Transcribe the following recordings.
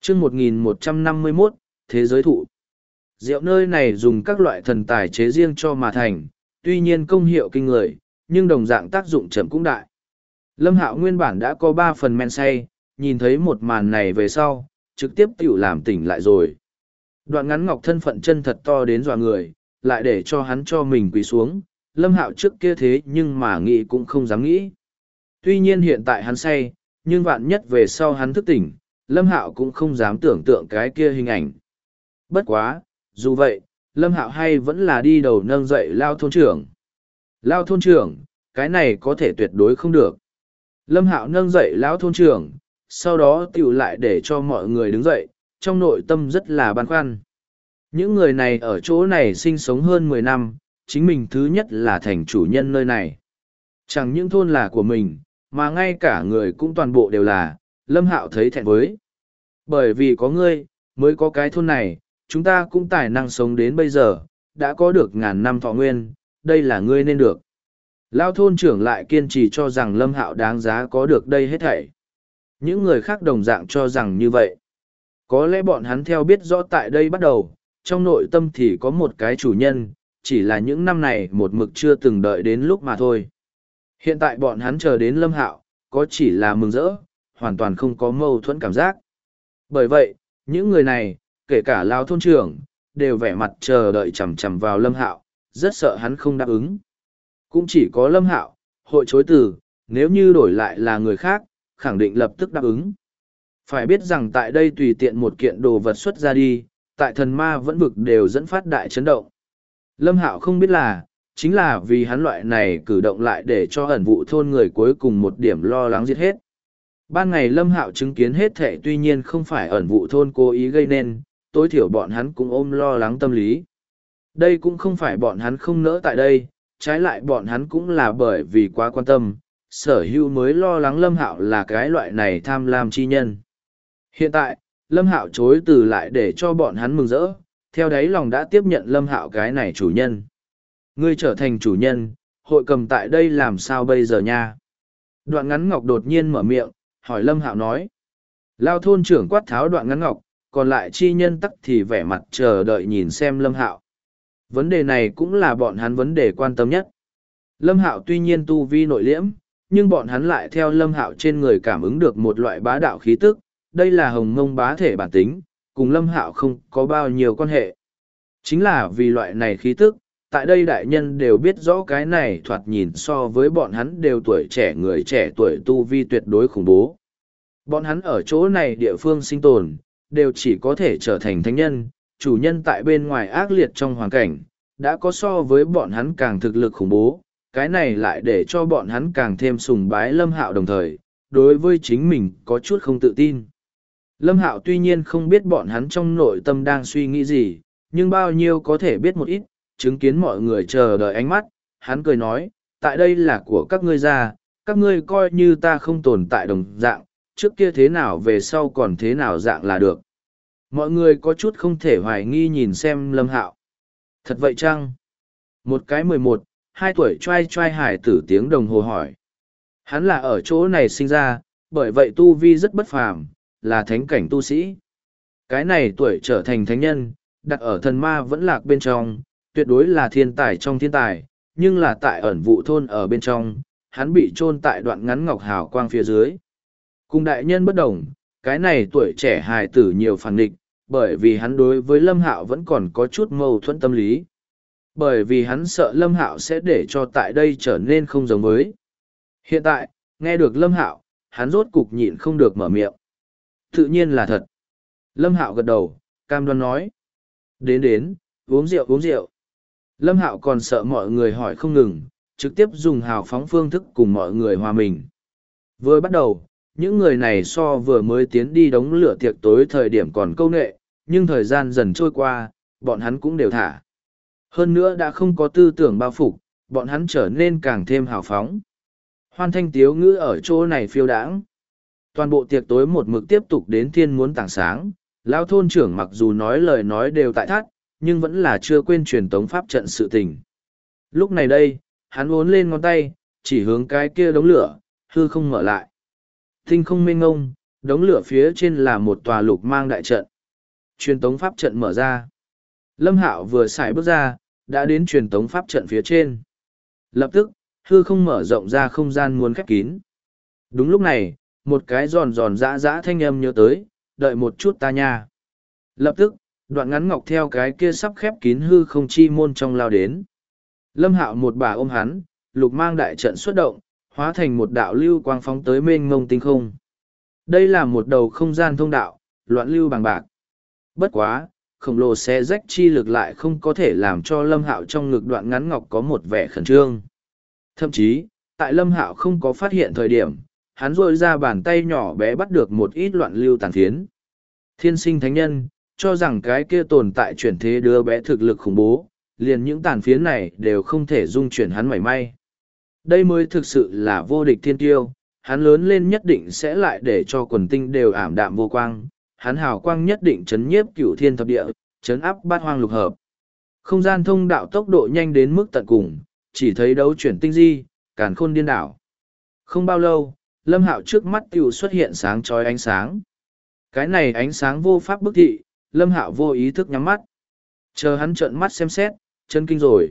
chương 1151, Thế giới thụ. Rượu nơi này dùng các loại thần tài chế riêng cho mà thành, tuy nhiên công hiệu kinh người, nhưng đồng dạng tác dụng chậm cũng đại. Lâm Hạo nguyên bản đã có 3 phần men say, nhìn thấy một màn này về sau, trực tiếp tiểu làm tỉnh lại rồi. Đoạn Ngắn Ngọc thân phận chân thật to đến dọa người, lại để cho hắn cho mình quỳ xuống, Lâm Hạo trước kia thế nhưng mà nghĩ cũng không dám nghĩ. Tuy nhiên hiện tại hắn say, nhưng vạn nhất về sau hắn thức tỉnh, Lâm Hạo cũng không dám tưởng tượng cái kia hình ảnh. Bất quá, dù vậy, Lâm Hạo hay vẫn là đi đầu nâng dậy Lao thôn trưởng. Lao thôn trưởng, cái này có thể tuyệt đối không được. Lâm Hạo nâng dậy lão thôn trưởng, sau đó tiểu lại để cho mọi người đứng dậy, trong nội tâm rất là băn khoăn. Những người này ở chỗ này sinh sống hơn 10 năm, chính mình thứ nhất là thành chủ nhân nơi này. Chẳng những thôn là của mình, mà ngay cả người cũng toàn bộ đều là, Lâm Hạo thấy thẹn với. Bởi vì có ngươi, mới có cái thôn này, chúng ta cũng tài năng sống đến bây giờ, đã có được ngàn năm thọ nguyên, đây là ngươi nên được. Lao thôn trưởng lại kiên trì cho rằng Lâm Hạo đáng giá có được đây hết thảy. Những người khác đồng dạng cho rằng như vậy. Có lẽ bọn hắn theo biết rõ tại đây bắt đầu, trong nội tâm thì có một cái chủ nhân, chỉ là những năm này một mực chưa từng đợi đến lúc mà thôi. Hiện tại bọn hắn chờ đến Lâm Hạo, có chỉ là mừng rỡ, hoàn toàn không có mâu thuẫn cảm giác. Bởi vậy, những người này, kể cả Lao thôn trưởng, đều vẻ mặt chờ đợi chằm chằm vào Lâm Hạo, rất sợ hắn không đáp ứng. Cũng chỉ có Lâm Hạo, hội chối từ, nếu như đổi lại là người khác, khẳng định lập tức đáp ứng. Phải biết rằng tại đây tùy tiện một kiện đồ vật xuất ra đi, tại thần ma vẫn vực đều dẫn phát đại chấn động. Lâm Hạo không biết là, chính là vì hắn loại này cử động lại để cho ẩn vụ thôn người cuối cùng một điểm lo lắng giết hết. Ban ngày Lâm Hạo chứng kiến hết thệ tuy nhiên không phải ẩn vụ thôn cố ý gây nên, tối thiểu bọn hắn cũng ôm lo lắng tâm lý. Đây cũng không phải bọn hắn không nỡ tại đây, trái lại bọn hắn cũng là bởi vì quá quan tâm, sở hữu mới lo lắng Lâm Hạo là cái loại này tham lam chi nhân. Hiện tại, Lâm Hạo chối từ lại để cho bọn hắn mừng rỡ, theo đấy lòng đã tiếp nhận Lâm Hạo cái này chủ nhân. Ngươi trở thành chủ nhân, hội cầm tại đây làm sao bây giờ nha? Đoạn Ngắn Ngọc đột nhiên mở miệng, hỏi Lâm Hạo nói. Lao thôn trưởng quát tháo Đoạn Ngắn Ngọc, còn lại chi nhân tắc thì vẻ mặt chờ đợi nhìn xem Lâm Hạo. Vấn đề này cũng là bọn hắn vấn đề quan tâm nhất. Lâm Hạo tuy nhiên tu vi nội liễm, nhưng bọn hắn lại theo Lâm Hạo trên người cảm ứng được một loại bá đạo khí tức, đây là hồng mông bá thể bản tính, cùng Lâm Hạo không có bao nhiêu quan hệ. Chính là vì loại này khí tức, tại đây đại nhân đều biết rõ cái này thoạt nhìn so với bọn hắn đều tuổi trẻ người trẻ tuổi tu vi tuyệt đối khủng bố. Bọn hắn ở chỗ này địa phương sinh tồn, đều chỉ có thể trở thành thánh nhân, chủ nhân tại bên ngoài ác liệt trong hoàn cảnh, đã có so với bọn hắn càng thực lực khủng bố, cái này lại để cho bọn hắn càng thêm sùng bái Lâm Hạo đồng thời, đối với chính mình có chút không tự tin. Lâm Hạo tuy nhiên không biết bọn hắn trong nội tâm đang suy nghĩ gì, nhưng bao nhiêu có thể biết một ít, chứng kiến mọi người chờ đợi ánh mắt, hắn cười nói, tại đây là của các ngươi ra, các ngươi coi như ta không tồn tại đồng dạng, trước kia thế nào về sau còn thế nào dạng là được. Mọi người có chút không thể hoài nghi nhìn xem Lâm Hạo. Thật vậy chăng? Một cái 11, 2 tuổi trai trai hải tử tiếng đồng hồ hỏi. Hắn là ở chỗ này sinh ra, bởi vậy tu vi rất bất phàm, là thánh cảnh tu sĩ. Cái này tuổi trở thành thánh nhân, đặt ở thần ma vẫn lạc bên trong, tuyệt đối là thiên tài trong thiên tài, nhưng là tại ẩn vụ thôn ở bên trong, hắn bị chôn tại Đoạn Ngắn Ngọc hào quang phía dưới. Cùng đại nhân bất đồng, cái này tuổi trẻ hài tử nhiều phản nghịch, bởi vì hắn đối với Lâm Hạo vẫn còn có chút mâu thuẫn tâm lý. Bởi vì hắn sợ Lâm Hạo sẽ để cho tại đây trở nên không giống với. Hiện tại, nghe được Lâm Hạo, hắn rốt cục nhịn không được mở miệng. Tự nhiên là thật. Lâm Hạo gật đầu, cam đoan nói. Đến, uống rượu uống rượu. Lâm Hạo còn sợ mọi người hỏi không ngừng, trực tiếp dùng hào phóng phương thức cùng mọi người hòa mình. Vừa bắt đầu, những người này so vừa mới tiến đi đống lửa tiệc tối thời điểm còn câu nệ, nhưng thời gian dần trôi qua, bọn hắn cũng đều thả. Hơn nữa đã không có tư tưởng bao phục, bọn hắn trở nên càng thêm hào phóng. Hoan thanh tiếu ngữ ở chỗ này phiêu đãng. Toàn bộ tiệc tối một mực tiếp tục đến thiên muốn tảng sáng, Lão thôn trưởng mặc dù nói lời nói đều tại thắt, nhưng vẫn là chưa quên truyền tống pháp trận sự tình. Lúc này đây, hắn uốn lên ngón tay, chỉ hướng cái kia đống lửa, hư không mở lại. Tinh không mênh ngông, Đống lửa phía trên là một tòa lục mang đại trận. Truyền tống pháp trận mở ra. Lâm Hạo vừa xài bước ra, đã đến truyền tống pháp trận phía trên. Lập tức, hư không mở rộng ra không gian muốn khép kín. Đúng lúc này, một cái giòn giòn giã giã thanh âm nhớ tới, đợi một chút ta nha. Lập tức, đoạn ngắn ngọc theo cái kia sắp khép kín hư không chi môn trong lao đến. Lâm Hạo một bà ôm hắn, lục mang đại trận xuất động, hóa thành một đạo lưu quang phóng tới mênh mông tinh không. Đây là một đầu không gian thông đạo, loạn lưu bằng bạc. Bất quá, khổng lồ xé rách chi lực lại không có thể làm cho Lâm Hạo trong ngực đoạn ngắn ngọc có một vẻ khẩn trương. Thậm chí, tại Lâm Hạo không có phát hiện thời điểm, hắn rội ra bàn tay nhỏ bé bắt được một ít loạn lưu tàn phiến. Thiên sinh thánh nhân, cho rằng cái kia tồn tại chuyển thế đứa bé thực lực khủng bố, liền những tàn phiến này đều không thể dung chuyển hắn mảy may. Đây mới thực sự là vô địch thiên tiêu, hắn lớn lên nhất định sẽ lại để cho quần tinh đều ảm đạm vô quang, hắn hào quang nhất định chấn nhiếp cửu thiên thập địa, chấn áp bát hoang lục hợp. Không gian thông đạo tốc độ nhanh đến mức tận cùng, chỉ thấy đấu chuyển tinh di, càn khôn điên đảo. Không bao lâu, Lâm Hạo trước mắt tiểu xuất hiện sáng chói ánh sáng. Cái này ánh sáng vô pháp bức thị, Lâm Hạo vô ý thức nhắm mắt. Chờ hắn trợn mắt xem xét, chân kinh rồi.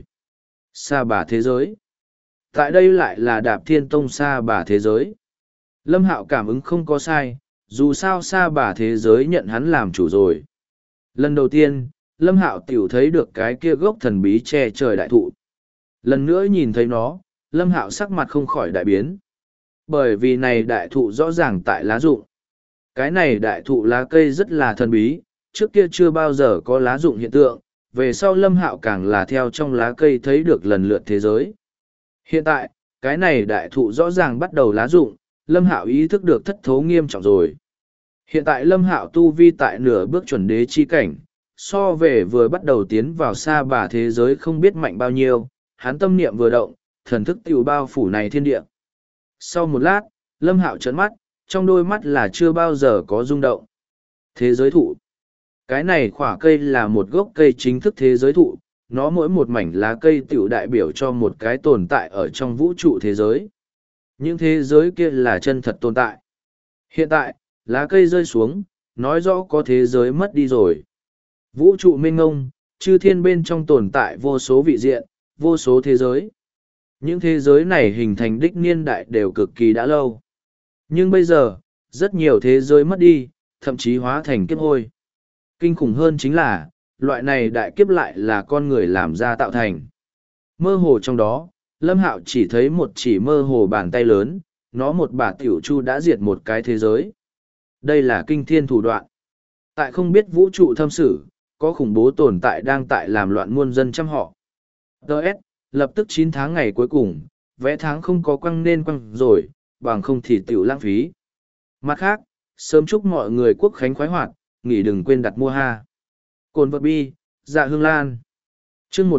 Sa bà thế giới. Tại đây lại là Đạp Thiên Tông sa bà thế giới. Lâm Hạo cảm ứng không có sai, dù sao sa bà thế giới nhận hắn làm chủ rồi. Lần đầu tiên, Lâm Hạo tiểu thấy được cái kia gốc thần bí che trời đại thụ. Lần nữa nhìn thấy nó, Lâm Hạo sắc mặt không khỏi đại biến. Bởi vì này đại thụ rõ ràng tại lá rụng. Cái này đại thụ lá cây rất là thần bí, trước kia chưa bao giờ có lá rụng hiện tượng, về sau Lâm Hạo càng là theo trong lá cây thấy được lần lượt thế giới. Hiện tại, cái này đại thụ rõ ràng bắt đầu lá rụng, Lâm Hạo ý thức được thất thố nghiêm trọng rồi. Hiện tại Lâm Hạo tu vi tại nửa bước chuẩn đế chi cảnh, so về vừa bắt đầu tiến vào sa bà thế giới không biết mạnh bao nhiêu, hắn tâm niệm vừa động, thần thức tiểu bao phủ này thiên địa. Sau một lát, Lâm Hạo trợn mắt, trong đôi mắt là chưa bao giờ có rung động. Thế giới thụ. Cái này khỏa cây là một gốc cây chính thức thế giới thụ, nó mỗi một mảnh lá cây tiểu đại biểu cho một cái tồn tại ở trong vũ trụ thế giới. Những thế giới kia là chân thật tồn tại. Hiện tại, lá cây rơi xuống, nói rõ có thế giới mất đi rồi. Vũ trụ mênh ngông, chư thiên bên trong tồn tại vô số vị diện, vô số thế giới. Những thế giới này hình thành đích niên đại đều cực kỳ đã lâu. Nhưng bây giờ, rất nhiều thế giới mất đi, thậm chí hóa thành kiếp hôi. Kinh khủng hơn chính là, loại này đại kiếp lại là con người làm ra tạo thành. Mơ hồ trong đó, Lâm Hạo chỉ thấy một chỉ mơ hồ bàn tay lớn, nó một bà tiểu chu đã diệt một cái thế giới. Đây là kinh thiên thủ đoạn. Tại không biết vũ trụ thâm sử, có khủng bố tồn tại đang tại làm loạn muôn dân trăm họ. Đợt, lập tức 9 tháng ngày cuối cùng, vẽ tháng không có quăng nên quăng rồi, bằng không thì tiểu lãng phí. Mặt khác, sớm chúc mọi người quốc khánh khoái hoạt, nghỉ đừng quên đặt mua ha. Cồn vật bi, dạ hương lan. chương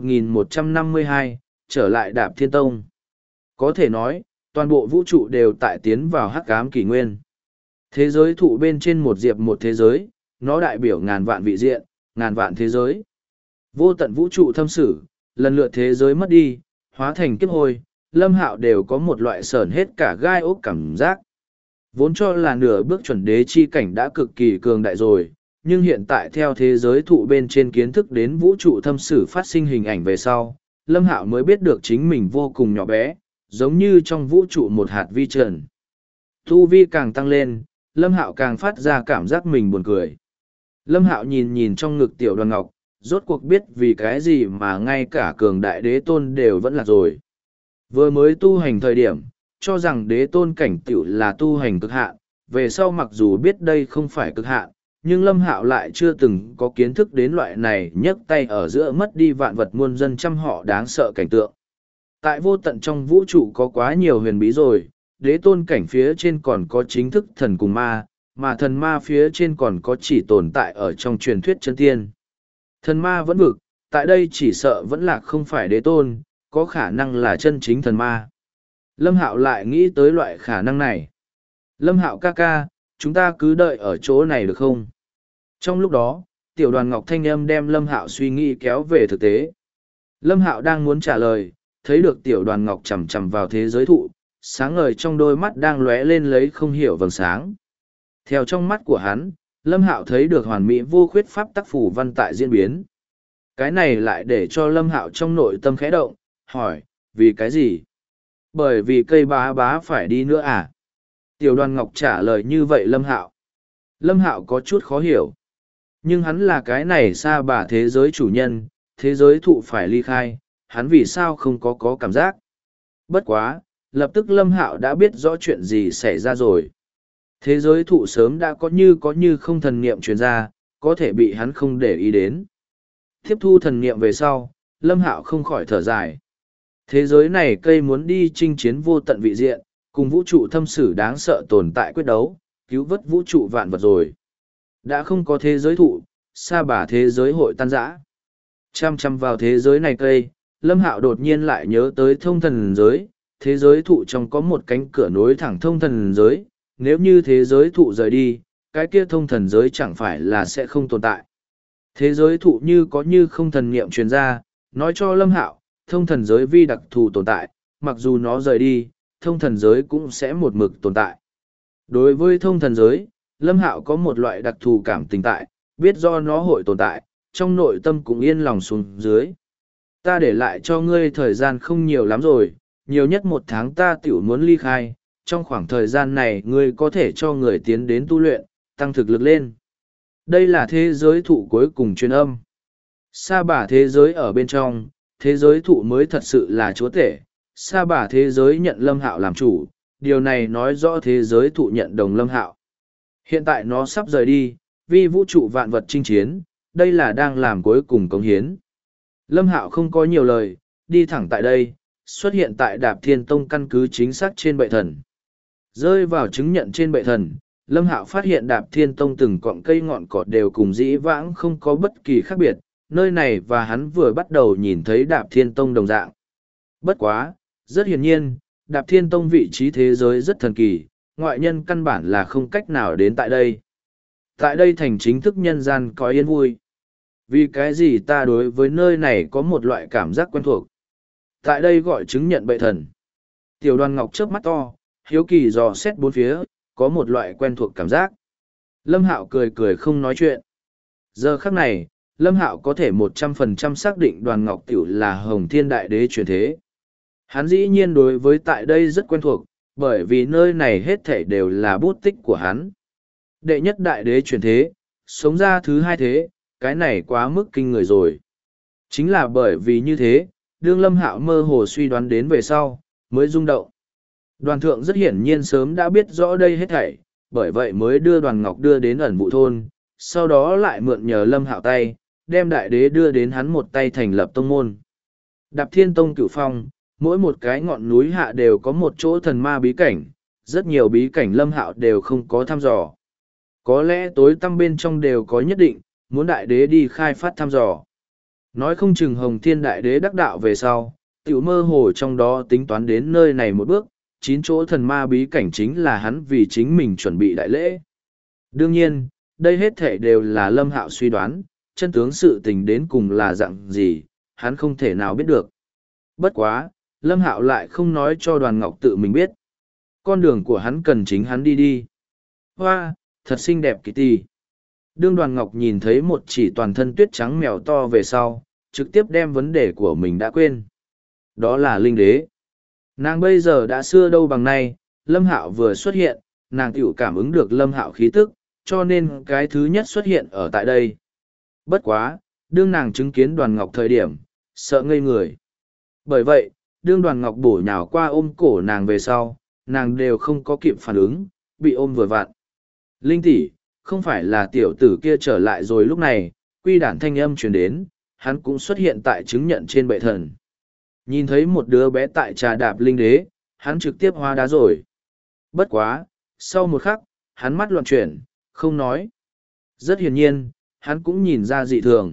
1152, trở lại Đạp Thiên Tông. Có thể nói, toàn bộ vũ trụ đều tại tiến vào hắc ám kỷ nguyên. Thế giới thụ bên trên một diệp một thế giới, nó đại biểu ngàn vạn vị diện, ngàn vạn thế giới. Vô tận vũ trụ thâm sử, lần lượt thế giới mất đi, hóa thành kiếp hôi, Lâm Hạo đều có một loại sởn hết cả gai ốc cảm giác. Vốn cho là nửa bước chuẩn đế chi cảnh đã cực kỳ cường đại rồi, nhưng hiện tại theo thế giới thụ bên trên kiến thức đến vũ trụ thâm sử phát sinh hình ảnh về sau, Lâm Hạo mới biết được chính mình vô cùng nhỏ bé, giống như trong vũ trụ một hạt vi trần. Tu vi càng tăng lên, Lâm Hạo càng phát ra cảm giác mình buồn cười. Lâm Hạo nhìn nhìn trong ngực tiểu đoàn ngọc, rốt cuộc biết vì cái gì mà ngay cả cường đại đế tôn đều vẫn là rồi. Vừa mới tu hành thời điểm, cho rằng đế tôn cảnh tiểu là tu hành cực hạn, về sau mặc dù biết đây không phải cực hạn, nhưng Lâm Hạo lại chưa từng có kiến thức đến loại này nhấc tay ở giữa mất đi vạn vật muôn dân trăm họ đáng sợ cảnh tượng. Tại vô tận trong vũ trụ có quá nhiều huyền bí rồi, đế tôn cảnh phía trên còn có chính thức thần cùng ma, mà thần ma phía trên còn có chỉ tồn tại ở trong truyền thuyết chân tiên. Thần ma vẫn vực, tại đây chỉ sợ vẫn là không phải đế tôn, có khả năng là chân chính thần ma. Lâm Hạo lại nghĩ tới loại khả năng này. Lâm Hạo ca ca, chúng ta cứ đợi ở chỗ này được không? Trong lúc đó, tiểu đoàn ngọc thanh âm đem Lâm Hạo suy nghĩ kéo về thực tế. Lâm Hạo đang muốn trả lời, thấy được tiểu đoàn ngọc chằm chằm vào thế giới thụ, sáng ngời trong đôi mắt đang lóe lên lấy không hiểu vầng sáng. Theo trong mắt của hắn, Lâm Hạo thấy được hoàn mỹ vô khuyết pháp tắc phủ văn tại diễn biến. Cái này lại để cho Lâm Hạo trong nội tâm khẽ động, hỏi, vì cái gì? Bởi vì cây bá bá phải đi nữa à? Tiểu Đoàn Ngọc trả lời như vậy Lâm Hạo. Lâm Hạo có chút khó hiểu. Nhưng hắn là cái này xa bà thế giới chủ nhân, thế giới thụ phải ly khai, hắn vì sao không có cảm giác. Bất quá, lập tức Lâm Hạo đã biết rõ chuyện gì xảy ra rồi. Thế giới thụ sớm đã có như không thần niệm truyền ra, có thể bị hắn không để ý đến. Tiếp thu thần niệm về sau, Lâm Hạo không khỏi thở dài. Thế giới này cây muốn đi chinh chiến vô tận vị diện, cùng vũ trụ thâm sử đáng sợ tồn tại quyết đấu, cứu vớt vũ trụ vạn vật rồi. Đã không có thế giới thụ, sa bà thế giới hội tan rã. Chăm chăm vào thế giới này cây, Lâm Hạo đột nhiên lại nhớ tới thông thần giới, thế giới thụ trong có một cánh cửa nối thẳng thông thần giới, nếu như thế giới thụ rời đi, cái kia thông thần giới chẳng phải là sẽ không tồn tại. Thế giới thụ như không thần niệm truyền ra, nói cho Lâm Hạo, thông thần giới vi đặc thù tồn tại, mặc dù nó rời đi, thông thần giới cũng sẽ một mực tồn tại. Đối với thông thần giới, Lâm Hạo có một loại đặc thù cảm tình tại, biết do nó hội tồn tại, trong nội tâm cũng yên lòng xuống dưới. Ta để lại cho ngươi thời gian không nhiều lắm rồi, nhiều nhất 1 tháng ta tiểu muốn ly khai, trong khoảng thời gian này ngươi có thể cho người tiến đến tu luyện, tăng thực lực lên. Đây là thế giới thụ cuối cùng truyền âm. Sa bà thế giới ở bên trong, thế giới thụ mới thật sự là chúa tể. Sa bà thế giới nhận Lâm Hạo làm chủ, điều này nói rõ thế giới thụ nhận đồng Lâm Hạo. Hiện tại nó sắp rời đi, vì vũ trụ vạn vật chinh chiến, đây là đang làm cuối cùng cống hiến. Lâm Hạo không có nhiều lời, đi thẳng tại đây, xuất hiện tại Đạp Thiên Tông căn cứ chính xác trên bệ thần. Rơi vào chứng nhận trên bệ thần, Lâm Hạo phát hiện Đạp Thiên Tông từng cọng cây ngọn cỏ đều cùng dĩ vãng không có bất kỳ khác biệt, nơi này và hắn vừa bắt đầu nhìn thấy Đạp Thiên Tông đồng dạng. Bất quá, rất hiển nhiên, Đạp Thiên Tông vị trí thế giới rất thần kỳ, ngoại nhân căn bản là không cách nào đến tại đây. Tại đây thành chính thức nhân gian có yên vui. Vì cái gì ta đối với nơi này có một loại cảm giác quen thuộc. Tại đây gọi chứng nhận bệ thần. Tiểu Đoàn Ngọc chớp mắt to, hiếu kỳ dò xét bốn phía, có một loại quen thuộc cảm giác. Lâm Hạo cười cười không nói chuyện. Giờ khắc này, Lâm Hạo có thể 100% xác định Đoàn Ngọc Tiểu là Hồng Thiên Đại Đế chuyển thế. Hắn dĩ nhiên đối với tại đây rất quen thuộc, bởi vì nơi này hết thảy đều là bút tích của hắn. Đệ nhất Đại Đế chuyển thế, sống ra thứ hai thế, cái này quá mức kinh người rồi. Chính là bởi vì như thế, đương Lâm Hạo mơ hồ suy đoán đến về sau, mới rung động. Đoàn thượng rất hiển nhiên sớm đã biết rõ đây hết thảy, bởi vậy mới đưa Đoàn Ngọc đưa đến ẩn vụ thôn, sau đó lại mượn nhờ Lâm Hạo tay, đem Đại Đế đưa đến hắn một tay thành lập tông môn. Đạp Thiên Tông Cửu Phong, mỗi một cái ngọn núi hạ đều có một chỗ thần ma bí cảnh, rất nhiều bí cảnh Lâm Hạo đều không có thăm dò. Có lẽ tối tăm bên trong đều có nhất định, muốn Đại Đế đi khai phát thăm dò. Nói không chừng Hồng Thiên Đại Đế đắc đạo về sau, tiểu mơ hồ trong đó tính toán đến nơi này một bước, 9 chỗ thần ma bí cảnh chính là hắn vì chính mình chuẩn bị đại lễ. Đương nhiên, đây hết thể đều là Lâm Hạo suy đoán, chân tướng sự tình đến cùng là dạng gì, hắn không thể nào biết được. Bất quá, Lâm Hạo lại không nói cho Đoàn Ngọc tự mình biết. Con đường của hắn cần chính hắn đi đi. Hoa, thật xinh đẹp kỳ tì. Đương Đoàn Ngọc nhìn thấy một chỉ toàn thân tuyết trắng mèo to về sau, trực tiếp đem vấn đề của mình đã quên. Đó là Linh Đế. Nàng bây giờ đã xưa đâu bằng nay, Lâm Hạo vừa xuất hiện, nàng tiểu cảm ứng được Lâm Hạo khí tức, cho nên cái thứ nhất xuất hiện ở tại đây. Bất quá, đương nàng chứng kiến Đoàn Ngọc thời điểm, sợ ngây người. Bởi vậy, đương Đoàn Ngọc bổ nhào qua ôm cổ nàng về sau, nàng đều không có kịp phản ứng, bị ôm vừa vặn. Linh tỷ, không phải là tiểu tử kia trở lại rồi lúc này, quy đản thanh âm truyền đến, hắn cũng xuất hiện tại chứng nhận trên bệ thần. Nhìn thấy một đứa bé tại trà đạp Linh Đế, hắn trực tiếp hóa đá rồi. Bất quá, sau một khắc, hắn mắt loạn chuyển, không nói. Rất hiển nhiên, hắn cũng nhìn ra dị thường.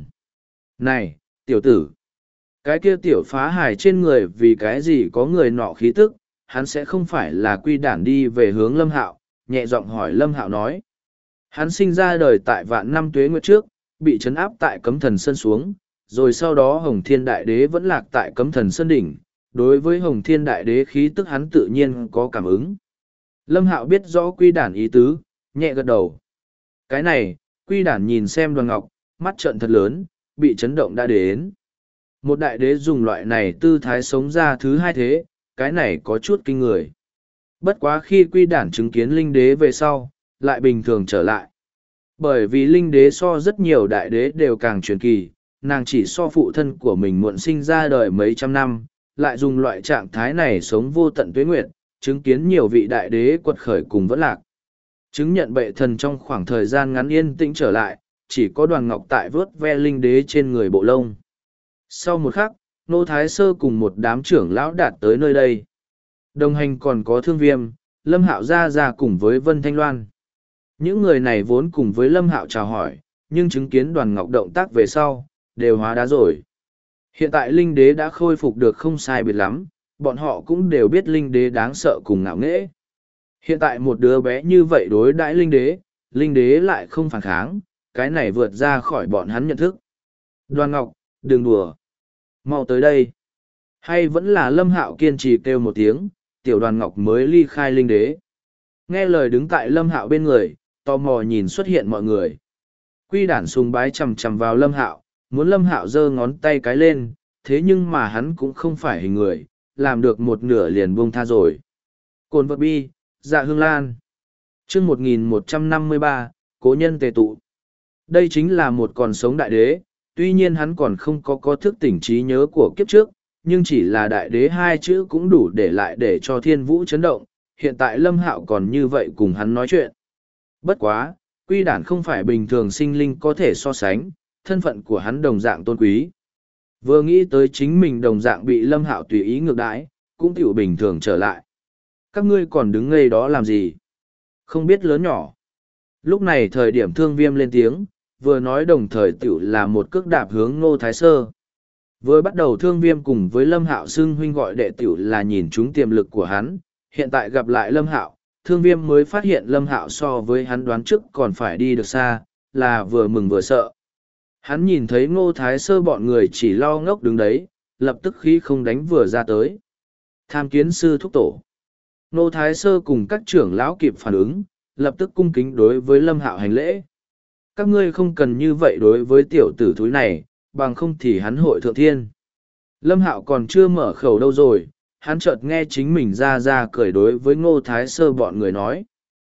Này, tiểu tử! Cái kia tiểu phá hài trên người vì cái gì có người nọ khí tức, hắn sẽ không phải là quy đản đi về hướng Lâm Hạo, nhẹ giọng hỏi Lâm Hạo nói. Hắn sinh ra đời tại vạn năm tuế nguyệt trước, bị trấn áp tại cấm thần sơn xuống, rồi sau đó Hồng Thiên Đại Đế vẫn lạc tại cấm thần sơn đỉnh. Đối với Hồng Thiên Đại Đế khí tức hắn tự nhiên có cảm ứng. Lâm Hạo biết rõ quy đản ý tứ, Nhẹ gật đầu. Cái này, Quy Đản nhìn xem Đoàn Ngọc, mắt trợn thật lớn, bị chấn động đã đến. Một đại đế dùng loại này tư thái sống ra thứ hai thế, cái này có chút kinh người. Bất quá khi Quy Đản chứng kiến linh đế về sau, lại bình thường trở lại. Bởi vì linh đế so rất nhiều đại đế đều càng truyền kỳ, nàng chỉ so phụ thân của mình muộn sinh ra đời mấy trăm năm, lại dùng loại trạng thái này sống vô tận tuế nguyệt, chứng kiến nhiều vị đại đế quật khởi cùng vẫn lạc. Chứng nhận bệ thần trong khoảng thời gian ngắn yên tĩnh trở lại, chỉ có Đoàn Ngọc tại vớt ve linh đế trên người bộ lông. Sau một khắc, Nô Thái Sơ cùng một đám trưởng lão đạt tới nơi đây. Đồng hành còn có Thương Viêm, Lâm Hạo ra cùng với Vân Thanh Loan. Những người này vốn cùng với Lâm Hạo chào hỏi, nhưng chứng kiến Đoàn Ngọc động tác về sau, đều hóa đá rồi. Hiện tại linh đế đã khôi phục được không sai biệt lắm, bọn họ cũng đều biết linh đế đáng sợ cùng ngạo nghễ. Hiện tại một đứa bé như vậy đối đãi linh đế lại không phản kháng, cái này vượt ra khỏi bọn hắn nhận thức. Đoàn Ngọc, đừng đùa. Mau tới đây. Hay vẫn là Lâm Hạo kiên trì kêu một tiếng, tiểu Đoàn Ngọc mới ly khai linh đế. Nghe lời đứng tại Lâm Hạo bên người, tò mò nhìn xuất hiện mọi người. Quy Đản sùng bái chằm chằm vào Lâm Hạo, muốn Lâm Hạo giơ ngón tay cái lên, thế nhưng mà hắn cũng không phải hình người, làm được một nửa liền buông tha rồi. Cồn vật bi, Dạ Hương Lan. Chương 1153, Cố nhân tề tụ. Đây chính là một còn sống đại đế, tuy nhiên hắn còn không có thức tỉnh trí nhớ của kiếp trước, nhưng chỉ là đại đế hai chữ cũng đủ để lại để cho thiên vũ chấn động. Hiện tại Lâm Hạo còn như vậy cùng hắn nói chuyện. Bất quá, Quy Đản không phải bình thường sinh linh có thể so sánh, thân phận của hắn đồng dạng tôn quý. Vừa nghĩ tới chính mình đồng dạng bị Lâm Hạo tùy ý ngược đãi, cũng tiểu bình thường trở lại. Các ngươi còn đứng ngây đó làm gì? Không biết lớn nhỏ. Lúc này thời điểm Thương Viêm lên tiếng, vừa nói đồng thời tiểu là một cước đạp hướng Ngô Thái Sơ. Vừa bắt đầu Thương Viêm cùng với Lâm Hạo xưng huynh gọi đệ tiểu là nhìn chúng tiềm lực của hắn, hiện tại gặp lại Lâm Hạo, Thương Viêm mới phát hiện Lâm Hạo so với hắn đoán trước còn phải đi được xa, là vừa mừng vừa sợ. Hắn nhìn thấy Ngô Thái Sơ bọn người chỉ lo ngốc đứng đấy, lập tức khí không đánh vừa ra tới. Tham kiến sư thúc tổ. Ngô Thái Sơ cùng các trưởng lão kịp phản ứng, lập tức cung kính đối với Lâm Hạo hành lễ. Các ngươi không cần như vậy đối với tiểu tử thúi này, bằng không thì hắn hội thượng thiên. Lâm Hạo còn chưa mở khẩu đâu rồi, hắn chợt nghe chính mình ra cười đối với Ngô Thái Sơ bọn người nói.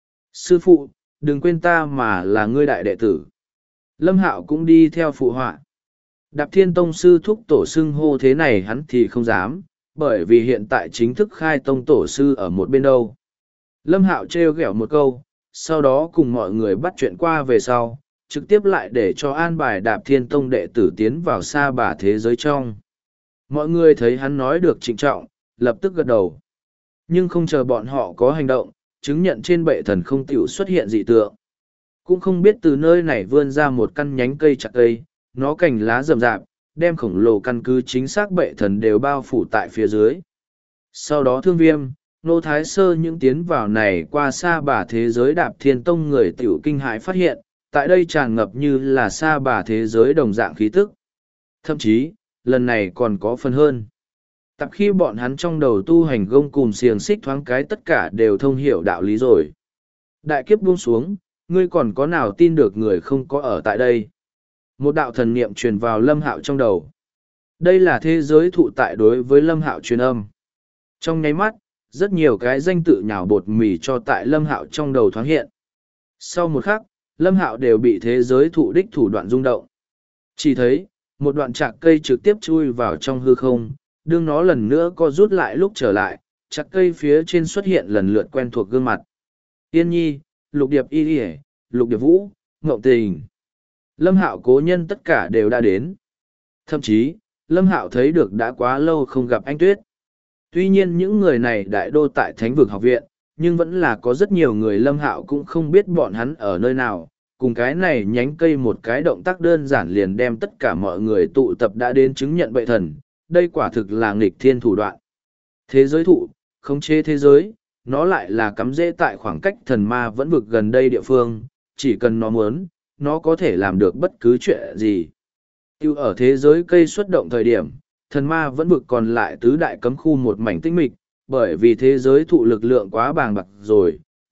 Sư phụ, đừng quên ta mà là ngươi đại đệ tử. Lâm Hạo cũng đi theo phụ họa. Đạp Thiên Tông sư thúc tổ xưng hô thế này hắn thì không dám, bởi vì hiện tại chính thức khai tông tổ sư ở một bên đâu. Lâm Hạo trêu ghẹo một câu, sau đó cùng mọi người bắt chuyện qua về sau, trực tiếp lại để cho an bài Đạp Thiên Tông đệ tử tiến vào sa bà thế giới trong. Mọi người thấy hắn nói được trịnh trọng, lập tức gật đầu. Nhưng không chờ bọn họ có hành động, chứng nhận trên bệ thần không tiểu xuất hiện dị tượng. Cũng không biết từ nơi này vươn ra một căn nhánh cây chặt cây, nó cành lá rậm rạp, đem khổng lồ căn cứ chính xác bệ thần đều bao phủ tại phía dưới. Sau đó Thương Viêm, Nô Thái Sơ những tiến vào này qua sa bà thế giới Đạp Thiên Tông người tiểu kinh hãi phát hiện, tại đây tràn ngập như là sa bà thế giới đồng dạng khí tức. Thậm chí, lần này còn có phần hơn. Tập khi bọn hắn trong đầu tu hành gông cùm xiềng xích thoáng cái tất cả đều thông hiểu đạo lý rồi. Đại kiếp buông xuống, ngươi còn có nào tin được người không có ở tại đây? Một đạo thần niệm truyền vào Lâm Hạo trong đầu. Đây là thế giới thụ tại đối với Lâm Hạo truyền âm. Trong nháy mắt, rất nhiều cái danh tự nhào bột mì cho tại Lâm Hạo trong đầu thoáng hiện. Sau một khắc, Lâm Hạo đều bị thế giới thụ đích thủ đoạn rung động. Chỉ thấy, một đoạn chạc cây trực tiếp chui vào trong hư không, đương nó lần nữa co rút lại lúc trở lại, chạc cây phía trên xuất hiện lần lượt quen thuộc gương mặt. Yên Nhi, Lục Điệp Y Y, Lục Điệp Vũ, Ngộng Tình. Lâm Hạo cố nhân tất cả đều đã đến. Thậm chí, Lâm Hạo thấy được đã quá lâu không gặp anh Tuyết. Tuy nhiên những người này đại đô tại Thánh vực học viện, nhưng vẫn là có rất nhiều người Lâm Hạo cũng không biết bọn hắn ở nơi nào. Cùng cái này nhánh cây một cái động tác đơn giản liền đem tất cả mọi người tụ tập đã đến chứng nhận bệ thần. Đây quả thực là nghịch thiên thủ đoạn. Thế giới thụ, khống chế thế giới, nó lại là cắm rễ tại khoảng cách thần ma vẫn vực gần đây địa phương, chỉ cần nó muốn, nó có thể làm được bất cứ chuyện gì. Tiêu ở thế giới cây xuất động thời điểm, thần ma vẫn vực còn lại tứ đại cấm khu một mảnh tĩnh mịch, bởi vì thế giới thụ lực lượng quá bàng bạc rồi,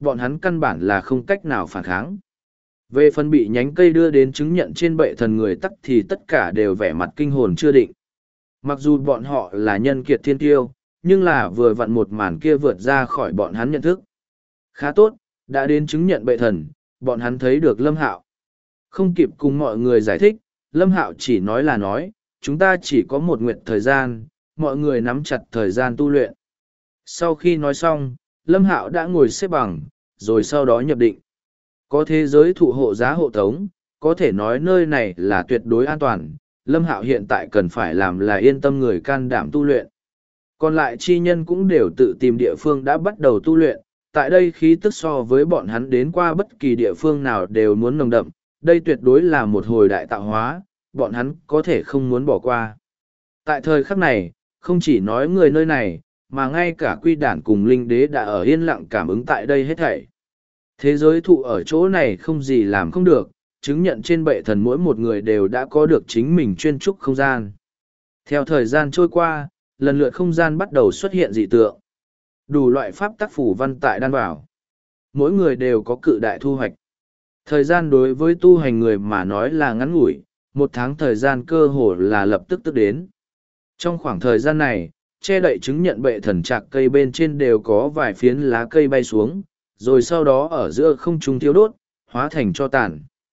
bọn hắn căn bản là không cách nào phản kháng. Về phần bị nhánh cây đưa đến chứng nhận trên bệ thần người tắc thì tất cả đều vẻ mặt kinh hồn chưa định. Mặc dù bọn họ là nhân kiệt thiên tiêu, nhưng là vừa vặn một màn kia vượt ra khỏi bọn hắn nhận thức. Khá tốt, đã đến chứng nhận bệ thần, bọn hắn thấy được Lâm Hạo. Không kịp cùng mọi người giải thích, Lâm Hạo chỉ nói là nói, chúng ta chỉ có một nguyện thời gian, mọi người nắm chặt thời gian tu luyện. Sau khi nói xong, Lâm Hạo đã ngồi xếp bằng, rồi sau đó nhập định. Có thế giới thụ hộ giá hộ tống, có thể nói nơi này là tuyệt đối an toàn. Lâm Hạo hiện tại cần phải làm là yên tâm người can đảm tu luyện. Còn lại chi nhân cũng đều tự tìm địa phương đã bắt đầu tu luyện. Tại đây khí tức so với bọn hắn đến qua bất kỳ địa phương nào đều muốn nồng đậm. Đây tuyệt đối là một hồi đại tạo hóa, bọn hắn có thể không muốn bỏ qua. Tại thời khắc này, không chỉ nói người nơi này, mà ngay cả quy đản cùng linh đế đã ở yên lặng cảm ứng tại đây hết thảy. Thế giới thụ ở chỗ này không gì làm không được, chứng nhận trên bệ thần mỗi một người đều đã có được chính mình chuyên trúc không gian. Theo thời gian trôi qua, lần lượt không gian bắt đầu xuất hiện dị tượng. Đủ loại pháp tác phủ văn tại đan vào. Mỗi người đều có cự đại thu hoạch. Thời gian đối với tu hành người mà nói là ngắn ngủi, một tháng thời gian cơ hồ là lập tức tức đến. Trong khoảng thời gian này, che đậy chứng nhận bệ thần trạc cây bên trên đều có vài phiến lá cây bay xuống, rồi sau đó ở giữa không trung thiêu đốt, hóa thành cho tàn.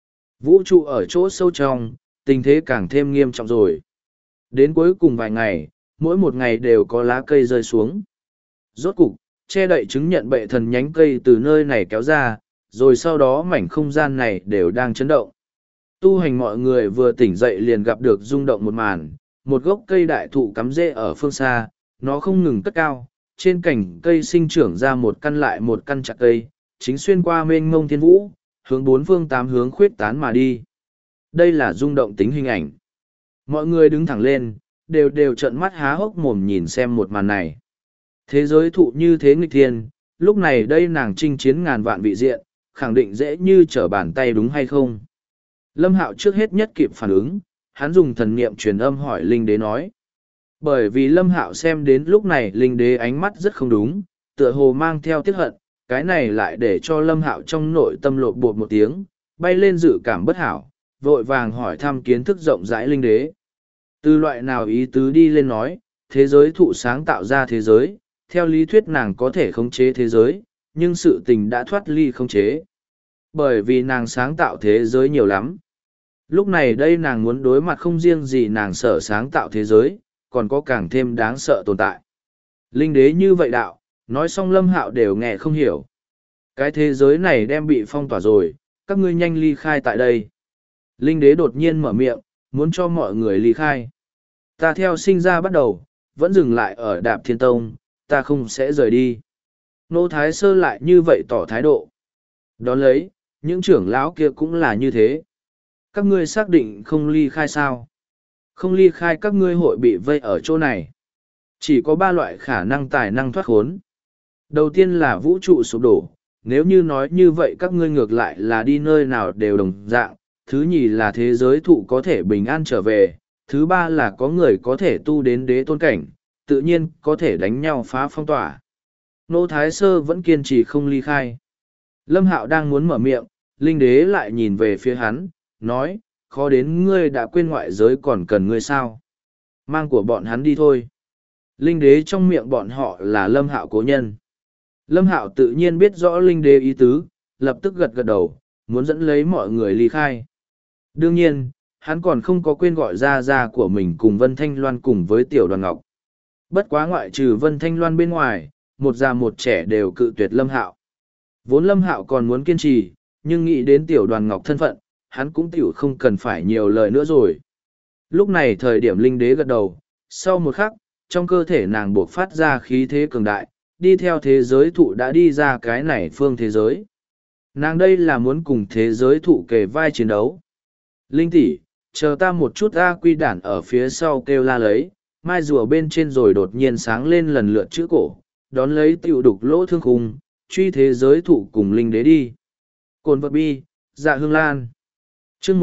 Vũ trụ ở chỗ sâu trong, tình thế càng thêm nghiêm trọng rồi. Đến cuối cùng vài ngày, mỗi một ngày đều có lá cây rơi xuống. Rốt cục, che đậy chứng nhận bệ thần nhánh cây từ nơi này kéo ra, rồi sau đó mảnh không gian này đều đang chấn động. Tu hành mọi người vừa tỉnh dậy liền gặp được rung động một màn, một gốc cây đại thụ cắm rễ ở phương xa, nó không ngừng cất cao, trên cành cây sinh trưởng ra một căn lại một căn chặt cây, chính xuyên qua mênh mông thiên vũ, hướng bốn phương tám hướng khuyết tán mà đi. Đây là rung động tính hình ảnh. Mọi người đứng thẳng lên, đều trợn mắt há hốc mồm nhìn xem một màn này. Thế giới thụ như thế nghịch thiên, lúc này đây nàng chinh chiến ngàn vạn vị diện, khẳng định dễ như trở bàn tay đúng hay không. Lâm Hạo trước hết nhất kịp phản ứng, hắn dùng thần niệm truyền âm hỏi Linh Đế nói. Bởi vì Lâm Hạo xem đến lúc này Linh Đế ánh mắt rất không đúng, tựa hồ mang theo tiếc hận, cái này lại để cho Lâm Hạo trong nội tâm lộn bột một tiếng, bay lên dự cảm bất hảo, vội vàng hỏi thăm kiến thức rộng rãi Linh Đế. Từ loại nào ý tứ đi lên nói, thế giới thụ sáng tạo ra thế giới, theo lý thuyết nàng có thể khống chế thế giới, nhưng sự tình đã thoát ly khống chế. Bởi vì nàng sáng tạo thế giới nhiều lắm. Lúc này đây nàng muốn đối mặt không riêng gì nàng sở sáng tạo thế giới, còn có càng thêm đáng sợ tồn tại. Linh đế như vậy đạo, nói xong Lâm Hạo đều nghe không hiểu. Cái thế giới này đem bị phong tỏa rồi, các ngươi nhanh ly khai tại đây. Linh đế đột nhiên mở miệng, muốn cho mọi người ly khai. Ta theo sinh ra bắt đầu, vẫn dừng lại ở Đạp Thiên Tông, ta không sẽ rời đi. Nô Thái Sơ lại như vậy tỏ thái độ. Đón lấy, những trưởng lão kia cũng là như thế. Các ngươi xác định không ly khai sao? Không ly khai các ngươi hội bị vây ở chỗ này. Chỉ có ba loại khả năng tài năng thoát khốn. Đầu tiên là vũ trụ sụp đổ, nếu như nói như vậy các ngươi ngược lại là đi nơi nào đều đồng dạng. Thứ nhì là thế giới thụ có thể bình an trở về. Thứ ba là có người có thể tu đến đế tôn cảnh, tự nhiên có thể đánh nhau phá phong tỏa. Nô Thái Sơ vẫn kiên trì không ly khai. Lâm Hạo đang muốn mở miệng, Linh Đế lại nhìn về phía hắn, nói, khó đến ngươi đã quên ngoại giới còn cần ngươi sao. Mang của bọn hắn đi thôi. Linh Đế trong miệng bọn họ là Lâm Hạo cố nhân. Lâm Hạo tự nhiên biết rõ Linh Đế ý tứ, lập tức gật gật đầu, muốn dẫn lấy mọi người ly khai. Đương nhiên, hắn còn không có quên gọi ra của mình cùng Vân Thanh Loan cùng với Tiểu Đoàn Ngọc. Bất quá ngoại trừ Vân Thanh Loan bên ngoài, một già một trẻ đều cự tuyệt Lâm Hạo. Vốn Lâm Hạo còn muốn kiên trì, nhưng nghĩ đến Tiểu Đoàn Ngọc thân phận, hắn cũng tiểu không cần phải nhiều lời nữa rồi. Lúc này thời điểm Linh Đế gật đầu, sau một khắc, trong cơ thể nàng buộc phát ra khí thế cường đại, đi theo thế giới thụ đã đi ra cái này phương thế giới. Nàng đây là muốn cùng thế giới thụ kề vai chiến đấu. Linh tỷ, chờ ta một chút, A Quy đản ở phía sau kêu la lấy, mai rùa bên trên rồi đột nhiên sáng lên lần lượt chữ cổ, đón lấy tiểu đục lỗ thương khung, truy thế giới thụ cùng Linh Đế đi. Cồn vật bi, Dạ Hương Lan. Chương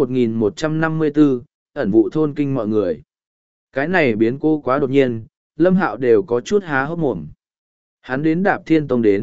1154, ẩn vụ thôn kinh mọi người. Cái này biến cô quá đột nhiên, Lâm Hạo đều có chút há hốc mồm. Hắn đến Đạp Thiên Tông đến,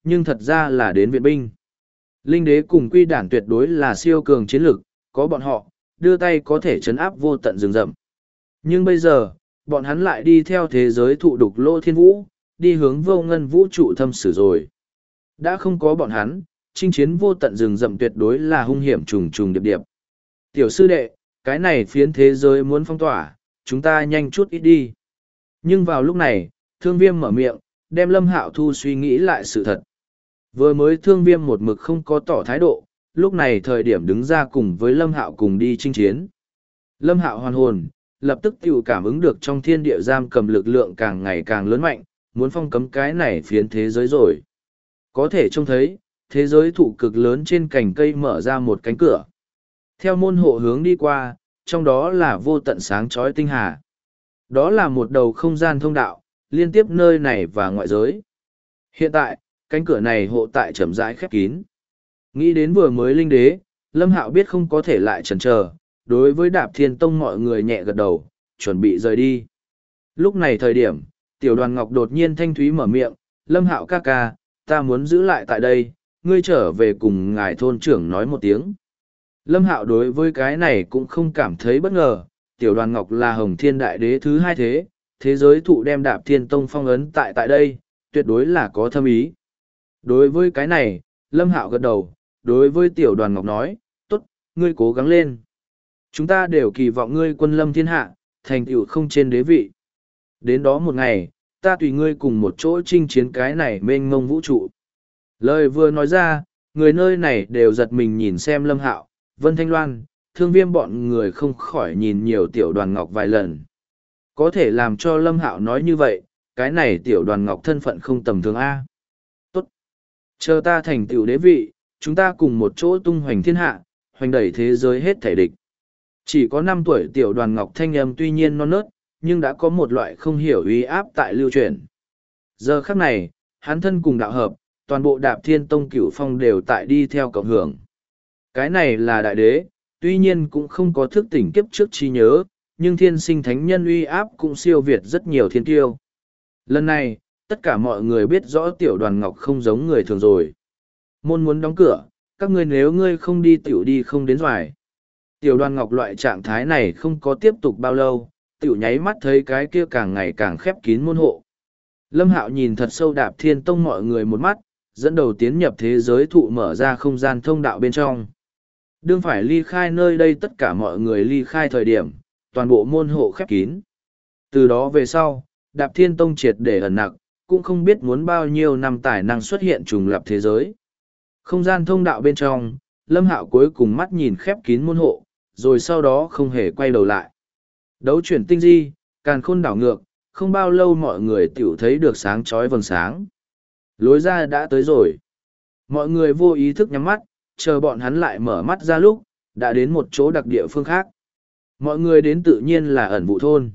nhưng thật ra là đến viện binh. Linh đế cùng quy đản tuyệt đối là siêu cường chiến lực, có bọn họ, đưa tay có thể chấn áp vô tận rừng rậm. Nhưng bây giờ, bọn hắn lại đi theo thế giới thụ đục Lô Thiên Vũ, đi hướng vô ngân vũ trụ thâm sử rồi. Đã không có bọn hắn, chinh chiến vô tận rừng rậm tuyệt đối là hung hiểm trùng trùng điệp điệp. Tiểu sư đệ, cái này phiến thế giới muốn phong tỏa, chúng ta nhanh chút ít đi. Nhưng vào lúc này, Thương Viêm mở miệng, đem Lâm Hạo Thu suy nghĩ lại sự thật. Vừa mới Thương Viêm một mực không có tỏ thái độ, lúc này thời điểm đứng ra cùng với Lâm Hạo cùng đi chinh chiến. Lâm Hạo hoàn hồn, lập tức tự cảm ứng được trong thiên địa giam cầm lực lượng càng ngày càng lớn mạnh, muốn phong cấm cái này phiến thế giới rồi. Có thể trông thấy, thế giới thụ cực lớn trên cành cây mở ra một cánh cửa. Theo môn hộ hướng đi qua, trong đó là vô tận sáng chói tinh hà. Đó là một đầu không gian thông đạo, liên tiếp nơi này và ngoại giới. Hiện tại, cánh cửa này hộ tại chậm rãi khép kín. Nghĩ đến vừa mới linh đế, Lâm Hạo biết không có thể lại chần chờ, đối với Đạp Thiên Tông mọi người nhẹ gật đầu, chuẩn bị rời đi. Lúc này thời điểm, Tiểu Đoàn Ngọc đột nhiên thanh thúy mở miệng, Lâm Hạo ca ca, ta muốn giữ lại tại đây, ngươi trở về cùng ngài thôn trưởng nói một tiếng. Lâm Hạo đối với cái này cũng không cảm thấy bất ngờ, Tiểu Đoàn Ngọc là Hồng Thiên Đại Đế thứ hai thế, thế giới thụ đem Đạp Thiên Tông phong ấn tại đây, tuyệt đối là có thâm ý. Đối với cái này, Lâm Hạo gật đầu, đối với Tiểu Đoàn Ngọc nói, tốt, ngươi cố gắng lên. Chúng ta đều kỳ vọng ngươi quân lâm thiên hạ, thành tựu không trên đế vị. Đến đó một ngày, ta tùy ngươi cùng một chỗ chinh chiến cái này mênh mông vũ trụ. Lời vừa nói ra, người nơi này đều giật mình nhìn xem Lâm Hạo, Vân Thanh Loan, Thương Viêm bọn người không khỏi nhìn nhiều Tiểu Đoàn Ngọc vài lần. Có thể làm cho Lâm Hạo nói như vậy, cái này Tiểu Đoàn Ngọc thân phận không tầm thường A. Tốt. Chờ ta thành tựu đế vị, chúng ta cùng một chỗ tung hoành thiên hạ, hoành đẩy thế giới hết thể địch. Chỉ có 5 tuổi Tiểu Đoàn Ngọc thanh âm tuy nhiên non nớt, nhưng đã có một loại không hiểu uy áp tại lưu truyền. Giờ khắc này, hắn thân cùng đạo hợp, toàn bộ Đạp Thiên Tông Cửu Phong đều tại đi theo cộng hưởng. Cái này là đại đế, tuy nhiên cũng không có thức tỉnh kiếp trước trí nhớ, nhưng thiên sinh thánh nhân uy áp cũng siêu việt rất nhiều thiên tiêu. Lần này, tất cả mọi người biết rõ Tiểu Đoàn Ngọc không giống người thường rồi. Môn muốn đóng cửa, các ngươi nếu ngươi không đi tiểu đi không đến doài. Tiểu Đoàn Ngọc loại trạng thái này không có tiếp tục bao lâu, tiểu nháy mắt thấy cái kia càng ngày càng khép kín môn hộ. Lâm Hạo nhìn thật sâu Đạp Thiên Tông mọi người một mắt, dẫn đầu tiến nhập thế giới thụ mở ra không gian thông đạo bên trong. Đương phải ly khai nơi đây tất cả mọi người ly khai thời điểm, toàn bộ môn hộ khép kín. Từ đó về sau, Đạp Thiên Tông triệt để ẩn nặc, cũng không biết muốn bao nhiêu năm tài năng xuất hiện trùng lập thế giới. Không gian thông đạo bên trong, Lâm Hạo cuối cùng mắt nhìn khép kín môn hộ, rồi sau đó không hề quay đầu lại. Đấu chuyển tinh di, càn khôn đảo ngược, không bao lâu mọi người tiểu thấy được sáng chói vầng sáng. Lối ra đã tới rồi. Mọi người vô ý thức nhắm mắt, chờ bọn hắn lại mở mắt ra lúc, đã đến một chỗ đặc địa phương khác. Mọi người đến tự nhiên là ẩn vụ thôn.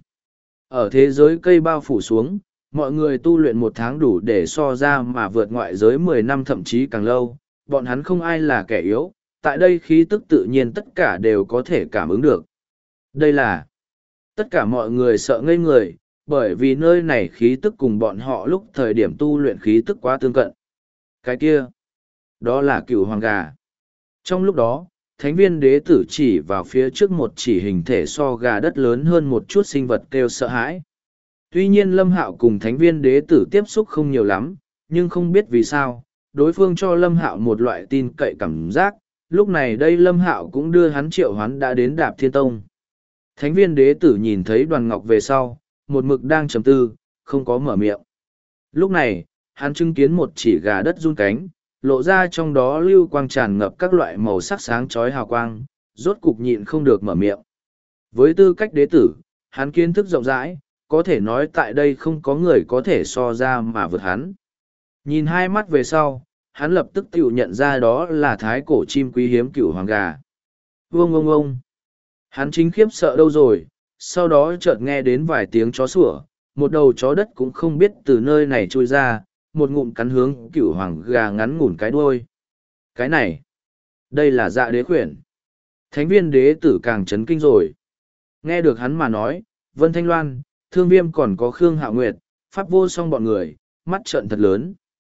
Ở thế giới cây bao phủ xuống, mọi người tu luyện 1 tháng đủ để so ra mà vượt ngoại giới 10 năm thậm chí càng lâu. Bọn hắn không ai là kẻ yếu, tại đây khí tức tự nhiên tất cả đều có thể cảm ứng được. Đây là tất cả mọi người sợ ngây người, bởi vì nơi này khí tức cùng bọn họ lúc thời điểm tu luyện khí tức quá tương cận. Cái kia, đó là Cửu Hoàng Gà. Trong lúc đó, thánh viên đế tử chỉ vào phía trước một chỉ hình thể so gà đất lớn hơn một chút sinh vật kêu sợ hãi. Tuy nhiên Lâm Hạo cùng thánh viên đế tử tiếp xúc không nhiều lắm, nhưng không biết vì sao, đối phương cho Lâm Hạo một loại tin cậy cảm giác, lúc này đây Lâm Hạo cũng đưa hắn triệu hoán đã đến Đạp Thiên Tông. Thánh viên đế tử nhìn thấy Đoàn Ngọc về sau, một mực đang trầm tư, không có mở miệng. Lúc này, hắn chứng kiến một chỉ gà đất run cánh, lộ ra trong đó lưu quang tràn ngập các loại màu sắc sáng chói hào quang, rốt cục nhịn không được mở miệng. Với tư cách đế tử, hắn kiến thức rộng rãi, có thể nói tại đây không có người có thể so ra mà vượt hắn. Nhìn 2 mắt về sau, hắn lập tức tự nhận ra đó là thái cổ chim quý hiếm Cửu Hoàng Gà. Vương ông ông. Hắn chính khiếp sợ đâu rồi, sau đó chợt nghe đến vài tiếng chó sủa, một đầu chó đất cũng không biết từ nơi này trôi ra, một ngụm cắn hướng Cửu Hoàng Gà ngắn ngủn cái đuôi. Cái này, đây là Dạ Đế khuyển. Thánh viên đế tử càng chấn kinh rồi. Nghe được hắn mà nói, Vân Thanh Loan, Thương Viêm còn có Khương Hạo Nguyệt, Pháp Vô Song bọn người, mắt trợn thật lớn.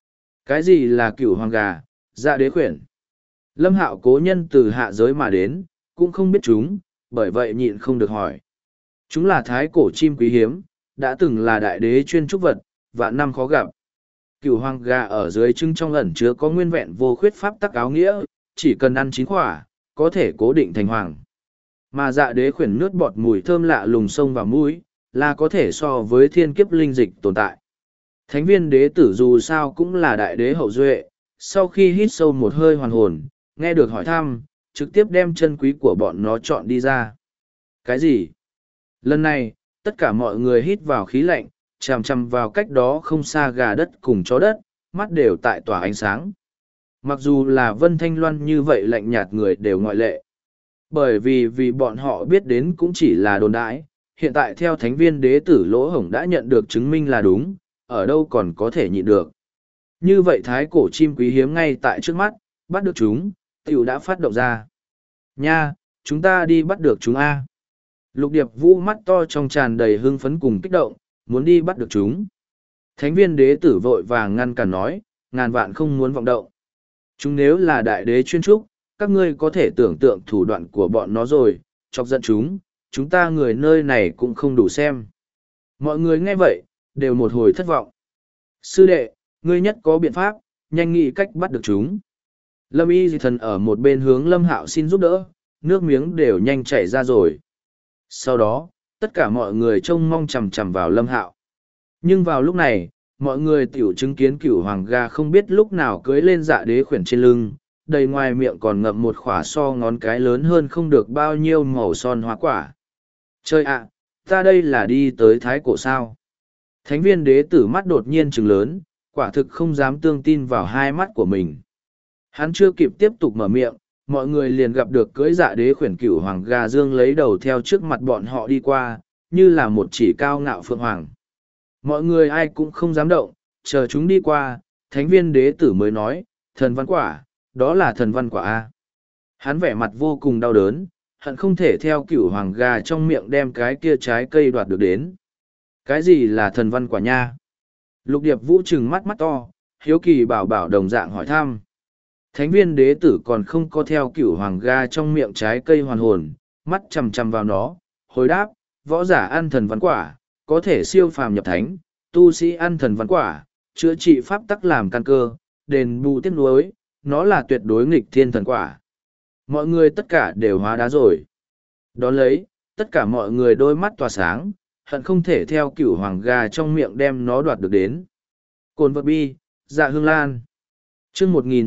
Cái gì là cửu hoàng gà, dạ đế khuyển? Lâm Hạo cố nhân từ hạ giới mà đến, cũng không biết chúng, bởi vậy nhịn không được hỏi. Chúng là thái cổ chim quý hiếm, đã từng là đại đế chuyên trúc vật, vạn năm khó gặp. Cửu hoàng gà ở dưới trưng trong ẩn chứa có nguyên vẹn vô khuyết pháp tắc áo nghĩa, chỉ cần ăn chín quả, có thể cố định thành hoàng. Mà dạ đế khuyển nước bọt mùi thơm lạ lùng sông vào mũi, là có thể so với thiên kiếp linh dịch tồn tại. Thánh viên đế tử dù sao cũng là đại đế hậu duệ, sau khi hít sâu một hơi hoàn hồn, nghe được hỏi thăm, trực tiếp đem chân quý của bọn nó chọn đi ra. Cái gì? Lần này, tất cả mọi người hít vào khí lạnh, chằm chằm vào cách đó không xa gà đất cùng chó đất, mắt đều tại tỏa ánh sáng. Mặc dù là Vân Thanh Loan như vậy lạnh nhạt người đều ngoại lệ. Bởi vì bọn họ biết đến cũng chỉ là đồn đãi, hiện tại theo thánh viên đế tử Lỗ Hổng đã nhận được chứng minh là đúng, ở đâu còn có thể nhịn được. Như vậy thái cổ chim quý hiếm ngay tại trước mắt, bắt được chúng, tiểu đã phát động ra. Nha, chúng ta đi bắt được chúng A. Lục Điệp Vũ mắt to trong tràn đầy hưng phấn cùng kích động, muốn đi bắt được chúng. Thánh viên đế tử vội vàng ngăn cản nói, ngàn vạn không muốn vọng động. Chúng nếu là đại đế chuyên trúc, các ngươi có thể tưởng tượng thủ đoạn của bọn nó rồi, chọc giận chúng ta người nơi này cũng không đủ xem. Mọi người nghe vậy, đều một hồi thất vọng. Sư đệ, ngươi nhất có biện pháp, nhanh nghĩ cách bắt được chúng. Lâm Y Dị Thần ở một bên hướng Lâm Hạo xin giúp đỡ, nước miếng đều nhanh chảy ra rồi. Sau đó, tất cả mọi người trông mong chằm chằm vào Lâm Hạo. Nhưng vào lúc này, mọi người tiểu chứng kiến cửu hoàng gà không biết lúc nào cưới lên dạ đế khuyển trên lưng, đầy ngoài miệng còn ngậm một khỏa so ngón cái lớn hơn không được bao nhiêu màu son hoa quả. Chơi ạ, ta đây là đi tới thái cổ sao? Thánh viên đế tử mắt đột nhiên trừng lớn, quả thực không dám tương tin vào hai mắt của mình. Hắn chưa kịp tiếp tục mở miệng, mọi người liền gặp được cưỡi dạ đế khuyển cửu hoàng gà dương lấy đầu theo trước mặt bọn họ đi qua, như là một chỉ cao ngạo phượng hoàng. Mọi người ai cũng không dám động, chờ chúng đi qua, thánh viên đế tử mới nói, thần văn quả, đó là thần văn quả A. Hắn vẻ mặt vô cùng đau đớn, hận không thể theo cửu hoàng gà trong miệng đem cái kia trái cây đoạt được đến. Cái gì là thần văn quả nha? Lục Điệp Vũ trừng mắt mắt to, hiếu kỳ bảo bảo đồng dạng hỏi thăm. Thánh viên đế tử còn không có theo cửu hoàng gà trong miệng trái cây hoàn hồn, mắt chằm chằm vào nó, hồi đáp, võ giả ăn thần văn quả, có thể siêu phàm nhập thánh, tu sĩ ăn thần văn quả, chữa trị pháp tắc làm căn cơ, đền bù tiếc nuối, nó là tuyệt đối nghịch thiên thần quả. Mọi người tất cả đều hóa đá rồi. Đón lấy, tất cả mọi người đôi mắt tỏa sáng, hận không thể theo cửu hoàng gà trong miệng đem nó đoạt được đến. Cồn vật bi, dạ hương lan. Chương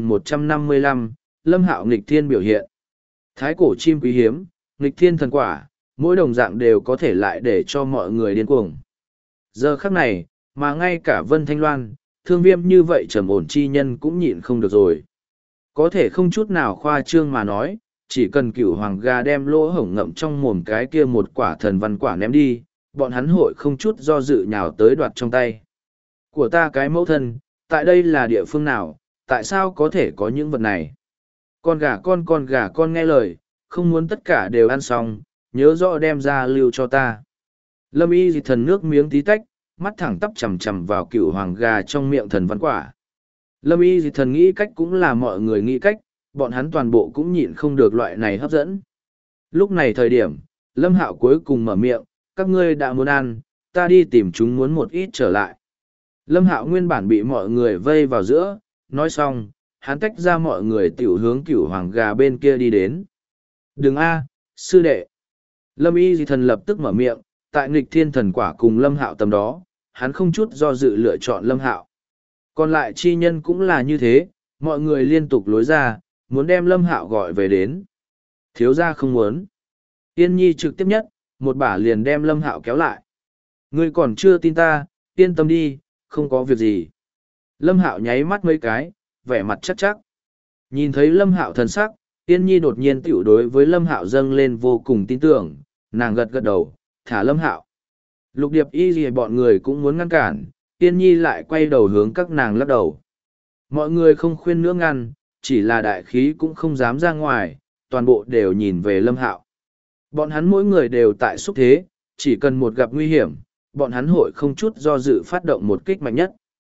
1155, Lâm Hạo nghịch thiên biểu hiện. Thái cổ chim quý hiếm, nghịch thiên thần quả, mỗi đồng dạng đều có thể lại để cho mọi người điên cuồng. Giờ khắc này, mà ngay cả Vân Thanh Loan, thương viêm như vậy trầm ổn chi nhân cũng nhịn không được rồi. Có thể không chút nào khoa trương mà nói, chỉ cần cửu hoàng gà đem lỗ hổng ngậm trong mồm cái kia một quả thần văn quả ném đi, bọn hắn hội không chút do dự nhào tới đoạt trong tay. Của ta cái mẫu thân, tại đây là địa phương nào, tại sao có thể có những vật này? Con gà con nghe lời, không muốn tất cả đều ăn xong, nhớ rõ đem ra lưu cho ta. Lâm Y Dị Thần nước miếng tí tách, mắt thẳng tắp chằm chằm vào cửu hoàng gà trong miệng thần văn quả. Lâm Y Dị Thần nghĩ cách cũng là mọi người nghĩ cách, bọn hắn toàn bộ cũng nhịn không được loại này hấp dẫn. Lúc này thời điểm, Lâm Hạo cuối cùng mở miệng, các ngươi đã muốn ăn, ta đi tìm chúng muốn một ít trở lại. Lâm Hạo nguyên bản bị mọi người vây vào giữa, nói xong, hắn tách ra mọi người tiểu hướng cửu hoàng gà bên kia đi đến. Đừng a, sư đệ. Lâm Y Dị Thần lập tức mở miệng, tại nghịch thiên thần quả cùng Lâm Hạo tầm đó, hắn không chút do dự lựa chọn Lâm Hạo. Còn lại chi nhân cũng là như thế, mọi người liên tục lối ra, muốn đem Lâm Hạo gọi về đến. Thiếu gia không muốn. Yên Nhi trực tiếp nhất, một bả liền đem Lâm Hạo kéo lại. Ngươi còn chưa tin ta, yên tâm đi, không có việc gì. Lâm Hạo nháy mắt mấy cái, vẻ mặt chắc chắc. Nhìn thấy Lâm Hạo thần sắc, Yên Nhi đột nhiên tiểu đối với Lâm Hạo dâng lên vô cùng tin tưởng, nàng gật gật đầu, thả Lâm Hạo. Lục Điệp Y gì bọn người cũng muốn ngăn cản, Yên Nhi lại quay đầu hướng các nàng lắc đầu. Mọi người không khuyên nữa ngăn, chỉ là đại khí cũng không dám ra ngoài, toàn bộ đều nhìn về Lâm Hạo. Bọn hắn mỗi người đều tại xúc thế, chỉ cần một gặp nguy hiểm, bọn hắn hội không chút do dự phát động một kích mạnh nhất.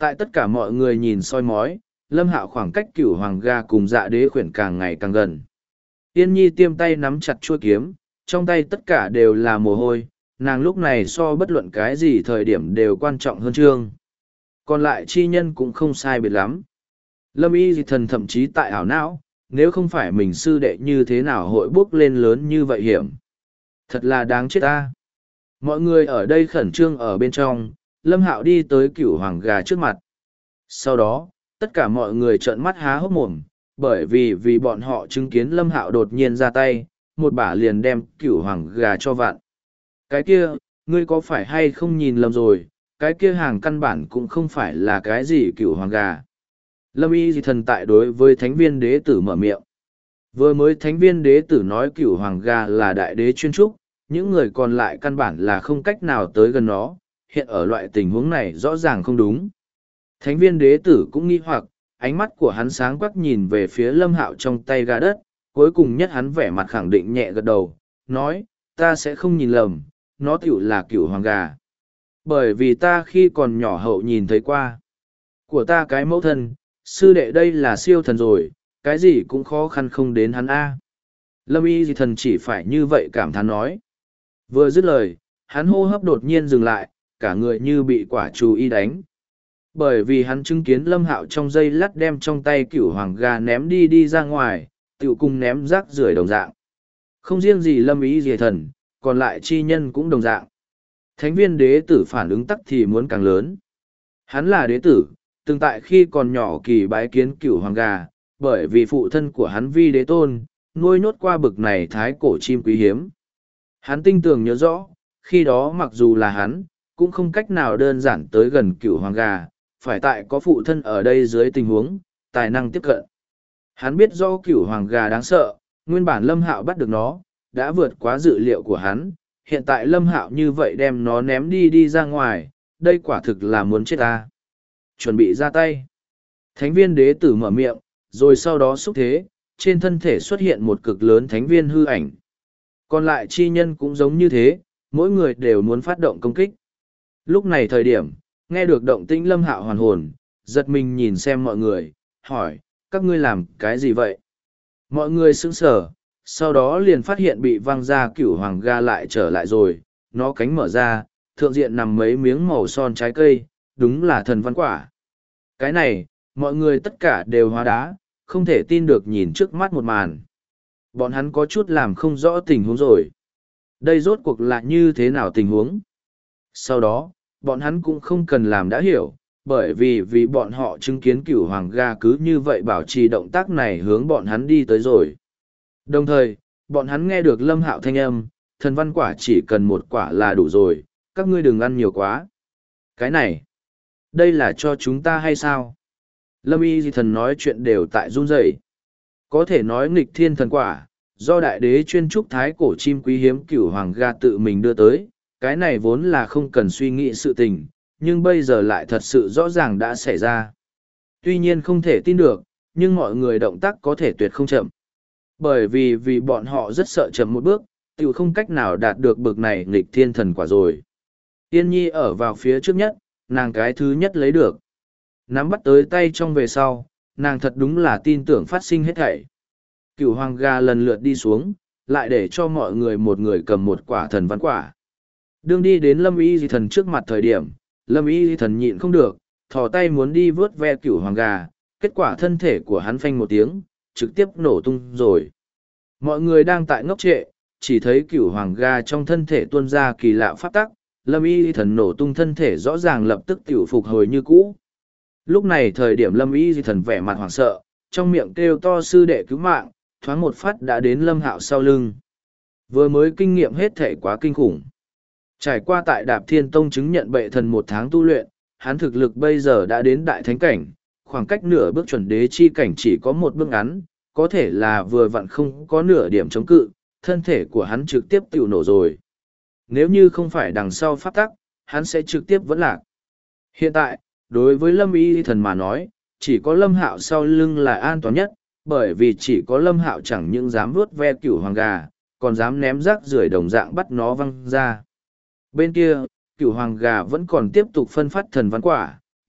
Tại tất cả mọi người nhìn soi mói, Lâm Hạo khoảng cách Cửu Hoàng Ga cùng Dạ Đế khuyển càng ngày càng gần. Yên Nhi tiêm tay nắm chặt chuôi kiếm, trong tay tất cả đều là mồ hôi, nàng lúc này so bất luận cái gì thời điểm đều quan trọng hơn Trương. Còn lại chi nhân cũng không sai biệt lắm. Lâm Y Dị Thần thậm chí tại ảo não, nếu không phải mình sư đệ như thế nào hội bước lên lớn như vậy hiểm. Thật là đáng chết ta. Mọi người ở đây khẩn trương ở bên trong, Lâm Hạo đi tới Cửu Hoàng Gà trước mặt. Sau đó, tất cả mọi người trợn mắt há hốc mồm, bởi vì bọn họ chứng kiến Lâm Hạo đột nhiên ra tay, một bả liền đem Cửu Hoàng Gà cho vạn. Cái kia, ngươi có phải hay không nhìn lầm rồi, cái kia hàng căn bản cũng không phải là cái gì Cửu Hoàng Gà. Lâm Y Dị Thần tại đối với Thánh Viên Đế Tử mở miệng. Vừa mới Thánh Viên Đế Tử nói Cửu Hoàng Gà là đại đế chuyên trúc, những người còn lại căn bản là không cách nào tới gần nó, hiện ở loại tình huống này rõ ràng không đúng. Thánh Viên Đế Tử cũng nghi hoặc, ánh mắt của hắn sáng quắc nhìn về phía Lâm Hạo trong tay gà đất, cuối cùng nhất hắn vẻ mặt khẳng định nhẹ gật đầu, nói, ta sẽ không nhìn lầm, nó tiểu là Cửu Hoàng Gà. Bởi vì ta khi còn nhỏ hậu nhìn thấy qua. Của ta cái mẫu thân, sư đệ đây là siêu thần rồi, cái gì cũng khó khăn không đến hắn a. Lâm Y Dị Thần chỉ phải như vậy cảm thán nói. Vừa dứt lời, hắn hô hấp đột nhiên dừng lại, cả người như bị quả chú y đánh. Bởi vì hắn chứng kiến Lâm Hạo trong giây lát đem trong tay Cửu Hoàng Gà ném đi ra ngoài, tựu cùng ném rác rưởi đồng dạng. Không riêng gì Lâm Y Dị Thần, còn lại chi nhân cũng đồng dạng. Thánh Viên Đế Tử phản ứng tắc thì muốn càng lớn. Hắn là đế tử, từng tại khi còn nhỏ kỳ bái kiến Cửu Hoàng Gà, bởi vì phụ thân của hắn vi đế tôn, nuôi nhốt qua bực này thái cổ chim quý hiếm. Hắn tinh tường nhớ rõ, khi đó mặc dù là hắn, cũng không cách nào đơn giản tới gần Cửu Hoàng Gà, phải tại có phụ thân ở đây dưới tình huống, tài năng tiếp cận. Hắn biết do Cửu Hoàng Gà đáng sợ, nguyên bản Lâm Hạo bắt được nó, đã vượt quá dự liệu của hắn, hiện tại Lâm Hạo như vậy đem nó ném đi ra ngoài, đây quả thực là muốn chết ta. Chuẩn bị ra tay. Thánh Viên Đế Tử mở miệng, rồi sau đó xúc thế, trên thân thể xuất hiện một cực lớn thánh viên hư ảnh. Còn lại chi nhân cũng giống như thế, mỗi người đều muốn phát động công kích. Lúc này thời điểm, nghe được động tĩnh Lâm Hạo hoàn hồn, giật mình nhìn xem mọi người, hỏi, các ngươi làm cái gì vậy? Mọi người sững sờ, sau đó liền phát hiện bị văng ra Cửu Hoàng Gà lại trở lại rồi, nó cánh mở ra, thượng diện nằm mấy miếng màu son trái cây, đúng là thần văn quả. Cái này, mọi người tất cả đều hóa đá, không thể tin được nhìn trước mắt một màn. Bọn hắn có chút làm không rõ tình huống rồi. Đây rốt cuộc là như thế nào tình huống? Sau đó, bọn hắn cũng không cần làm đã hiểu, bởi vì bọn họ chứng kiến Cửu Hoàng Gà cứ như vậy bảo trì động tác này hướng bọn hắn đi tới rồi. Đồng thời, bọn hắn nghe được Lâm Hạo thanh âm, thần văn quả chỉ cần một quả là đủ rồi, các ngươi đừng ăn nhiều quá. Cái này, đây là cho chúng ta hay sao? Lâm Y Dị Thần nói chuyện đều tại run rẩy. Có thể nói nghịch thiên thần quả, do đại đế chuyên trúc thái cổ chim quý hiếm Cửu Hoàng Gà tự mình đưa tới, cái này vốn là không cần suy nghĩ sự tình, nhưng bây giờ lại thật sự rõ ràng đã xảy ra. Tuy nhiên không thể tin được, nhưng mọi người động tác có thể tuyệt không chậm. Bởi vì bọn họ rất sợ chậm một bước, tiểu không cách nào đạt được bực này nghịch thiên thần quả rồi. Yên Nhi ở vào phía trước nhất, nàng cái thứ nhất lấy được. Nắm bắt tới tay trong về sau, nàng thật đúng là tin tưởng phát sinh hết thảy. Cửu Hoàng Gà lần lượt đi xuống, lại để cho mọi người một người cầm một quả thần văn quả. Đương đi đến Lâm Y Dị Thần trước mặt thời điểm, Lâm Y Dị Thần nhịn không được, thò tay muốn đi vớt ve Cửu Hoàng Gà, kết quả thân thể của hắn phanh một tiếng, trực tiếp nổ tung rồi. Mọi người đang tại ngốc trệ, chỉ thấy Cửu Hoàng Gà trong thân thể tuôn ra kỳ lạ pháp tắc, Lâm Y Dị Thần nổ tung thân thể rõ ràng lập tức tiểu phục hồi như cũ. Lúc này thời điểm Lâm Y Dị Thần vẻ mặt hoảng sợ, trong miệng kêu to sư đệ cứu mạng, thoáng một phát đã đến Lâm Hạo sau lưng. Vừa mới kinh nghiệm hết thể quá kinh khủng. Trải qua tại Đạp Thiên Tông chứng nhận bệ thần 1 tháng tu luyện, hắn thực lực bây giờ đã đến đại thánh cảnh, khoảng cách nửa bước chuẩn đế chi cảnh chỉ có một bước ngắn, có thể là vừa vặn không có nửa điểm chống cự, thân thể của hắn trực tiếp tiểu nổ rồi. Nếu như không phải đằng sau pháp tắc, hắn sẽ trực tiếp vẫn lạc. Hiện tại, đối với Lâm Y Thần mà nói, chỉ có Lâm Hạo sau lưng là an toàn nhất, bởi vì chỉ có Lâm Hạo chẳng những dám vuốt ve Cửu Hoàng Gà, còn dám ném rác rưởi đồng dạng bắt nó văng ra. Bên kia, Cửu Hoàng Gà vẫn còn tiếp tục phân phát thần văn quả,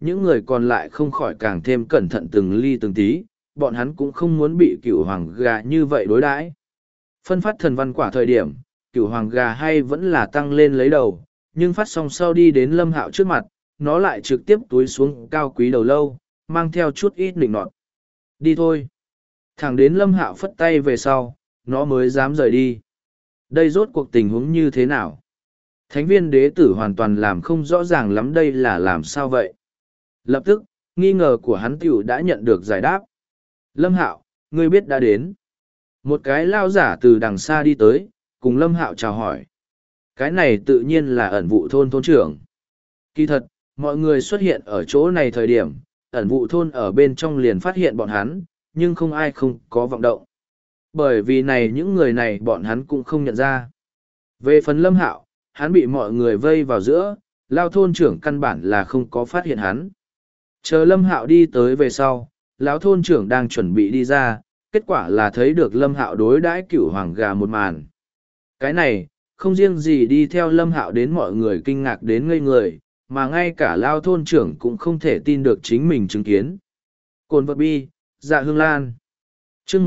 Những người còn lại không khỏi càng thêm cẩn thận từng ly từng tí, bọn hắn cũng không muốn bị cửu hoàng gà như vậy đối đãi. Phân phát thần văn quả thời điểm, cửu hoàng gà hay vẫn là tăng lên lấy đầu, nhưng phát xong sau đi đến Lâm Hạo trước mặt, nó lại trực tiếp túi xuống cao quý đầu lâu, mang theo chút ít nịnh nọt. Đi thôi. Thẳng đến Lâm Hạo phất tay về sau, nó mới dám rời đi. Đây rốt cuộc tình huống như thế nào? Thánh viên đế tử hoàn toàn làm không rõ ràng lắm đây là làm sao vậy. Lập tức, nghi ngờ của hắn tiểu đã nhận được giải đáp. Lâm Hạo, ngươi biết đã đến. Một cái lao giả từ đằng xa đi tới, cùng Lâm Hạo chào hỏi. Cái này tự nhiên là ẩn vụ thôn thôn trưởng. Kỳ thật, mọi người xuất hiện ở chỗ này thời điểm, ẩn vụ thôn ở bên trong liền phát hiện bọn hắn, nhưng không ai không có vọng động. Bởi vì này những người này bọn hắn cũng không nhận ra. Về phần Lâm Hạo, hắn bị mọi người vây vào giữa, lao thôn trưởng căn bản là không có phát hiện hắn. Chờ Lâm Hạo đi tới về sau, lão thôn trưởng đang chuẩn bị đi ra, kết quả là thấy được Lâm Hạo đối đãi cửu hoàng gà một màn. Cái này, không riêng gì đi theo Lâm Hạo đến mọi người kinh ngạc đến ngây người, mà ngay cả lao thôn trưởng cũng không thể tin được chính mình chứng kiến. Cồn vật bi, dạ hương lan. Chương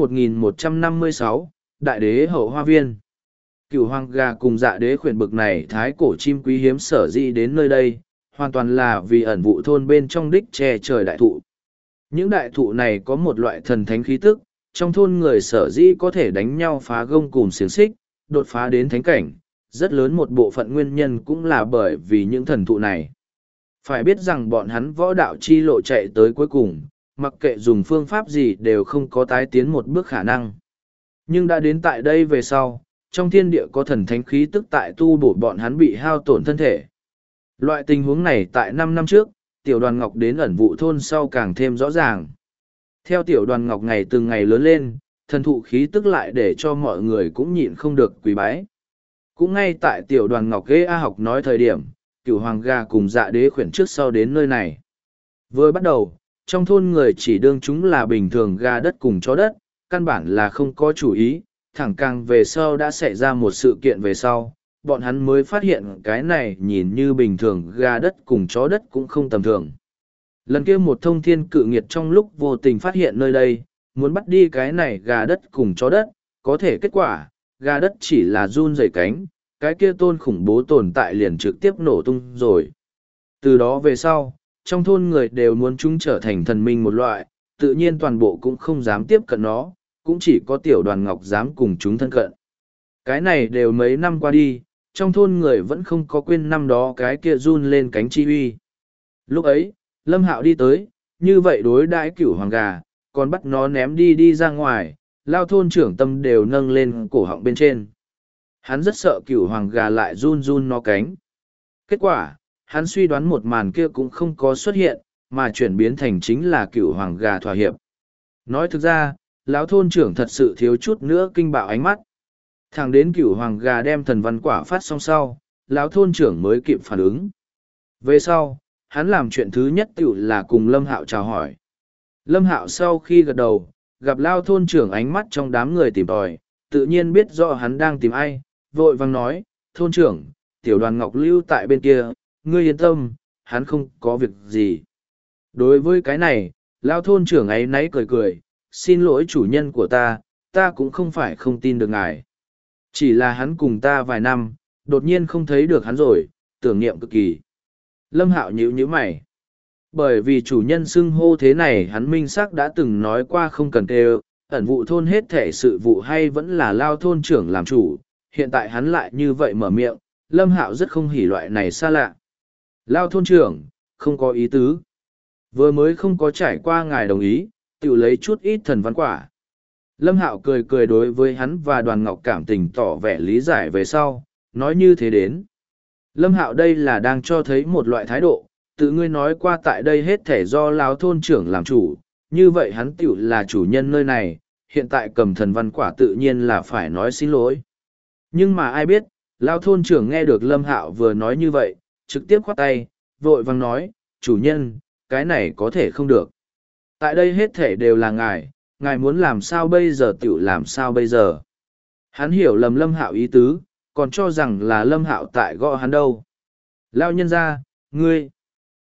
1156, Đại đế hậu hoa viên. Cửu hoàng gà cùng dạ đế khuyển bực này thái cổ chim quý hiếm sở dĩ đến nơi đây, hoàn toàn là vì ẩn vụ thôn bên trong đích che trời đại thụ. Những đại thụ này có một loại thần thánh khí tức, trong thôn người sở dĩ có thể đánh nhau phá gông cùm xiềng xích, đột phá đến thánh cảnh, rất lớn một bộ phận nguyên nhân cũng là bởi vì những thần thụ này. Phải biết rằng bọn hắn võ đạo chi lộ chạy tới cuối cùng, mặc kệ dùng phương pháp gì đều không có tái tiến một bước khả năng. Nhưng đã đến tại đây về sau, trong thiên địa có thần thánh khí tức tại tu bổ bọn hắn bị hao tổn thân thể. Loại tình huống này tại 5 năm trước, tiểu đoàn ngọc đến ẩn vụ thôn sau càng thêm rõ ràng. Theo tiểu đoàn ngọc ngày từng ngày lớn lên, thần thụ khí tức lại để cho mọi người cũng nhịn không được quý bái. Cũng ngay tại tiểu đoàn ngọc ghê A học nói thời điểm, cửu hoàng gà cùng dạ đế khuyển trước sau đến nơi này. Vừa bắt đầu, trong thôn người chỉ đương chúng là bình thường gà đất cùng chó đất, căn bản là không có chủ ý, thẳng càng về sau đã xảy ra một sự kiện về sau, bọn hắn mới phát hiện cái này nhìn như bình thường gà đất cùng chó đất cũng không tầm thường. Lần kia một thông thiên cự nghiệt trong lúc vô tình phát hiện nơi đây, muốn bắt đi cái này gà đất cùng chó đất, có thể kết quả, gà đất chỉ là run rẩy cánh, cái kia tôn khủng bố tồn tại liền trực tiếp nổ tung rồi. Từ đó về sau, trong thôn người đều muốn chúng trở thành thần minh một loại, tự nhiên toàn bộ cũng không dám tiếp cận nó, cũng chỉ có tiểu đoàn ngọc dám cùng chúng thân cận. Cái này đều mấy năm qua đi, trong thôn người vẫn không có quên năm đó cái kia run lên cánh chi uy. Lúc ấy, Lâm Hạo đi tới, như vậy đối đãi cửu hoàng gà, còn bắt nó ném đi ra ngoài, lao thôn trưởng tâm đều nâng lên cổ họng bên trên. Hắn rất sợ cửu hoàng gà lại run run nó cánh. Kết quả, hắn suy đoán một màn kia cũng không có xuất hiện, mà chuyển biến thành chính là cửu hoàng gà thỏa hiệp. Nói thực ra, lão thôn trưởng thật sự thiếu chút nữa kinh bạo ánh mắt. Thẳng đến cửu hoàng gà đem thần văn quả phát xong sau, lão thôn trưởng mới kịp phản ứng. Về sau, hắn làm chuyện thứ nhất tiểu là cùng Lâm Hạo chào hỏi. Lâm Hạo sau khi gật đầu, gặp lao thôn trưởng ánh mắt trong đám người tìm tòi, tự nhiên biết rõ hắn đang tìm ai, vội vang nói, thôn trưởng, tiểu đoàn ngọc lưu tại bên kia, ngươi yên tâm, hắn không có việc gì. Đối với cái này, lao thôn trưởng ấy náy cười cười, xin lỗi chủ nhân của ta cũng không phải không tin được ngài. Chỉ là hắn cùng ta vài năm, đột nhiên không thấy được hắn rồi, tưởng niệm cực kỳ. Lâm Hạo nhíu mày. Bởi vì chủ nhân xưng hô thế này hắn minh xác đã từng nói qua không cần kêu, ẩn vụ thôn hết thể sự vụ hay vẫn là lao thôn trưởng làm chủ, hiện tại hắn lại như vậy mở miệng, Lâm Hạo rất không hỉ loại này xa lạ. Lao thôn trưởng, không có ý tứ. Vừa mới không có trải qua ngài đồng ý, tự lấy chút ít thần văn quả. Lâm Hạo cười cười đối với hắn và đoàn ngọc cảm tình tỏ vẻ lý giải về sau, nói như thế đến. Lâm Hạo đây là đang cho thấy một loại thái độ, tự ngươi nói qua tại đây hết thể do lão thôn trưởng làm chủ, như vậy hắn tiểu là chủ nhân nơi này, hiện tại cầm thần văn quả tự nhiên là phải nói xin lỗi. Nhưng mà ai biết, lão thôn trưởng nghe được Lâm Hạo vừa nói như vậy, trực tiếp khoát tay, vội vàng nói, chủ nhân, cái này có thể không được. Tại đây hết thể đều là ngài muốn làm sao bây giờ tiểu làm sao bây giờ. Hắn hiểu lầm Lâm Hạo ý tứ, còn cho rằng là Lâm Hạo tại gõ hắn đâu. Lao nhân ra, ngươi.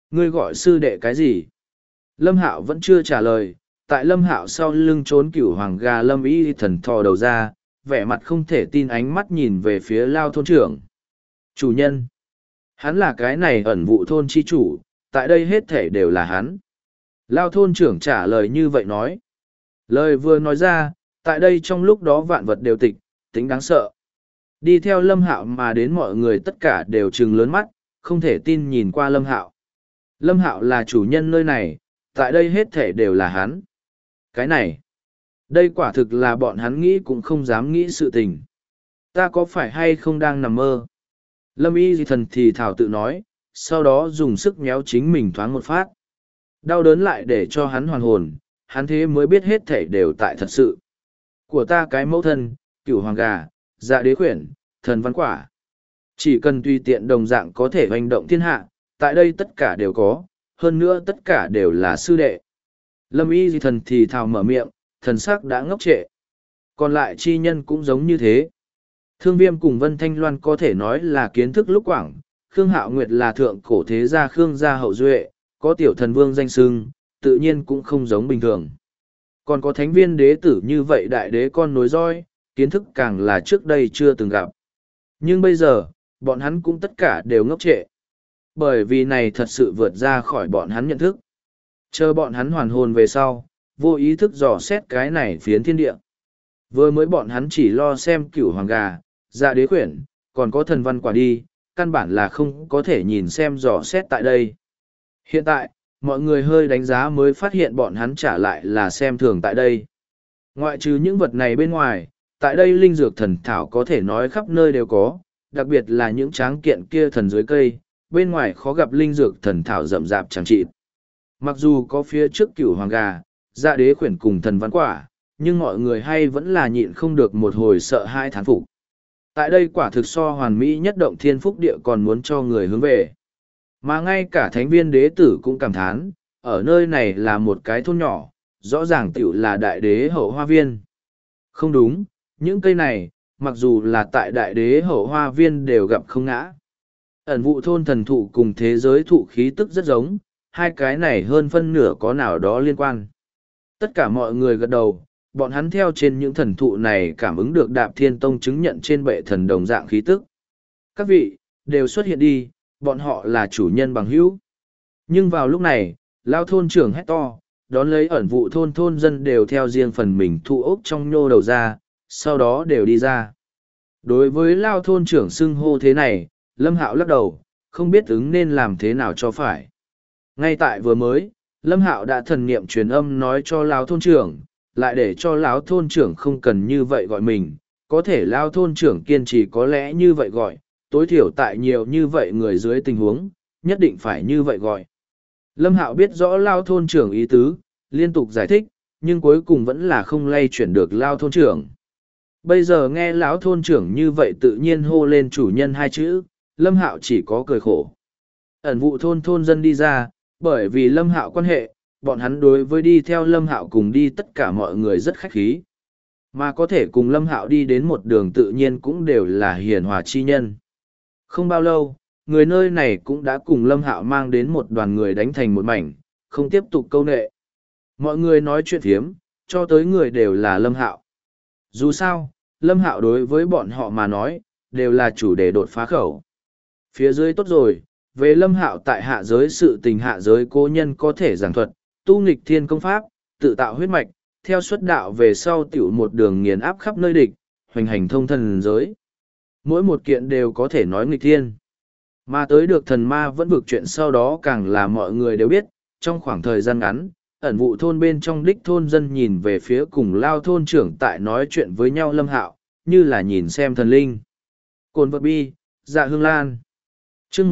Ngươi gọi sư đệ cái gì? Lâm Hạo vẫn chưa trả lời, tại Lâm Hạo sau lưng trốn cửu hoàng gà Lâm Y Thần thò đầu ra, vẻ mặt không thể tin ánh mắt nhìn về phía Lao thôn trưởng. Chủ nhân. Hắn là cái này ẩn vụ thôn chi chủ, tại đây hết thể đều là hắn. Lao thôn trưởng trả lời như vậy nói. Lời vừa nói ra, tại đây trong lúc đó vạn vật đều tịch, tính đáng sợ. Đi theo Lâm Hạo mà đến mọi người tất cả đều trừng lớn mắt, không thể tin nhìn qua Lâm Hạo. Lâm Hạo là chủ nhân nơi này, tại đây hết thể đều là hắn. Cái này, đây quả thực là bọn hắn nghĩ cũng không dám nghĩ sự tình. Ta có phải hay không đang nằm mơ? Lâm Y Thần thì thảo tự nói, sau đó dùng sức méo chính mình thoáng một phát. Đau đớn lại để cho hắn hoàn hồn, hắn thế mới biết hết thể đều tại thật sự. Của ta cái mẫu thân, cửu hoàng gà, dạ đế khuyển, thần văn quả. Chỉ cần tùy tiện đồng dạng có thể hành động thiên hạ, tại đây tất cả đều có, hơn nữa tất cả đều là sư đệ. Lâm Y Thần thì thào mở miệng, thần sắc đã ngốc trệ. Còn lại chi nhân cũng giống như thế. Thương Viêm cùng Vân Thanh Loan có thể nói là kiến thức lúc quảng, Khương Hạo Nguyệt là thượng cổ thế gia Khương gia hậu duệ, có tiểu thần vương danh xưng, tự nhiên cũng không giống bình thường. Còn có thánh viên đế tử như vậy đại đế con nối roi, kiến thức càng là trước đây chưa từng gặp. Nhưng bây giờ, bọn hắn cũng tất cả đều ngốc trệ. Bởi vì này thật sự vượt ra khỏi bọn hắn nhận thức. Chờ bọn hắn hoàn hồn về sau, vô ý thức dò xét cái này phiến thiên địa. Vừa mới bọn hắn chỉ lo xem cửu hoàng gà, dạ đế khuyển, còn có thần văn quả đi, căn bản là không có thể nhìn xem dò xét tại đây. Hiện tại, mọi người hơi đánh giá mới phát hiện bọn hắn trả lại là xem thường tại đây. Ngoại trừ những vật này bên ngoài, tại đây linh dược thần thảo có thể nói khắp nơi đều có, đặc biệt là những tráng kiện kia thần dưới cây, bên ngoài khó gặp linh dược thần thảo rậm rạp chẳng chịt. Mặc dù có phía trước cửu hoàng gà, dạ đế khuyển cùng thần văn quả, nhưng mọi người hay vẫn là nhịn không được một hồi sợ hai thán phục. Tại đây quả thực so hoàn mỹ nhất động thiên phúc địa còn muốn cho người hướng về. Mà ngay cả thánh viên đế tử cũng cảm thán, ở nơi này là một cái thôn nhỏ, rõ ràng tiểu là đại đế hậu hoa viên. Không đúng, những cây này, mặc dù là tại đại đế hậu hoa viên đều gặp không ngã. Ẩn vụ thôn thần thụ cùng thế giới thụ khí tức rất giống, hai cái này hơn phân nửa có nào đó liên quan. Tất cả mọi người gật đầu, bọn hắn theo trên những thần thụ này cảm ứng được Đạp Thiên Tông chứng nhận trên bệ thần đồng dạng khí tức. Các vị, đều xuất hiện đi, bọn họ là chủ nhân bằng hữu. Nhưng vào lúc này, Lao thôn trưởng hét to, đón lấy ẩn vụ thôn thôn dân đều theo riêng phần mình thụ ốc trong nhô đầu ra, sau đó đều đi ra. Đối với Lao thôn trưởng xưng hô thế này, Lâm Hạo lắc đầu, không biết ứng nên làm thế nào cho phải. Ngay tại vừa mới, Lâm Hạo đã thần niệm truyền âm nói cho Lao thôn trưởng, lại để cho Lão thôn trưởng không cần như vậy gọi mình, có thể Lao thôn trưởng kiên trì có lẽ như vậy gọi, tối thiểu tại nhiều như vậy người dưới tình huống, nhất định phải như vậy gọi. Lâm Hạo biết rõ Lao thôn trưởng ý tứ, liên tục giải thích, nhưng cuối cùng vẫn là không lay chuyển được Lao thôn trưởng. Bây giờ nghe lão thôn trưởng như vậy tự nhiên hô lên chủ nhân hai chữ, Lâm Hạo chỉ có cười khổ. Ẩn vụ thôn thôn dân đi ra, bởi vì Lâm Hạo quan hệ, bọn hắn đối với đi theo Lâm Hạo cùng đi tất cả mọi người rất khách khí. Mà có thể cùng Lâm Hạo đi đến một đường tự nhiên cũng đều là hiền hòa chi nhân. Không bao lâu, người nơi này cũng đã cùng Lâm Hạo mang đến một đoàn người đánh thành một mảnh, không tiếp tục câu nệ. Mọi người nói chuyện phiếm, cho tới người đều là Lâm Hạo. Dù sao, Lâm Hạo đối với bọn họ mà nói, đều là chủ đề đột phá khẩu. Phía dưới tốt rồi, về Lâm Hạo tại hạ giới sự tình hạ giới cố nhân có thể giảng thuật, tu nghịch thiên công pháp, tự tạo huyết mạch, theo xuất đạo về sau tiểu một đường nghiền áp khắp nơi địch, hoành hành thông thần giới. Mỗi một kiện đều có thể nói nghịch thiên. Mà tới được thần ma vẫn vực chuyện sau đó càng là mọi người đều biết, trong khoảng thời gian ngắn, ẩn vụ thôn bên trong đích thôn dân nhìn về phía cùng Lao thôn trưởng tại nói chuyện với nhau Lâm Hạo, như là nhìn xem thần linh. Cồn vật bi, dạ hương lan. Chương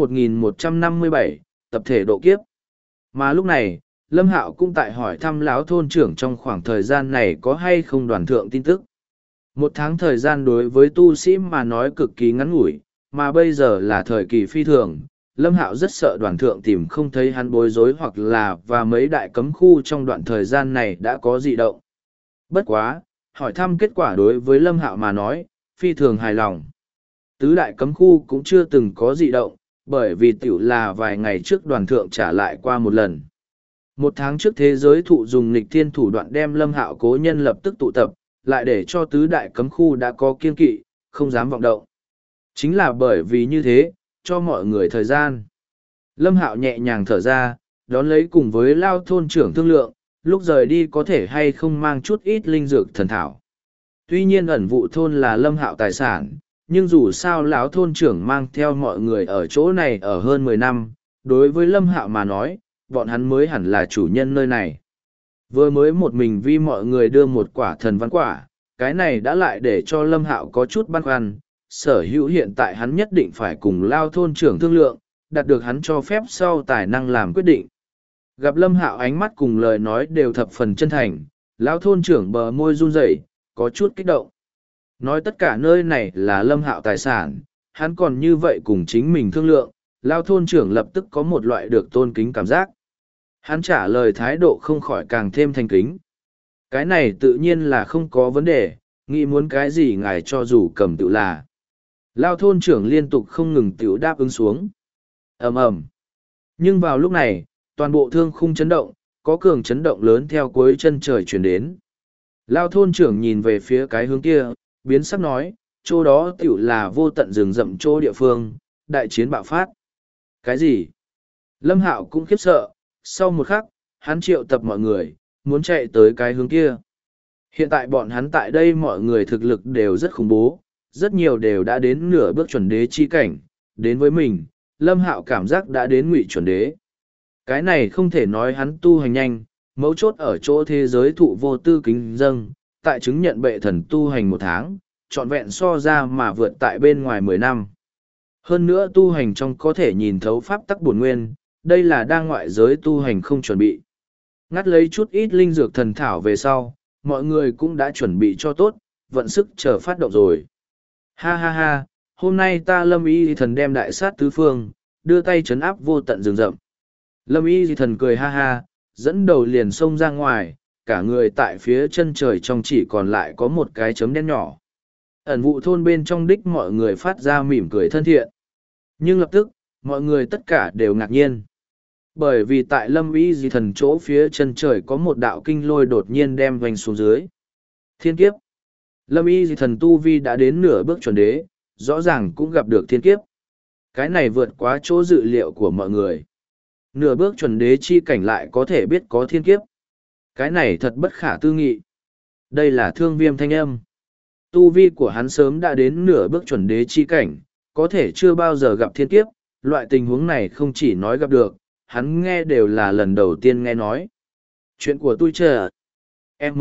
1157, tập thể độ kiếp. Mà lúc này, Lâm Hạo cũng tại hỏi thăm lão thôn trưởng trong khoảng thời gian này có hay không đoàn thượng tin tức. Một tháng thời gian đối với tu sĩ mà nói cực kỳ ngắn ngủi, mà bây giờ là thời kỳ phi thường. Lâm Hạo rất sợ đoàn thượng tìm không thấy hắn bối rối hoặc là và mấy đại cấm khu trong đoạn thời gian này đã có dị động. Bất quá, hỏi thăm kết quả đối với Lâm Hạo mà nói, phi thường hài lòng. Tứ đại cấm khu cũng chưa từng có dị động, bởi vì tiểu là vài ngày trước đoàn thượng trả lại qua một lần. Một tháng trước thế giới thụ dùng nghịch thiên thủ đoạn đem Lâm Hạo cố nhân lập tức tụ tập, lại để cho tứ đại cấm khu đã có kiên kỵ, không dám vọng động. Chính là bởi vì như thế, cho mọi người thời gian. Lâm Hạo nhẹ nhàng thở ra, đón lấy cùng với Lao thôn trưởng thương lượng, lúc rời đi có thể hay không mang chút ít linh dược thần thảo. Tuy nhiên ẩn vụ thôn là Lâm Hạo tài sản, nhưng dù sao lão thôn trưởng mang theo mọi người ở chỗ này ở hơn 10 năm, đối với Lâm Hạo mà nói, bọn hắn mới hẳn là chủ nhân nơi này. Vừa mới một mình vì mọi người đưa một quả thần văn quả, cái này đã lại để cho Lâm Hạo có chút băn khoăn, sở hữu hiện tại hắn nhất định phải cùng Lao thôn trưởng thương lượng, đạt được hắn cho phép sau tài năng làm quyết định. Gặp Lâm Hạo ánh mắt cùng lời nói đều thập phần chân thành, Lao thôn trưởng bờ môi run rẩy, có chút kích động. Nói tất cả nơi này là Lâm Hạo tài sản, hắn còn như vậy cùng chính mình thương lượng, Lao thôn trưởng lập tức có một loại được tôn kính cảm giác. Hắn trả lời thái độ không khỏi càng thêm thành kính. Cái này tự nhiên là không có vấn đề, nghĩ muốn cái gì ngài cho dù cầm tự là. Lao thôn trưởng liên tục không ngừng tiểu đáp ứng xuống. Ầm ầm. Nhưng vào lúc này, toàn bộ thương khung chấn động, có cường chấn động lớn theo cuối chân trời chuyển đến. Lao thôn trưởng nhìn về phía cái hướng kia, biến sắc nói, chỗ đó tiểu là vô tận rừng rậm chỗ địa phương, đại chiến bạo phát. Cái gì? Lâm Hạo cũng khiếp sợ, sau một khắc, hắn triệu tập mọi người, muốn chạy tới cái hướng kia. Hiện tại bọn hắn tại đây mọi người thực lực đều rất khủng bố, rất nhiều đều đã đến nửa bước chuẩn đế chi cảnh, đến với mình, Lâm Hạo cảm giác đã đến ngụy chuẩn đế. Cái này không thể nói hắn tu hành nhanh, mấu chốt ở chỗ thế giới thụ vô tư kính dâng, tại chứng nhận bệ thần tu hành 1 tháng, trọn vẹn so ra mà vượt tại bên ngoài 10 năm. Hơn nữa tu hành trong có thể nhìn thấu pháp tắc bổn nguyên, đây là đang ngoại giới tu hành không chuẩn bị. Ngắt lấy chút ít linh dược thần thảo về sau, mọi người cũng đã chuẩn bị cho tốt, vận sức chờ phát động rồi. Ha ha ha, hôm nay ta Lâm Y Thần đem đại sát tứ phương, đưa tay trấn áp vô tận rừng rậm. Lâm Y Thần cười ha ha, dẫn đầu liền xông ra ngoài, cả người tại phía chân trời trong chỉ còn lại có một cái chấm đen nhỏ. Ẩn vụ thôn bên trong đích mọi người phát ra mỉm cười thân thiện. Nhưng lập tức, mọi người tất cả đều ngạc nhiên. Bởi vì tại Lâm Y Thần chỗ phía chân trời có một đạo kinh lôi đột nhiên đem vành xuống dưới. Thiên kiếp. Lâm Y Thần tu vi đã đến nửa bước chuẩn đế, rõ ràng cũng gặp được thiên kiếp. Cái này vượt quá chỗ dự liệu của mọi người. Nửa bước chuẩn đế chi cảnh lại có thể biết có thiên kiếp. Cái này thật bất khả tư nghị. Đây là Thương Viêm thanh âm. Tu vi của hắn sớm đã đến nửa bước chuẩn đế chi cảnh, có thể chưa bao giờ gặp thiên kiếp. Loại tình huống này không chỉ nói gặp được, hắn nghe đều là lần đầu tiên nghe nói. Chuyện của tôi chờ. M.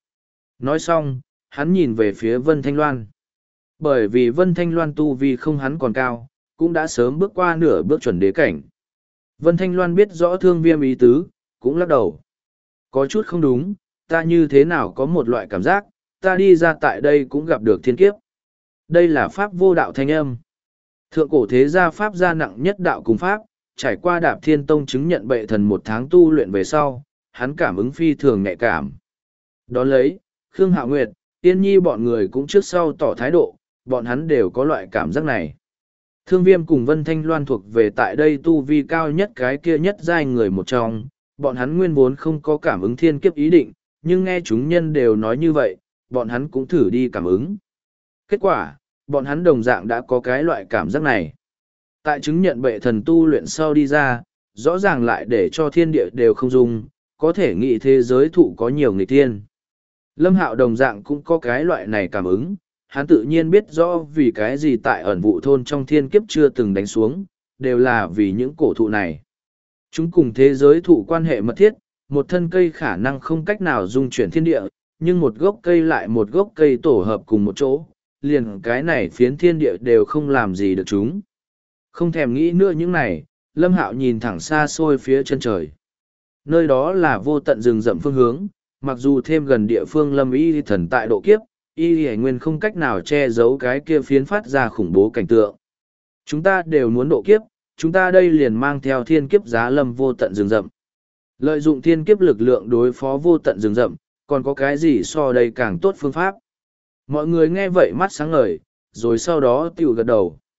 Nói xong, hắn nhìn về phía Vân Thanh Loan. Bởi vì Vân Thanh Loan tu vi không hắn còn cao, cũng đã sớm bước qua nửa bước chuẩn đế cảnh. Vân Thanh Loan biết rõ Thương Viêm ý tứ, cũng lắc đầu. Có chút không đúng, ta như thế nào có một loại cảm giác, ta đi ra tại đây cũng gặp được thiên kiếp. Đây là pháp vô đạo thanh âm. Thượng cổ thế gia pháp gia nặng nhất đạo cùng pháp, trải qua Đạp Thiên Tông chứng nhận bệ thần 1 tháng tu luyện về sau, hắn cảm ứng phi thường nhạy cảm. Đón lấy, Khương Hạo Nguyệt, Tiên Nhi bọn người cũng trước sau tỏ thái độ, bọn hắn đều có loại cảm giác này. Thương Viêm cùng Vân Thanh Loan thuộc về tại đây tu vi cao nhất cái kia nhất giai người một trong, bọn hắn nguyên vốn không có cảm ứng thiên kiếp ý định, nhưng nghe chúng nhân đều nói như vậy, bọn hắn cũng thử đi cảm ứng. Kết quả, bọn hắn đồng dạng đã có cái loại cảm giác này. Tại chứng nhận bệ thần tu luyện sau đi ra, rõ ràng lại để cho thiên địa đều không dùng, có thể nghĩ thế giới thụ có nhiều nghịch thiên. Lâm Hạo đồng dạng cũng có cái loại này cảm ứng, hắn tự nhiên biết rõ vì cái gì tại ẩn vụ thôn trong thiên kiếp chưa từng đánh xuống, đều là vì những cổ thụ này. Chúng cùng thế giới thụ quan hệ mật thiết, một thân cây khả năng không cách nào dung chuyển thiên địa, nhưng một gốc cây lại một gốc cây tổ hợp cùng một chỗ, liền cái này phiến thiên địa đều không làm gì được chúng. Không thèm nghĩ nữa những này, Lâm Hạo nhìn thẳng xa xôi phía chân trời. Nơi đó là vô tận rừng rậm phương hướng, mặc dù thêm gần địa phương Lâm Y Thần tại độ kiếp, Y Hải Nguyên không cách nào che giấu cái kia phiến phát ra khủng bố cảnh tượng. Chúng ta đều muốn độ kiếp, chúng ta đây liền mang theo thiên kiếp giá lâm vô tận rừng rậm. Lợi dụng thiên kiếp lực lượng đối phó vô tận rừng rậm, còn có cái gì so đây càng tốt phương pháp. Mọi người nghe vậy mắt sáng ngời, rồi sau đó tiểu gật đầu.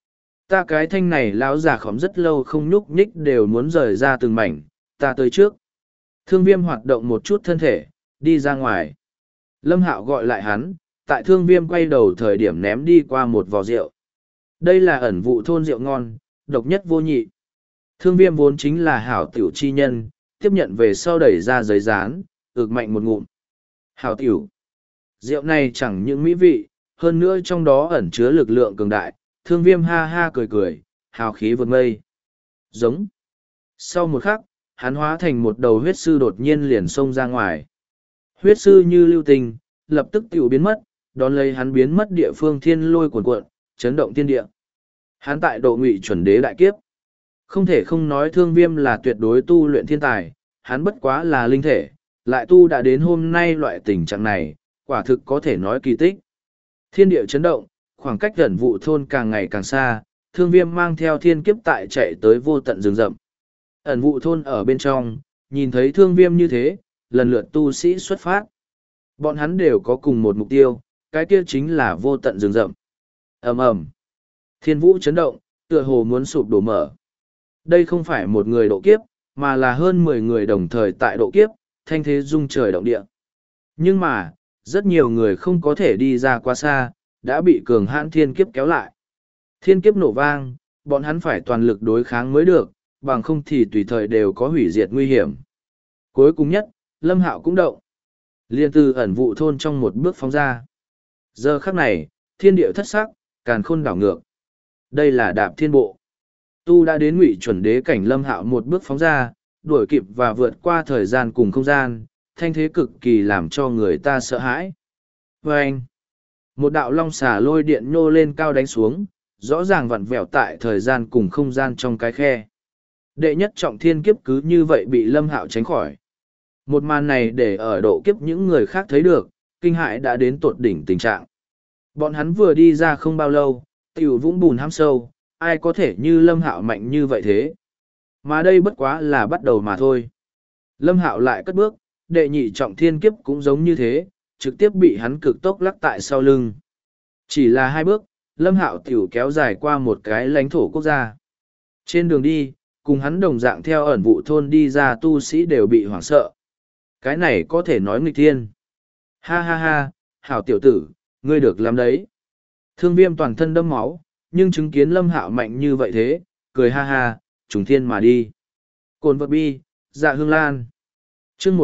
Ta cái thanh này lão già khóm rất lâu không nhúc nhích đều muốn rời ra từng mảnh, ta tới trước. Thương Viêm hoạt động một chút thân thể, đi ra ngoài. Lâm Hạo gọi lại hắn, tại Thương Viêm quay đầu thời điểm ném đi qua một vò rượu. Đây là ẩn vụ thôn rượu ngon, độc nhất vô nhị. Thương Viêm vốn chính là hảo tiểu chi nhân, tiếp nhận về sau đẩy ra giấy dán, ực mạnh một ngụm. Hảo tiểu. Rượu này chẳng những mỹ vị, hơn nữa trong đó ẩn chứa lực lượng cường đại. Thương Viêm ha ha cười cười, hào khí vượt mây. Giống. Sau một khắc, hắn hóa thành một đầu huyết sư đột nhiên liền xông ra ngoài. Huyết sư như lưu tình, lập tức tiểu biến mất, đón lấy hắn biến mất địa phương thiên lôi cuồn cuộn, chấn động thiên địa. Hắn tại độ ngụy chuẩn đế đại kiếp. Không thể không nói Thương Viêm là tuyệt đối tu luyện thiên tài, hắn bất quá là linh thể, lại tu đã đến hôm nay loại tình trạng này, quả thực có thể nói kỳ tích. Thiên địa chấn động, khoảng cách gần vụ thôn càng ngày càng xa, Thương Viêm mang theo thiên kiếp tại chạy tới vô tận rừng rậm. Ẩn vụ thôn ở bên trong, nhìn thấy Thương Viêm như thế, lần lượt tu sĩ xuất phát. Bọn hắn đều có cùng một mục tiêu, cái kia chính là vô tận rừng rậm. Ầm ầm. Thiên vũ chấn động, tựa hồ muốn sụp đổ mở. Đây không phải một người độ kiếp, mà là hơn 10 người đồng thời tại độ kiếp, thanh thế rung trời động địa. Nhưng mà, rất nhiều người không có thể đi ra quá xa, đã bị cường hãn thiên kiếp kéo lại. Thiên kiếp nổ vang, bọn hắn phải toàn lực đối kháng mới được, bằng không thì tùy thời đều có hủy diệt nguy hiểm. Cuối cùng nhất, Lâm Hạo cũng động. Liên từ ẩn vụ thôn trong một bước phóng ra. Giờ khắc này, thiên địa thất sắc, càn khôn đảo ngược. Đây là đạp thiên bộ. Tu đã đến ngụy chuẩn đế cảnh Lâm Hạo một bước phóng ra, đuổi kịp và vượt qua thời gian cùng không gian, thanh thế cực kỳ làm cho người ta sợ hãi. Vâng! Một đạo long xà lôi điện nhô lên cao đánh xuống, rõ ràng vặn vẹo tại thời gian cùng không gian trong cái khe. Đệ nhất trọng thiên kiếp cứ như vậy bị Lâm Hạo tránh khỏi. Một màn này để ở độ kiếp những người khác thấy được, kinh hãi đã đến tột đỉnh tình trạng. Bọn hắn vừa đi ra không bao lâu, tiểu vũng bùn hãm sâu, ai có thể như Lâm Hạo mạnh như vậy thế. Mà đây bất quá là bắt đầu mà thôi. Lâm Hạo lại cất bước, đệ nhị trọng thiên kiếp cũng giống như thế, trực tiếp bị hắn cực tốc lắc tại sau lưng. Chỉ là 2 bước, Lâm Hạo tiểu kéo dài qua một cái lãnh thổ quốc gia. Trên đường đi, cùng hắn đồng dạng theo ẩn vụ thôn đi ra tu sĩ đều bị hoảng sợ. Cái này có thể nói nghịch thiên. Ha ha ha, hảo tiểu tử, ngươi được làm đấy. Thương Viêm toàn thân đẫm máu, nhưng chứng kiến Lâm Hạo mạnh như vậy thế, cười ha ha, trùng thiên mà đi. Cồn vật bi, dạ hương lan. Chương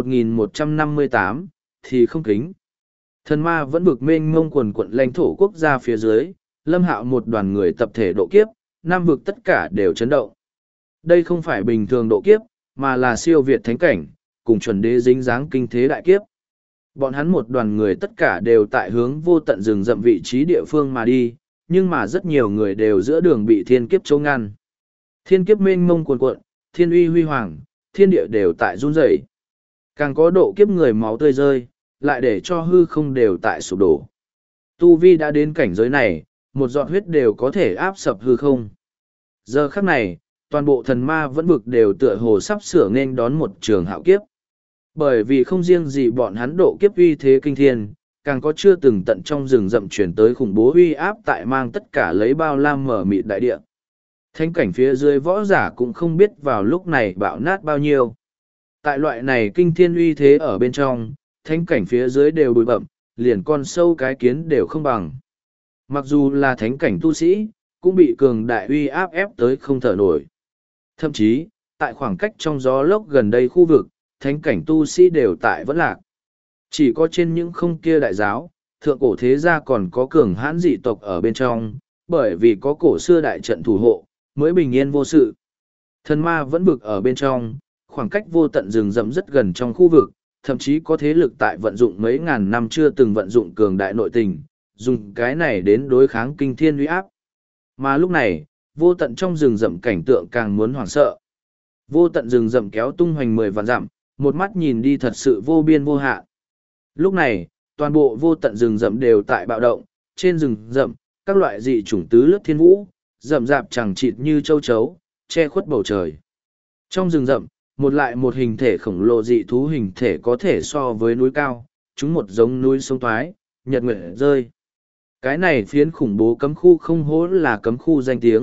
1158, thì không kính. Thần ma vẫn vực mênh mông quần quận lãnh thổ quốc gia phía dưới, Lâm Hạo một đoàn người tập thể độ kiếp, nam vực tất cả đều chấn động. Đây không phải bình thường độ kiếp, mà là siêu việt thánh cảnh, cùng chuẩn đế dính dáng kinh thế đại kiếp. Bọn hắn một đoàn người tất cả đều tại hướng vô tận rừng rậm vị trí địa phương mà đi, nhưng mà rất nhiều người đều giữa đường bị thiên kiếp chống ngăn. Thiên kiếp mênh mông cuồn cuộn, thiên uy huy hoàng, thiên địa đều tại run rẩy. Càng có độ kiếp người máu tươi rơi, lại để cho hư không đều tại sụp đổ. Tu vi đã đến cảnh giới này, một giọt huyết đều có thể áp sập hư không. Giờ khắc này, toàn bộ thần ma vẫn vực đều tựa hồ sắp sửa nên đón một trường hạo kiếp. Bởi vì không riêng gì bọn hắn độ kiếp uy thế kinh thiên, càng có chưa từng tận trong rừng rậm chuyển tới khủng bố uy áp tại mang tất cả lấy bao lam mở mịt đại địa. Thánh cảnh phía dưới võ giả cũng không biết vào lúc này bạo nát bao nhiêu. Tại loại này kinh thiên uy thế ở bên trong, thánh cảnh phía dưới đều bụi bậm, liền con sâu cái kiến đều không bằng. Mặc dù là thánh cảnh tu sĩ, cũng bị cường đại uy áp ép tới không thở nổi. Thậm chí, tại khoảng cách trong gió lốc gần đây khu vực, thánh cảnh tu sĩ đều tại vẫn lạc. Chỉ có trên những không kia đại giáo, thượng cổ thế gia còn có cường hãn dị tộc ở bên trong, bởi vì có cổ xưa đại trận thủ hộ, mới bình yên vô sự. Thần ma vẫn vực ở bên trong, khoảng cách vô tận rừng rậm rất gần trong khu vực, thậm chí có thế lực tại vận dụng mấy ngàn năm chưa từng vận dụng cường đại nội tình, dùng cái này đến đối kháng kinh thiên uy áp. Mà lúc này, vô tận trong rừng rậm cảnh tượng càng muốn hoảng sợ. Vô tận rừng rậm kéo tung hoành 10 vạn dặm, một mắt nhìn đi thật sự vô biên vô hạn. Lúc này, toàn bộ vô tận rừng rậm đều tại bạo động, trên rừng rậm, các loại dị chủng tứ lướt thiên vũ, rậm rạp chẳng chịt như châu chấu, che khuất bầu trời. Trong rừng rậm, một lại một hình thể khổng lồ dị thú hình thể có thể so với núi cao, chúng một giống núi sông toái, nhật nguyệt rơi. Cái này phiến khủng bố cấm khu không hố là cấm khu danh tiếng,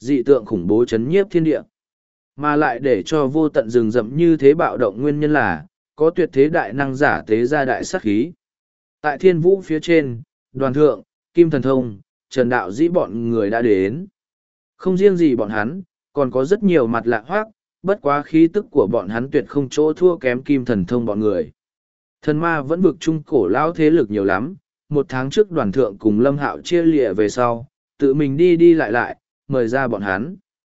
dị tượng khủng bố chấn nhiếp thiên địa. Mà lại để cho vô tận rừng rậm như thế bạo động nguyên nhân là, có tuyệt thế đại năng giả tế ra đại sát khí. Tại thiên vũ phía trên, Đoàn Thượng, Kim Thần Thông, Trần Đạo Dĩ bọn người đã đến. Không riêng gì bọn hắn, còn có rất nhiều mặt lạ hoác, bất quá khí tức của bọn hắn tuyệt không chỗ thua kém Kim Thần Thông bọn người. Thần ma vẫn vực trung cổ lão thế lực nhiều lắm, một tháng trước Đoàn Thượng cùng Lâm Hạo chia lịa về sau, tự mình đi đi lại lại, mời ra bọn hắn.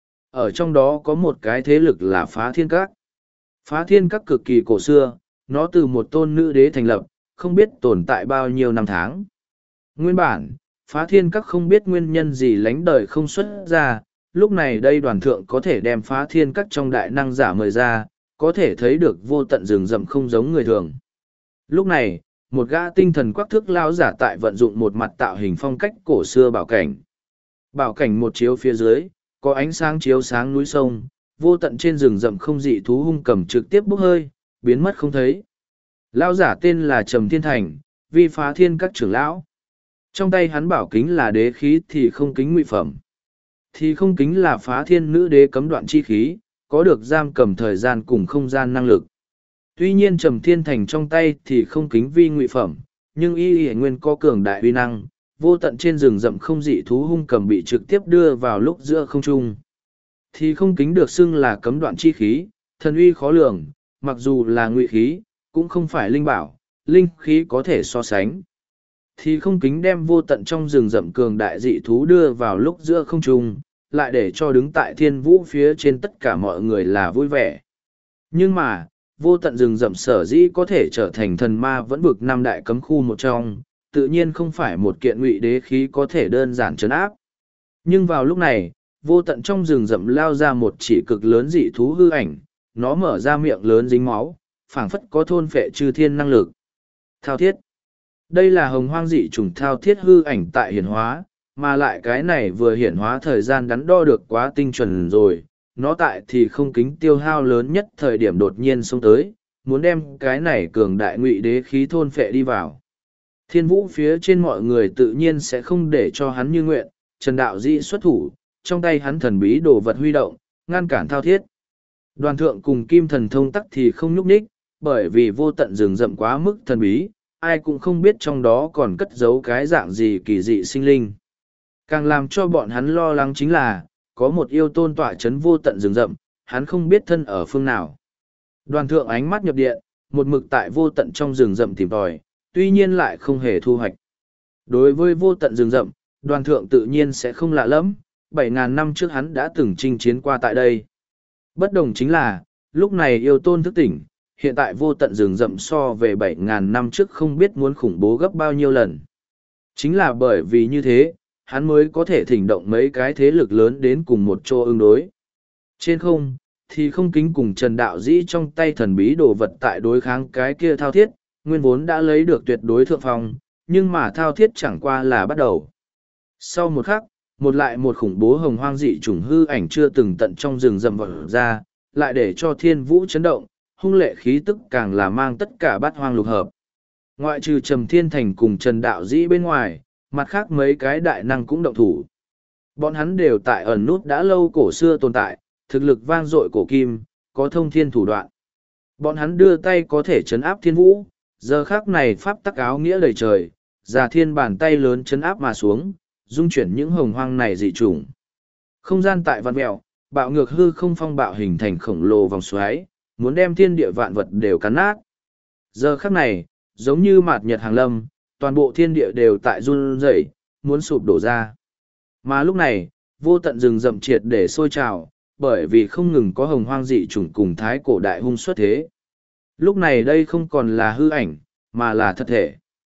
Ở trong đó có một cái thế lực là Phá Thiên Các. Phá Thiên Các cực kỳ cổ xưa, nó từ một tôn nữ đế thành lập, không biết tồn tại bao nhiêu năm tháng. Nguyên bản, Phá Thiên Các không biết nguyên nhân gì lánh đời không xuất ra, lúc này đây Đoàn Thượng có thể đem Phá Thiên Các trong đại năng giả mời ra, có thể thấy được vô tận rừng rậm không giống người thường. Lúc này, một gã tinh thần quắc thước lão giả tại vận dụng một mặt tạo hình phong cách cổ xưa bảo cảnh. Bảo cảnh một chiếu phía dưới, có ánh sáng chiếu sáng núi sông, vô tận trên rừng rậm không dị thú hung cầm trực tiếp bốc hơi, biến mất không thấy. Lão giả tên là Trầm Thiên Thành, vi Phá Thiên Các trưởng lão. Trong tay hắn bảo kính là đế khí thì không kính ngụy phẩm. Thì không kính là Phá Thiên nữ đế cấm đoạn chi khí, có được giam cầm thời gian cùng không gian năng lực. Tuy nhiên Trầm Thiên Thành trong tay thì không kính vi ngụy phẩm, nhưng y nguyên có cường đại uy năng, vô tận trên rừng rậm không dị thú hung cầm bị trực tiếp đưa vào lúc giữa không trung. Thì không kính được xưng là cấm đoạn chi khí, thần uy khó lường, mặc dù là ngụy khí, cũng không phải linh bảo, linh khí có thể so sánh. Thì không kính đem vô tận trong rừng rậm cường đại dị thú đưa vào lúc giữa không trung, lại để cho đứng tại thiên vũ phía trên tất cả mọi người là vui vẻ. Nhưng mà, vô tận rừng rậm sở dĩ có thể trở thành thần ma vẫn vực năm đại cấm khu một trong, tự nhiên không phải một kiện ngụy đế khí có thể đơn giản trấn áp. Nhưng vào lúc này, vô tận trong rừng rậm lao ra một chỉ cực lớn dị thú hư ảnh, nó mở ra miệng lớn dính máu, phảng phất có thôn phệ chư thiên năng lực. Thao thiết. Đây là hồng hoang dị trùng thao thiết hư ảnh tại hiển hóa, mà lại cái này vừa hiển hóa thời gian đắn đo được quá tinh chuẩn rồi, nó tại thì không kính tiêu hao lớn nhất thời điểm đột nhiên xông tới, muốn đem cái này cường đại ngụy đế khí thôn phệ đi vào. Thiên vũ phía trên mọi người tự nhiên sẽ không để cho hắn như nguyện, Trần Đạo Dĩ xuất thủ, trong tay hắn thần bí đồ vật huy động, ngăn cản thao thiết. Đoàn Thượng cùng Kim Thần Thông tắc thì không nhúc nhích, bởi vì vô tận rừng rậm quá mức thần bí, ai cũng không biết trong đó còn cất giấu cái dạng gì kỳ dị sinh linh. Càng làm cho bọn hắn lo lắng chính là, có một yêu tôn tọa chấn vô tận rừng rậm, hắn không biết thân ở phương nào. Đoàn Thượng ánh mắt nhập điện, một mực tại vô tận trong rừng rậm tìm tòi, tuy nhiên lại không hề thu hoạch. Đối với vô tận rừng rậm, Đoàn Thượng tự nhiên sẽ không lạ lắm, 7.000 năm trước hắn đã từng chinh chiến qua tại đây. Bất đồng chính là, lúc này yêu tôn thức tỉnh, hiện tại vô tận rừng rậm so về 7.000 năm trước không biết muốn khủng bố gấp bao nhiêu lần. Chính là bởi vì như thế, hắn mới có thể thỉnh động mấy cái thế lực lớn đến cùng một chỗ ứng đối. Trên không, thì không kính cùng Trần Đạo Dĩ trong tay thần bí đồ vật tại đối kháng cái kia thao thiết, nguyên vốn đã lấy được tuyệt đối thượng phong, nhưng mà thao thiết chẳng qua là bắt đầu. Sau một khắc, một khủng bố hồng hoang dị chủng hư ảnh chưa từng tận trong rừng rậm vọt ra, lại để cho thiên vũ chấn động, hung lệ khí tức càng là mang tất cả bát hoang lục hợp. Ngoại trừ Trầm Thiên Thành cùng Trần Đạo Dĩ bên ngoài, mặt khác mấy cái đại năng cũng động thủ. Bọn hắn đều tại ẩn nút đã lâu cổ xưa tồn tại, thực lực vang dội cổ kim, có thông thiên thủ đoạn. Bọn hắn đưa tay có thể chấn áp thiên vũ, giờ khác này pháp tắc áo nghĩa đầy trời, già thiên bàn tay lớn chấn áp mà xuống, dung chuyển những hồng hoang này dị trùng. Không gian tại vạn mẹo, bạo ngược hư không phong bạo hình thành khổng lồ vòng xoáy, muốn đem thiên địa vạn vật đều cắn nát. Giờ khắc này, giống như mạt nhật hàng lâm, toàn bộ thiên địa đều tại run rẩy, muốn sụp đổ ra. Mà lúc này, vô tận rừng rậm triệt để sôi trào, bởi vì không ngừng có hồng hoang dị chủng cùng thái cổ đại hung xuất thế. Lúc này đây không còn là hư ảnh, mà là thật thể.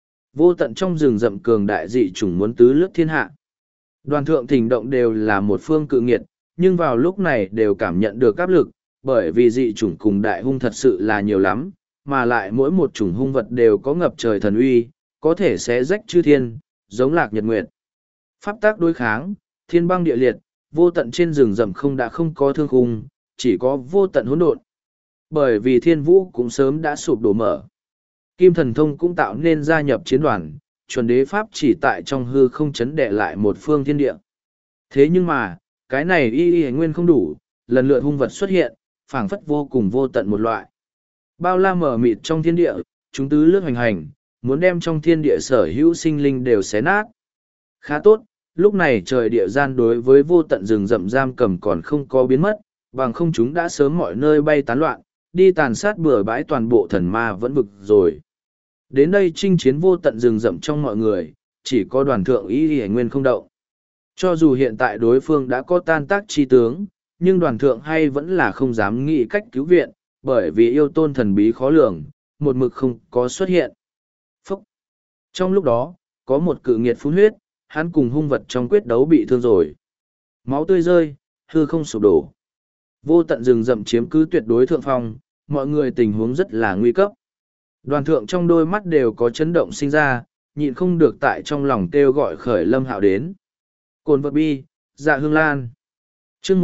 Vô tận trong rừng rậm cường đại dị chủng muốn tứ lướt thiên hạ. Đoàn Thượng thỉnh động đều là một phương cự nghiệt, nhưng vào lúc này đều cảm nhận được áp lực, bởi vì dị chủng cùng đại hung thật sự là nhiều lắm, mà lại mỗi một chủng hung vật đều có ngập trời thần uy, có thể xé rách chư thiên, giống lạc nhật nguyệt. Pháp tác đối kháng, thiên băng địa liệt, vô tận trên rừng rậm không có thương khung, chỉ có vô tận hỗn độn. Bởi vì thiên vũ cũng sớm đã sụp đổ mở. Kim Thần Thông cũng tạo nên gia nhập chiến đoàn, chuẩn đế pháp chỉ tại trong hư không chấn đè lại một phương thiên địa. Thế nhưng mà, cái này y nguyên không đủ, lần lượt hung vật xuất hiện, phảng phất vô cùng vô tận một loại. Bao la mở mịt trong thiên địa, chúng tứ lướt hoành hành, muốn đem trong thiên địa sở hữu sinh linh đều xé nát. Khá tốt, lúc này trời địa gian đối với vô tận rừng rậm giam cầm còn không có biến mất, bằng không chúng đã sớm mọi nơi bay tán loạn, đi tàn sát bừa bãi toàn bộ thần ma vẫn vực rồi. Đến đây chinh chiến vô tận rừng rậm trong mọi người, chỉ có đoàn thượng y nguyên không động. Cho dù hiện tại đối phương đã có tan tác chi tướng, nhưng đoàn thượng hay vẫn là không dám nghĩ cách cứu viện, bởi vì yêu tôn thần bí khó lường, một mực không có xuất hiện. Phúc! Trong lúc đó, có một cự nghiệt phun huyết, hắn cùng hung vật trong quyết đấu bị thương rồi. Máu tươi rơi, hư không sụp đổ. Vô tận rừng rậm chiếm cứ tuyệt đối thượng phong, mọi người tình huống rất là nguy cấp. Đoàn thượng trong đôi mắt đều có chấn động sinh ra, nhịn không được tại trong lòng kêu gọi khởi Lâm Hạo đến. Cồn vật bi, dạ hương lan. chương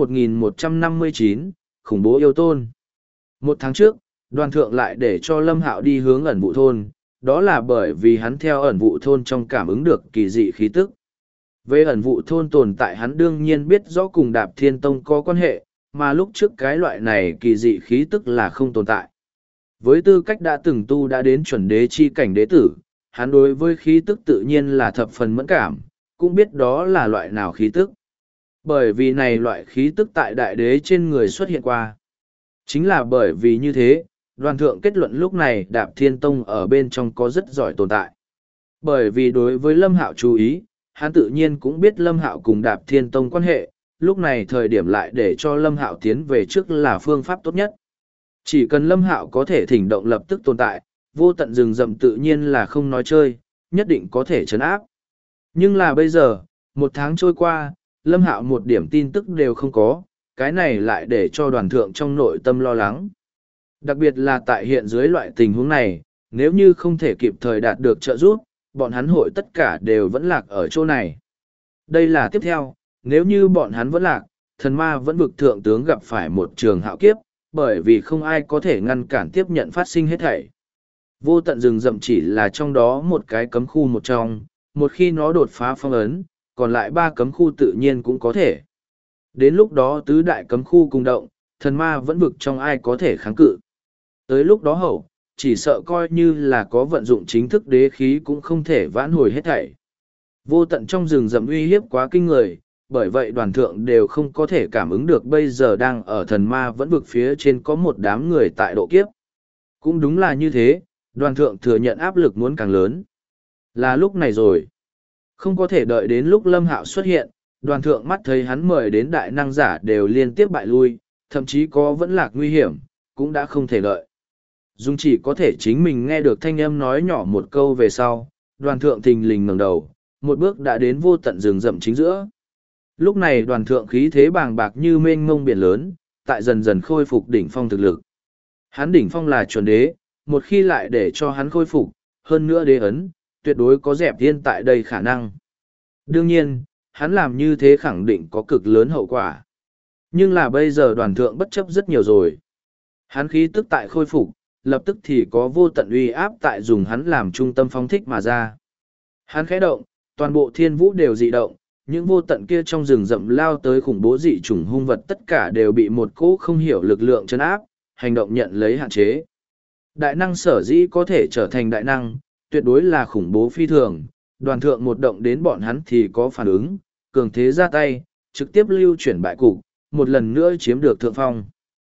1159, khủng bố yêu tôn. Một tháng trước, đoàn thượng lại để cho Lâm Hạo đi hướng ẩn vụ thôn, đó là bởi vì hắn theo ẩn vụ thôn trong cảm ứng được kỳ dị khí tức. Về ẩn vụ thôn tồn tại hắn đương nhiên biết rõ cùng Đạp Thiên Tông có quan hệ, mà lúc trước cái loại này kỳ dị khí tức là không tồn tại. Với tư cách đã từng tu đã đến chuẩn đế chi cảnh đế tử, hắn đối với khí tức tự nhiên là thập phần mẫn cảm, cũng biết đó là loại nào khí tức. Bởi vì này loại khí tức tại đại đế trên người xuất hiện qua. Chính là bởi vì như thế, đoàn thượng kết luận lúc này Đạp Thiên Tông ở bên trong có rất giỏi tồn tại. Bởi vì đối với Lâm Hạo chú ý, hắn tự nhiên cũng biết Lâm Hạo cùng Đạp Thiên Tông quan hệ, lúc này thời điểm lại để cho Lâm Hạo tiến về trước là phương pháp tốt nhất. Chỉ cần Lâm Hạo có thể thỉnh động lập tức tồn tại, vô tận rừng rậm tự nhiên là không nói chơi, nhất định có thể trấn áp. Nhưng là bây giờ, một tháng trôi qua, Lâm Hạo một điểm tin tức đều không có, cái này lại để cho đoàn thượng trong nội tâm lo lắng. Đặc biệt là tại hiện dưới loại tình huống này, nếu như không thể kịp thời đạt được trợ giúp, bọn hắn hội tất cả đều vẫn lạc ở chỗ này. Đây là tiếp theo, nếu như bọn hắn vẫn lạc, thần ma vẫn vực thượng tướng gặp phải một trường hạo kiếp, bởi vì không ai có thể ngăn cản tiếp nhận phát sinh hết thảy. Vô tận rừng rậm chỉ là trong đó một cái cấm khu một trong, một khi nó đột phá phong ấn, còn lại 3 cấm khu tự nhiên cũng có thể. Đến lúc đó tứ đại cấm khu cùng động, thần ma vẫn vực trong ai có thể kháng cự. Tới lúc đó hậu, chỉ sợ coi như là có vận dụng chính thức đế khí cũng không thể vãn hồi hết thảy. Vô tận trong rừng rậm uy hiếp quá kinh người, bởi vậy đoàn thượng đều không có thể cảm ứng được bây giờ đang ở thần ma vẫn vực phía trên có một đám người tại độ kiếp. Cũng đúng là như thế, đoàn thượng thừa nhận áp lực muốn càng lớn. Là lúc này rồi. Không có thể đợi đến lúc Lâm Hạo xuất hiện, đoàn thượng mắt thấy hắn mời đến đại năng giả đều liên tiếp bại lui, thậm chí có vẫn lạc nguy hiểm, cũng đã không thể đợi. Dung chỉ có thể chính mình nghe được thanh âm nói nhỏ một câu về sau, đoàn thượng thình lình ngẩng đầu, một bước đã đến vô tận rừng rậm chính giữa. Lúc này đoàn thượng khí thế bàng bạc như mênh mông biển lớn, tại dần dần khôi phục đỉnh phong thực lực. Hắn đỉnh phong là chuẩn đế, một khi lại để cho hắn khôi phục, hơn nữa đế ấn, tuyệt đối có dẹp thiên tại đây khả năng. Đương nhiên, hắn làm như thế khẳng định có cực lớn hậu quả. Nhưng là bây giờ đoàn thượng bất chấp rất nhiều rồi. Hắn khí tức tại khôi phục, lập tức thì có vô tận uy áp tại dùng hắn làm trung tâm phóng thích mà ra. Hắn khẽ động, toàn bộ thiên vũ đều dị động, những vô tận kia trong rừng rậm lao tới khủng bố dị chủng hung vật tất cả đều bị một cỗ không hiểu lực lượng chấn áp, hành động nhận lấy hạn chế. Đại năng sở dĩ có thể trở thành đại năng, tuyệt đối là khủng bố phi thường, đoàn thượng một động đến bọn hắn thì có phản ứng, cường thế ra tay, trực tiếp lưu chuyển bại cục, một lần nữa chiếm được thượng phong.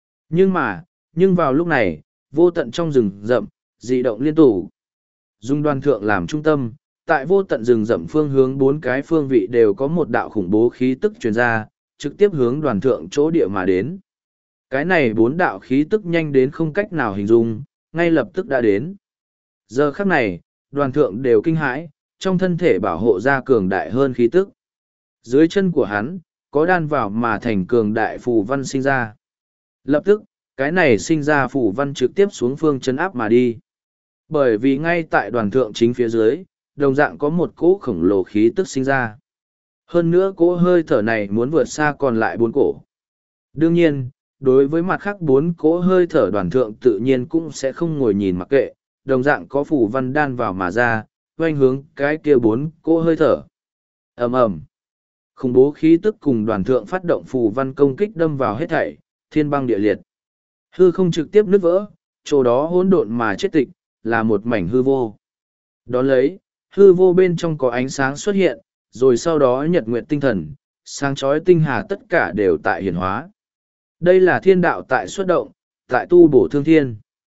Nhưng vào lúc này, vô tận trong rừng rậm, dị động liên tục. Dùng đoàn thượng làm trung tâm, tại vô tận rừng rậm phương hướng 4 cái phương vị đều có một đạo khủng bố khí tức truyền ra, trực tiếp hướng đoàn thượng chỗ địa mà đến. Cái này 4 đạo khí tức nhanh đến không cách nào hình dung, ngay lập tức đã đến. Giờ khắc này, đoàn thượng đều kinh hãi, trong thân thể bảo hộ ra cường đại hơn khí tức. Dưới chân của hắn, có đan vào mà thành cường đại phù văn sinh ra. Lập tức, cái này sinh ra phù văn trực tiếp xuống phương chân áp mà đi. Bởi vì ngay tại đoàn thượng chính phía dưới, đồng dạng có một cỗ khổng lồ khí tức sinh ra. Hơn nữa cỗ hơi thở này muốn vượt xa còn lại 4 cổ. Đương nhiên, đối với mặt khác 4 cỗ hơi thở đoàn thượng tự nhiên cũng sẽ không ngồi nhìn mặc kệ, đồng dạng có phù văn đan vào mà ra, quanh hướng cái kia 4 cỗ hơi thở. Ầm ầm. Khủng bố khí tức cùng đoàn thượng phát động phù văn công kích đâm vào hết thảy, thiên băng địa liệt. Hư không trực tiếp nứt vỡ, chỗ đó hỗn độn mà chết tịch, là một mảnh hư vô. Đón lấy, hư vô bên trong có ánh sáng xuất hiện, rồi sau đó nhật nguyệt tinh thần, sáng chói tinh hà tất cả đều tại hiển hóa. Đây là thiên đạo tại xuất động, tại tu bổ thương thiên.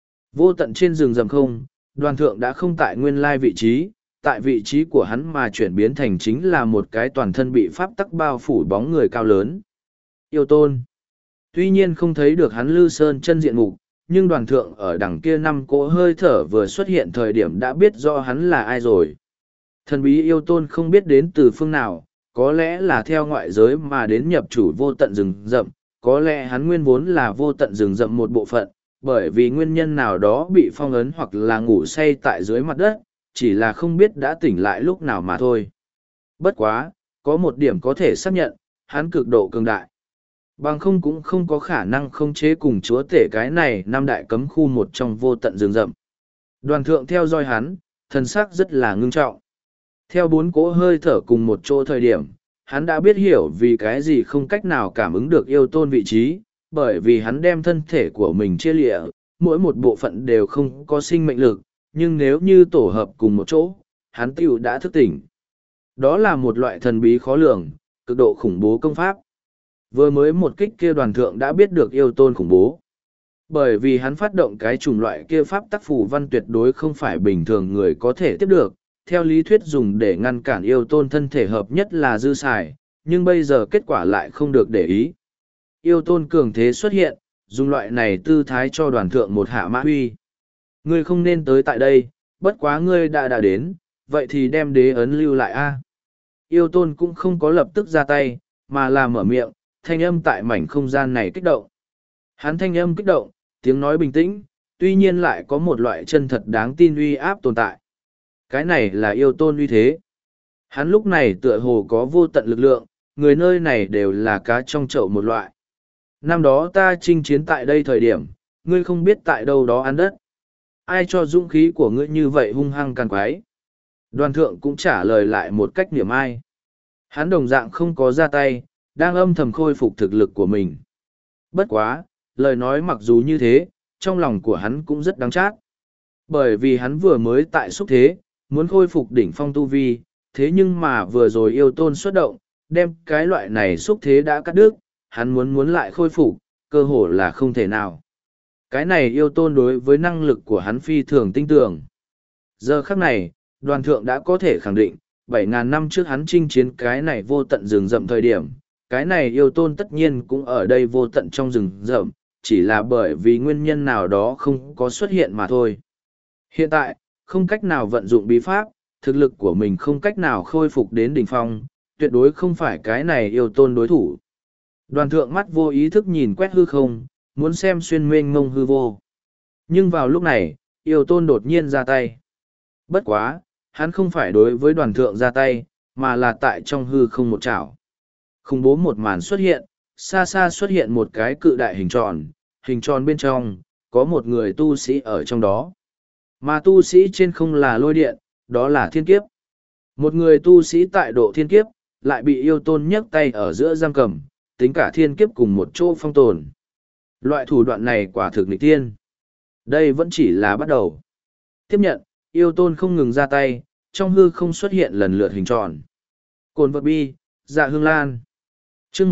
Vô tận trên rừng rầm không, đoàn thượng đã không tại nguyên lai vị trí, tại vị trí của hắn mà chuyển biến thành chính là một cái toàn thân bị pháp tắc bao phủ bóng người cao lớn. Yêu tôn. Tuy nhiên không thấy được hắn Lư Sơn chân diện mục, nhưng đoàn thượng ở đằng kia năm cỗ hơi thở vừa xuất hiện thời điểm đã biết rõ hắn là ai rồi. Thần bí yêu tôn không biết đến từ phương nào, có lẽ là theo ngoại giới mà đến nhập chủ vô tận rừng rậm, có lẽ hắn nguyên vốn là vô tận rừng rậm một bộ phận, bởi vì nguyên nhân nào đó bị phong ấn hoặc là ngủ say tại dưới mặt đất, chỉ là không biết đã tỉnh lại lúc nào mà thôi. Bất quá, có một điểm có thể xác nhận, hắn cực độ cường đại. Bằng không cũng không có khả năng khống chế cùng chúa tể cái này năm đại cấm khu một trong vô tận rừng rậm. Đoàn thượng theo dõi hắn, thần sắc rất là ngưng trọng. Theo bốn cỗ hơi thở cùng một chỗ thời điểm, hắn đã biết hiểu vì cái gì không cách nào cảm ứng được yêu tôn vị trí, bởi vì hắn đem thân thể của mình chia lịa, mỗi một bộ phận đều không có sinh mệnh lực, nhưng nếu như tổ hợp cùng một chỗ, hắn tiểu đã thức tỉnh. Đó là một loại thần bí khó lường, cực độ khủng bố công pháp. Vừa mới một kích kia đoàn thượng đã biết được yêu tôn khủng bố. Bởi vì hắn phát động cái chủng loại kia pháp tắc phù văn tuyệt đối không phải bình thường người có thể tiếp được, theo lý thuyết dùng để ngăn cản yêu tôn thân thể hợp nhất là dư xài, nhưng bây giờ kết quả lại không được để ý. Yêu tôn cường thế xuất hiện, dùng loại này tư thái cho đoàn thượng một hạ mã huy. Ngươi không nên tới tại đây, bất quá ngươi đã đến, vậy thì đem đế ấn lưu lại a. Yêu tôn cũng không có lập tức ra tay, mà là mở miệng, thanh âm tại mảnh không gian này kích động. Hắn thanh âm kích động, tiếng nói bình tĩnh, tuy nhiên lại có một loại chân thật đáng tin uy áp tồn tại. Cái này là yêu tôn uy thế. Hắn lúc này tựa hồ có vô tận lực lượng, người nơi này đều là cá trong chậu một loại. Năm đó ta chinh chiến tại đây thời điểm, ngươi không biết tại đâu đó ăn đất. Ai cho dũng khí của ngươi như vậy hung hăng càn quái? Đoàn thượng cũng trả lời lại một cách niềm ai. Hắn đồng dạng không có ra tay, đang âm thầm khôi phục thực lực của mình. Bất quá, lời nói mặc dù như thế, trong lòng của hắn cũng rất đáng chát. Bởi vì hắn vừa mới tại xúc thế, muốn khôi phục đỉnh phong tu vi, thế nhưng mà vừa rồi yêu tôn xuất động, đem cái loại này xúc thế đã cắt đứt, hắn muốn lại khôi phục, cơ hồ là không thể nào. Cái này yêu tôn đối với năng lực của hắn phi thường tinh tường. Giờ khắc này, đoàn thượng đã có thể khẳng định, 7.000 năm trước hắn chinh chiến cái này vô tận rừng rậm thời điểm, cái này yêu tôn tất nhiên cũng ở đây vô tận trong rừng rậm, chỉ là bởi vì nguyên nhân nào đó không có xuất hiện mà thôi. Hiện tại, không cách nào vận dụng bí pháp, thực lực của mình không cách nào khôi phục đến đỉnh phong, tuyệt đối không phải cái này yêu tôn đối thủ. Đoàn thượng mắt vô ý thức nhìn quét hư không, muốn xem xuyên mênh mông hư vô. Nhưng vào lúc này, yêu tôn đột nhiên ra tay. Bất quá, hắn không phải đối với đoàn thượng ra tay, mà là tại trong hư không một chảo. Khủng bố một màn xuất hiện, xa xa xuất hiện một cái cự đại hình tròn bên trong, có một người tu sĩ ở trong đó. Mà tu sĩ trên không là lôi điện, đó là thiên kiếp. Một người tu sĩ tại độ thiên kiếp, lại bị yêu tôn nhấc tay ở giữa giam cầm, tính cả thiên kiếp cùng một chỗ phong tồn. Loại thủ đoạn này quả thực nghịch tiên. Đây vẫn chỉ là bắt đầu. Tiếp nhận, yêu tôn không ngừng ra tay, trong hư không xuất hiện lần lượt hình tròn. Cồn vật bi, dạ hương lan. chương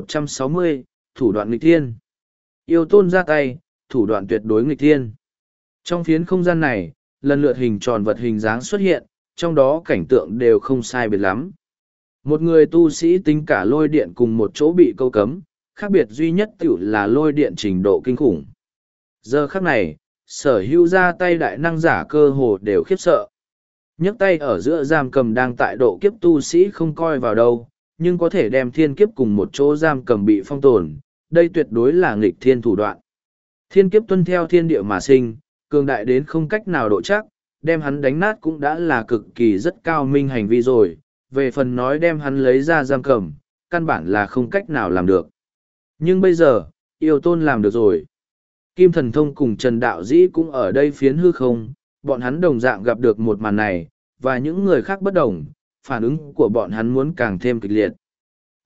1160, thủ đoạn nghịch thiên. Yêu tôn ra tay, thủ đoạn tuyệt đối nghịch thiên. Trong phiến không gian này, lần lượt hình tròn vật hình dáng xuất hiện, trong đó cảnh tượng đều không sai biệt lắm. Một người tu sĩ tính cả lôi điện cùng một chỗ bị câu cấm, khác biệt duy nhất tiểu là lôi điện trình độ kinh khủng. Giờ khắc này, sở hữu ra tay đại năng giả cơ hồ đều khiếp sợ. Nhấc tay ở giữa giam cầm đang tại độ kiếp tu sĩ không coi vào đâu, nhưng có thể đem thiên kiếp cùng một chỗ giam cầm bị phong tồn, đây tuyệt đối là nghịch thiên thủ đoạn. Thiên kiếp tuân theo thiên địa mà sinh, cường đại đến không cách nào độ chắc, đem hắn đánh nát cũng đã là cực kỳ rất cao minh hành vi rồi, về phần nói đem hắn lấy ra giam cầm, căn bản là không cách nào làm được. Nhưng bây giờ, yêu tôn làm được rồi. Kim Thần Thông cùng Trần Đạo Dĩ cũng ở đây phiến hư không, bọn hắn đồng dạng gặp được một màn này, và những người khác bất đồng, phản ứng của bọn hắn muốn càng thêm kịch liệt.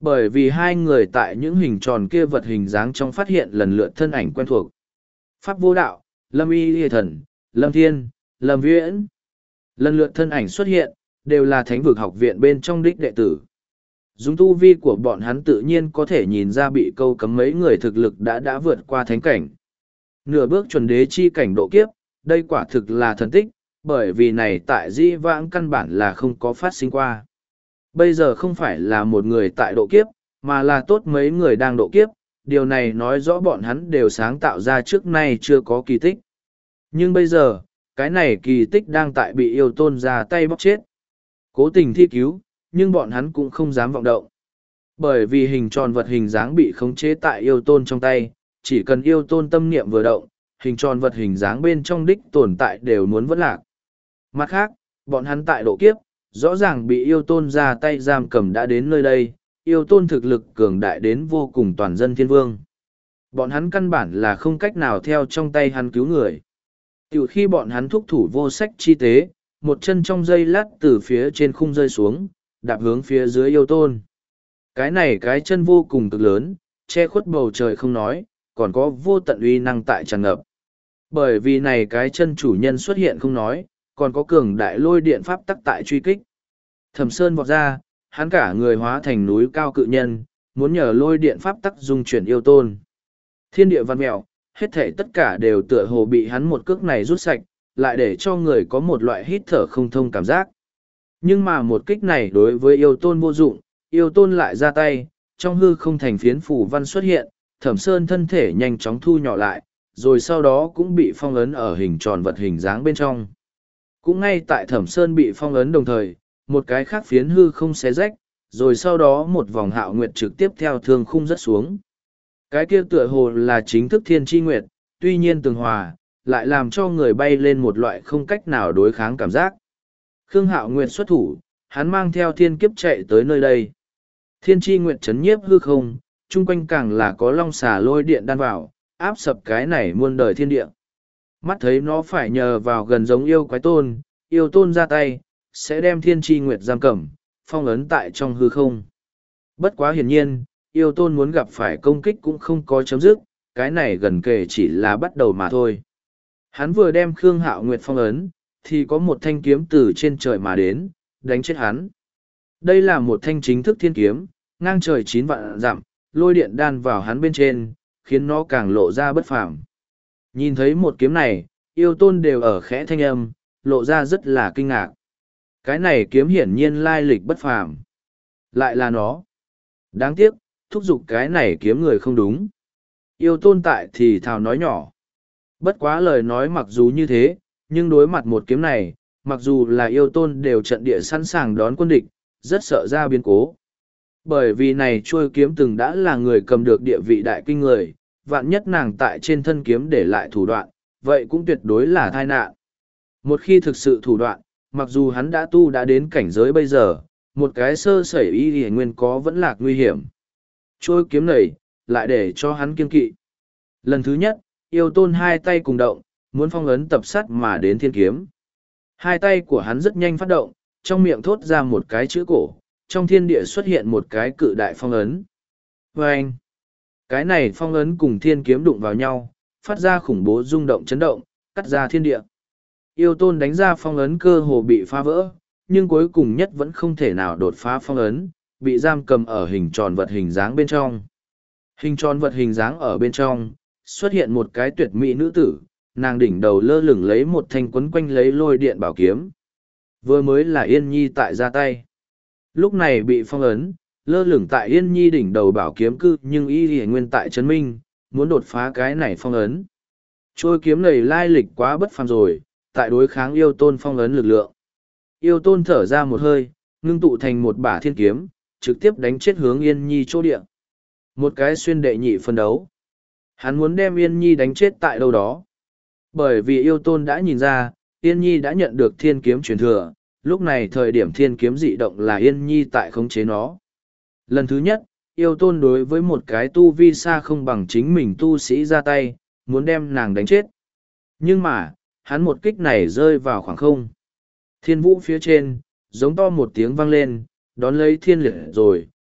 Bởi vì hai người tại những hình tròn kia vật hình dáng trong phát hiện lần lượt thân ảnh quen thuộc. Pháp Vô Đạo, Lâm Y Lìa Thần, Lâm Thiên, Lâm Viễn. Lần lượt thân ảnh xuất hiện, đều là thánh vực học viện bên trong đích đệ tử. Dùng tu vi của bọn hắn tự nhiên có thể nhìn ra bị câu cấm mấy người thực lực đã vượt qua thánh cảnh. Nửa bước chuẩn đế chi cảnh độ kiếp, đây quả thực là thần tích, bởi vì này tại di vãng căn bản là không có phát sinh qua. Bây giờ không phải là một người tại độ kiếp, mà là tốt mấy người đang độ kiếp, điều này nói rõ bọn hắn đều sáng tạo ra trước nay chưa có kỳ tích. Nhưng bây giờ, cái này kỳ tích đang tại bị yêu tôn ra tay bóc chết. Cố tình thi cứu, nhưng bọn hắn cũng không dám vọng động. Bởi vì hình tròn vật hình dáng bị khống chế tại yêu tôn trong tay, chỉ cần yêu tôn tâm niệm vừa động, hình tròn vật hình dáng bên trong đích tồn tại đều muốn vỡ lạc. Mặt khác, bọn hắn tại độ kiếp, rõ ràng bị yêu tôn ra tay giam cầm đã đến nơi đây, yêu tôn thực lực cường đại đến vô cùng toàn dân thiên vương. Bọn hắn căn bản là không cách nào theo trong tay hắn cứu người. Từ khi bọn hắn thúc thủ vô sách chi tế, một chân trong giây lát từ phía trên khung rơi xuống, đạp hướng phía dưới yêu tôn. Cái này cái chân vô cùng cực lớn, che khuất bầu trời không nói, còn có vô tận uy năng tại tràn ngập. Bởi vì này cái chân chủ nhân xuất hiện không nói, còn có cường đại lôi điện pháp tắc tại truy kích. Thẩm Sơn vọt ra, hắn cả người hóa thành núi cao cự nhân, muốn nhờ lôi điện pháp tắc dung chuyển yêu tôn. Thiên địa văn mẹo, hết thể tất cả đều tựa hồ bị hắn một cước này rút sạch, lại để cho người có một loại hít thở không thông cảm giác. Nhưng mà một kích này đối với yêu tôn vô dụng, yêu tôn lại ra tay, trong hư không thành phiến phủ văn xuất hiện, Thẩm Sơn thân thể nhanh chóng thu nhỏ lại, rồi sau đó cũng bị phong ấn ở hình tròn vật hình dáng bên trong. Cũng ngay tại Thẩm Sơn bị phong ấn đồng thời, một cái khác phiến hư không xé rách, rồi sau đó một vòng hạo nguyệt trực tiếp theo thương khung rớt xuống. Cái kia tựa hồ là chính thức thiên tri nguyệt, tuy nhiên tường hòa, lại làm cho người bay lên một loại không cách nào đối kháng cảm giác. Khương Hạo Nguyệt xuất thủ, hắn mang theo thiên kiếp chạy tới nơi đây. Thiên tri nguyệt chấn nhiếp hư không, chung quanh càng là có long xà lôi điện đan vào, áp sập cái này muôn đời thiên địa. Mắt thấy nó phải nhờ vào gần giống yêu quái tôn, yêu tôn ra tay, sẽ đem thiên tri nguyệt giam cầm, phong ấn tại trong hư không. Bất quá hiển nhiên, yêu tôn muốn gặp phải công kích cũng không có chấm dứt, cái này gần kề chỉ là bắt đầu mà thôi. Hắn vừa đem Khương Hạo Nguyệt phong ấn, thì có một thanh kiếm từ trên trời mà đến, đánh chết hắn. Đây là một thanh chính thức thiên kiếm, ngang trời 9 vạn dặm, lôi điện đan vào hắn bên trên, khiến nó càng lộ ra bất phàm. Nhìn thấy một kiếm này, yêu tôn đều ở khẽ thanh âm, lộ ra rất là kinh ngạc. Cái này kiếm hiển nhiên lai lịch bất phàm. Lại là nó. Đáng tiếc, thúc giục cái này kiếm người không đúng. Yêu tôn tại thì thào nói nhỏ. Bất quá lời nói mặc dù như thế, nhưng đối mặt một kiếm này, mặc dù là yêu tôn đều trận địa sẵn sàng đón quân địch, rất sợ ra biến cố. Bởi vì này trôi kiếm từng đã là người cầm được địa vị đại kinh người, vạn nhất nàng tại trên thân kiếm để lại thủ đoạn, vậy cũng tuyệt đối là tai nạn. Một khi thực sự thủ đoạn, mặc dù hắn đã đến cảnh giới bây giờ, một cái sơ sẩy y hề nguyên có vẫn là nguy hiểm. Trôi kiếm này, lại để cho hắn kiên kỵ. Lần thứ nhất, yêu tôn hai tay cùng động, muốn phong ấn tập sát mà đến thiên kiếm. Hai tay của hắn rất nhanh phát động, trong miệng thốt ra một cái chữ cổ, trong thiên địa xuất hiện một cái cự đại phong ấn. Vâng! Cái này phong ấn cùng thiên kiếm đụng vào nhau, phát ra khủng bố rung động chấn động, cắt ra thiên địa. Yêu tôn đánh ra phong ấn cơ hồ bị phá vỡ, nhưng cuối cùng nhất vẫn không thể nào đột phá phong ấn, bị giam cầm ở hình tròn vật hình dáng bên trong. Hình tròn vật hình dáng ở bên trong, xuất hiện một cái tuyệt mỹ nữ tử, nàng đỉnh đầu lơ lửng lấy một thanh quấn quanh lấy lôi điện bảo kiếm. Vừa mới là Yên Nhi tại ra tay. Lúc này bị phong ấn, lơ lửng tại Yên Nhi đỉnh đầu bảo kiếm cư nhưng y hề nguyên tại Trấn Minh, muốn đột phá cái này phong ấn. Trôi kiếm này lai lịch quá bất phàm rồi, tại đối kháng yêu tôn phong ấn lực lượng. Yêu tôn thở ra một hơi, ngưng tụ thành một bả thiên kiếm, trực tiếp đánh chết hướng Yên Nhi chỗ địa. Một cái xuyên đệ nhị phân đấu. Hắn muốn đem Yên Nhi đánh chết tại đâu đó. Bởi vì yêu tôn đã nhìn ra, Yên Nhi đã nhận được thiên kiếm truyền thừa, lúc này thời điểm thiên kiếm dị động là Yên Nhi tại khống chế nó. Lần thứ nhất, yêu tôn đối với một cái tu vi xa không bằng chính mình tu sĩ ra tay, muốn đem nàng đánh chết. Nhưng mà, hắn một kích này rơi vào khoảng không. Thiên vũ phía trên, giống to một tiếng vang lên, đón lấy thiên liệt rồi,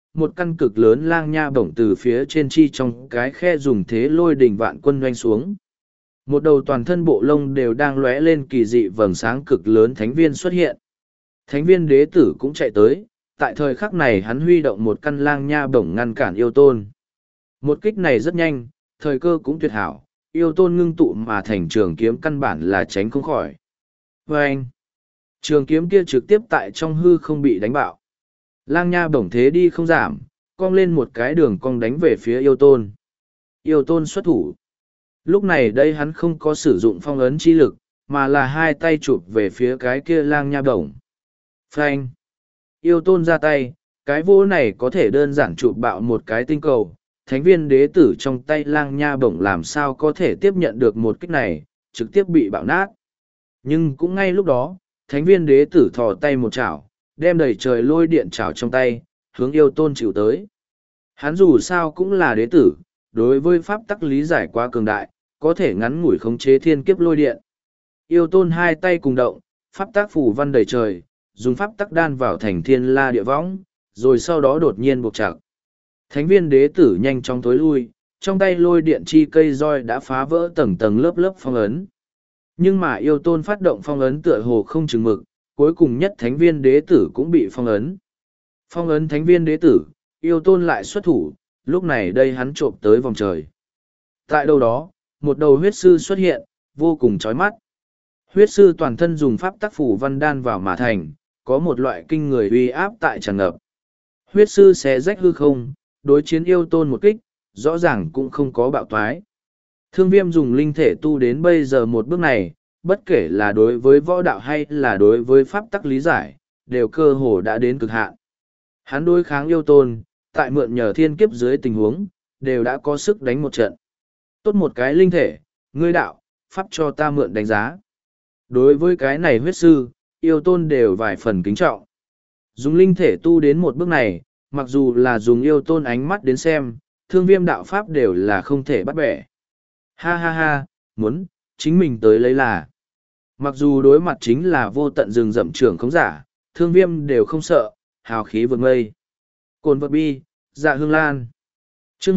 một căn cực lớn lang nha bổng từ phía trên chi trong cái khe dùng thế lôi đình vạn quân doanh xuống. Một đầu toàn thân bộ lông đều đang lóe lên kỳ dị vầng sáng cực lớn thánh viên xuất hiện. Thánh viên đế tử cũng chạy tới, tại thời khắc này hắn huy động một căn lang nha bổng ngăn cản yêu tôn. Một kích này rất nhanh, thời cơ cũng tuyệt hảo, yêu tôn ngưng tụ mà thành trường kiếm căn bản là tránh không khỏi. Và anh, trường kiếm kia trực tiếp tại trong hư không bị đánh bạo. Lang nha bổng thế đi không giảm, cong lên một cái đường cong đánh về phía yêu tôn. Yêu tôn xuất thủ. Lúc này đây hắn không có sử dụng phong ấn chi lực, mà là hai tay chụp về phía cái kia lang nha bổng. Phanh. Yêu tôn ra tay, cái vô này có thể đơn giản chụp bạo một cái tinh cầu. Thánh viên đế tử trong tay lang nha bổng làm sao có thể tiếp nhận được một kích này, trực tiếp bị bạo nát. Nhưng cũng ngay lúc đó, thánh viên đế tử thò tay một chảo, đem đầy trời lôi điện chảo trong tay, hướng yêu tôn chịu tới. Hắn dù sao cũng là đế tử, đối với pháp tắc lý giải quá cường đại, có thể ngắn ngủi khống chế thiên kiếp lôi điện. Yêu tôn hai tay cùng động, pháp tắc phủ văn đầy trời, dùng pháp tắc đan vào thành thiên la địa võng, rồi sau đó đột nhiên buộc chặt. Thánh viên đế tử nhanh chóng tối lui, trong tay lôi điện chi cây roi đã phá vỡ tầng tầng lớp lớp phong ấn. Nhưng mà yêu tôn phát động phong ấn tựa hồ không chừng mực, cuối cùng nhất thánh viên đế tử cũng bị phong ấn. Phong ấn thánh viên đế tử, yêu tôn lại xuất thủ, lúc này đây hắn trộm tới vòng trời. Tại đâu đó, một đầu huyết sư xuất hiện, vô cùng chói mắt. Huyết sư toàn thân dùng pháp tắc phủ văn đan vào mà thành, có một loại kinh người uy áp tại tràn ngập. Huyết sư xé rách hư không, đối chiến yêu tôn một kích, rõ ràng cũng không có bạo toái. Thương viêm dùng linh thể tu đến bây giờ một bước này, bất kể là đối với võ đạo hay là đối với pháp tắc lý giải, đều cơ hồ đã đến cực hạn. Hắn đối kháng yêu tôn, tại mượn nhờ thiên kiếp dưới tình huống, đều đã có sức đánh một trận. Tốt một cái linh thể, ngươi đạo, pháp cho ta mượn đánh giá. Đối với cái này huyết sư, yêu tôn đều vài phần kính trọng. Dùng linh thể tu đến một bước này, mặc dù là dùng yêu tôn ánh mắt đến xem, thương viêm đạo pháp đều là không thể bắt bẻ. Ha ha ha, muốn, chính mình tới lấy là. Mặc dù đối mặt chính là vô tận rừng rậm trưởng không giả, thương viêm đều không sợ, hào khí vượt mây. Cồn vật bi, dạ hương lan. chương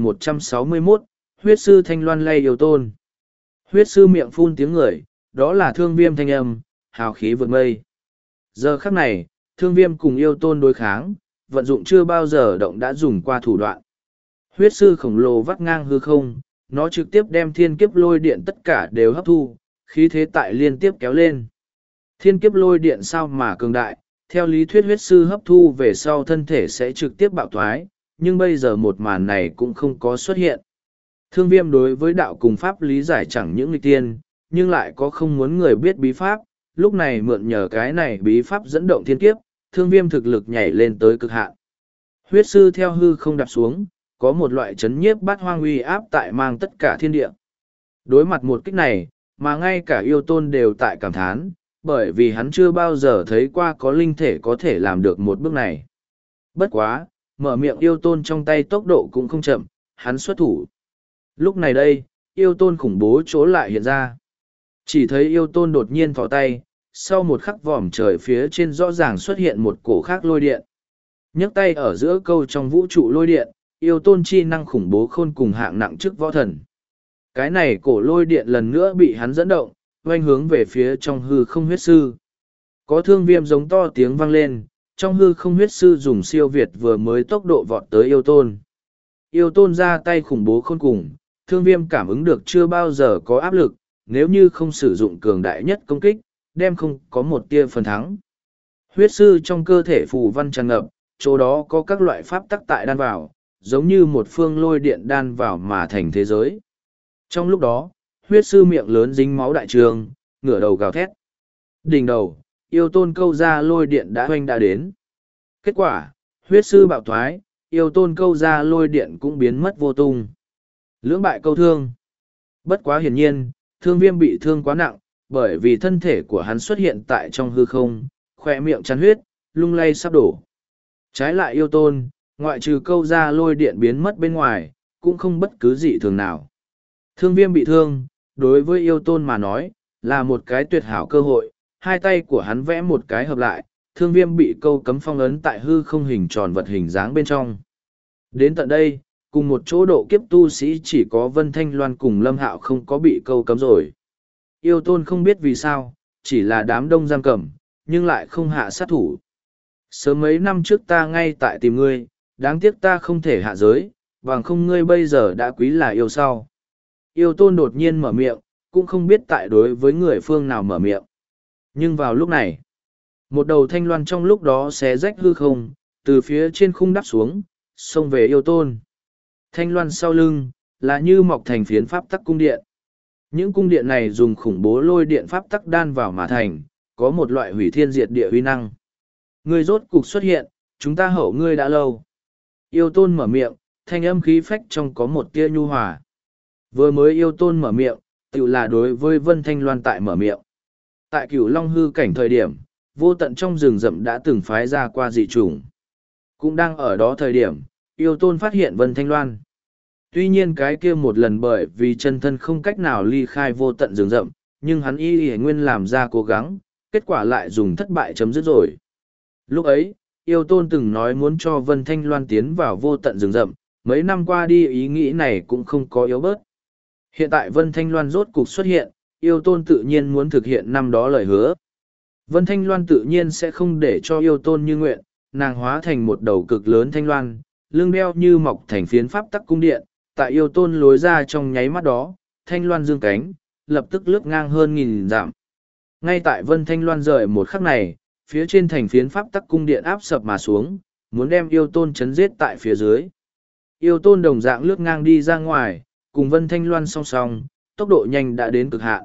1161, huyết sư thanh loan lay yêu tôn. Huyết sư miệng phun tiếng người, đó là thương viêm thanh âm, hào khí vượt mây. Giờ khắc này, thương viêm cùng yêu tôn đối kháng, vận dụng chưa bao giờ động đã dùng qua thủ đoạn. Huyết sư khổng lồ vắt ngang hư không, nó trực tiếp đem thiên kiếp lôi điện tất cả đều hấp thu, khí thế tại liên tiếp kéo lên. Thiên kiếp lôi điện sao mà cường đại, theo lý thuyết huyết sư hấp thu về sau thân thể sẽ trực tiếp bạo thoái, nhưng bây giờ một màn này cũng không có xuất hiện. Thương viêm đối với đạo cùng pháp lý giải chẳng những nghịch tiên, nhưng lại có không muốn người biết bí pháp, lúc này mượn nhờ cái này bí pháp dẫn động thiên kiếp, thương viêm thực lực nhảy lên tới cực hạn. Huyết sư theo hư không đạp xuống, có một loại chấn nhiếp bát hoang uy áp tại mang tất cả thiên địa. Đối mặt một kích này, mà ngay cả yêu tôn đều tại cảm thán, bởi vì hắn chưa bao giờ thấy qua có linh thể có thể làm được một bước này. Bất quá, mở miệng yêu tôn trong tay tốc độ cũng không chậm, hắn xuất thủ. Lúc này đây, yêu tôn khủng bố chỗ lại hiện ra. Chỉ thấy yêu tôn đột nhiên thỏ tay, sau một khắc vòm trời phía trên rõ ràng xuất hiện một cổ khác lôi điện. Nhấc tay ở giữa câu trong vũ trụ lôi điện, yêu tôn chi năng khủng bố khôn cùng hạng nặng trước võ thần. Cái này cổ lôi điện lần nữa bị hắn dẫn động, oanh hướng về phía trong hư không huyết sư. Có thương viêm giống to tiếng vang lên, trong hư không huyết sư dùng siêu việt vừa mới tốc độ vọt tới yêu tôn. Yêu tôn ra tay khủng bố khôn cùng, thương viêm cảm ứng được chưa bao giờ có áp lực, nếu như không sử dụng cường đại nhất công kích, đem không có một tia phần thắng. Huyết sư trong cơ thể phù văn tràn ngập, chỗ đó có các loại pháp tắc tại đan vào, giống như một phương lôi điện đan vào mà thành thế giới. Trong lúc đó, huyết sư miệng lớn dính máu đại trường, ngửa đầu gào thét. Đỉnh đầu, yêu tôn câu ra lôi điện đã hoanh đã đến. Kết quả, huyết sư bạo thoái, yêu tôn câu ra lôi điện cũng biến mất vô tung. Lưỡng bại câu thương. Bất quá hiển nhiên, thương viêm bị thương quá nặng, bởi vì thân thể của hắn xuất hiện tại trong hư không, khỏe miệng chắn huyết, lung lay sắp đổ. Trái lại yêu tôn, ngoại trừ câu ra lôi điện biến mất bên ngoài, cũng không bất cứ gì thường nào. Thương viêm bị thương, đối với yêu tôn mà nói, là một cái tuyệt hảo cơ hội, hai tay của hắn vẽ một cái hợp lại, Thương Viêm bị câu cấm phong ấn tại hư không hình tròn vật hình dáng bên trong. Đến tận đây, cùng một chỗ độ kiếp tu sĩ chỉ có Vân Thanh Loan cùng Lâm Hạo không có bị câu cấm rồi. Yêu Tôn không biết vì sao, chỉ là đám đông giam cầm, nhưng lại không hạ sát thủ. Sớm mấy năm trước ta ngay tại tìm ngươi, đáng tiếc ta không thể hạ giới, bằng không ngươi bây giờ đã quý là yêu sau. Yêu Tôn đột nhiên mở miệng, cũng không biết tại đối với người phương nào mở miệng. Nhưng vào lúc này, một đầu thanh loan trong lúc đó xé rách hư không, từ phía trên khung đắp xuống, xông về Yêu Tôn. Thanh loan sau lưng, là như mọc thành phiến pháp tắc cung điện. Những cung điện này dùng khủng bố lôi điện pháp tắc đan vào mà thành, có một loại hủy thiên diệt địa uy năng. Ngươi rốt cục xuất hiện, chúng ta hậu ngươi đã lâu. Yêu Tôn mở miệng, thanh âm khí phách trong có một tia nhu hòa. Vừa mới Yêu Tôn mở miệng, tự là đối với Vân Thanh Loan tại mở miệng. Tại Cửu Long hư cảnh thời điểm, vô tận trong rừng rậm đã từng phái ra qua dị chủng. Cũng đang ở đó thời điểm, Yêu Tôn phát hiện Vân Thanh Loan. Tuy nhiên cái kia một lần bởi vì chân thân không cách nào ly khai vô tận rừng rậm, nhưng hắn y nguyên làm ra cố gắng, kết quả lại dùng thất bại chấm dứt rồi. Lúc ấy, Yêu Tôn từng nói muốn cho Vân Thanh Loan tiến vào vô tận rừng rậm, mấy năm qua đi ý nghĩ này cũng không có yếu bớt. Hiện tại Vân Thanh Loan rốt cục xuất hiện, Yêu Tôn tự nhiên muốn thực hiện năm đó lời hứa. Vân Thanh Loan tự nhiên sẽ không để cho Yêu Tôn như nguyện, nàng hóa thành một đầu cực lớn Thanh Loan, lưng đeo như mọc thành phiến pháp tắc cung điện, tại Yêu Tôn lối ra trong nháy mắt đó, Thanh Loan dương cánh, lập tức lướt ngang hơn 1000 dặm. Ngay tại Vân Thanh Loan rời một khắc này, phía trên thành phiến pháp tắc cung điện áp sập mà xuống, muốn đem Yêu Tôn chấn giết tại phía dưới. Yêu Tôn đồng dạng lướt ngang đi ra ngoài, cùng Vân Thanh Loan song song, tốc độ nhanh đã đến cực hạn.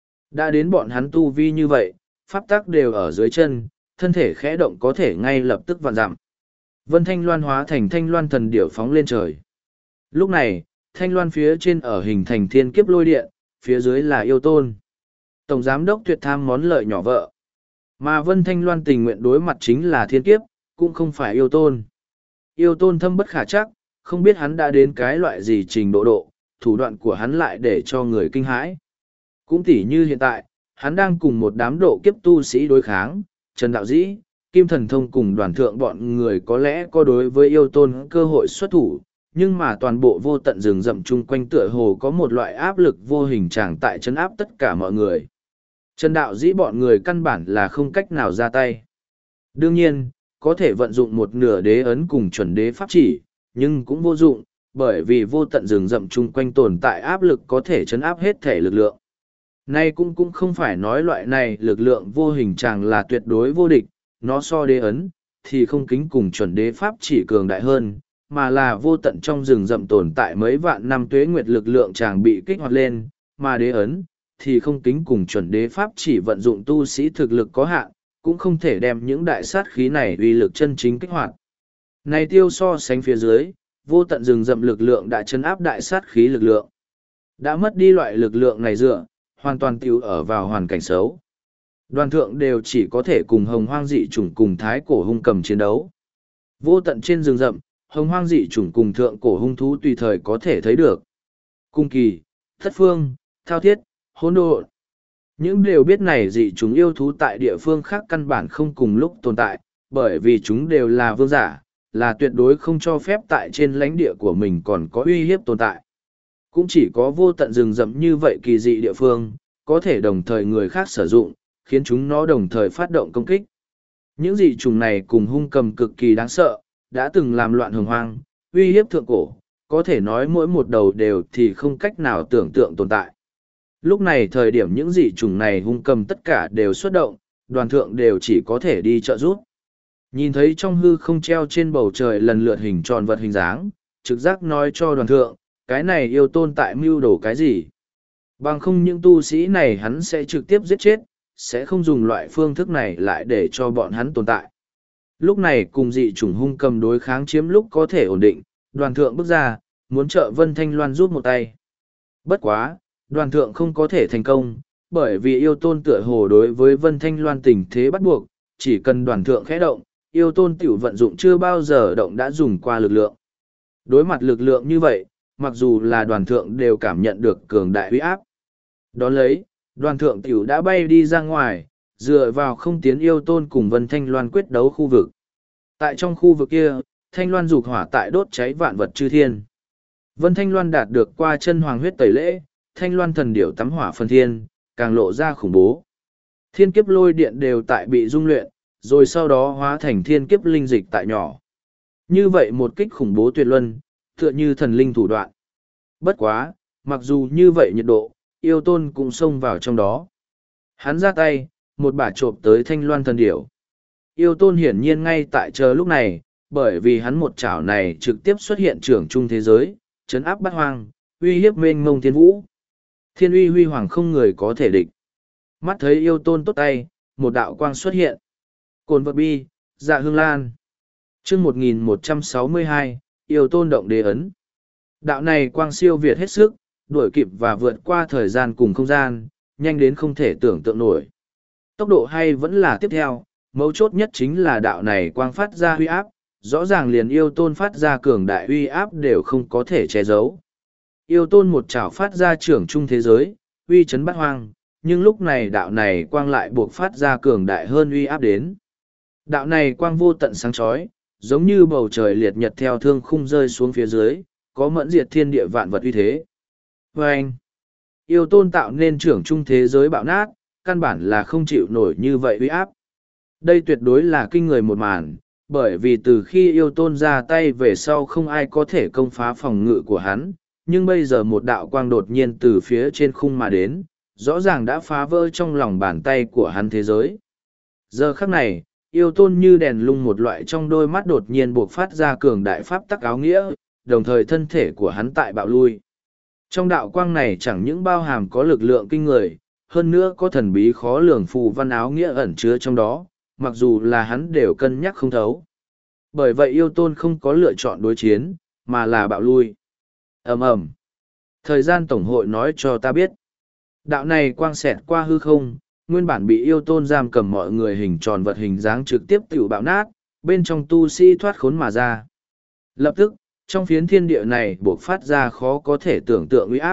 Đã đến bọn hắn tu vi như vậy, pháp tắc đều ở dưới chân, thân thể khẽ động có thể ngay lập tức vạn dặm. Vân Thanh Loan hóa thành Thanh Loan thần điểu phóng lên trời. Lúc này, Thanh Loan phía trên ở hình thành thiên kiếp lôi điện, phía dưới là Yêu Tôn. Tổng giám đốc tuyệt tham món lợi nhỏ vợ. Mà Vân Thanh Loan tình nguyện đối mặt chính là thiên kiếp, cũng không phải Yêu Tôn. Yêu Tôn thâm bất khả chắc, không biết hắn đã đến cái loại gì trình độ, thủ đoạn của hắn lại để cho người kinh hãi. Cũng tỉ như hiện tại, hắn đang cùng một đám độ kiếp tu sĩ đối kháng, Trần Đạo Dĩ, Kim Thần Thông cùng đoàn thượng bọn người có lẽ có đối với Yêu Tôn cơ hội xuất thủ, nhưng mà toàn bộ vô tận rừng rậm chung quanh tựa hồ có một loại áp lực vô hình tràng tại trấn áp tất cả mọi người. Trần Đạo Dĩ bọn người căn bản là không cách nào ra tay. Đương nhiên, có thể vận dụng một nửa đế ấn cùng chuẩn đế pháp chỉ, nhưng cũng vô dụng, bởi vì vô tận rừng rậm chung quanh tồn tại áp lực có thể trấn áp hết thể lực lượng. Nay cũng không phải nói loại này lực lượng vô hình tràng là tuyệt đối vô địch, nó so đế ấn, thì không kính cùng chuẩn đế pháp chỉ cường đại hơn, mà là vô tận trong rừng rậm tồn tại mấy vạn năm tuế nguyệt lực lượng chàng bị kích hoạt lên, mà đế ấn, thì không kính cùng chuẩn đế pháp chỉ vận dụng tu sĩ thực lực có hạn, cũng không thể đem những đại sát khí này uy lực chân chính kích hoạt. Này tiêu so sánh phía dưới, vô tận rừng rậm lực lượng đã chấn áp đại sát khí lực lượng. Đã mất đi loại lực lượng này dựa, hoàn toàn tiêu ở vào hoàn cảnh xấu. Đoàn thượng đều chỉ có thể cùng hồng hoang dị chủng cùng thái cổ hung cầm chiến đấu. Vô tận trên rừng rậm, hồng hoang dị chủng cùng thượng cổ hung thú tùy thời có thể thấy được. Cung kỳ, thất phương, thao thiết, hỗn độn. Những điều biết này dị chủng yêu thú tại địa phương khác căn bản không cùng lúc tồn tại, bởi vì chúng đều là vương giả, là tuyệt đối không cho phép tại trên lãnh địa của mình còn có uy hiếp tồn tại. Cũng chỉ có vô tận rừng rậm như vậy kỳ dị địa phương, có thể đồng thời người khác sử dụng, khiến chúng nó đồng thời phát động công kích. Những dị chủng này cùng hung cầm cực kỳ đáng sợ, đã từng làm loạn hồng hoang, uy hiếp thượng cổ, có thể nói mỗi một đầu đều thì không cách nào tưởng tượng tồn tại. Lúc này thời điểm những dị chủng này hung cầm tất cả đều xuất động, đoàn thượng đều chỉ có thể đi trợ giúp. Nhìn thấy trong hư không treo trên bầu trời lần lượt hình tròn vật hình dáng, trực giác nói cho đoàn thượng, cái này yêu tôn tại mưu đồ cái gì. Bằng không những tu sĩ này hắn sẽ trực tiếp giết chết, sẽ không dùng loại phương thức này lại để cho bọn hắn tồn tại. Lúc này cùng dị chủng hung cầm đối kháng chiếm lúc có thể ổn định, đoàn thượng bước ra, muốn trợ Vân Thanh Loan giúp một tay. Bất quá, đoàn thượng không có thể thành công, bởi vì yêu tôn tựa hồ đối với Vân Thanh Loan tình thế bắt buộc, chỉ cần đoàn thượng khẽ động, yêu tôn tiểu vận dụng chưa bao giờ động đã dùng qua lực lượng. Đối mặt lực lượng như vậy, mặc dù là đoàn thượng đều cảm nhận được cường đại uy áp. Đón lấy, đoàn thượng tiểu đã bay đi ra ngoài, dựa vào không tiến yêu tôn cùng Vân Thanh Loan quyết đấu khu vực. Tại trong khu vực kia, Thanh Loan dục hỏa tại đốt cháy vạn vật chư thiên. Vân Thanh Loan đạt được qua chân hoàng huyết tẩy lễ, Thanh Loan thần điểu tắm hỏa phân thiên, càng lộ ra khủng bố. Thiên kiếp lôi điện đều tại bị dung luyện, rồi sau đó hóa thành thiên kiếp linh dịch tại nhỏ. Như vậy một kích khủng bố tuyệt luân, tựa như thần linh thủ đoạn. Bất quá, mặc dù như vậy nhiệt độ, yêu tôn cũng xông vào trong đó. Hắn ra tay, một bả trộm tới Thanh Loan thần điểu. Yêu tôn hiển nhiên ngay tại chờ lúc này, bởi vì hắn một chảo này trực tiếp xuất hiện trưởng trung thế giới, chấn áp bát hoang, uy hiếp mênh mông thiên vũ. Thiên uy huy hoàng không người có thể địch. Mắt thấy yêu tôn tốt tay, một đạo quang xuất hiện. Cồn vật bi, dạ hương lan. chương 1162, yêu tôn động đế ấn. Đạo này quang siêu việt hết sức, đuổi kịp và vượt qua thời gian cùng không gian, nhanh đến không thể tưởng tượng nổi. Tốc độ hay vẫn là tiếp theo, mấu chốt nhất chính là đạo này quang phát ra huy áp, rõ ràng liền yêu tôn phát ra cường đại huy áp đều không có thể che giấu. Yêu tôn một chảo phát ra trưởng trung thế giới, uy chấn bát hoang, nhưng lúc này đạo này quang lại buộc phát ra cường đại hơn uy áp đến. Đạo này quang vô tận sáng chói, giống như bầu trời liệt nhật theo thương khung rơi xuống phía dưới, có mẫn diệt thiên địa vạn vật uy thế. Và anh, yêu tôn tạo nên trưởng trung thế giới bạo nát, căn bản là không chịu nổi như vậy uy áp. Đây tuyệt đối là kinh người một màn, bởi vì từ khi yêu tôn ra tay về sau không ai có thể công phá phòng ngự của hắn, nhưng bây giờ một đạo quang đột nhiên từ phía trên khung mà đến, rõ ràng đã phá vỡ trong lòng bàn tay của hắn thế giới. Giờ khắc này, yêu tôn như đèn lung một loại trong đôi mắt đột nhiên buộc phát ra cường đại pháp tắc áo nghĩa, đồng thời thân thể của hắn tại bạo lui. Trong đạo quang này chẳng những bao hàm có lực lượng kinh người, hơn nữa có thần bí khó lường phù văn áo nghĩa ẩn chứa trong đó, mặc dù là hắn đều cân nhắc không thấu. Bởi vậy yêu tôn không có lựa chọn đối chiến, mà là bạo lui. Ầm ầm. Thời gian tổng hội nói cho ta biết. Đạo này quang xẹt qua hư không, nguyên bản bị yêu tôn giam cầm mọi người hình tròn vật hình dáng trực tiếp tiểu bạo nát, bên trong tu sĩ thoát khốn mà ra. Lập tức, trong phiến thiên địa này buộc phát ra khó có thể tưởng tượng uy áp.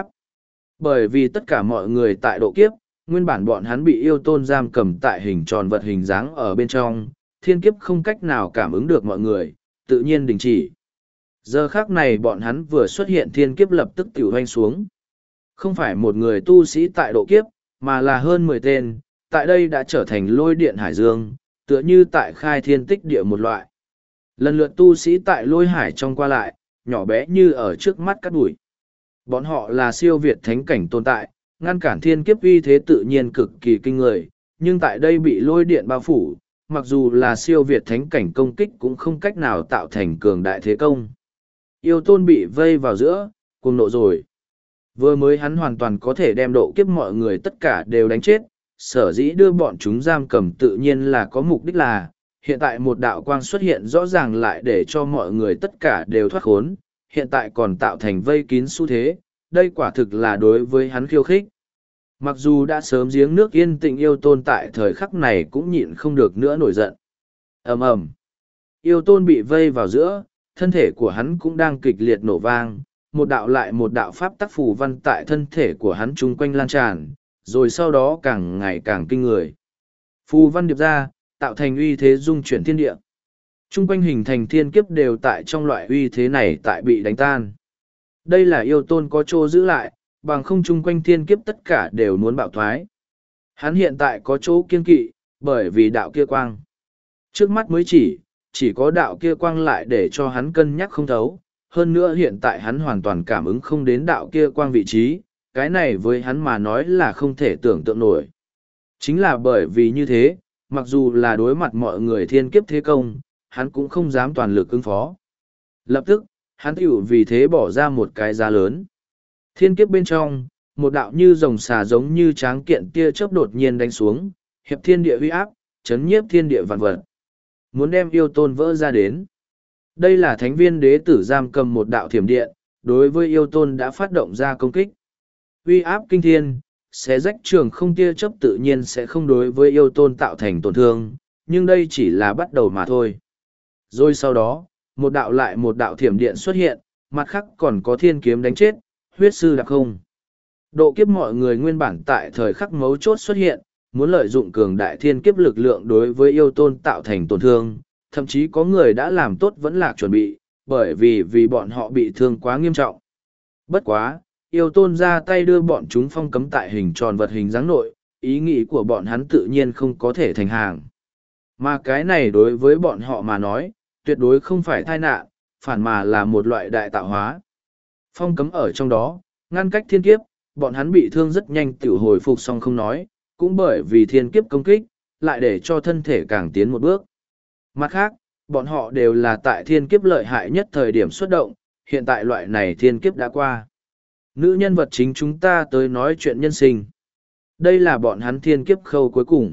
Bởi vì tất cả mọi người tại độ kiếp, nguyên bản bọn hắn bị yêu tôn giam cầm tại hình tròn vật hình dáng ở bên trong, thiên kiếp không cách nào cảm ứng được mọi người, tự nhiên đình chỉ. Giờ khác này bọn hắn vừa xuất hiện thiên kiếp lập tức tiểu hoanh xuống. Không phải một người tu sĩ tại độ kiếp, mà là hơn 10 tên, tại đây đã trở thành lôi điện hải dương, tựa như tại khai thiên tích địa một loại. Lần lượt tu sĩ tại lôi hải trong qua lại, nhỏ bé như ở trước mắt cát bụi. Bọn họ là siêu việt thánh cảnh tồn tại, ngăn cản thiên kiếp uy thế tự nhiên cực kỳ kinh người, nhưng tại đây bị lôi điện bao phủ, mặc dù là siêu việt thánh cảnh công kích cũng không cách nào tạo thành cường đại thế công. Yêu tôn bị vây vào giữa, cuồng nộ rồi. Vừa mới hắn hoàn toàn có thể đem độ kiếp mọi người tất cả đều đánh chết, sở dĩ đưa bọn chúng giam cầm tự nhiên là có mục đích là, hiện tại một đạo quang xuất hiện rõ ràng lại để cho mọi người tất cả đều thoát khốn, hiện tại còn tạo thành vây kín xu thế, đây quả thực là đối với hắn khiêu khích. Mặc dù đã sớm giếng nước yên tĩnh yêu tôn tại thời khắc này cũng nhịn không được nữa nổi giận. Ầm ầm. Yêu tôn bị vây vào giữa, thân thể của hắn cũng đang kịch liệt nổ vang, một đạo lại một đạo pháp tắc phù văn tại thân thể của hắn chung quanh lan tràn, rồi sau đó càng ngày càng kinh người. Phù văn điệp ra, tạo thành uy thế dung chuyển thiên địa. Chung quanh hình thành thiên kiếp đều tại trong loại uy thế này tại bị đánh tan. Đây là yêu tôn có chỗ giữ lại, bằng không chung quanh thiên kiếp tất cả đều muốn bạo thoái. Hắn hiện tại có chỗ kiên kỵ, bởi vì đạo kia quang. Trước mắt mới chỉ có đạo kia quang lại để cho hắn cân nhắc không thấu. Hơn nữa hiện tại hắn hoàn toàn cảm ứng không đến đạo kia quang vị trí, cái này với hắn mà nói là không thể tưởng tượng nổi. Chính là bởi vì như thế, mặc dù là đối mặt mọi người thiên kiếp thế công, hắn cũng không dám toàn lực ứng phó. Lập tức, hắn tiểu vì thế bỏ ra một cái giá lớn. Thiên kiếp bên trong, một đạo như rồng xà giống như tráng kiện tia chớp đột nhiên đánh xuống, hiệp thiên địa uy áp, chấn nhiếp thiên địa vạn vật. Muốn đem yêu tôn vỡ ra đến. Đây là thánh viên đế tử giam cầm một đạo thiểm điện, đối với yêu tôn đã phát động ra công kích. Uy áp kinh thiên, xé rách trường không tia chớp tự nhiên sẽ không đối với yêu tôn tạo thành tổn thương, nhưng đây chỉ là bắt đầu mà thôi. Rồi sau đó, một đạo lại một đạo thiểm điện xuất hiện, mặt khác còn có thiên kiếm đánh chết, huyết sư đạp không. Độ kiếp mọi người nguyên bản tại thời khắc mấu chốt xuất hiện, muốn lợi dụng cường đại thiên kiếp lực lượng đối với yêu tôn tạo thành tổn thương, thậm chí có người đã làm tốt vẫn lạc chuẩn bị, bởi vì bọn họ bị thương quá nghiêm trọng. Bất quá, yêu tôn ra tay đưa bọn chúng phong cấm tại hình tròn vật hình dáng nội, ý nghĩ của bọn hắn tự nhiên không có thể thành hàng. Mà cái này đối với bọn họ mà nói, tuyệt đối không phải tai nạn, phản mà là một loại đại tạo hóa. Phong cấm ở trong đó, ngăn cách thiên kiếp, bọn hắn bị thương rất nhanh tiểu hồi phục xong không nói, cũng bởi vì thiên kiếp công kích, lại để cho thân thể càng tiến một bước. Mặt khác, bọn họ đều là tại thiên kiếp lợi hại nhất thời điểm xuất động, hiện tại loại này thiên kiếp đã qua. Nữ nhân vật chính chúng ta tới nói chuyện nhân sinh. Đây là bọn hắn thiên kiếp khâu cuối cùng.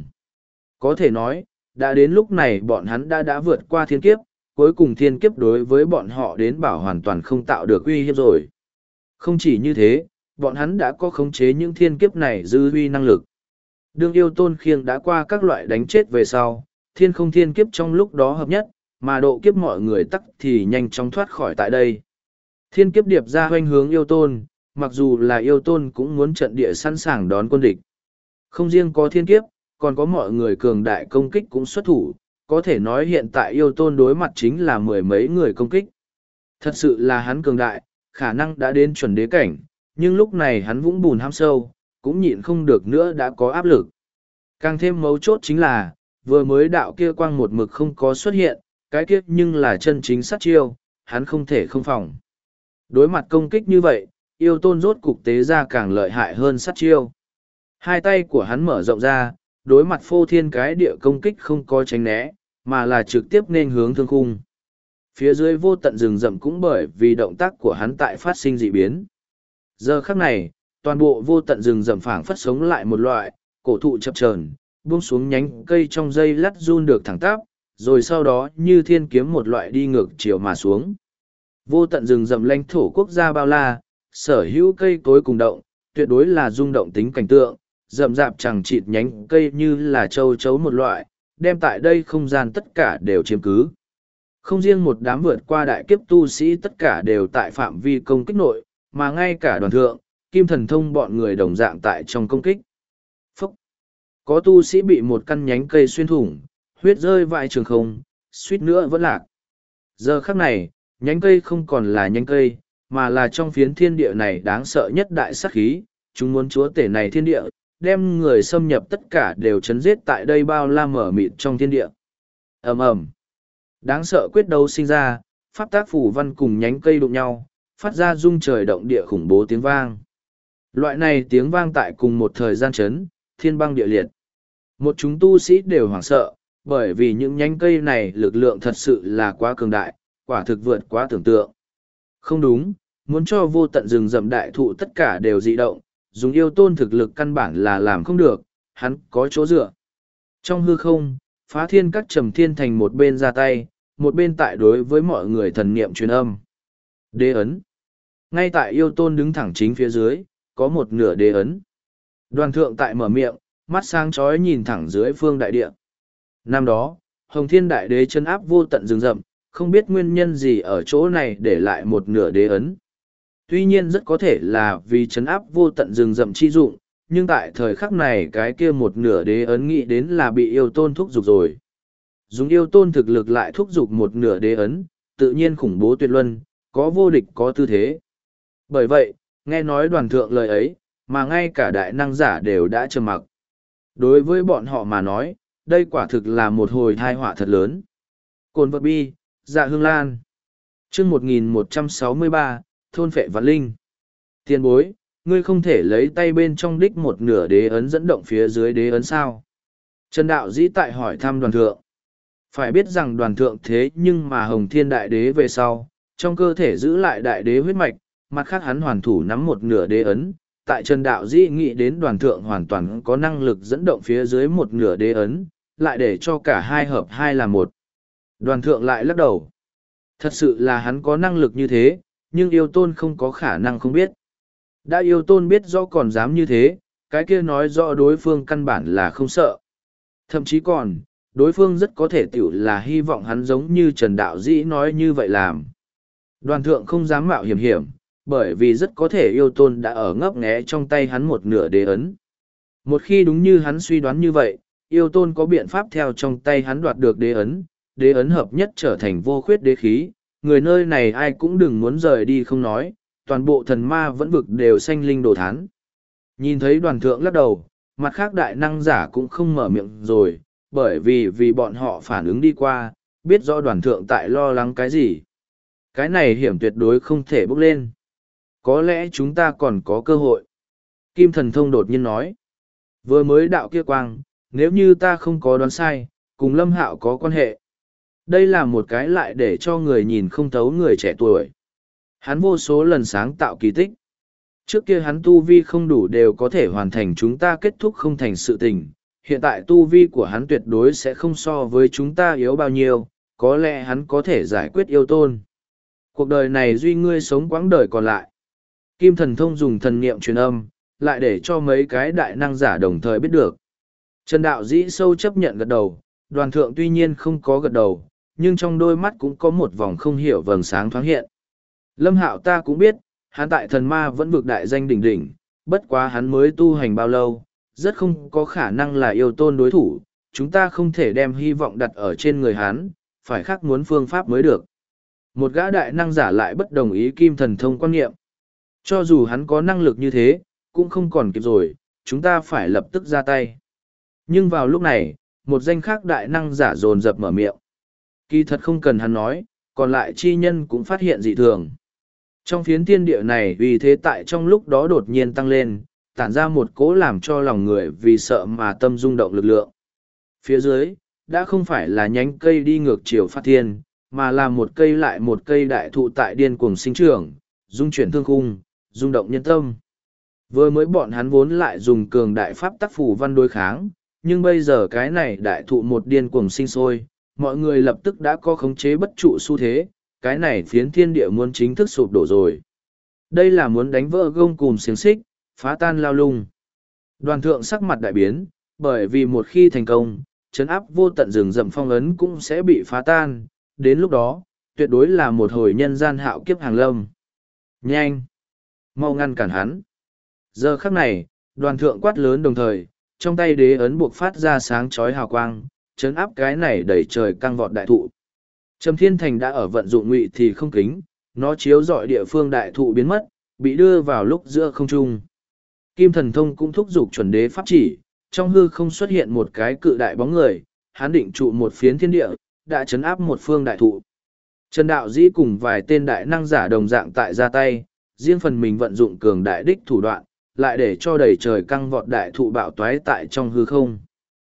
Có thể nói, đã đến lúc này bọn hắn đã vượt qua thiên kiếp, cuối cùng thiên kiếp đối với bọn họ đến bảo hoàn toàn không tạo được uy hiếp rồi. Không chỉ như thế, bọn hắn đã có khống chế những thiên kiếp này dư uy năng lực. Đương yêu tôn khiêng đã qua các loại đánh chết về sau, thiên không thiên kiếp trong lúc đó hợp nhất, mà độ kiếp mọi người tắc thì nhanh chóng thoát khỏi tại đây. Thiên kiếp điệp ra hoanh hướng yêu tôn, mặc dù là yêu tôn cũng muốn trận địa sẵn sàng đón quân địch. Không riêng có thiên kiếp, còn có mọi người cường đại công kích cũng xuất thủ, có thể nói hiện tại yêu tôn đối mặt chính là mười mấy người công kích. Thật sự là hắn cường đại, khả năng đã đến chuẩn đế cảnh, nhưng lúc này hắn vũng bùn hãm sâu, cũng nhịn không được nữa đã có áp lực. Càng thêm mấu chốt chính là, vừa mới đạo kia quang một mực không có xuất hiện, cái kia nhưng là chân chính sát chiêu, hắn không thể không phòng. Đối mặt công kích như vậy, yêu tôn rốt cục tế ra càng lợi hại hơn sát chiêu. Hai tay của hắn mở rộng ra, đối mặt phô thiên cái địa công kích không có tránh né, mà là trực tiếp nên hướng thương khung. Phía dưới vô tận rừng rậm cũng bởi vì động tác của hắn tại phát sinh dị biến. Giờ khắc này, toàn bộ vô tận rừng rậm phảng phất sống lại một loại, cổ thụ chập chờn, buông xuống nhánh cây trong dây lắt run được thẳng tắp, rồi sau đó như thiên kiếm một loại đi ngược chiều mà xuống. Vô tận rừng rậm lãnh thổ quốc gia bao la, sở hữu cây cối cùng động, tuyệt đối là rung động tính cảnh tượng, rậm rạp chẳng chịt nhánh cây như là châu chấu một loại, đem tại đây không gian tất cả đều chiếm cứ. Không riêng một đám vượt qua đại kiếp tu sĩ tất cả đều tại phạm vi công kích nội, mà ngay cả đoàn thượng, kim thần thông bọn người đồng dạng tại trong công kích. Phúc! Có tu sĩ bị một căn nhánh cây xuyên thủng, huyết rơi vãi trường không, suýt nữa vẫn lạc. Giờ khắc này, nhánh cây không còn là nhánh cây, mà là trong phiến thiên địa này đáng sợ nhất đại sát khí, chúng muốn chúa tể này thiên địa, đem người xâm nhập tất cả đều chấn giết tại đây bao la mở mịt trong thiên địa. Ầm ầm, đáng sợ quyết đấu sinh ra, pháp tác phủ văn cùng nhánh cây đụng nhau, phát ra rung trời động địa khủng bố tiếng vang. Loại này tiếng vang tại cùng một thời gian chấn, thiên băng địa liệt. Một chúng tu sĩ đều hoảng sợ, bởi vì những nhánh cây này lực lượng thật sự là quá cường đại, quả thực vượt quá tưởng tượng. Không đúng, muốn cho vô tận rừng rậm đại thụ tất cả đều dị động, dùng yêu tôn thực lực căn bản là làm không được, hắn có chỗ dựa. Trong hư không, phá thiên các trầm thiên thành một bên ra tay, một bên tại đối với mọi người thần niệm truyền âm. Đế ấn. Ngay tại yêu tôn đứng thẳng chính phía dưới, có một nửa đế ấn. Đoàn thượng tại mở miệng, mắt sáng chói nhìn thẳng dưới phương đại địa. Năm đó, Hồng Thiên Đại Đế chân áp vô tận rừng rậm, không biết nguyên nhân gì ở chỗ này để lại một nửa đế ấn. Tuy nhiên rất có thể là vì chấn áp vô tận rừng rậm chi dụng, nhưng tại thời khắc này cái kia một nửa đế ấn nghĩ đến là bị yêu tôn thúc giục rồi. Dùng yêu tôn thực lực lại thúc giục một nửa đế ấn, tự nhiên khủng bố tuyệt luân, có vô địch có tư thế. Bởi vậy, nghe nói đoàn thượng lời ấy, mà ngay cả đại năng giả đều đã trầm mặc. Đối với bọn họ mà nói, đây quả thực là một hồi thai họa thật lớn. Cồn vật bi, dạ hương lan. chương 1163, thôn phệ vạn linh. Tiền bối, ngươi không thể lấy tay bên trong đích một nửa đế ấn dẫn động phía dưới đế ấn sao? Trần Đạo Dĩ tại hỏi thăm đoàn thượng. Phải biết rằng đoàn thượng thế nhưng mà Hồng Thiên Đại Đế về sau, trong cơ thể giữ lại Đại Đế huyết mạch, mặt khác hắn hoàn thủ nắm một nửa đế ấn. Tại Trần Đạo Dĩ nghĩ đến đoàn thượng hoàn toàn có năng lực dẫn động phía dưới một nửa đế ấn, lại để cho cả hai hợp hai là một. Đoàn thượng lại lắc đầu. Thật sự là hắn có năng lực như thế, nhưng yêu tôn không có khả năng không biết. Đã yêu tôn biết rõ còn dám như thế, cái kia nói rõ đối phương căn bản là không sợ. Thậm chí còn, đối phương rất có thể tiểu là hy vọng hắn giống như Trần Đạo Dĩ nói như vậy làm. Đoàn thượng không dám mạo hiểm, bởi vì rất có thể yêu tôn đã ở ngấp nghé trong tay hắn một nửa đế ấn. Một khi đúng như hắn suy đoán như vậy, yêu tôn có biện pháp theo trong tay hắn đoạt được đế ấn hợp nhất trở thành vô khuyết đế khí, người nơi này ai cũng đừng muốn rời đi không nói, toàn bộ thần ma vẫn vực đều sanh linh đồ thán. Nhìn thấy đoàn thượng lắc đầu, mặt khác đại năng giả cũng không mở miệng rồi, bởi vì bọn họ phản ứng đi qua, biết rõ đoàn thượng tại lo lắng cái gì. Cái này hiểm tuyệt đối không thể bước lên. Có lẽ chúng ta còn có cơ hội. Kim thần thông đột nhiên nói. Vừa mới đạo kia quang, nếu như ta không có đoán sai, cùng Lâm Hạo có quan hệ. Đây là một cái lại để cho người nhìn không thấu người trẻ tuổi. Hắn vô số lần sáng tạo kỳ tích. Trước kia hắn tu vi không đủ đều có thể hoàn thành chúng ta kết thúc không thành sự tình. Hiện tại tu vi của hắn tuyệt đối sẽ không so với chúng ta yếu bao nhiêu, có lẽ hắn có thể giải quyết yêu tôn. Cuộc đời này duy ngươi sống quãng đời còn lại. Kim thần thông dùng thần niệm truyền âm, lại để cho mấy cái đại năng giả đồng thời biết được. Trần Đạo Dĩ sâu chấp nhận gật đầu, đoàn thượng tuy nhiên không có gật đầu, nhưng trong đôi mắt cũng có một vòng không hiểu vầng sáng thoáng hiện. Lâm Hạo ta cũng biết, hắn tại thần ma vẫn vực đại danh đỉnh đỉnh, bất quá hắn mới tu hành bao lâu, rất không có khả năng là yêu tôn đối thủ, chúng ta không thể đem hy vọng đặt ở trên người hắn, phải khắc muốn phương pháp mới được. Một gã đại năng giả lại bất đồng ý kim thần thông quan niệm. Cho dù hắn có năng lực như thế, cũng không còn kịp rồi, chúng ta phải lập tức ra tay. Nhưng vào lúc này, một danh khác đại năng giả dồn dập mở miệng. Kỳ thật không cần hắn nói, còn lại chi nhân cũng phát hiện dị thường. Trong phiến thiên địa này vì thế tại trong lúc đó đột nhiên tăng lên, tản ra một cỗ làm cho lòng người vì sợ mà tâm rung động lực lượng. Phía dưới, đã không phải là nhánh cây đi ngược chiều phát thiên, mà là một cây lại một cây đại thụ tại điên cuồng sinh trưởng, dung chuyển thương khung, rung động nhân tâm. Vừa mới bọn hắn vốn lại dùng cường đại pháp tác phủ văn đối kháng, nhưng bây giờ cái này đại thụ một điên cuồng sinh sôi, mọi người lập tức đã có khống chế bất trụ xu thế, cái này phiến thiên địa muốn chính thức sụp đổ rồi. Đây là muốn đánh vỡ gông cùm xiềng xích, phá tan lao lung. Đoàn thượng sắc mặt đại biến, bởi vì một khi thành công, trấn áp vô tận rừng rậm phong ấn cũng sẽ bị phá tan, đến lúc đó, tuyệt đối là một hồi nhân gian hạo kiếp hàng lâm. Nhanh! Mau ngăn cản hắn! Giờ khắc này, đoàn thượng quát lớn đồng thời, trong tay đế ấn buộc phát ra sáng chói hào quang, trấn áp cái này đẩy trời căng vọt đại thụ. Trầm Thiên Thành đã ở vận dụng ngụy thì không kính, nó chiếu rọi địa phương đại thụ biến mất, bị đưa vào lúc giữa không trung. Kim thần thông cũng thúc giục chuẩn đế pháp chỉ, trong hư không xuất hiện một cái cự đại bóng người, hắn định trụ một phiến thiên địa, đã trấn áp một phương đại thụ. Trần Đạo Dĩ cùng vài tên đại năng giả đồng dạng tại ra tay, riêng phần mình vận dụng cường đại đích thủ đoạn, lại để cho đầy trời căng vọt đại thụ bạo toái tại trong hư không.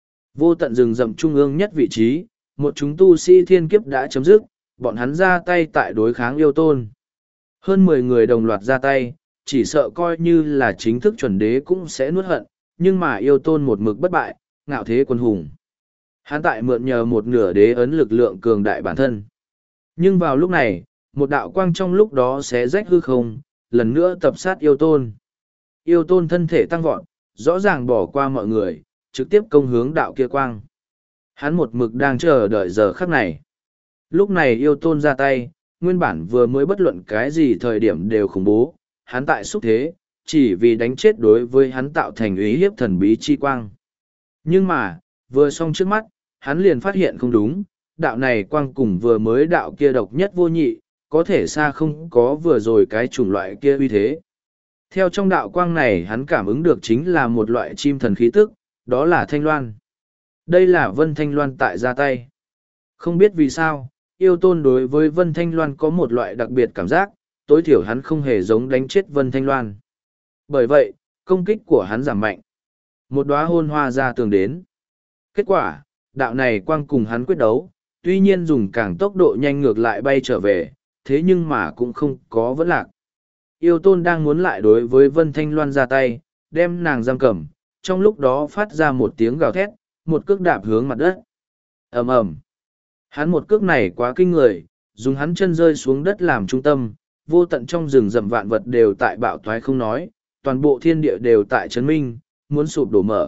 Vô tận rừng rậm trung ương nhất vị trí, một chúng tu sĩ thiên kiếp đã chấm dứt, bọn hắn ra tay tại đối kháng yêu tôn. Hơn 10 người đồng loạt ra tay, chỉ sợ coi như là chính thức chuẩn đế cũng sẽ nuốt hận, nhưng mà yêu tôn một mực bất bại, ngạo thế quân hùng. Hắn tại mượn nhờ một nửa đế ấn lực lượng cường đại bản thân. Nhưng vào lúc này, một đạo quang trong lúc đó xé rách hư không, lần nữa tập sát yêu tôn. Yêu tôn thân thể tăng vọt, rõ ràng bỏ qua mọi người, trực tiếp công hướng đạo kia quang. Hắn một mực đang chờ đợi giờ khắc này. Lúc này yêu tôn ra tay, nguyên bản vừa mới bất luận cái gì thời điểm đều khủng bố, hắn tại xúc thế, chỉ vì đánh chết đối với hắn tạo thành uy hiếp thần bí chi quang. Nhưng mà, vừa xong trước mắt, hắn liền phát hiện không đúng, đạo này quang cùng vừa mới đạo kia độc nhất vô nhị, có thể xa không có vừa rồi cái chủng loại kia uy thế. Theo trong đạo quang này hắn cảm ứng được chính là một loại chim thần khí tức, đó là thanh loan. Đây là Vân Thanh Loan tại ra tay. Không biết vì sao, yêu tôn đối với Vân Thanh Loan có một loại đặc biệt cảm giác, tối thiểu hắn không hề giống đánh chết Vân Thanh Loan. Bởi vậy, công kích của hắn giảm mạnh. Một đóa hôn hoa ra tường đến. Kết quả, đạo này quang cùng hắn quyết đấu, tuy nhiên dùng càng tốc độ nhanh ngược lại bay trở về, thế nhưng mà cũng không có vấn lạc. Yêu tôn đang muốn lại đối với Vân Thanh Loan ra tay, đem nàng giam cầm, trong lúc đó phát ra một tiếng gào thét, một cước đạp hướng mặt đất. Ầm ầm. Hắn một cước này quá kinh người, dùng hắn chân rơi xuống đất làm trung tâm, vô tận trong rừng rậm vạn vật đều tại bạo toái không nói, toàn bộ thiên địa đều tại chấn minh, muốn sụp đổ mở.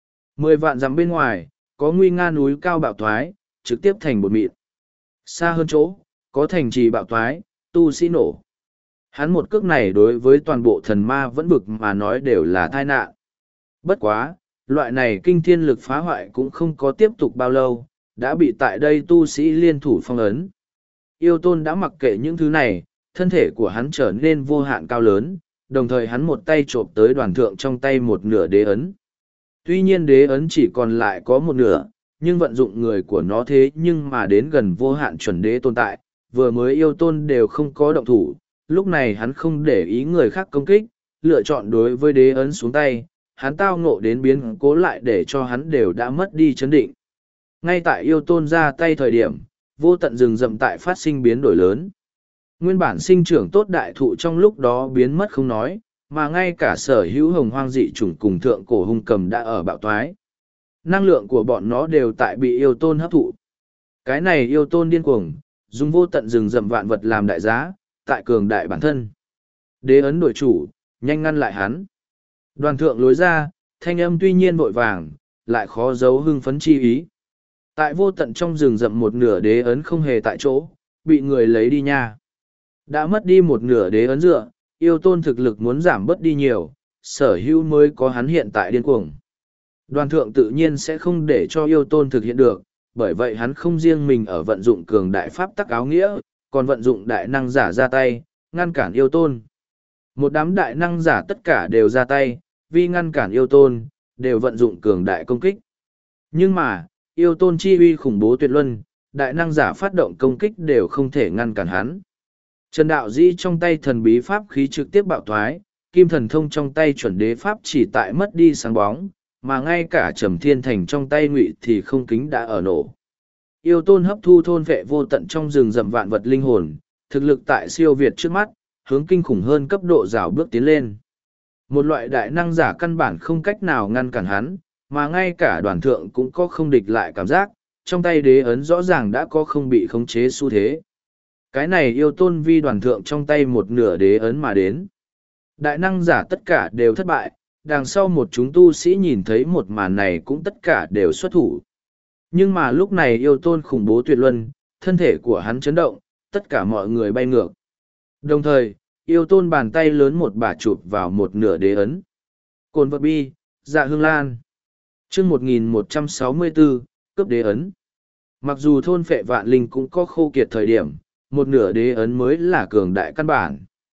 10 vạn dặm bên ngoài, có nguy nga núi cao bạo toái, trực tiếp thành bột mịn. Xa hơn chỗ, có thành trì bạo toái, tu sĩ nổ. Hắn một cước này đối với toàn bộ thần ma vẫn vực mà nói đều là tai nạn. Bất quá, loại này kinh thiên lực phá hoại cũng không có tiếp tục bao lâu, đã bị tại đây tu sĩ liên thủ phong ấn. Yêu tôn đã mặc kệ những thứ này, thân thể của hắn trở nên vô hạn cao lớn, đồng thời hắn một tay trộm tới đoàn thượng trong tay một nửa đế ấn. Tuy nhiên đế ấn chỉ còn lại có một nửa, nhưng vận dụng người của nó thế nhưng mà đến gần vô hạn chuẩn đế tồn tại, vừa mới yêu tôn đều không có động thủ, lúc này hắn không để ý người khác công kích, lựa chọn đối với đế ấn xuống tay, hắn tao ngộ đến biến cố lại để cho hắn đều đã mất đi chấn định. Ngay tại yêu tôn ra tay thời điểm, vô tận rừng rậm tại phát sinh biến đổi lớn. Nguyên bản sinh trưởng tốt đại thụ trong lúc đó biến mất không nói, mà ngay cả sở hữu hồng hoang dị chủng cùng thượng cổ hung cầm đã ở bạo toái. Năng lượng của bọn nó đều tại bị yêu tôn hấp thụ. Cái này yêu tôn điên cuồng, dùng vô tận rừng rậm vạn vật làm đại giá, tại cường đại bản thân. Đế ấn đổi chủ, nhanh ngăn lại hắn. Đoàn thượng lối ra, thanh âm tuy nhiên vội vàng, lại khó giấu hưng phấn chi ý. Tại vô tận trong rừng rậm một nửa đế ấn không hề tại chỗ, bị người lấy đi nha. Đã mất đi một nửa đế ấn dựa, yêu tôn thực lực muốn giảm bớt đi nhiều, sở hữu mới có hắn hiện tại điên cuồng. Đoàn thượng tự nhiên sẽ không để cho yêu tôn thực hiện được, bởi vậy hắn không riêng mình ở vận dụng cường đại pháp tắc áo nghĩa, còn vận dụng đại năng giả ra tay, ngăn cản yêu tôn. Một đám đại năng giả tất cả đều ra tay, vì ngăn cản yêu tôn, đều vận dụng cường đại công kích. Nhưng mà, yêu tôn chi uy khủng bố tuyệt luân, đại năng giả phát động công kích đều không thể ngăn cản hắn. Trần Đạo Dĩ trong tay thần bí pháp khí trực tiếp bạo thoái, kim thần thông trong tay chuẩn đế pháp chỉ tại mất đi sáng bóng, mà ngay cả Trầm Thiên Thành trong tay ngụy thì không kính đã ở nổ. Yêu tôn hấp thu thôn vệ vô tận trong rừng rậm vạn vật linh hồn, thực lực tại siêu việt trước mắt, hướng kinh khủng hơn cấp độ rào bước tiến lên. Một loại đại năng giả căn bản không cách nào ngăn cản hắn, mà ngay cả đoàn thượng cũng có không địch lại cảm giác, trong tay đế ấn rõ ràng đã có không bị khống chế xu thế. Cái này yêu tôn vi đoàn thượng trong tay một nửa đế ấn mà đến. Đại năng giả tất cả đều thất bại, đằng sau một chúng tu sĩ nhìn thấy một màn này cũng tất cả đều xuất thủ. Nhưng mà lúc này yêu tôn khủng bố tuyệt luân, thân thể của hắn chấn động, tất cả mọi người bay ngược. Đồng thời, yêu tôn bàn tay lớn một bà chụp vào một nửa đế ấn. Cồn vật bi, dạ hương lan. chương 1164, cấp đế ấn. Mặc dù thôn phệ vạn linh cũng có khô kiệt thời điểm, một nửa đế ấn mới là cường đại căn bản.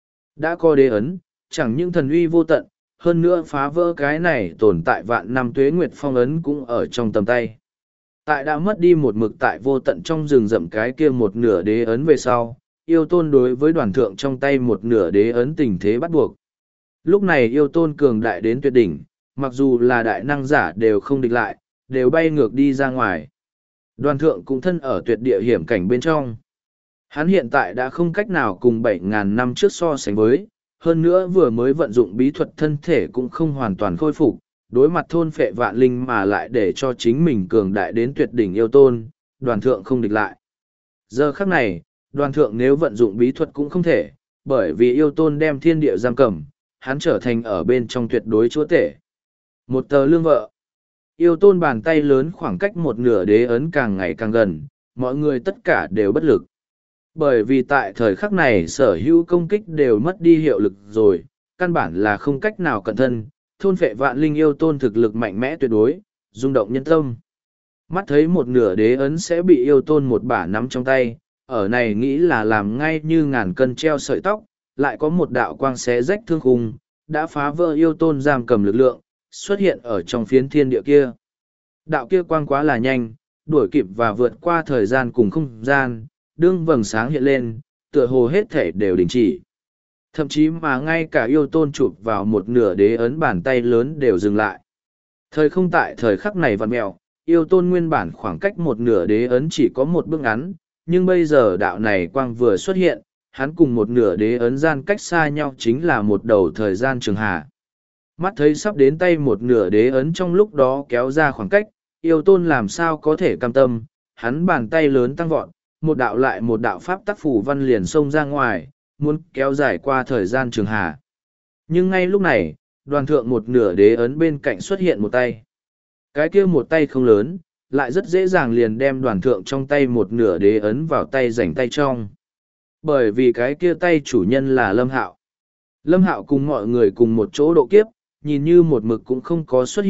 Đã có đế ấn, chẳng những thần uy vô tận, hơn nữa phá vỡ cái này tồn tại vạn năm tuế nguyệt phong ấn cũng ở trong tầm tay. Tại đã mất đi một mực tại vô tận trong rừng rậm cái kia một nửa đế ấn về sau, yêu tôn đối với đoàn thượng trong tay một nửa đế ấn tình thế bắt buộc. Lúc này yêu tôn cường đại đến tuyệt đỉnh, mặc dù là đại năng giả đều không địch lại, đều bay ngược đi ra ngoài. Đoàn thượng cũng thân ở tuyệt địa hiểm cảnh bên trong. Hắn hiện tại đã không cách nào cùng 7.000 năm trước so sánh với, hơn nữa vừa mới vận dụng bí thuật thân thể cũng không hoàn toàn khôi phục, đối mặt thôn phệ vạn linh mà lại để cho chính mình cường đại đến tuyệt đỉnh yêu tôn, đoàn thượng không địch lại. Giờ khắc này, đoàn thượng nếu vận dụng bí thuật cũng không thể, bởi vì yêu tôn đem thiên địa giam cầm, hắn trở thành ở bên trong tuyệt đối chúa tể. Một tờ lương vợ. Yêu tôn bàn tay lớn khoảng cách một nửa đế ấn càng ngày càng gần, mọi người tất cả đều bất lực. Bởi vì tại thời khắc này sở hữu công kích đều mất đi hiệu lực rồi, căn bản là không cách nào cẩn thân, thôn phệ vạn linh yêu tôn thực lực mạnh mẽ tuyệt đối, rung động nhân tâm. Mắt thấy một nửa đế ấn sẽ bị yêu tôn một bả nắm trong tay, ở này nghĩ là làm ngay như ngàn cân treo sợi tóc, lại có một đạo quang xé rách thương khung, đã phá vỡ yêu tôn giam cầm lực lượng, xuất hiện ở trong phiến thiên địa kia. Đạo kia quang quá là nhanh, đuổi kịp và vượt qua thời gian cùng không gian, đương vầng sáng hiện lên, tựa hồ hết thể đều đình chỉ. Thậm chí mà ngay cả yêu tôn chụp vào một nửa đế ấn bàn tay lớn đều dừng lại. Thời không tại thời khắc này vặn mẹo, yêu tôn nguyên bản khoảng cách một nửa đế ấn chỉ có một bước ngắn, nhưng bây giờ đạo này quang vừa xuất hiện, hắn cùng một nửa đế ấn gian cách xa nhau chính là một đầu thời gian trường hà. Mắt thấy sắp đến tay một nửa đế ấn trong lúc đó kéo ra khoảng cách, yêu tôn làm sao có thể cam tâm, hắn bàn tay lớn tăng vọt, một đạo lại một đạo pháp tắc phủ văn liền xông ra ngoài, muốn kéo dài qua thời gian trường hà. Nhưng ngay lúc này, đoàn thượng một nửa đế ấn bên cạnh xuất hiện một tay. Cái kia một tay không lớn, lại rất dễ dàng liền đem đoàn thượng trong tay một nửa đế ấn vào tay rảnh tay trong. Bởi vì cái kia tay chủ nhân là Lâm Hạo. Lâm Hạo cùng mọi người cùng một chỗ độ kiếp, nhìn như một mực cũng không có xuất hiện,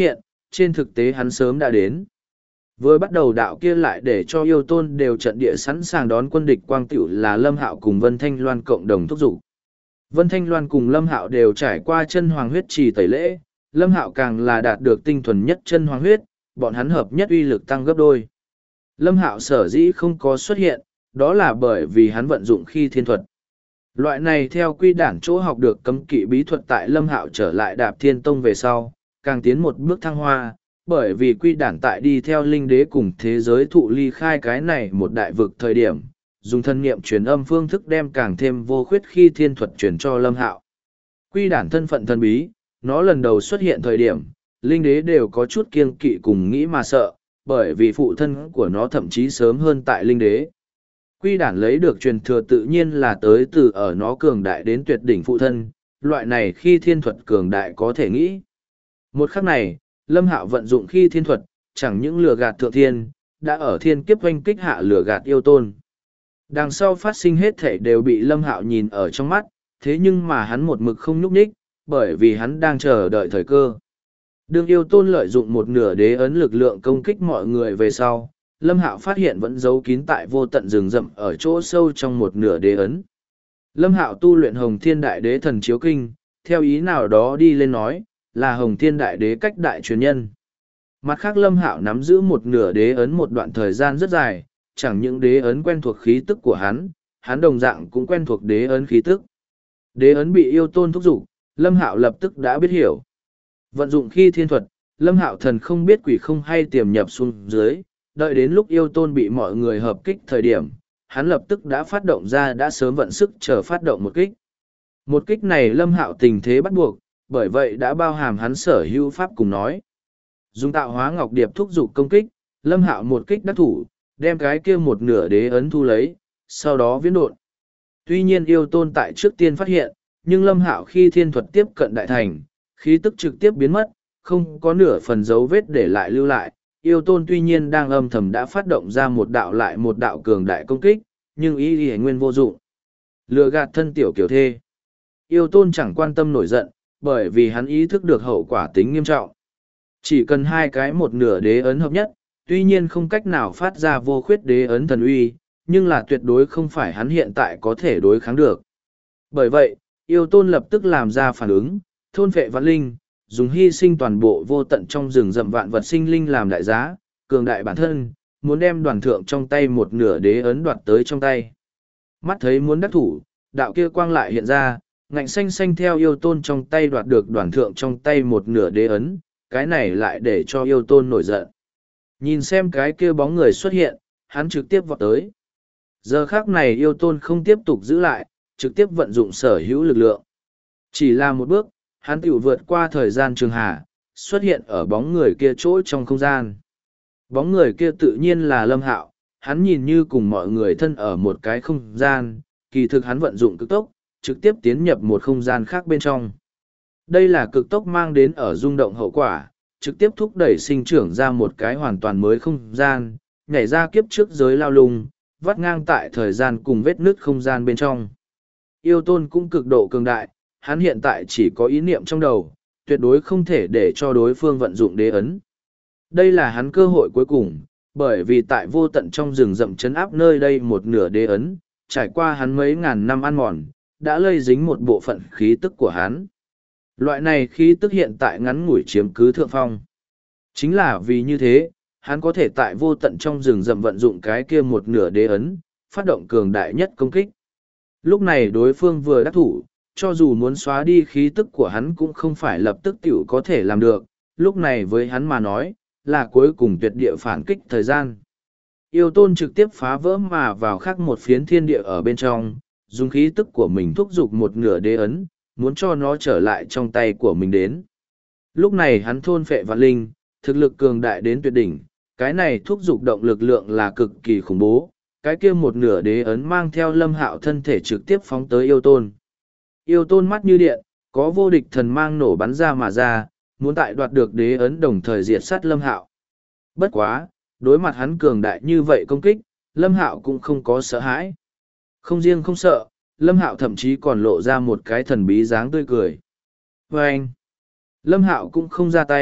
trên thực tế hắn sớm đã đến. Vừa bắt đầu đạo kia lại để cho yêu tôn đều trận địa sẵn sàng đón quân địch quang tựu là Lâm Hạo cùng Vân Thanh Loan cộng đồng thúc giục. Vân Thanh Loan cùng Lâm Hạo đều trải qua chân hoàng huyết trì tẩy lễ, Lâm Hạo càng là đạt được tinh thuần nhất chân hoàng huyết, bọn hắn hợp nhất uy lực tăng gấp đôi. Lâm Hạo sở dĩ không có xuất hiện, đó là bởi vì hắn vận dụng khi thiên thuật. Loại này theo quy đản chỗ học được cấm kỵ bí thuật tại Lâm Hạo trở lại Đạp Thiên Tông về sau, càng tiến một bước thăng hoa, bởi vì quy đản tại đi theo linh đế cùng thế giới thụ ly khai cái này một đại vực thời điểm, dùng thân niệm truyền âm phương thức đem càng thêm vô khuyết khi thiên thuật truyền cho Lâm Hạo. Quy đản thân phận thần bí, nó lần đầu xuất hiện thời điểm, linh đế đều có chút kiêng kỵ cùng nghĩ mà sợ, bởi vì phụ thân của nó thậm chí sớm hơn tại linh đế. Quy đản lấy được truyền thừa tự nhiên là tới từ ở nó cường đại đến tuyệt đỉnh phụ thân, loại này khi thiên thuật cường đại có thể nghĩ. Một khắc này, Lâm Hạo vận dụng khi thiên thuật, chẳng những lừa gạt thượng thiên, đã ở thiên kiếp oanh kích hạ lừa gạt yêu tôn. Đằng sau phát sinh hết thể đều bị Lâm Hạo nhìn ở trong mắt, thế nhưng mà hắn một mực không nhúc nhích, bởi vì hắn đang chờ đợi thời cơ. Đương yêu tôn lợi dụng một nửa đế ấn lực lượng công kích mọi người về sau, Lâm Hạo phát hiện vẫn giấu kín tại vô tận rừng rậm ở chỗ sâu trong một nửa đế ấn. Lâm Hạo tu luyện Hồng Thiên Đại Đế Thần Chiếu Kinh, theo ý nào đó đi lên nói, là Hồng Thiên Đại Đế cách đại truyền nhân. Mặt khác Lâm Hạo nắm giữ một nửa đế ấn một đoạn thời gian rất dài, chẳng những đế ấn quen thuộc khí tức của hắn đồng dạng cũng quen thuộc đế ấn khí tức. Đế ấn bị yêu tôn thúc giục, Lâm Hạo lập tức đã biết hiểu. Vận dụng khi thiên thuật, Lâm Hạo thần không biết quỷ không hay tiềm nhập xuống dưới, đợi đến lúc yêu tôn bị mọi người hợp kích thời điểm, hắn lập tức đã phát động ra đã sớm vận sức chờ phát động một kích. Một kích này Lâm Hạo tình thế bắt buộc, bởi vậy đã bao hàm hắn sở hữu pháp cùng nói. Dùng tạo hóa ngọc điệp thúc giục công kích, Lâm Hạo một kích đắc thủ, đem cái kia một nửa đế ấn thu lấy, sau đó viễn độn. Tuy nhiên yêu tôn tại trước tiên phát hiện, nhưng Lâm Hạo khi thiên thuật tiếp cận đại thành, khí tức trực tiếp biến mất, không có nửa phần dấu vết để lại lưu lại. Yêu tôn tuy nhiên đang âm thầm đã phát động ra một đạo lại một đạo cường đại công kích, nhưng ý y nguyên vô dụng. Lừa gạt thân tiểu kiểu thê. Yêu tôn chẳng quan tâm nổi giận, bởi vì hắn ý thức được hậu quả tính nghiêm trọng. Chỉ cần hai cái một nửa đế ấn hợp nhất, tuy nhiên không cách nào phát ra vô khuyết đế ấn thần uy, nhưng là tuyệt đối không phải hắn hiện tại có thể đối kháng được. Bởi vậy, yêu tôn lập tức làm ra phản ứng, thôn vệ vạn linh, dùng hy sinh toàn bộ vô tận trong rừng rậm vạn vật sinh linh làm đại giá, cường đại bản thân, muốn đem đoàn thượng trong tay một nửa đế ấn đoạt tới trong tay. Mắt thấy muốn đắc thủ, đạo kia quang lại hiện ra, ngạnh xanh xanh theo yêu tôn trong tay đoạt được đoàn thượng trong tay một nửa đế ấn, cái này lại để cho yêu tôn nổi giận. Nhìn xem cái kia bóng người xuất hiện, hắn trực tiếp vọt tới. Giờ khác này yêu tôn không tiếp tục giữ lại, trực tiếp vận dụng sở hữu lực lượng. Chỉ là một bước, hắn tiểu vượt qua thời gian trường hà, xuất hiện ở bóng người kia chỗ trong không gian. Bóng người kia tự nhiên là Lâm Hạo, hắn nhìn như cùng mọi người thân ở một cái không gian, kỳ thực hắn vận dụng cực tốc, trực tiếp tiến nhập một không gian khác bên trong. Đây là cực tốc mang đến ở rung động hậu quả, trực tiếp thúc đẩy sinh trưởng ra một cái hoàn toàn mới không gian, nhảy ra kiếp trước giới lao lung, vắt ngang tại thời gian cùng vết nứt không gian bên trong. Yêu tôn cũng cực độ cường đại, hắn hiện tại chỉ có ý niệm trong đầu, tuyệt đối không thể để cho đối phương vận dụng đế ấn. Đây là hắn cơ hội cuối cùng, bởi vì tại vô tận trong rừng rậm chấn áp nơi đây một nửa đế ấn, trải qua hắn mấy ngàn năm ăn mòn, đã lây dính một bộ phận khí tức của hắn. Loại này khí tức hiện tại ngắn ngủi chiếm cứ thượng phong. Chính là vì như thế, hắn có thể tại vô tận trong rừng rậm vận dụng cái kia một nửa đế ấn, phát động cường đại nhất công kích. Lúc này đối phương vừa đắc thủ, cho dù muốn xóa đi khí tức của hắn cũng không phải lập tức tiểu có thể làm được, lúc này với hắn mà nói, là cuối cùng tuyệt địa phản kích thời gian. Yêu tôn trực tiếp phá vỡ mà vào khác một phiến thiên địa ở bên trong, dùng khí tức của mình thúc giục một nửa đế ấn, muốn cho nó trở lại trong tay của mình đến. Lúc này hắn thôn phệ vạn linh, thực lực cường đại đến tuyệt đỉnh, cái này thúc giục động lực lượng là cực kỳ khủng bố, cái kia một nửa đế ấn mang theo Lâm Hạo thân thể trực tiếp phóng tới yêu tôn. Yêu tôn mắt như điện, có vô địch thần mang nổ bắn ra mà ra, muốn tại đoạt được đế ấn đồng thời diệt sát Lâm Hạo. Bất quá, đối mặt hắn cường đại như vậy công kích, Lâm Hạo cũng không có sợ hãi. Không riêng không sợ, Lâm Hạo thậm chí còn lộ ra một cái thần bí dáng tươi cười. Và anh, Lâm Hạo cũng không ra tay,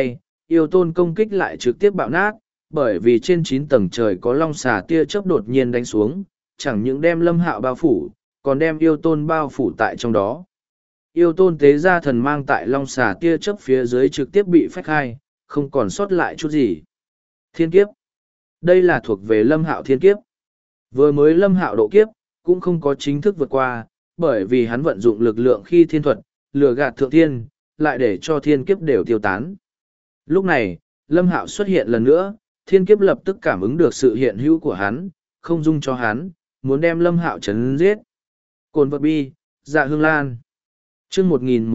yêu tôn công kích lại trực tiếp bạo nát, bởi vì trên 9 tầng trời có long xà tia chớp đột nhiên đánh xuống, chẳng những đem Lâm Hạo bao phủ, còn đem yêu tôn bao phủ tại trong đó. Yêu tôn tế ra thần mang tại long xà tia chớp phía dưới trực tiếp bị phách hai, không còn sót lại chút gì. Thiên kiếp. Đây là thuộc về Lâm Hạo thiên kiếp. Vừa mới Lâm Hạo độ kiếp, cũng không có chính thức vượt qua, bởi vì hắn vận dụng lực lượng khi thiên thuật, lừa gạt thượng thiên, lại để cho thiên kiếp đều tiêu tán. Lúc này, Lâm Hạo xuất hiện lần nữa, thiên kiếp lập tức cảm ứng được sự hiện hữu của hắn, không dung cho hắn, muốn đem Lâm Hạo chấn giết. Cồn vật bi, dạ hương lan. Chương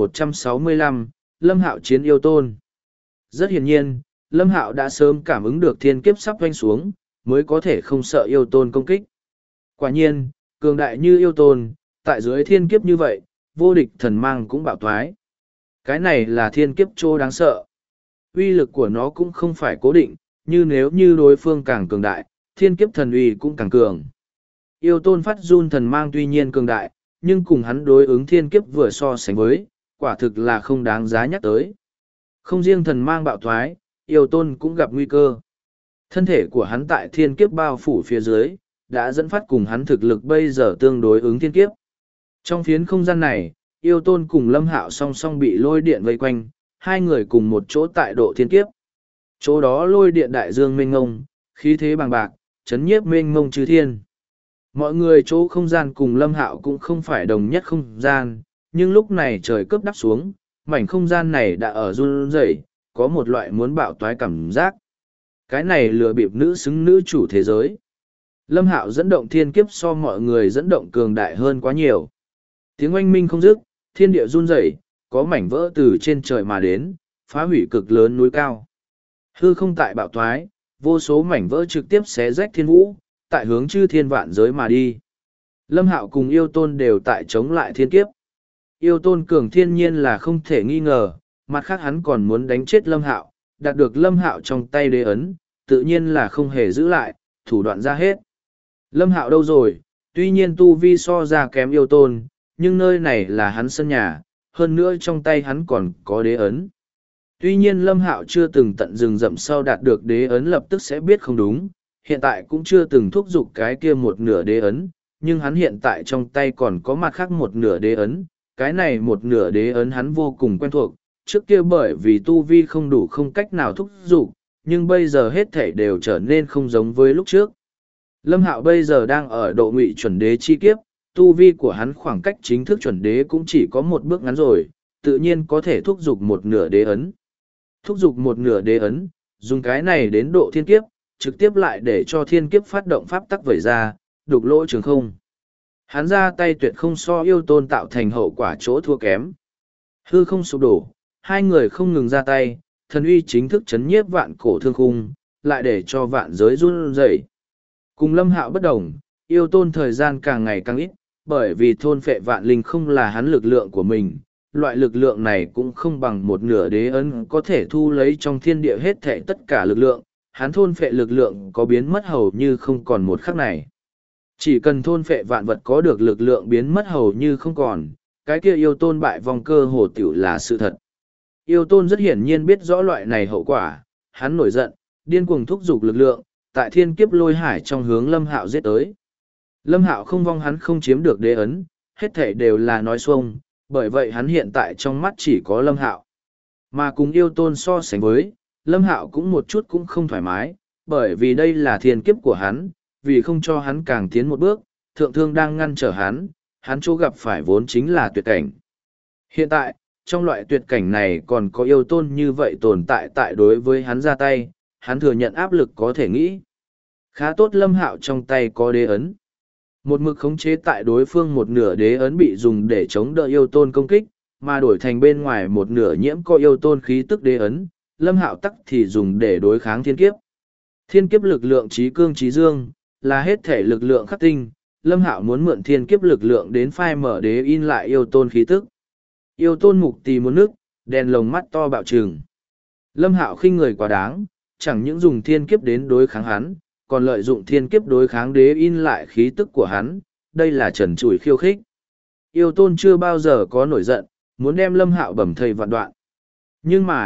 1165, Lâm Hạo chiến yêu tôn. Rất hiển nhiên, Lâm Hạo đã sớm cảm ứng được thiên kiếp sắp vanh xuống, mới có thể không sợ yêu tôn công kích. Quả nhiên, cường đại như yêu tôn, tại dưới thiên kiếp như vậy, vô địch thần mang cũng bạo thoái. Cái này là thiên kiếp trô đáng sợ. Uy lực của nó cũng không phải cố định, như nếu như đối phương càng cường đại, thiên kiếp thần uy cũng càng cường. Yêu tôn phát run thần mang tuy nhiên cường đại, nhưng cùng hắn đối ứng thiên kiếp vừa so sánh với, quả thực là không đáng giá nhắc tới. Không riêng thần mang bạo thoái, yêu tôn cũng gặp nguy cơ. Thân thể của hắn tại thiên kiếp bao phủ phía dưới, đã dẫn phát cùng hắn thực lực bây giờ tương đối ứng thiên kiếp. Trong phiến không gian này, yêu tôn cùng Lâm Hạo song song bị lôi điện vây quanh, hai người cùng một chỗ tại độ thiên kiếp. Chỗ đó lôi điện đại dương mênh ngông, khí thế bằng bạc, chấn nhiếp mênh ngông chư thiên. Mọi người chỗ không gian cùng Lâm Hạo cũng không phải đồng nhất không gian, nhưng lúc này trời cướp đắp xuống, mảnh không gian này đã ở run rẩy, có một loại muốn bạo toái cảm giác. Cái này lừa bịp nữ xứng nữ chủ thế giới. Lâm Hạo dẫn động thiên kiếp so mọi người dẫn động cường đại hơn quá nhiều. Tiếng oanh minh không dứt, thiên địa run rẩy, có mảnh vỡ từ trên trời mà đến, phá hủy cực lớn núi cao. Hư không tại bạo toái, vô số mảnh vỡ trực tiếp xé rách thiên vũ, tại hướng chư thiên vạn giới mà đi. Lâm Hạo cùng yêu tôn đều tại chống lại thiên kiếp. Yêu tôn cường thiên nhiên là không thể nghi ngờ, mặt khác hắn còn muốn đánh chết Lâm Hạo, đạt được Lâm Hạo trong tay đế ấn, tự nhiên là không hề giữ lại, thủ đoạn ra hết. Lâm Hạo đâu rồi, tuy nhiên tu vi so ra kém yêu tôn, nhưng nơi này là hắn sân nhà, hơn nữa trong tay hắn còn có đế ấn. Tuy nhiên Lâm Hạo chưa từng tận rừng rậm sau đạt được đế ấn lập tức sẽ biết không đúng, hiện tại cũng chưa từng thúc giục cái kia một nửa đế ấn, nhưng hắn hiện tại trong tay còn có mặt khác một nửa đế ấn, cái này một nửa đế ấn hắn vô cùng quen thuộc, trước kia bởi vì tu vi không đủ không cách nào thúc giục, nhưng bây giờ hết thảy đều trở nên không giống với lúc trước. Lâm Hạo bây giờ đang ở độ ngụy chuẩn đế chi kiếp, tu vi của hắn khoảng cách chính thức chuẩn đế cũng chỉ có một bước ngắn rồi, tự nhiên có thể thúc giục một nửa đế ấn. Thúc giục một nửa đế ấn, dùng cái này đến độ thiên kiếp, trực tiếp lại để cho thiên kiếp phát động pháp tắc vẩy ra, đục lỗ trường không. Hắn ra tay tuyệt không so yêu tôn tạo thành hậu quả chỗ thua kém. Hư không sụp đổ, hai người không ngừng ra tay, thần uy chính thức chấn nhiếp vạn cổ thương khung, lại để cho vạn giới run rẩy. Cùng Lâm Hạo bất đồng, yêu tôn thời gian càng ngày càng ít, bởi vì thôn phệ vạn linh không là hắn lực lượng của mình, loại lực lượng này cũng không bằng một nửa đế ấn có thể thu lấy trong thiên địa hết thảy tất cả lực lượng, hắn thôn phệ lực lượng có biến mất hầu như không còn một khắc này. Chỉ cần thôn phệ vạn vật có được lực lượng biến mất hầu như không còn, cái kia yêu tôn bại vòng cơ hồ tiểu là sự thật. Yêu tôn rất hiển nhiên biết rõ loại này hậu quả, hắn nổi giận, điên cuồng thúc giục lực lượng, tại thiên kiếp lôi hải trong hướng Lâm Hạo giết tới. Lâm Hạo không vong hắn không chiếm được đế ấn, hết thảy đều là nói xuông, bởi vậy hắn hiện tại trong mắt chỉ có Lâm Hạo. Mà cùng yêu tôn so sánh với, Lâm Hạo cũng một chút cũng không thoải mái, bởi vì đây là thiên kiếp của hắn, vì không cho hắn càng tiến một bước, thượng thương đang ngăn trở hắn chỗ gặp phải vốn chính là tuyệt cảnh. Hiện tại, trong loại tuyệt cảnh này còn có yêu tôn như vậy tồn tại tại đối với hắn ra tay, hắn thừa nhận áp lực có thể nghĩ. Khá tốt Lâm Hạo trong tay có đế ấn. Một mực khống chế tại đối phương một nửa đế ấn bị dùng để chống đỡ yêu tôn công kích, mà đổi thành bên ngoài một nửa nhiễm có yêu tôn khí tức đế ấn, Lâm Hạo tắc thì dùng để đối kháng thiên kiếp. Thiên kiếp lực lượng trí cương trí dương, là hết thể lực lượng khắc tinh, Lâm Hạo muốn mượn thiên kiếp lực lượng đến phai mở đế in lại yêu tôn khí tức. Yêu tôn mục tì muốn nước, đèn lồng mắt to bạo trừng. Lâm Hạo khinh người quá đáng, chẳng những dùng thiên kiếp đến đối kháng hắn, còn lợi dụng thiên kiếp đối kháng đế in lại khí tức của hắn, đây là trần trụi khiêu khích. Yêu tôn chưa bao giờ có nổi giận, muốn đem Lâm Hạo bầm thây vạn đoạn. Nhưng mà,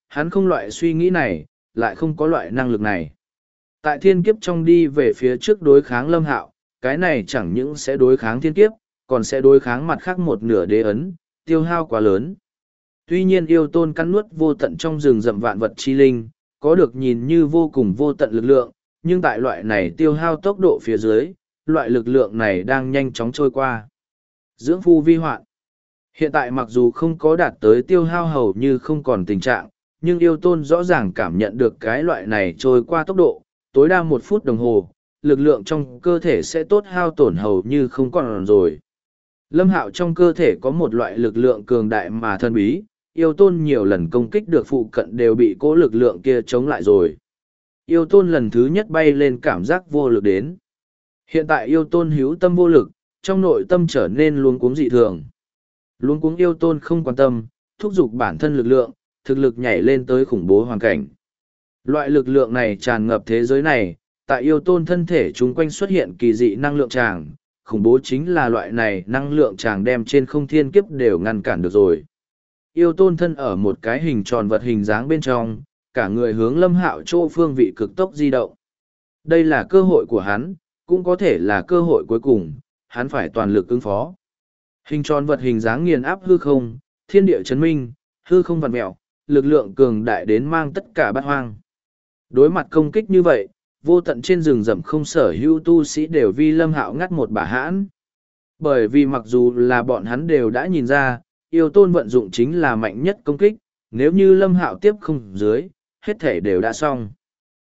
hắn không loại suy nghĩ này, lại không có loại năng lực này. Tại thiên kiếp trong đi về phía trước đối kháng Lâm Hạo, cái này chẳng những sẽ đối kháng thiên kiếp, còn sẽ đối kháng mặt khác một nửa đế ấn, tiêu hao quá lớn. Tuy nhiên yêu tôn cắn nuốt vô tận trong rừng rậm vạn vật chi linh, có được nhìn như vô cùng vô tận lực lượng, nhưng tại loại này tiêu hao tốc độ phía dưới, loại lực lượng này đang nhanh chóng trôi qua. Dưỡng phu vi hoạn. Hiện tại mặc dù không có đạt tới tiêu hao hầu như không còn tình trạng, nhưng yêu tôn rõ ràng cảm nhận được cái loại này trôi qua tốc độ, tối đa 1 phút đồng hồ, lực lượng trong cơ thể sẽ tốt hao tổn hầu như không còn rồi. Lâm Hạo trong cơ thể có một loại lực lượng cường đại mà thân bí, yêu tôn nhiều lần công kích được phụ cận đều bị cố lực lượng kia chống lại rồi. Yêu tôn lần thứ nhất bay lên cảm giác vô lực đến. Hiện tại yêu tôn hữu tâm vô lực, trong nội tâm trở nên luống cuống dị thường. Luống cuống yêu tôn không quan tâm, thúc giục bản thân lực lượng, thực lực nhảy lên tới khủng bố hoàn cảnh. Loại lực lượng này tràn ngập thế giới này, tại yêu tôn thân thể chúng quanh xuất hiện kỳ dị năng lượng tràng, khủng bố chính là loại này năng lượng tràng đem trên không thiên kiếp đều ngăn cản được rồi. Yêu tôn thân ở một cái hình tròn vật hình dáng bên trong, cả người hướng Lâm Hạo chỗ phương vị cực tốc di động. Đây là cơ hội của hắn, cũng có thể là cơ hội cuối cùng, hắn phải toàn lực ứng phó. Hình tròn vật hình dáng nghiền áp hư không, thiên địa chấn minh, hư không vặn mẹo, lực lượng cường đại đến mang tất cả bát hoang. Đối mặt công kích như vậy, vô tận trên rừng rậm không sở hữu tu sĩ đều vi Lâm Hạo ngắt một bả hãn. Bởi vì mặc dù là bọn hắn đều đã nhìn ra, yêu tôn vận dụng chính là mạnh nhất công kích, nếu như Lâm Hạo tiếp không dưới, hết thể đều đã xong.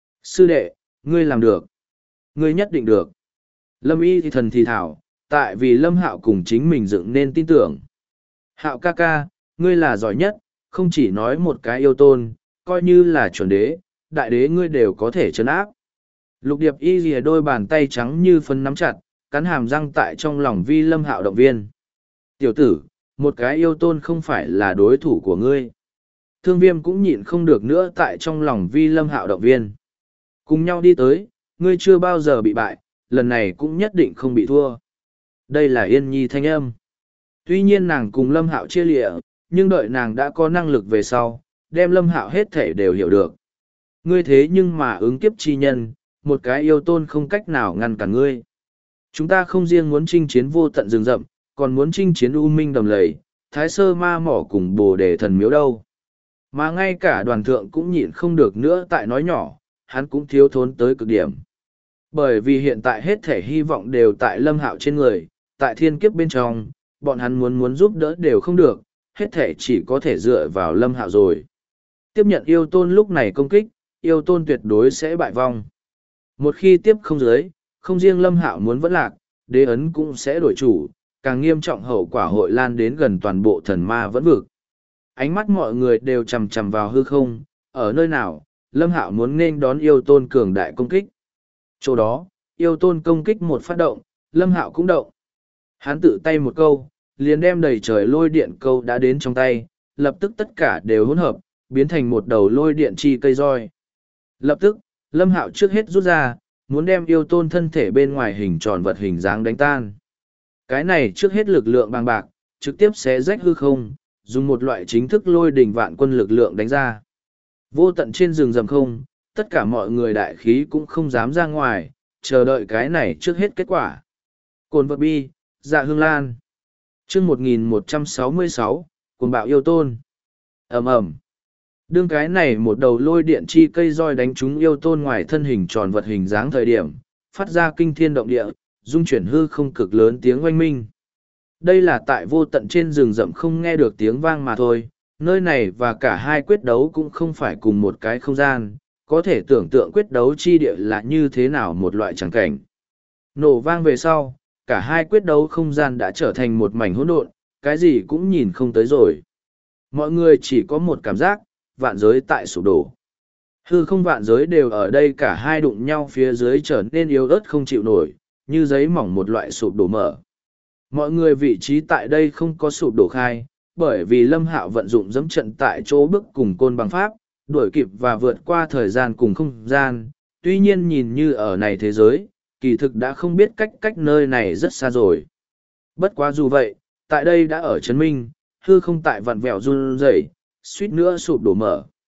Sư đệ, ngươi làm được. Ngươi nhất định được. Lâm y thì thần thì thảo, tại vì Lâm Hạo cùng chính mình dựng nên tin tưởng. Hạo ca ca, ngươi là giỏi nhất, không chỉ nói một cái yêu tôn, coi như là chuẩn đế, đại đế ngươi đều có thể trấn áp. Lục điệp y lìa đôi bàn tay trắng như phân nắm chặt, cắn hàm răng tại trong lòng vi Lâm Hạo động viên. Tiểu tử, một cái yêu tôn không phải là đối thủ của ngươi. Thương Viêm cũng nhịn không được nữa tại trong lòng vi Lâm Hạo động viên. Cùng nhau đi tới, ngươi chưa bao giờ bị bại, lần này cũng nhất định không bị thua. Đây là Yên Nhi thanh âm. Tuy nhiên nàng cùng Lâm Hạo chia lịa, nhưng đợi nàng đã có năng lực về sau, đem Lâm Hạo hết thể đều hiểu được. Ngươi thế nhưng mà ứng kiếp chi nhân, một cái yêu tôn không cách nào ngăn cản ngươi. Chúng ta không riêng muốn chinh chiến vô tận rừng rậm, còn muốn chinh chiến U Minh đầm lầy, Thái Sơ Ma Mỏ cùng Bồ Đề Thần Miếu đâu. Mà ngay cả đoàn thượng cũng nhịn không được nữa tại nói nhỏ, hắn cũng thiếu thốn tới cực điểm. Bởi vì hiện tại hết thể hy vọng đều tại Lâm Hạo trên người, tại thiên kiếp bên trong, bọn hắn muốn giúp đỡ đều không được, hết thể chỉ có thể dựa vào Lâm Hạo rồi. Tiếp nhận yêu tôn lúc này công kích, yêu tôn tuyệt đối sẽ bại vong. Một khi tiếp không dưới, không riêng Lâm Hạo muốn vẫn lạc, đế ấn cũng sẽ đổi chủ, càng nghiêm trọng hậu quả hội lan đến gần toàn bộ thần ma vẫn vực. Ánh mắt mọi người đều chằm chằm vào hư không, ở nơi nào, Lâm Hạo muốn nên đón yêu tôn cường đại công kích. Chỗ đó, yêu tôn công kích một phát động, Lâm Hạo cũng động. Hắn tự tay một câu, liền đem đầy trời lôi điện câu đã đến trong tay, lập tức tất cả đều hỗn hợp, biến thành một đầu lôi điện chi cây roi. Lập tức, Lâm Hạo trước hết rút ra, muốn đem yêu tôn thân thể bên ngoài hình tròn vật hình dáng đánh tan. Cái này trước hết lực lượng bằng bạc, trực tiếp xé rách hư không, dùng một loại chính thức lôi đỉnh vạn quân lực lượng đánh ra. Vô tận trên rừng rầm không, tất cả mọi người đại khí cũng không dám ra ngoài, chờ đợi cái này trước hết kết quả. Cồn vật bi, dạ hương lan. Chương 1166, cuồng bạo yêu tôn. Ầm ầm. Đương cái này một đầu lôi điện chi cây roi đánh trúng yêu tôn ngoài thân hình tròn vật hình dáng thời điểm, phát ra kinh thiên động địa, dung chuyển hư không cực lớn tiếng oanh minh. Đây là tại vô tận trên rừng rậm không nghe được tiếng vang mà thôi, nơi này và cả hai quyết đấu cũng không phải cùng một cái không gian, có thể tưởng tượng quyết đấu chi địa là như thế nào một loại tràng cảnh. Nổ vang về sau, cả hai quyết đấu không gian đã trở thành một mảnh hỗn độn, cái gì cũng nhìn không tới rồi. Mọi người chỉ có một cảm giác, vạn giới tại sụp đổ. Hư không vạn giới đều ở đây cả hai đụng nhau phía dưới trở nên yếu ớt không chịu nổi, như giấy mỏng một loại sụp đổ mở. Mọi người vị trí tại đây không có sụp đổ khai, bởi vì Lâm Hạo vận dụng dẫm trận tại chỗ bước cùng côn bằng pháp, đuổi kịp và vượt qua thời gian cùng không gian. Tuy nhiên nhìn như ở này thế giới, kỳ thực đã không biết cách nơi này rất xa rồi. Bất quá dù vậy, tại đây đã ở chấn minh, hư không tại vặn vẹo run rẩy, suýt nữa sụp đổ mở.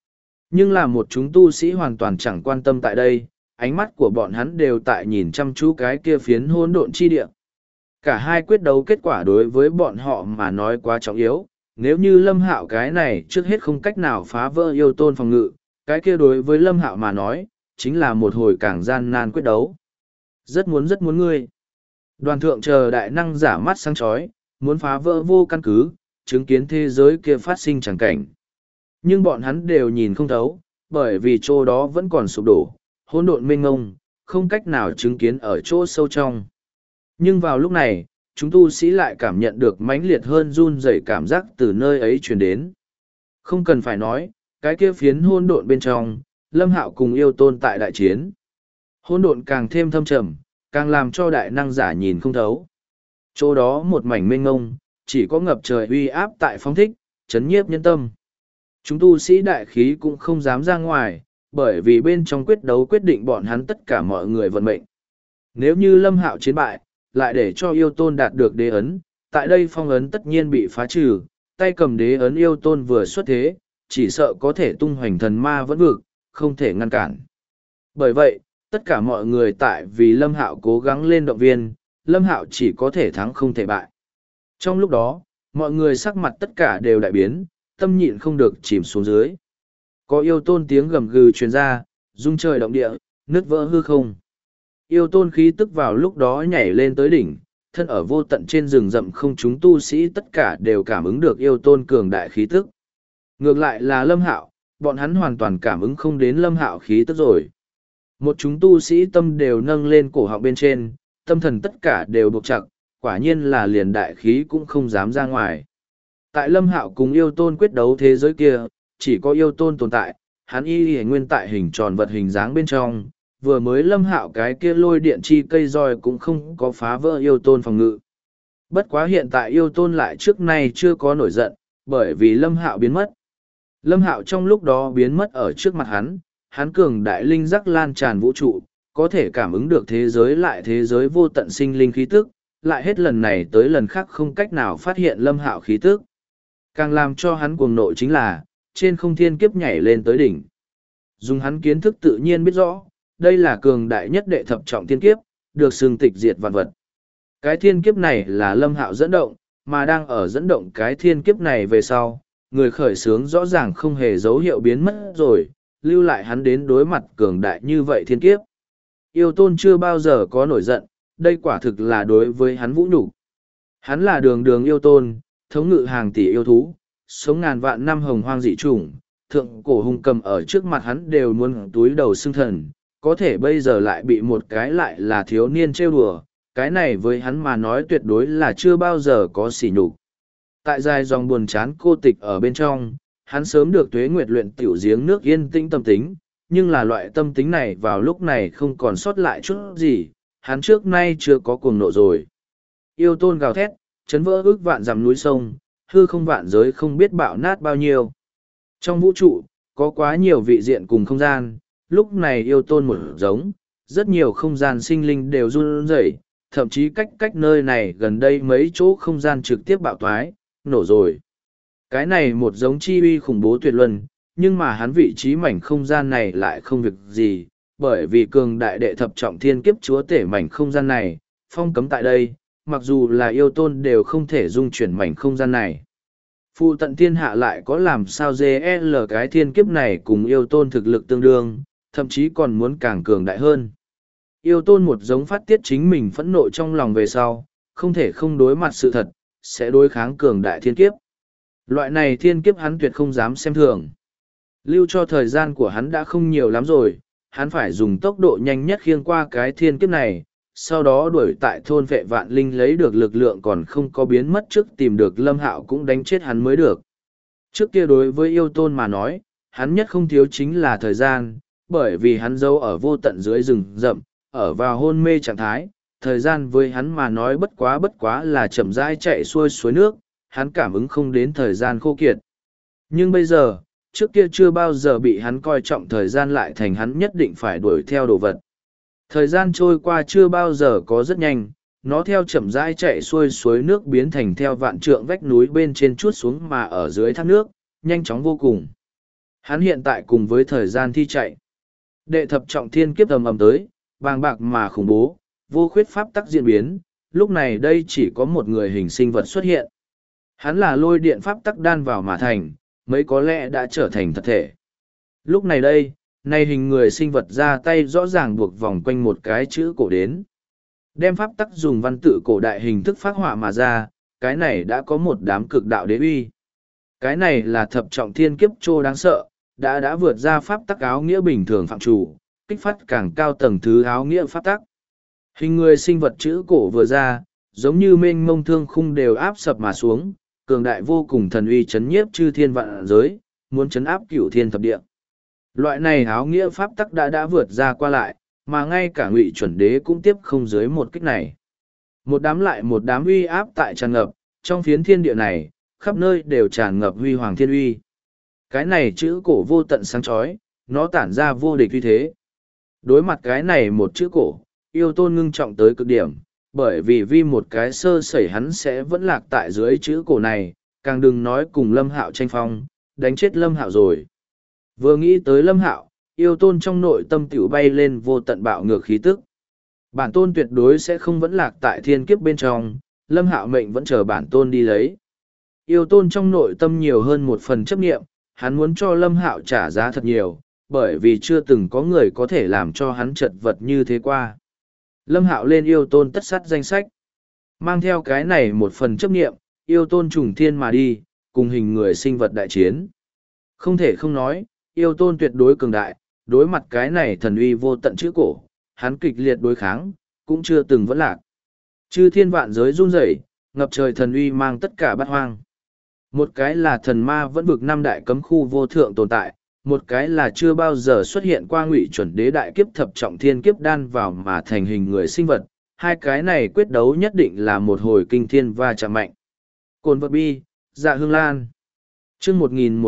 Nhưng là một chúng tu sĩ hoàn toàn chẳng quan tâm tại đây, ánh mắt của bọn hắn đều tại nhìn chăm chú cái kia phiến hỗn độn chi địa. Cả hai quyết đấu kết quả đối với bọn họ mà nói quá trọng yếu, nếu như Lâm Hạo cái này trước hết không cách nào phá vỡ yêu tôn phòng ngự, cái kia đối với Lâm Hạo mà nói, chính là một hồi càng gian nan quyết đấu. Rất muốn ngươi. Đoàn thượng chờ đại năng giả mắt sáng chói, muốn phá vỡ vô căn cứ, chứng kiến thế giới kia phát sinh chẳng cảnh. Nhưng bọn hắn đều nhìn không thấu, bởi vì chỗ đó vẫn còn sụp đổ, hỗn độn mênh ngông, không cách nào chứng kiến ở chỗ sâu trong. Nhưng vào lúc này, chúng tu sĩ lại cảm nhận được mãnh liệt hơn run rẩy cảm giác từ nơi ấy truyền đến. Không cần phải nói, cái kia phiến hỗn độn bên trong, Lâm Hạo cùng yêu tôn tại đại chiến. Hỗn độn càng thêm thâm trầm, càng làm cho đại năng giả nhìn không thấu. Chỗ đó một mảnh mênh ngông, chỉ có ngập trời uy áp tại phóng thích, chấn nhiếp nhân tâm. Chúng tu sĩ đại khí cũng không dám ra ngoài, bởi vì bên trong quyết đấu quyết định bọn hắn tất cả mọi người vận mệnh. Nếu như Lâm Hạo chiến bại, lại để cho yêu tôn đạt được đế ấn, tại đây phong ấn tất nhiên bị phá trừ, tay cầm đế ấn yêu tôn vừa xuất thế, chỉ sợ có thể tung hoành thần ma vẫn vực, không thể ngăn cản. Bởi vậy, tất cả mọi người tại vì Lâm Hạo cố gắng lên động viên, Lâm Hạo chỉ có thể thắng không thể bại. Trong lúc đó, mọi người sắc mặt tất cả đều đại biến, tâm nhịn không được chìm xuống dưới. Có yêu tôn tiếng gầm gừ truyền ra, rung trời động địa, nứt vỡ hư không. Yêu tôn khí tức vào lúc đó nhảy lên tới đỉnh, thân ở vô tận trên rừng rậm không chúng tu sĩ tất cả đều cảm ứng được yêu tôn cường đại khí tức. Ngược lại là Lâm Hạo, bọn hắn hoàn toàn cảm ứng không đến Lâm Hạo khí tức rồi. Một chúng tu sĩ tâm đều nâng lên cổ họng bên trên, tâm thần tất cả đều buộc chặt, quả nhiên là liền đại khí cũng không dám ra ngoài. Tại Lâm Hạo cùng yêu tôn quyết đấu thế giới kia, chỉ có yêu tôn tồn tại, hắn y nguyên tại hình tròn vật hình dáng bên trong, vừa mới Lâm Hạo cái kia lôi điện chi cây roi cũng không có phá vỡ yêu tôn phòng ngự. Bất quá hiện tại yêu tôn lại trước nay chưa có nổi giận, bởi vì Lâm Hạo biến mất. Lâm Hạo trong lúc đó biến mất ở trước mặt hắn cường đại linh giác lan tràn vũ trụ, có thể cảm ứng được thế giới lại thế giới vô tận sinh linh khí tức, lại hết lần này tới lần khác không cách nào phát hiện Lâm Hạo khí tức. Càng làm cho hắn cuồng nộ chính là, trên không thiên kiếp nhảy lên tới đỉnh. Dùng hắn kiến thức tự nhiên biết rõ, đây là cường đại nhất đệ thập trọng thiên kiếp, được xưng tịch diệt vạn vật. Cái thiên kiếp này là Lâm Hạo dẫn động, mà đang ở dẫn động cái thiên kiếp này về sau, người khởi xướng rõ ràng không hề dấu hiệu biến mất rồi, lưu lại hắn đến đối mặt cường đại như vậy thiên kiếp. Yêu tôn chưa bao giờ có nổi giận, đây quả thực là đối với hắn vũ nhục. Hắn là đường đường yêu tôn, thống ngự hàng tỷ yêu thú, sống ngàn vạn năm hồng hoang dị chủng, thượng cổ hung cầm ở trước mặt hắn đều muốn túi đầu xưng thần, có thể bây giờ lại bị một cái lại là thiếu niên trêu đùa, cái này với hắn mà nói tuyệt đối là chưa bao giờ có sỉ nhục. Tại dài dòng buồn chán cô tịch ở bên trong, hắn sớm được tuế nguyệt luyện tiểu giếng nước yên tĩnh tâm tính, nhưng là loại tâm tính này vào lúc này không còn sót lại chút gì, hắn trước nay chưa có cuồng nộ rồi. Yêu tôn gào thét, chấn vỡ ước vạn dặm núi sông, hư không vạn giới không biết bạo nát bao nhiêu. Trong vũ trụ, có quá nhiều vị diện cùng không gian, lúc này yêu tôn một giống, rất nhiều không gian sinh linh đều run rẩy, thậm chí cách nơi này gần đây mấy chỗ không gian trực tiếp bạo toái, nổ rồi. Cái này một giống chi uy khủng bố tuyệt luân, nhưng mà hắn vị trí mảnh không gian này lại không việc gì, bởi vì cường đại đệ thập trọng thiên kiếp chúa tể mảnh không gian này, phong cấm tại đây, mặc dù là yêu tôn đều không thể dung chuyển mảnh không gian này. Phụ tận thiên hạ lại có làm sao GL cái thiên kiếp này cùng yêu tôn thực lực tương đương, thậm chí còn muốn càng cường đại hơn. Yêu tôn một giống phát tiết chính mình phẫn nộ trong lòng về sau, không thể không đối mặt sự thật, sẽ đối kháng cường đại thiên kiếp. Loại này thiên kiếp hắn tuyệt không dám xem thường. Lưu cho thời gian của hắn đã không nhiều lắm rồi, hắn phải dùng tốc độ nhanh nhất khiêng qua cái thiên kiếp này, sau đó đuổi tại thôn vệ vạn linh lấy được lực lượng còn không có biến mất trước tìm được Lâm Hạo cũng đánh chết hắn mới được. Trước kia đối với yêu tôn mà nói, hắn nhất không thiếu chính là thời gian, bởi vì hắn giấu ở vô tận dưới rừng rậm, ở vào hôn mê trạng thái, thời gian với hắn mà nói bất quá là chậm rãi chạy xuôi suối nước, hắn cảm ứng không đến thời gian khô kiệt. Nhưng bây giờ, trước kia chưa bao giờ bị hắn coi trọng thời gian lại thành hắn nhất định phải đuổi theo đồ vật. Thời gian trôi qua chưa bao giờ có rất nhanh, nó theo chậm rãi chạy xuôi suối nước biến thành theo vạn trượng vách núi bên trên chuốt xuống mà ở dưới thác nước, nhanh chóng vô cùng. Hắn hiện tại cùng với thời gian thi chạy. Đệ thập trọng thiên kiếp ầm ầm tới, bàng bạc mà khủng bố, vô khuyết pháp tắc diễn biến, lúc này đây chỉ có một người hình sinh vật xuất hiện. Hắn là lôi điện pháp tắc đan vào mà thành, mấy có lẽ đã trở thành thật thể. Lúc này đây, nay hình người sinh vật ra tay rõ ràng buộc vòng quanh một cái chữ cổ đến. Đem pháp tắc dùng văn tự cổ đại hình thức phát họa mà ra, cái này đã có một đám cực đạo đế uy. Cái này là thập trọng thiên kiếp trô đáng sợ, đã vượt ra pháp tắc áo nghĩa bình thường phạm chủ, kích phát càng cao tầng thứ áo nghĩa pháp tắc. Hình người sinh vật chữ cổ vừa ra, giống như mênh mông thương khung đều áp sập mà xuống, cường đại vô cùng thần uy chấn nhiếp chư thiên vạn giới, muốn chấn áp cửu thiên thập địa. Loại này áo nghĩa pháp tắc đã vượt ra qua lại, mà ngay cả Ngụy chuẩn đế cũng tiếp không dưới một kích này. Một đám lại một đám uy áp tại tràn ngập, trong phiến thiên địa này, khắp nơi đều tràn ngập huy hoàng thiên uy. Cái này chữ cổ vô tận sáng chói, nó tản ra vô địch uy thế. Đối mặt cái này một chữ cổ, yêu tôn ngưng trọng tới cực điểm, bởi vì một cái sơ sẩy hắn sẽ vẫn lạc tại dưới chữ cổ này, càng đừng nói cùng Lâm Hạo tranh phong, đánh chết Lâm Hạo rồi. Vừa nghĩ tới Lâm Hạo, yêu tôn trong nội tâm tiểu bay lên vô tận bạo ngược khí tức. Bản tôn tuyệt đối sẽ không vẫn lạc tại thiên kiếp bên trong, Lâm Hạo mệnh vẫn chờ bản tôn đi lấy. Yêu tôn trong nội tâm nhiều hơn một phần chấp nghiệm, hắn muốn cho Lâm Hạo trả giá thật nhiều, bởi vì chưa từng có người có thể làm cho hắn chật vật như thế qua. Lâm Hạo lên yêu tôn tất sát danh sách. Mang theo cái này một phần chấp nghiệm, yêu tôn trùng thiên mà đi, cùng hình người sinh vật đại chiến. Không thể không nói, yêu tôn tuyệt đối cường đại, đối mặt cái này thần uy vô tận chữ cổ, hắn kịch liệt đối kháng, cũng chưa từng vẫn lạc. Chư thiên vạn giới run rẩy, ngập trời thần uy mang tất cả bát hoang. Một cái là thần ma vẫn vực năm đại cấm khu vô thượng tồn tại, một cái là chưa bao giờ xuất hiện qua Ngụy chuẩn đế đại kiếp thập trọng thiên kiếp đan vào mà thành hình người sinh vật. Hai cái này quyết đấu nhất định là một hồi kinh thiên va chạm mạnh. Cồn vật bi, dạ hương lan. Chương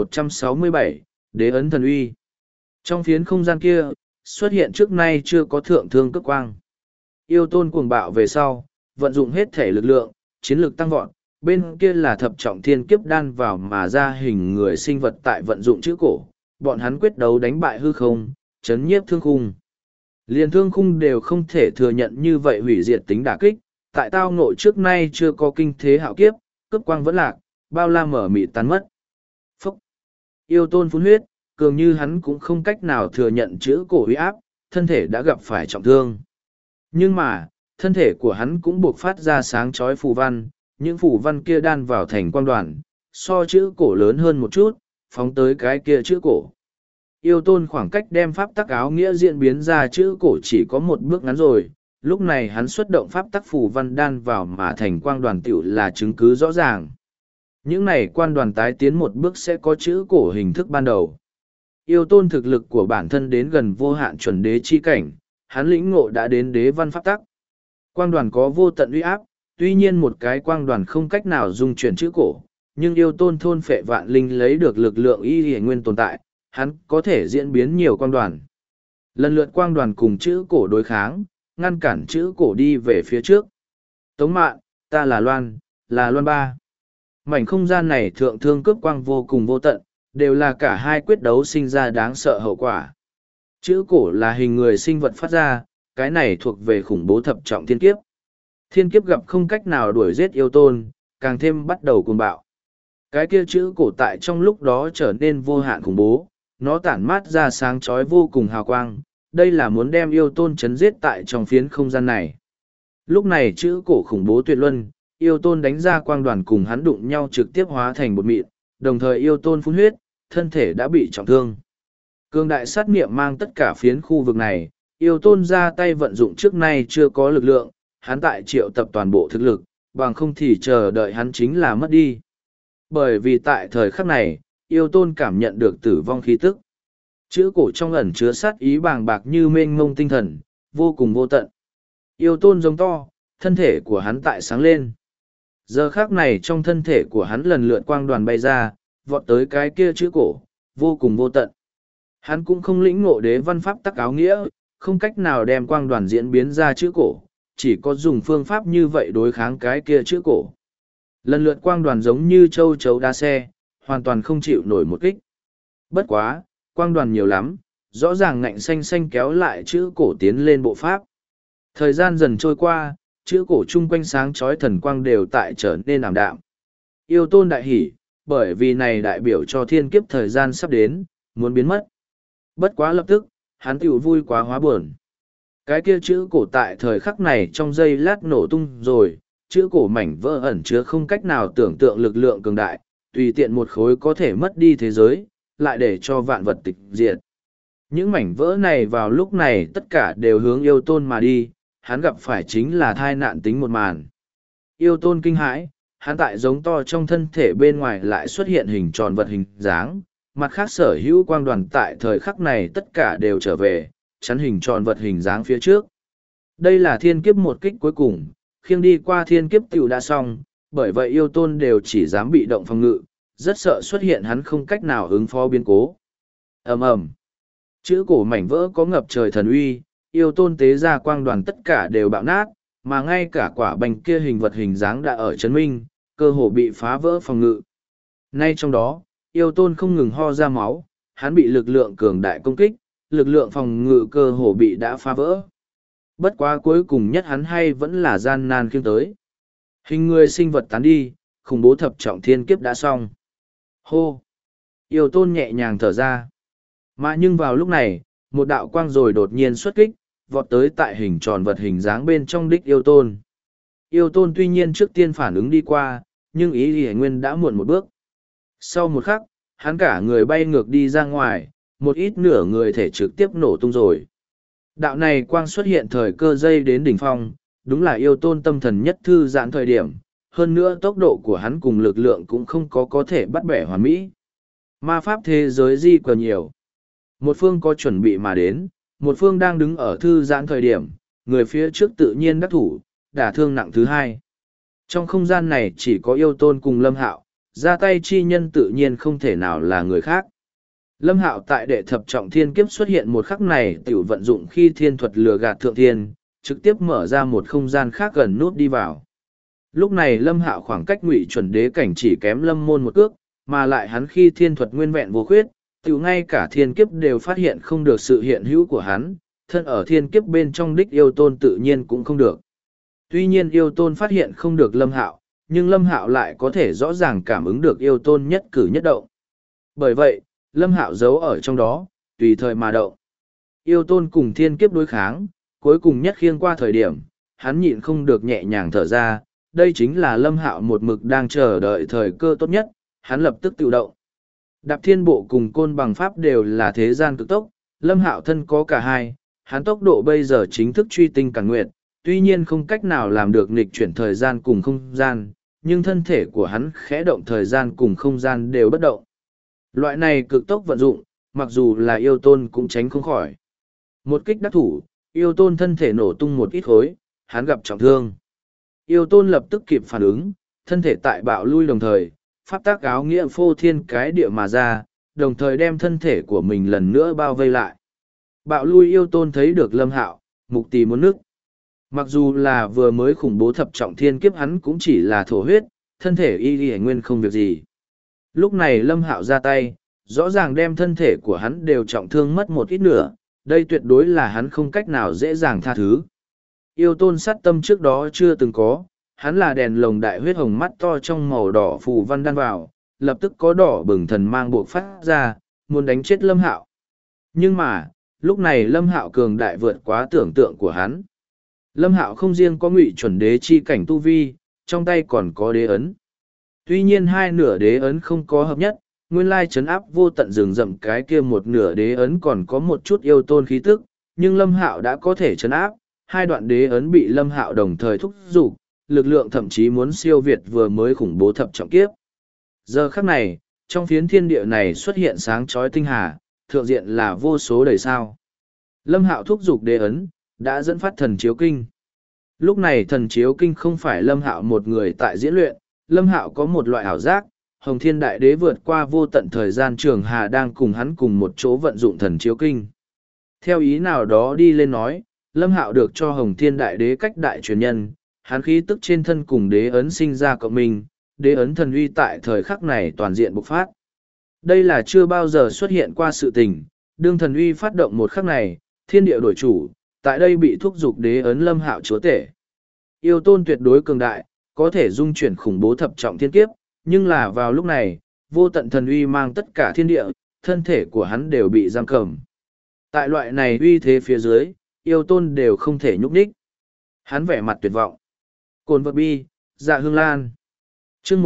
1167, Đế ấn thần uy. Trong phiến không gian kia, xuất hiện trước nay chưa có thượng thương cấp quang. Yêu tôn cuồng bạo về sau, vận dụng hết thể lực lượng, chiến lược tăng vọt, bên kia là thập trọng thiên kiếp đan vào mà ra hình người sinh vật tại vận dụng chữ cổ, bọn hắn quyết đấu đánh bại hư không, chấn nhiếp thương khung. Liền thương khung đều không thể thừa nhận như vậy hủy diệt tính đả kích, tại tao ngộ trước nay chưa có kinh thế hạo kiếp, cướp quang vẫn lạc, bao la mở mịt tán mất. Phúc! Yêu tôn phun huyết, cường như hắn cũng không cách nào thừa nhận chữ cổ uy áp, thân thể đã gặp phải trọng thương. Nhưng mà, thân thể của hắn cũng buộc phát ra sáng chói phù văn, những phù văn kia đan vào thành quang đoàn, so chữ cổ lớn hơn một chút, phóng tới cái kia chữ cổ. Yêu tôn khoảng cách đem pháp tắc áo nghĩa diễn biến ra chữ cổ chỉ có một bước ngắn rồi, lúc này hắn xuất động pháp tắc phù văn đan vào mà thành quang đoàn tiểu là chứng cứ rõ ràng. Những này quan đoàn tái tiến một bước sẽ có chữ cổ hình thức ban đầu. Yêu tôn thực lực của bản thân đến gần vô hạn chuẩn đế chi cảnh, hắn lĩnh ngộ đã đến đế văn pháp tắc. Quang đoàn có vô tận uy áp, tuy nhiên một cái quang đoàn không cách nào dung chuyển chữ cổ, nhưng yêu tôn thôn phệ vạn linh lấy được lực lượng y hề nguyên tồn tại, hắn có thể diễn biến nhiều quang đoàn. Lần lượt quang đoàn cùng chữ cổ đối kháng, ngăn cản chữ cổ đi về phía trước. Tống Mạn, ta là Loan ba. Mảnh không gian này thượng thương cướp quang vô cùng vô tận, đều là cả hai quyết đấu sinh ra đáng sợ hậu quả. Chữ cổ là hình người sinh vật phát ra, cái này thuộc về khủng bố thập trọng thiên kiếp. Thiên kiếp gặp không cách nào đuổi giết yêu tôn, càng thêm bắt đầu cuồng bạo. Cái kia chữ cổ tại trong lúc đó trở nên vô hạn khủng bố, nó tản mát ra sáng chói vô cùng hào quang, đây là muốn đem yêu tôn chấn giết tại trong phiến không gian này. Lúc này chữ cổ khủng bố tuyệt luân, yêu tôn đánh ra quang đoàn cùng hắn đụng nhau trực tiếp hóa thành bột mịn, đồng thời yêu tôn phun huyết, thân thể đã bị trọng thương. Cương đại sát niệm mang tất cả phiến khu vực này, yêu tôn ra tay vận dụng trước nay chưa có lực lượng, hắn tại triệu tập toàn bộ thực lực, bằng không thì chờ đợi hắn chính là mất đi. Bởi vì tại thời khắc này, yêu tôn cảm nhận được tử vong khí tức. Chữ cổ trong ẩn chứa sát ý bàng bạc như mênh mông tinh thần, vô cùng vô tận. Yêu tôn giống to, thân thể của hắn tại sáng lên. Giờ khắc này trong thân thể của hắn lần lượt quang đoàn bay ra, vọt tới cái kia chữ cổ, vô cùng vô tận. Hắn cũng không lĩnh ngộ đế văn pháp tắc áo nghĩa, không cách nào đem quang đoàn diễn biến ra chữ cổ, chỉ có dùng phương pháp như vậy đối kháng cái kia chữ cổ. Lần lượt quang đoàn giống như châu chấu đá xe, hoàn toàn không chịu nổi một kích. Bất quá, quang đoàn nhiều lắm, rõ ràng ngạnh xanh xanh kéo lại chữ cổ tiến lên bộ pháp. Thời gian dần trôi qua, chữ cổ chung quanh sáng chói thần quang đều tại trở nên ảm đạm. Yêu Tôn đại hỉ, bởi vì này đại biểu cho thiên kiếp thời gian sắp đến, muốn biến mất. Bất quá lập tức, hắn tiểu vui quá hóa buồn. Cái kia chữ cổ tại thời khắc này trong giây lát nổ tung rồi, chữ cổ mảnh vỡ ẩn chứa không cách nào tưởng tượng lực lượng cường đại, tùy tiện một khối có thể mất đi thế giới, lại để cho vạn vật tịch diệt. Những mảnh vỡ này vào lúc này tất cả đều hướng Yêu Tôn mà đi, hắn gặp phải chính là thai nạn tính một màn. Yêu Tôn kinh hãi, hắn tại giống to trong thân thể bên ngoài lại xuất hiện hình tròn vật hình dáng, mặt khác sở hữu quang đoàn tại thời khắc này tất cả đều trở về, chắn hình tròn vật hình dáng phía trước. Đây là thiên kiếp một kích cuối cùng, khiêng đi qua thiên kiếp tiểu đã xong, bởi vậy Yêu Tôn đều chỉ dám bị động phòng ngự, rất sợ xuất hiện hắn không cách nào ứng phó biến cố. Ầm ầm, chữ cổ mảnh vỡ có ngập trời thần uy, Yêu Tôn tế ra quang đoàn tất cả đều bạo nát, mà ngay cả quả bành kia hình vật hình dáng đã ở chấn minh, cơ hồ bị phá vỡ phòng ngự. Nay trong đó, Yêu Tôn không ngừng ho ra máu, hắn bị lực lượng cường đại công kích, lực lượng phòng ngự cơ hồ bị đã phá vỡ. Bất quá cuối cùng nhất hắn hay vẫn là gian nan khiêng tới. Hình người sinh vật tán đi, khủng bố thập trọng thiên kiếp đã xong. Hô! Yêu Tôn nhẹ nhàng thở ra. Mà nhưng vào lúc này, một đạo quang rồi đột nhiên xuất kích, vọt tới tại hình tròn vật hình dáng bên trong đích Yêu Tôn. Yêu Tôn tuy nhiên trước tiên phản ứng đi qua, nhưng ý Lý Nguyên đã muộn một bước. Sau một khắc, hắn cả người bay ngược đi ra ngoài, một ít nửa người thể trực tiếp nổ tung rồi. Đạo này quang xuất hiện thời cơ dây đến đỉnh phong, đúng là Yêu Tôn tâm thần nhất thư giãn thời điểm, hơn nữa tốc độ của hắn cùng lực lượng cũng không có thể bắt bẻ hoàn mỹ. Ma pháp thế giới di cờ nhiều. Một phương có chuẩn bị mà đến, một phương đang đứng ở thư giãn thời điểm, người phía trước tự nhiên đắc thủ, đả thương nặng thứ hai. Trong không gian này chỉ có Yêu Tôn cùng Lâm Hạo, ra tay chi nhân tự nhiên không thể nào là người khác. Lâm Hạo tại đệ thập trọng thiên kiếp xuất hiện một khắc này tiểu vận dụng khi thiên thuật lừa gạt thượng thiên, trực tiếp mở ra một không gian khác gần nút đi vào. Lúc này Lâm Hạo khoảng cách Ngụy Chuẩn Đế cảnh chỉ kém Lâm Môn một cước, mà lại hắn khi thiên thuật nguyên vẹn vô khuyết, tiểu ngay cả thiên kiếp đều phát hiện không được sự hiện hữu của hắn, thân ở thiên kiếp bên trong đích Yêu Tôn tự nhiên cũng không được. Tuy nhiên Yêu Tôn phát hiện không được Lâm Hạo, nhưng Lâm Hạo lại có thể rõ ràng cảm ứng được Yêu Tôn nhất cử nhất động. Bởi vậy, Lâm Hạo giấu ở trong đó, tùy thời mà động. Yêu Tôn cùng thiên kiếp đối kháng, cuối cùng nhất khiêng qua thời điểm, hắn nhịn không được nhẹ nhàng thở ra, đây chính là Lâm Hạo một mực đang chờ đợi thời cơ tốt nhất, hắn lập tức tự động. Đạp thiên bộ cùng côn bằng pháp đều là thế gian cực tốc, Lâm Hạo thân có cả hai, hắn tốc độ bây giờ chính thức truy tinh càn nguyệt, tuy nhiên không cách nào làm được nghịch chuyển thời gian cùng không gian, nhưng thân thể của hắn khẽ động thời gian cùng không gian đều bất động. Loại này cực tốc vận dụng, mặc dù là Yêu Tôn cũng tránh không khỏi. Một kích đắc thủ, Yêu Tôn thân thể nổ tung một ít khối, hắn gặp trọng thương. Yêu Tôn lập tức kịp phản ứng, thân thể tại bạo lui đồng thời, pháp tác áo nghĩa phô thiên cái địa mà ra, đồng thời đem thân thể của mình lần nữa bao vây lại. Bạo lui Yêu Tôn thấy được Lâm Hạo, mục tì muốn nức. Mặc dù là vừa mới khủng bố thập trọng thiên kiếp hắn cũng chỉ là thổ huyết, thân thể y nguyên không việc gì. Lúc này Lâm Hạo ra tay, rõ ràng đem thân thể của hắn đều trọng thương mất một ít nữa, đây tuyệt đối là hắn không cách nào dễ dàng tha thứ. Yêu Tôn sát tâm trước đó chưa từng có, hắn là đèn lồng đại huyết hồng mắt to trong màu đỏ phù văn đan vào, lập tức có đỏ bừng thần mang buộc phát ra, muốn đánh chết Lâm Hạo. Nhưng mà, lúc này Lâm Hạo cường đại vượt quá tưởng tượng của hắn. Lâm Hạo không riêng có Ngụy Chuẩn Đế chi cảnh tu vi, trong tay còn có đế ấn. Tuy nhiên hai nửa đế ấn không có hợp nhất, nguyên lai trấn áp vô tận rừng rậm cái kia một nửa đế ấn còn có một chút Yêu Tôn khí tức, nhưng Lâm Hạo đã có thể trấn áp, hai đoạn đế ấn bị Lâm Hạo đồng thời thúc giục, lực lượng thậm chí muốn siêu việt vừa mới khủng bố thập trọng kiếp. Giờ khắc này, trong phiến thiên địa này xuất hiện sáng chói tinh hà, thượng diện là vô số đầy sao. Lâm Hạo thúc giục đế ấn, đã dẫn phát thần chiếu kinh. Lúc này thần chiếu kinh không phải Lâm Hạo một người tại diễn luyện, Lâm Hạo có một loại ảo giác, Hồng Thiên Đại Đế vượt qua vô tận thời gian trường hà đang cùng hắn cùng một chỗ vận dụng thần chiếu kinh. Theo ý nào đó đi lên nói, Lâm Hạo được cho Hồng Thiên Đại Đế cách đại truyền nhân, hắn khí tức trên thân cùng đế ấn sinh ra cộng minh, đế ấn thần uy tại thời khắc này toàn diện bộc phát. Đây là chưa bao giờ xuất hiện qua sự tình, đương thần uy phát động một khắc này, thiên địa đổi chủ, tại đây bị thúc giục đế ấn Lâm Hạo chúa tể. Yêu tôn tuyệt đối cường đại, có thể dung chuyển khủng bố thập trọng thiên kiếp, nhưng là vào lúc này, vô tận thần uy mang tất cả thiên địa, thân thể của hắn đều bị giam cầm. Tại loại này uy thế phía dưới, yêu tôn đều không thể nhúc nhích. Hắn vẻ mặt tuyệt vọng. Cồn vật bi, dạ hương lan. Chương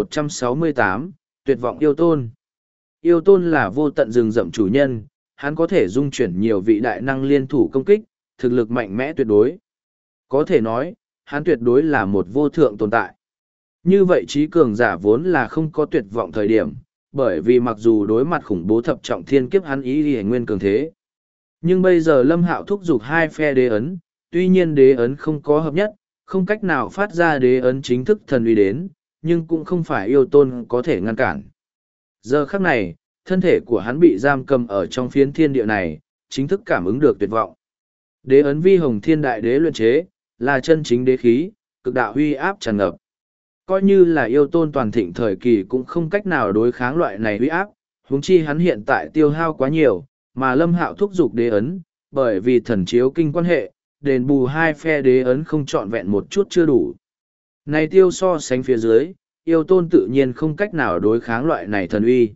1168, tuyệt vọng yêu tôn. Yêu tôn là vô tận rừng rậm chủ nhân, hắn có thể dung chuyển nhiều vị đại năng liên thủ công kích, thực lực mạnh mẽ tuyệt đối. Có thể nói, hắn tuyệt đối là một vô thượng tồn tại. Như vậy trí cường giả vốn là không có tuyệt vọng thời điểm, bởi vì mặc dù đối mặt khủng bố thập trọng thiên kiếp hắn ý thì nguyên cường thế. Nhưng bây giờ Lâm Hạo thúc giục hai phe đế ấn, tuy nhiên đế ấn không có hợp nhất, không cách nào phát ra đế ấn chính thức thần uy đến, nhưng cũng không phải yêu tôn có thể ngăn cản. Giờ khắc này, thân thể của hắn bị giam cầm ở trong phiến thiên địa này, chính thức cảm ứng được tuyệt vọng. Đế ấn vi hồng thiên đại đế luyện chế, là chân chính đế khí, cực đạo huy áp tràn ngập. Coi như là yêu tôn toàn thịnh thời kỳ cũng không cách nào đối kháng loại này huy áp, huống chi hắn hiện tại tiêu hao quá nhiều, mà Lâm Hạo thúc giục đế ấn, bởi vì thần chiếu kinh quan hệ, đền bù hai phe đế ấn không trọn vẹn một chút chưa đủ. Này tiêu so sánh phía dưới, yêu tôn tự nhiên không cách nào đối kháng loại này thần uy.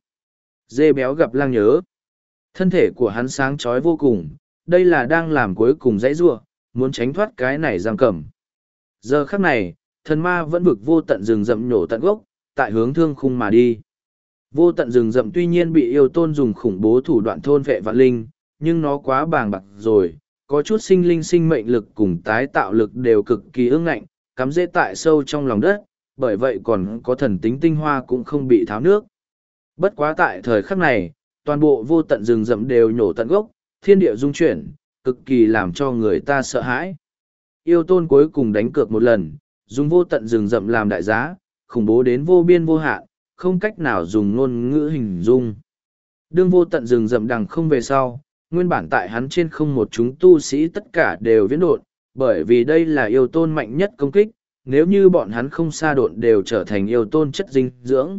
Dê béo gặp lang nhớ. Thân thể của hắn sáng chói vô cùng, đây là đang làm cuối cùng dãy rua, muốn tránh thoát cái này giam cầm. Giờ khắc này, thần ma vẫn vực vô tận rừng rậm nhổ tận gốc, tại hướng thương khung mà đi. Vô tận rừng rậm tuy nhiên bị yêu tôn dùng khủng bố thủ đoạn thôn vệ vạn linh, nhưng nó quá bàng bạc rồi, có chút sinh linh sinh mệnh lực cùng tái tạo lực đều cực kỳ ương ngạnh, cắm rễ tại sâu trong lòng đất, bởi vậy còn có thần tính tinh hoa cũng không bị tháo nước. Bất quá tại thời khắc này, toàn bộ vô tận rừng rậm đều nhổ tận gốc, thiên địa dung chuyển, cực kỳ làm cho người ta sợ hãi. Yêu tôn cuối cùng đánh cược một lần, dùng vô tận rừng rậm làm đại giá, khủng bố đến vô biên vô hạn, không cách nào dùng ngôn ngữ hình dung. Đương vô tận rừng rậm đằng không về sau, nguyên bản tại hắn trên không một chúng tu sĩ tất cả đều viễn độn, bởi vì đây là yêu tôn mạnh nhất công kích, nếu như bọn hắn không xa độn đều trở thành yêu tôn chất dinh dưỡng.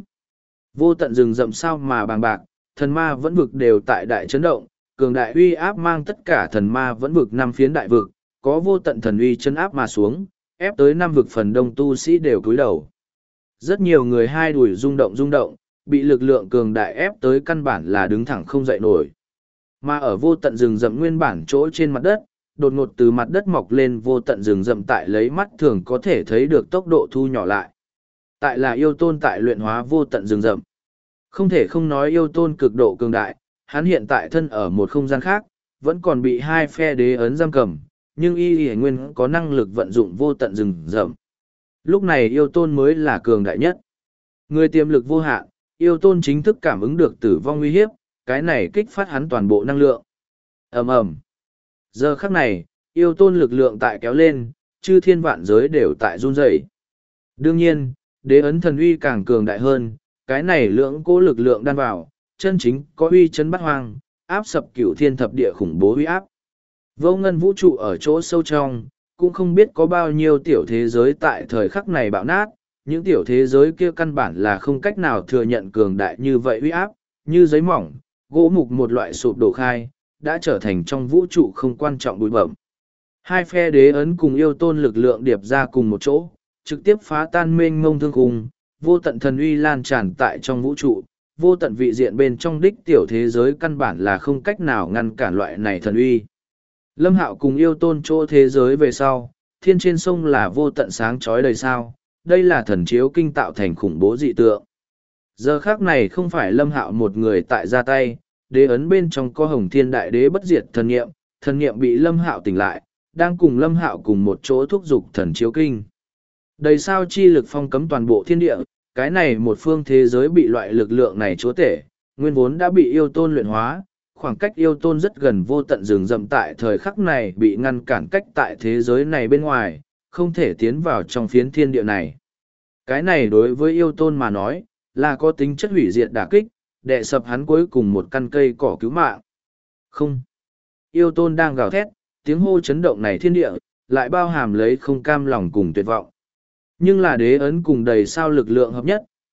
Vô tận rừng rậm sao mà bàng bạc, thần ma vẫn vực đều tại đại chấn động, cường đại uy áp mang tất cả thần ma vẫn vực năm phiến đại vực, có vô tận thần uy chấn áp mà xuống, ép tới năm vực phần đông tu sĩ đều cúi đầu. Rất nhiều người hai đùi rung động, bị lực lượng cường đại ép tới căn bản là đứng thẳng không dậy nổi. Mà ở vô tận rừng rậm nguyên bản chỗ trên mặt đất, đột ngột từ mặt đất mọc lên vô tận rừng rậm tại lấy mắt thường có thể thấy được tốc độ thu nhỏ lại. Tại là yêu tôn tại luyện hóa vô tận rừng rậm. Không thể không nói yêu tôn cực độ cường đại, hắn hiện tại thân ở một không gian khác, vẫn còn bị hai phe đế ấn giam cầm, nhưng y nguyên có năng lực vận dụng vô tận rừng rậm. Lúc này yêu tôn mới là cường đại nhất. Người tiềm lực vô hạn, yêu tôn chính thức cảm ứng được tử vong uy hiếp, cái này kích phát hắn toàn bộ năng lượng. Ầm ầm. Giờ khắc này, yêu tôn lực lượng tại kéo lên, chư thiên vạn giới đều tại run rẩy. Đương nhiên, đế ấn thần uy càng cường đại hơn, cái này lưỡng cố lực lượng đan vào, chân chính có uy chấn bát hoang, áp sập cửu thiên thập địa khủng bố uy áp. Vô ngân vũ trụ ở chỗ sâu trong, cũng không biết có bao nhiêu tiểu thế giới tại thời khắc này bạo nát, những tiểu thế giới kia căn bản là không cách nào thừa nhận cường đại như vậy uy áp, như giấy mỏng, gỗ mục một loại sụp đổ khai, đã trở thành trong vũ trụ không quan trọng bụi bẩm. Hai phe đế ấn cùng yêu tôn lực lượng điệp ra cùng một chỗ, trực tiếp phá tan mênh mông thương khung, vô tận thần uy lan tràn tại trong vũ trụ, vô tận vị diện bên trong đích tiểu thế giới căn bản là không cách nào ngăn cản loại này thần uy. Lâm Hạo cùng yêu tôn chỗ thế giới về sau, thiên trên sông là vô tận sáng chói đầy sao, đây là thần chiếu kinh tạo thành khủng bố dị tượng. Giờ khác này không phải Lâm Hạo một người tại ra tay, đế ấn bên trong có Hồng Thiên Đại Đế bất diệt thần niệm bị Lâm Hạo tỉnh lại, đang cùng Lâm Hạo cùng một chỗ thúc giục thần chiếu kinh. Đầy sao chi lực phong cấm toàn bộ thiên địa, cái này một phương thế giới bị loại lực lượng này chúa tể, nguyên vốn đã bị yêu tôn luyện hóa, khoảng cách yêu tôn rất gần vô tận rừng rậm tại thời khắc này bị ngăn cản cách tại thế giới này bên ngoài, không thể tiến vào trong phiến thiên địa này. Cái này đối với yêu tôn mà nói, là có tính chất hủy diệt đả kích, đè sập hắn cuối cùng một căn cây cỏ cứu mạng. Không. Yêu tôn đang gào thét, tiếng hô chấn động này thiên địa, lại bao hàm lấy không cam lòng cùng tuyệt vọng. Nhưng là đế ấn cùng đầy sao lực lượng hợp nhất,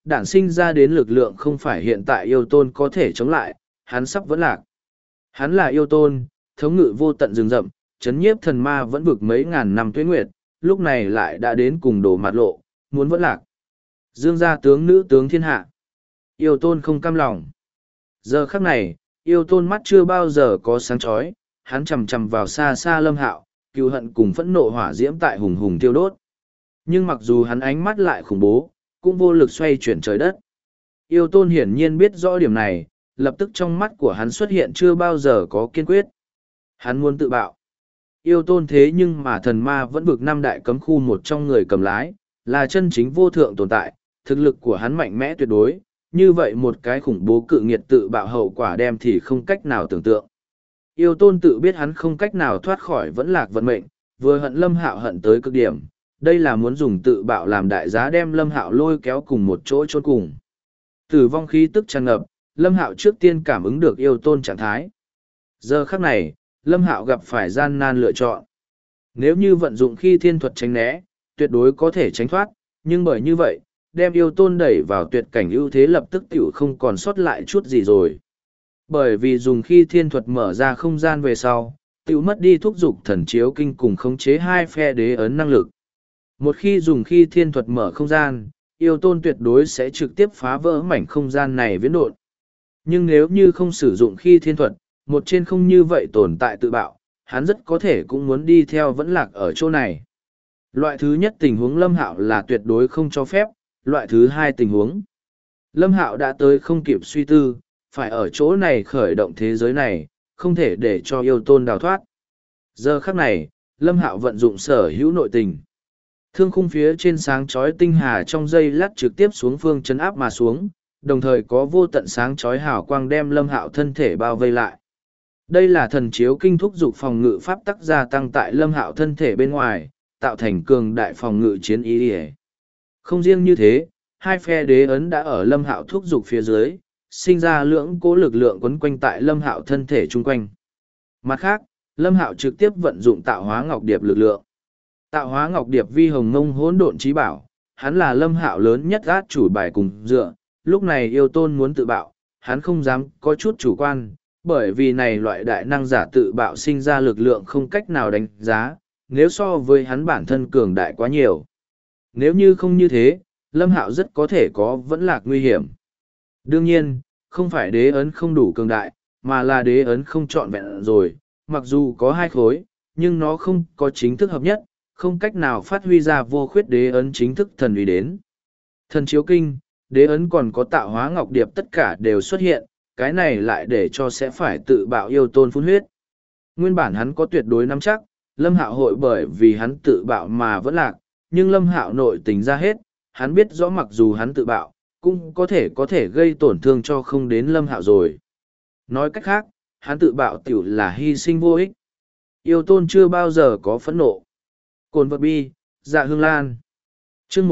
đản sinh ra đến lực lượng không phải hiện tại yêu tôn có thể chống lại, hắn sắp vẫn lạc. Hắn là yêu tôn, thống ngự vô tận rừng rậm, chấn nhiếp thần ma vẫn vực mấy ngàn năm tuế nguyệt, lúc này lại đã đến cùng đổ mặt lộ, muốn vẫn lạc. Dương gia tướng nữ tướng thiên hạ. Yêu tôn không cam lòng. Giờ khắc này, yêu tôn mắt chưa bao giờ có sáng chói, hắn chầm chầm vào xa xa Lâm Hạo, cừu hận cùng phẫn nộ hỏa diễm tại hùng hùng tiêu đốt. Nhưng mặc dù hắn ánh mắt lại khủng bố, cũng vô lực xoay chuyển trời đất. Yêu tôn hiển nhiên biết rõ điểm này, lập tức trong mắt của hắn xuất hiện chưa bao giờ có kiên quyết. Hắn muốn tự bạo. Yêu tôn thế nhưng mà thần ma vẫn vực năm đại cấm khu một trong người cầm lái, là chân chính vô thượng tồn tại, thực lực của hắn mạnh mẽ tuyệt đối, như vậy một cái khủng bố cự nghiệt tự bạo hậu quả đem thì không cách nào tưởng tượng. Yêu tôn tự biết hắn không cách nào thoát khỏi vẫn lạc vận mệnh, vừa hận Lâm Hạo hận tới cực điểm, đây là muốn dùng tự bạo làm đại giá đem Lâm Hạo lôi kéo cùng một chỗ chôn cùng. Tử vong khí tức tràn ngập, Lâm Hạo trước tiên cảm ứng được yêu tôn trạng thái. Giờ khắc này, Lâm Hạo gặp phải gian nan lựa chọn. Nếu như vận dụng khi thiên thuật tránh né, tuyệt đối có thể tránh thoát, nhưng bởi như vậy, đem yêu tôn đẩy vào tuyệt cảnh ưu thế lập tức tiểu không còn sót lại chút gì rồi. Bởi vì dùng khi thiên thuật mở ra không gian về sau, tiểu mất đi thúc dục thần chiếu kinh cùng khống chế hai phe đế ấn năng lực. Một khi dùng khi thiên thuật mở không gian, yêu tôn tuyệt đối sẽ trực tiếp phá vỡ mảnh không gian này viễn độn. Nhưng nếu như không sử dụng khi thiên thuật, một trên không như vậy tồn tại tự bạo, hắn rất có thể cũng muốn đi theo vẫn lạc ở chỗ này. Loại thứ nhất tình huống Lâm Hạo là tuyệt đối không cho phép, loại thứ hai tình huống. Lâm Hạo đã tới không kịp suy tư, phải ở chỗ này khởi động thế giới này, không thể để cho yêu tôn đào thoát. Giờ khắc này, Lâm Hạo vận dụng sở hữu nội tình. Thương khung phía trên sáng chói tinh hà trong giây lát trực tiếp xuống phương chấn áp mà xuống, đồng thời có vô tận sáng chói hào quang đem Lâm Hạo thân thể bao vây lại. Đây là thần chiếu kinh thúc dục phòng ngự pháp tắc gia tăng tại Lâm Hạo thân thể bên ngoài, tạo thành cường đại phòng ngự chiến ý. Không riêng như thế, hai phe đế ấn đã ở Lâm Hạo thúc dục phía dưới, sinh ra lưỡng cố lực lượng quấn quanh tại Lâm Hạo thân thể chung quanh. Mặt khác, Lâm Hạo trực tiếp vận dụng tạo hóa ngọc điệp lực lượng. Tạo hóa ngọc điệp vi hồng mông hỗn độn trí bảo, hắn là Lâm Hạo lớn nhất át chủ bài cùng dựa, lúc này yêu tôn muốn tự bạo, hắn không dám có chút chủ quan, bởi vì này loại đại năng giả tự bạo sinh ra lực lượng không cách nào đánh giá, nếu so với hắn bản thân cường đại quá nhiều. Nếu như không như thế, Lâm Hạo rất có thể có vẫn lạc nguy hiểm. Đương nhiên, không phải đế ấn không đủ cường đại, mà là đế ấn không trọn vẹn rồi, mặc dù có hai khối, nhưng nó không có chính thức hợp nhất, không cách nào phát huy ra vô khuyết đế ấn chính thức thần uy đến. Thần chiếu kinh, đế ấn còn có tạo hóa ngọc điệp tất cả đều xuất hiện, cái này lại để cho sẽ phải tự bạo yêu tôn phun huyết. Nguyên bản hắn có tuyệt đối nắm chắc, Lâm Hạo hội bởi vì hắn tự bạo mà vẫn lạc, nhưng Lâm Hạo nội tình ra hết, hắn biết rõ mặc dù hắn tự bạo, cũng có thể gây tổn thương cho không đến Lâm Hạo rồi. Nói cách khác, hắn tự bạo tiểu là hy sinh vô ích. Yêu tôn chưa bao giờ có phẫn nộ. Cồn vật bi, dạ hương lan. Chương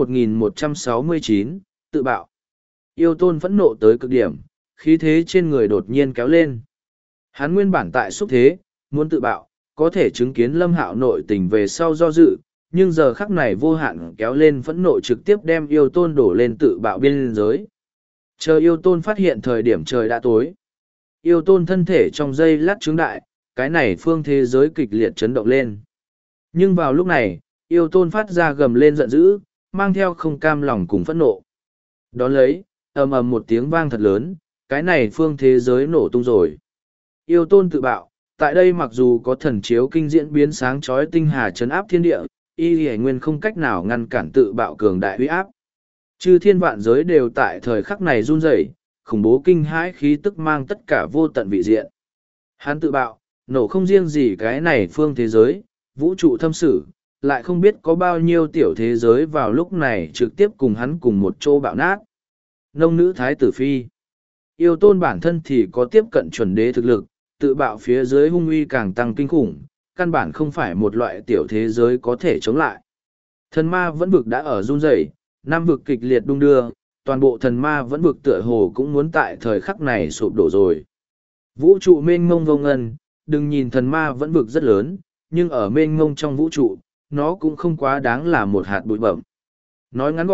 1169, tự bạo. Yêu tôn phẫn nộ tới cực điểm, khí thế trên người đột nhiên kéo lên. Hắn nguyên bản tại xúc thế, muốn tự bạo, có thể chứng kiến Lâm Hạo nội tình về sau do dự, nhưng giờ khắc này vô hạn kéo lên phẫn nộ trực tiếp đem yêu tôn đổ lên tự bạo biên giới. Chờ yêu tôn phát hiện thời điểm trời đã tối. Yêu tôn thân thể trong giây lát trướng đại, cái này phương thế giới kịch liệt chấn động lên. Nhưng vào lúc này, yêu tôn phát ra gầm lên giận dữ, mang theo không cam lòng cùng phẫn nộ. Đón lấy, ầm ầm một tiếng vang thật lớn, cái này phương thế giới nổ tung rồi. Yêu tôn tự bạo, tại đây mặc dù có thần chiếu kinh diễn biến sáng chói tinh hà chấn áp thiên địa, y hải nguyên không cách nào ngăn cản tự bạo cường đại uy áp. Chư thiên vạn giới đều tại thời khắc này run rẩy, khủng bố kinh hãi khí tức mang tất cả vô tận vị diện. Hắn tự bạo, nổ không riêng gì cái này phương thế giới, vũ trụ thâm sử, lại không biết có bao nhiêu tiểu thế giới vào lúc này trực tiếp cùng hắn cùng một chỗ bạo nát. Nông nữ thái tử phi. Yêu tôn bản thân thì có tiếp cận chuẩn đế thực lực, tự bạo phía dưới hung uy càng tăng kinh khủng, căn bản không phải một loại tiểu thế giới có thể chống lại. Thần ma vẫn vực đã ở run rẩy, năm vực kịch liệt đung đưa, toàn bộ thần ma vẫn vực tựa hồ cũng muốn tại thời khắc này sụp đổ rồi. Vũ trụ mênh mông vô ngân, đừng nhìn thần ma vẫn vực rất lớn, nhưng ở mênh mông trong vũ trụ, nó cũng không quá đáng là một hạt bụi bẩm. Nói ngắn gọn,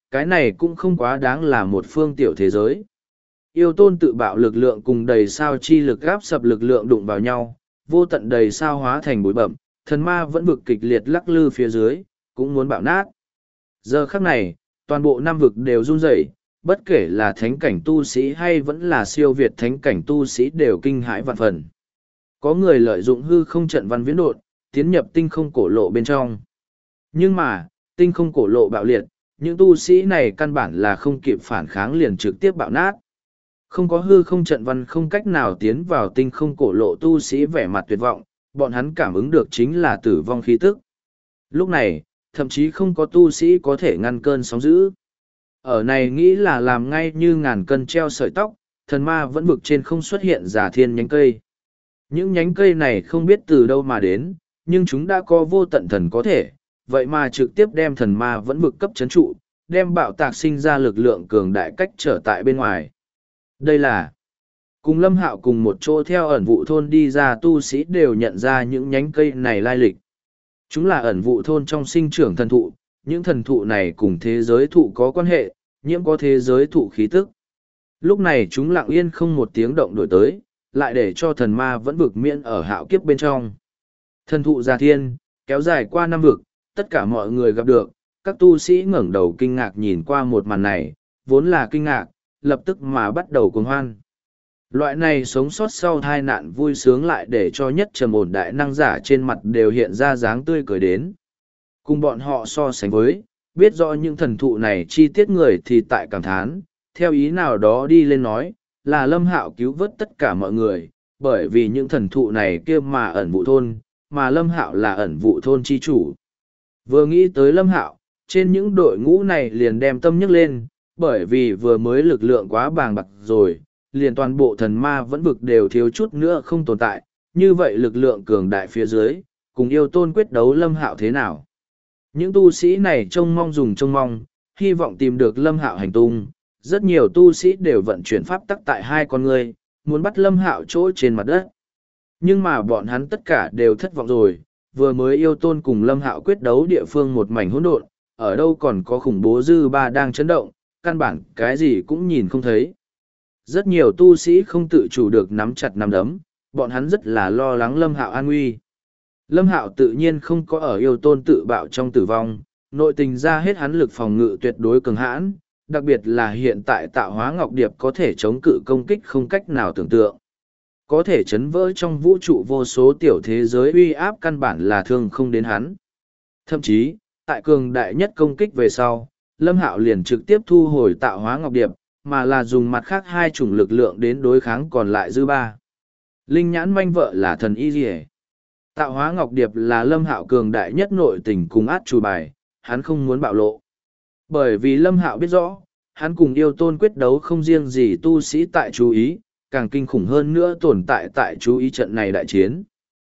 cái này cũng không quá đáng là một phương tiểu thế giới. Yêu tôn tự bạo lực lượng cùng đầy sao chi lực gáp sập lực lượng đụng vào nhau, vô tận đầy sao hóa thành bụi bậm, thần ma vẫn vực kịch liệt lắc lư phía dưới, cũng muốn bạo nát. Giờ khắc này, toàn bộ năm vực đều run rẩy, bất kể là thánh cảnh tu sĩ hay vẫn là siêu việt thánh cảnh tu sĩ đều kinh hãi vạn phần. Có người lợi dụng hư không trận văn viễn độn, tiến nhập tinh không cổ lộ bên trong. Nhưng mà, tinh không cổ lộ bạo liệt, những tu sĩ này căn bản là không kịp phản kháng liền trực tiếp bạo nát. Không có hư không trận văn không cách nào tiến vào tinh không cổ lộ, tu sĩ vẻ mặt tuyệt vọng, bọn hắn cảm ứng được chính là tử vong khí tức. Lúc này, thậm chí không có tu sĩ có thể ngăn cơn sóng dữ. Ở này nghĩ là làm ngay như ngàn cân treo sợi tóc, thần ma vẫn vực trên không xuất hiện giả thiên nhánh cây. Những nhánh cây này không biết từ đâu mà đến, nhưng chúng đã có vô tận thần có thể, vậy mà trực tiếp đem thần ma vẫn vực cấp chấn trụ, đem bạo tạc sinh ra lực lượng cường đại cách trở tại bên ngoài. Đây là cùng Lâm Hạo cùng một chỗ theo ẩn vụ thôn đi ra tu sĩ đều nhận ra những nhánh cây này lai lịch. Chúng là ẩn vụ thôn trong sinh trưởng thần thụ, những thần thụ này cùng thế giới thụ có quan hệ, nhiễm có thế giới thụ khí tức. Lúc này chúng lặng yên không một tiếng động đổi tới, lại để cho thần ma vẫn vực miễn ở hạo kiếp bên trong. Thần thụ gia thiên, kéo dài qua năm vực, tất cả mọi người gặp được, các tu sĩ ngẩng đầu kinh ngạc nhìn qua một màn này, vốn là kinh ngạc, lập tức mà bắt đầu cuồng hoan. Loại này sống sót sau tai nạn vui sướng lại để cho nhất trầm ổn đại năng giả trên mặt đều hiện ra dáng tươi cười đến. Cùng bọn họ so sánh với, biết rõ những thần thụ này chi tiết người thì tại cảm thán, theo ý nào đó đi lên nói, là Lâm Hạo cứu vớt tất cả mọi người, bởi vì những thần thụ này kia mà ẩn vụ thôn, mà Lâm Hạo là ẩn vụ thôn chi chủ. Vừa nghĩ tới Lâm Hạo, trên những đội ngũ này liền đem tâm nhấc lên, bởi vì vừa mới lực lượng quá bàng bạc rồi, liền toàn bộ thần ma vẫn vực đều thiếu chút nữa không tồn tại, như vậy lực lượng cường đại phía dưới, cùng yêu tôn quyết đấu Lâm Hạo thế nào. Những tu sĩ này trông mong, hy vọng tìm được Lâm Hạo hành tung, rất nhiều tu sĩ đều vận chuyển pháp tắc tại hai con người, muốn bắt Lâm Hạo chỗ trên mặt đất. Nhưng mà bọn hắn tất cả đều thất vọng rồi, vừa mới yêu tôn cùng Lâm Hạo quyết đấu địa phương một mảnh hỗn độn, ở đâu còn có khủng bố dư ba đang chấn động, căn bản cái gì cũng nhìn không thấy. Rất nhiều tu sĩ không tự chủ được nắm chặt nắm đấm, bọn hắn rất là lo lắng Lâm Hạo an nguy. Lâm Hạo tự nhiên không có ở yêu tôn tự bạo trong tử vong, nội tình ra hết hắn lực phòng ngự tuyệt đối cường hãn, đặc biệt là hiện tại tạo hóa ngọc điệp có thể chống cự công kích không cách nào tưởng tượng. Có thể chấn vỡ trong vũ trụ vô số tiểu thế giới uy áp căn bản là thương không đến hắn. Thậm chí, tại cường đại nhất công kích về sau, Lâm Hạo liền trực tiếp thu hồi tạo hóa ngọc điệp, mà là dùng mặt khác hai chủng lực lượng đến đối kháng còn lại dư ba. Linh nhãn manh vợ là thần y rỉa. Tạo hóa ngọc điệp là Lâm Hạo cường đại nhất nội tình cùng át chủ bài, hắn không muốn bạo lộ. Bởi vì Lâm Hạo biết rõ, hắn cùng yêu tôn quyết đấu không riêng gì tu sĩ tại chú ý, càng kinh khủng hơn nữa tồn tại tại chú ý trận này đại chiến.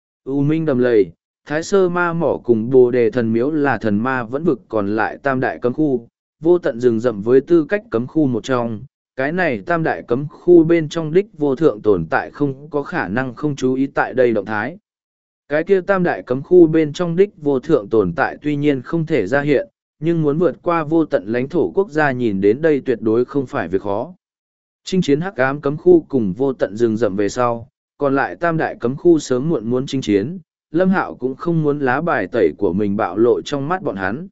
U Minh đầm lầy, Thái Sơ Ma Mỏ cùng Bồ Đề Thần Miếu là thần ma vẫn vực còn lại tam đại cấm khu, vô tận rừng rậm với tư cách cấm khu một trong. Cái này tam đại cấm khu bên trong đích vô thượng tồn tại không có khả năng không chú ý tại đây động thái. Cái kia tam đại cấm khu bên trong đích vô thượng tồn tại tuy nhiên không thể ra hiện, nhưng muốn vượt qua vô tận lãnh thổ quốc gia nhìn đến đây tuyệt đối không phải việc khó. Chinh chiến hắc ám cấm khu cùng vô tận rừng rậm về sau, còn lại tam đại cấm khu sớm muộn muốn chinh chiến, Lâm Hạo cũng không muốn lá bài tẩy của mình bạo lộ trong mắt bọn hắn.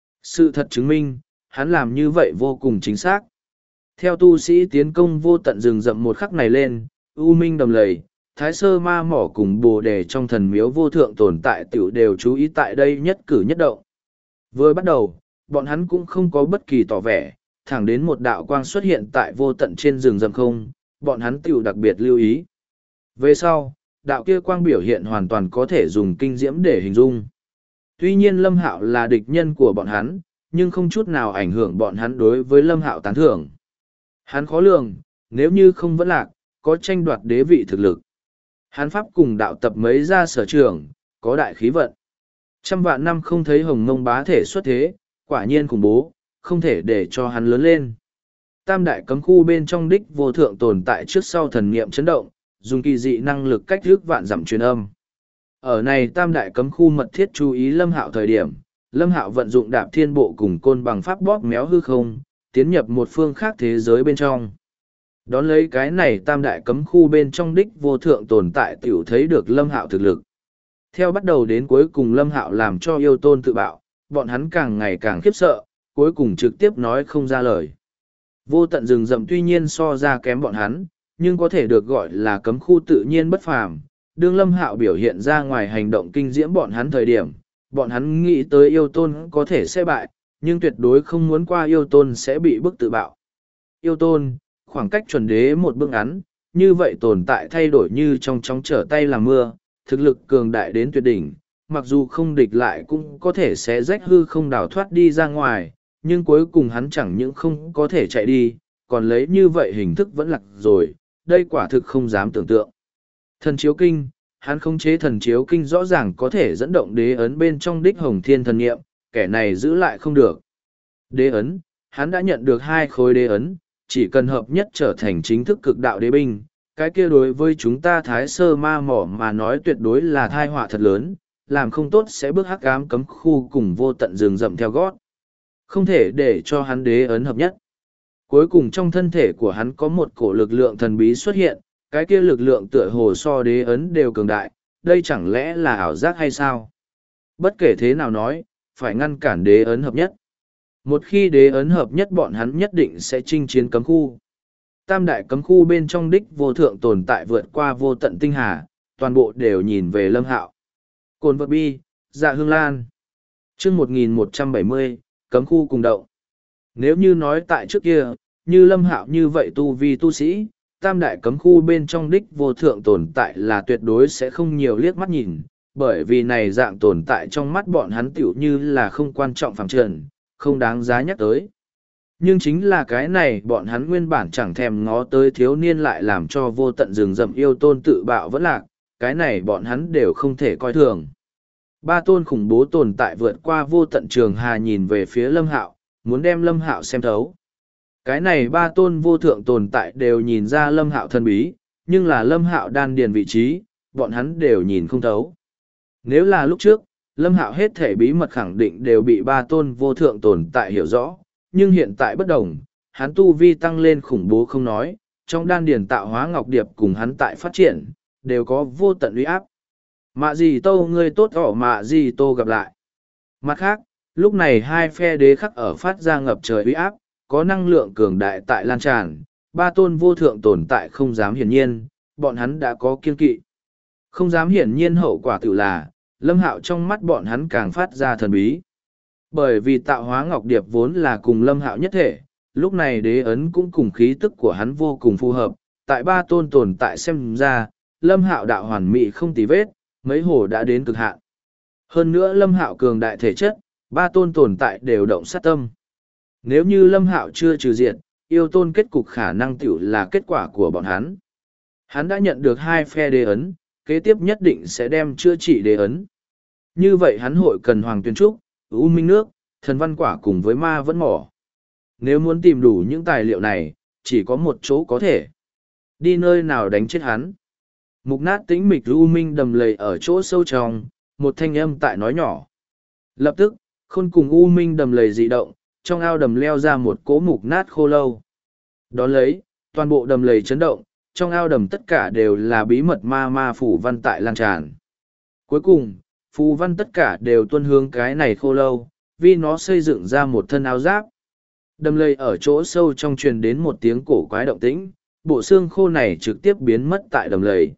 Sự thật chứng minh, hắn làm như vậy vô cùng chính xác. Theo tu sĩ tiến công vô tận rừng rậm một khắc này lên, U Minh đầm lầy, Thái Sơ Ma Mỏ cùng Bồ Đề trong thần miếu vô thượng tồn tại tiểu đều chú ý tại đây nhất cử nhất động. Vừa bắt đầu, bọn hắn cũng không có bất kỳ tỏ vẻ, thẳng đến một đạo quang xuất hiện tại vô tận trên rừng rậm không, bọn hắn tiểu đặc biệt lưu ý. Về sau, đạo kia quang biểu hiện hoàn toàn có thể dùng kinh diễm để hình dung. Tuy nhiên Lâm Hạo là địch nhân của bọn hắn, nhưng không chút nào ảnh hưởng bọn hắn đối với Lâm Hạo tán thưởng. Hắn khó lường, nếu như không vẫn lạc, có tranh đoạt đế vị thực lực. Hắn pháp cùng đạo tập mấy ra sở trường, có đại khí vận. Trăm vạn năm không thấy hồng mông bá thể xuất thế, quả nhiên khủng bố, không thể để cho hắn lớn lên. Tam đại cấm khu bên trong đích vô thượng tồn tại trước sau thần niệm chấn động, dùng kỳ dị năng lực cách rước vạn dặm truyền âm. Ở này tam đại cấm khu mật thiết chú ý Lâm Hạo thời điểm, Lâm Hạo vận dụng đạp thiên bộ cùng côn bằng pháp bóp méo hư không, tiến nhập một phương khác thế giới bên trong. Đón lấy cái này tam đại cấm khu bên trong đích vô thượng tồn tại tiểu thấy được Lâm Hạo thực lực. Theo bắt đầu đến cuối cùng Lâm Hạo làm cho yêu tôn tự bạo, bọn hắn càng ngày càng khiếp sợ, cuối cùng trực tiếp nói không ra lời. Vô tận rừng rậm tuy nhiên so ra kém bọn hắn, nhưng có thể được gọi là cấm khu tự nhiên bất phàm. Đương Lâm Hạo biểu hiện ra ngoài hành động kinh diễm bọn hắn thời điểm, bọn hắn nghĩ tới yêu tôn có thể sẽ bại, nhưng tuyệt đối không muốn qua yêu tôn sẽ bị bức tự bạo. Yêu tôn, khoảng cách chuẩn đế một bước ngắn, như vậy tồn tại thay đổi như trong chóng trở tay làm mưa, thực lực cường đại đến tuyệt đỉnh, mặc dù không địch lại cũng có thể sẽ rách hư không đào thoát đi ra ngoài, nhưng cuối cùng hắn chẳng những không có thể chạy đi, còn lấy như vậy hình thức vẫn lạc rồi, đây quả thực không dám tưởng tượng. Thần chiếu kinh, hắn khống chế thần chiếu kinh rõ ràng có thể dẫn động đế ấn bên trong đích hồng thiên thần nghiệm, kẻ này giữ lại không được. Đế ấn, hắn đã nhận được 2 khối đế ấn, chỉ cần hợp nhất trở thành chính thức cực đạo đế binh, cái kia đối với chúng ta thái sơ ma mỏ mà nói tuyệt đối là thai họa thật lớn, làm không tốt sẽ bước hắc ám cấm khu cùng vô tận rừng rậm theo gót. Không thể để cho hắn đế ấn hợp nhất. Cuối cùng trong thân thể của hắn có một cổ lực lượng thần bí xuất hiện, cái kia lực lượng tựa hồ so đế ấn đều cường đại, đây chẳng lẽ là ảo giác hay sao? Bất kể thế nào nói, phải ngăn cản đế ấn hợp nhất. Một khi đế ấn hợp nhất bọn hắn nhất định sẽ chinh chiến cấm khu. Tam đại cấm khu bên trong đích vô thượng tồn tại vượt qua vô tận tinh hà, toàn bộ đều nhìn về Lâm Hạo. Cồn vật bi, dạ hương lan. Chương 1170, cấm khu cùng động. Nếu như nói tại trước kia, như Lâm Hạo như vậy tu vi tu sĩ, tam đại cấm khu bên trong đích vô thượng tồn tại là tuyệt đối sẽ không nhiều liếc mắt nhìn, bởi vì này dạng tồn tại trong mắt bọn hắn tiểu như là không quan trọng phàm trần, không đáng giá nhắc tới. Nhưng chính là cái này bọn hắn nguyên bản chẳng thèm ngó tới thiếu niên lại làm cho vô tận rừng rậm yêu tôn tự bạo vẫn lạc, cái này bọn hắn đều không thể coi thường. 3 tôn khủng bố tồn tại vượt qua vô tận trường hà nhìn về phía Lâm Hạo, muốn đem Lâm Hạo xem thấu. Cái này 3 tôn vô thượng tồn tại đều nhìn ra Lâm Hạo thân bí, nhưng là Lâm Hạo đan điền vị trí, bọn hắn đều nhìn không thấu. Nếu là lúc trước, Lâm Hạo hết thể bí mật khẳng định đều bị 3 tôn vô thượng tồn tại hiểu rõ, nhưng hiện tại bất đồng, hắn tu vi tăng lên khủng bố không nói, trong đan điền tạo hóa ngọc điệp cùng hắn tại phát triển, đều có vô tận uy áp. Mạ gì tô ngươi tốt ỏ mạ gì tô gặp lại. Mặt khác, lúc này 2 phe đế khắc ở phát ra ngập trời uy áp, có năng lượng cường đại tại lan tràn, 3 tôn vô thượng tồn tại không dám hiển nhiên, bọn hắn đã có kiên kỵ. Không dám hiển nhiên hậu quả tự là, Lâm Hạo trong mắt bọn hắn càng phát ra thần bí. Bởi vì tạo hóa ngọc điệp vốn là cùng Lâm Hạo nhất thể, lúc này đế ấn cũng cùng khí tức của hắn vô cùng phù hợp, tại 3 tôn tồn tại xem ra, Lâm Hạo đạo hoàn mỹ không tì vết, mấy hồ đã đến cực hạn. Hơn nữa Lâm Hạo cường đại thể chất, 3 tôn tồn tại đều động sát tâm. Nếu như Lâm Hạo chưa trừ diệt, yêu tôn kết cục khả năng tiểu là kết quả của bọn hắn. Hắn đã nhận được 2 phe đế ấn, kế tiếp nhất định sẽ đem chữa trị đế ấn. Như vậy hắn hội cần Hoàng Tuyên Trúc, U Minh Nước, Thần Văn Quả cùng với Ma Vẫn Mỏ. Nếu muốn tìm đủ những tài liệu này, chỉ có một chỗ có thể. Đi nơi nào đánh chết hắn. Mục nát tĩnh mịch U Minh đầm lầy ở chỗ sâu trong, một thanh âm tại nói nhỏ. Lập tức, khôn cùng U Minh đầm lầy dị động, trong ao đầm leo ra một cỗ mục nát khô lâu. Đón lấy, toàn bộ đầm lầy chấn động, trong ao đầm tất cả đều là bí mật ma phủ văn tại lan tràn. Cuối cùng, phù văn tất cả đều tuân hướng cái này khô lâu, vì nó xây dựng ra một thân áo giáp. Đầm lầy ở chỗ sâu trong truyền đến một tiếng cổ quái động tĩnh, bộ xương khô này trực tiếp biến mất tại đầm lầy.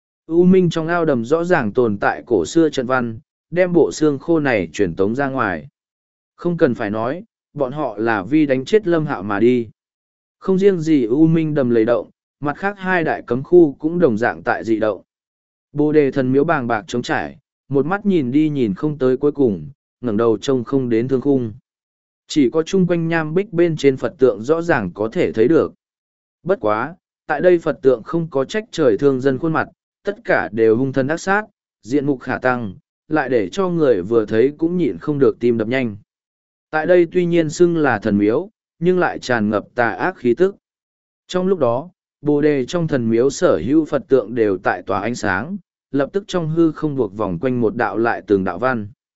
U Minh trong ao đầm rõ ràng tồn tại cổ xưa trận văn, đem bộ xương khô này truyền tống ra ngoài. Không cần phải nói, bọn họ là vì đánh chết Lâm Hạo mà đi. Không riêng gì U Minh đầm lầy động, mặt khác 2 đại cấm khu cũng đồng dạng tại dị động. Bồ đề thần miếu bàng bạc trống trải, một mắt nhìn đi nhìn không tới cuối cùng, ngẩng đầu trông không đến thương khung. Chỉ có chung quanh nham bích bên trên Phật tượng rõ ràng có thể thấy được. Bất quá, tại đây Phật tượng không có trách trời thương dân khuôn mặt, tất cả đều hung thân ác sát, diện mục khả tăng, lại để cho người vừa thấy cũng nhịn không được tim đập nhanh. Tại đây tuy nhiên xưng là thần miếu, nhưng lại tràn ngập tà ác khí tức. Trong lúc đó, Bồ đề trong thần miếu sở hữu Phật tượng đều tại tòa ánh sáng, lập tức trong hư không buộc vòng quanh một đạo lại từng đạo văn.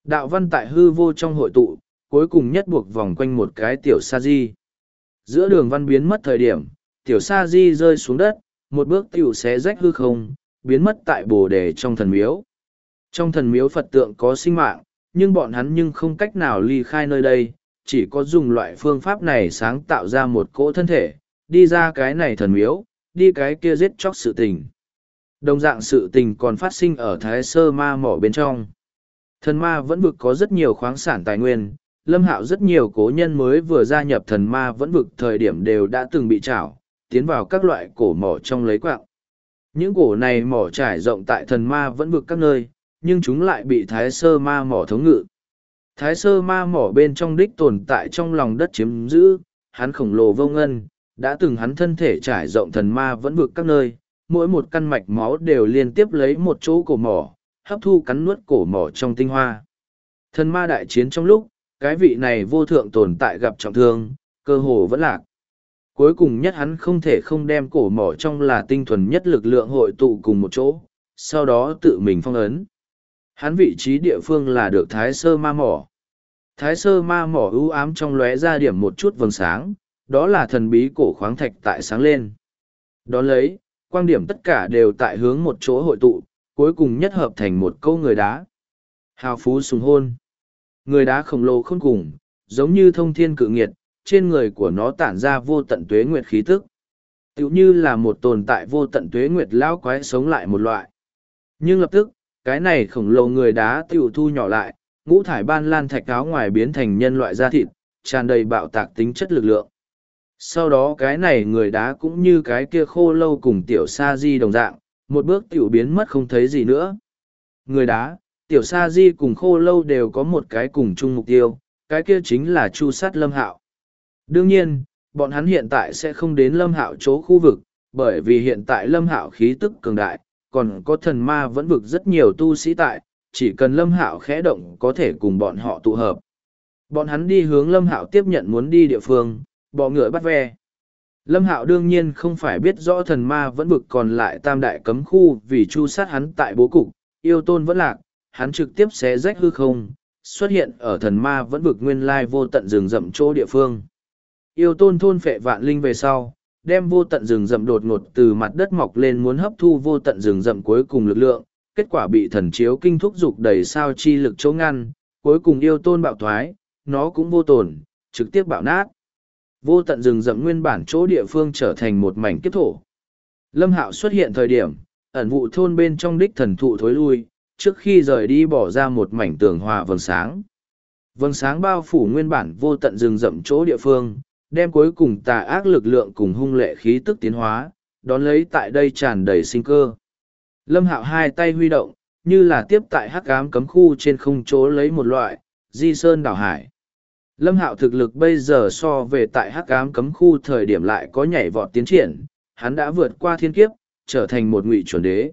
Đạo văn tại hư vô trong hội tụ, cuối cùng nhất buộc vòng quanh một cái tiểu sa di. Giữa đường văn biến mất thời điểm, tiểu sa di rơi xuống đất, một bước tiểu xé rách hư không, biến mất tại bồ đề trong thần miếu. Trong thần miếu Phật tượng có sinh mạng, nhưng bọn hắn nhưng không cách nào ly khai nơi đây, chỉ có dùng loại phương pháp này sáng tạo ra một cỗ thân thể, đi ra cái này thần miếu, đi cái kia giết chóc sự tình. Đồng dạng sự tình còn phát sinh ở Thái Sơ Ma mỏ bên trong. Thần ma vẫn vực có rất nhiều khoáng sản tài nguyên, Lâm Hạo rất nhiều cố nhân mới vừa gia nhập thần ma vẫn vực thời điểm đều đã từng bị trảo, tiến vào các loại cổ mỏ trong lấy quạng. Những cổ này mỏ trải rộng tại thần ma vẫn vực các nơi, nhưng chúng lại bị Thái Sơ Ma mỏ thống ngự. Thái Sơ Ma mỏ bên trong đích tồn tại trong lòng đất chiếm giữ, hắn khổng lồ vô ngân, đã từng hắn thân thể trải rộng thần ma vẫn vực các nơi, mỗi một căn mạch máu đều liên tiếp lấy một chỗ cổ mỏ, hấp thu cắn nuốt cổ mỏ trong tinh hoa. Thần ma đại chiến trong lúc, cái vị này vô thượng tồn tại gặp trọng thương, cơ hồ vẫn lạc. Cuối cùng nhất hắn không thể không đem cổ mỏ trong là tinh thuần nhất lực lượng hội tụ cùng một chỗ, sau đó tự mình phong ấn. Hắn vị trí địa phương là được Thái Sơ Ma mỏ. Thái Sơ Ma mỏ ưu ám trong lóe ra điểm một chút vầng sáng, đó là thần bí cổ khoáng thạch tại sáng lên. Đón lấy, quang điểm tất cả đều tại hướng một chỗ hội tụ, cuối cùng nhất hợp thành một câu người đá. Hào phú sùng hôn. Người đá khổng lồ khôn cùng, giống như thông thiên cự nghiệt, trên người của nó tản ra vô tận tuế nguyệt khí tức. Tựu như là một tồn tại vô tận tuế nguyệt lão quái sống lại một loại. Nhưng lập tức, cái này khổng lồ người đá tựu thu nhỏ lại, ngũ thải ban lan thạch áo ngoài biến thành nhân loại da thịt, tràn đầy bạo tạc tính chất lực lượng. Sau đó cái này người đá cũng như cái kia khô lâu cùng tiểu sa di đồng dạng, một bước tiểu biến mất không thấy gì nữa. Người đá, tiểu sa di cùng khô lâu đều có một cái cùng chung mục tiêu, cái kia chính là chu sát Lâm Hạo. Đương nhiên, bọn hắn hiện tại sẽ không đến Lâm Hạo chỗ khu vực, bởi vì hiện tại Lâm Hạo khí tức cường đại, còn có thần ma vẫn vực rất nhiều tu sĩ tại, chỉ cần Lâm Hạo khẽ động có thể cùng bọn họ tụ hợp. Bọn hắn đi hướng Lâm Hạo tiếp nhận muốn đi địa phương, bọ ngựa bắt ve. Lâm Hạo đương nhiên không phải biết rõ thần ma vẫn vực còn lại tam đại cấm khu vì chu sát hắn tại bố cục, yêu tôn vẫn lạc, hắn trực tiếp xé rách hư không, xuất hiện ở thần ma vẫn vực nguyên lai vô tận rừng rậm chỗ địa phương. Yêu tôn thôn phệ vạn linh về sau, đem vô tận rừng rậm đột ngột từ mặt đất mọc lên muốn hấp thu vô tận rừng rậm cuối cùng lực lượng, kết quả bị thần chiếu kinh thúc dục đầy sao chi lực chỗ ngăn, cuối cùng yêu tôn bạo thoái, nó cũng vô tổn, trực tiếp bạo nát. Vô tận rừng rậm nguyên bản chỗ địa phương trở thành một mảnh kiếp thổ. Lâm Hạo xuất hiện thời điểm, ẩn vụ thôn bên trong đích thần thụ thối lui, trước khi rời đi bỏ ra một mảnh tường hòa vầng sáng. Vầng sáng bao phủ nguyên bản vô tận rừng rậm chỗ địa phương, đem cuối cùng tà ác lực lượng cùng hung lệ khí tức tiến hóa, đón lấy tại đây tràn đầy sinh cơ. Lâm Hạo hai tay huy động, như là tiếp tại hắc ám cấm khu trên không chỗ lấy một loại, di sơn đảo hải. Lâm Hạo thực lực bây giờ so về tại hắc ám cấm khu thời điểm lại có nhảy vọt tiến triển, hắn đã vượt qua thiên kiếp, trở thành một ngụy chuẩn đế.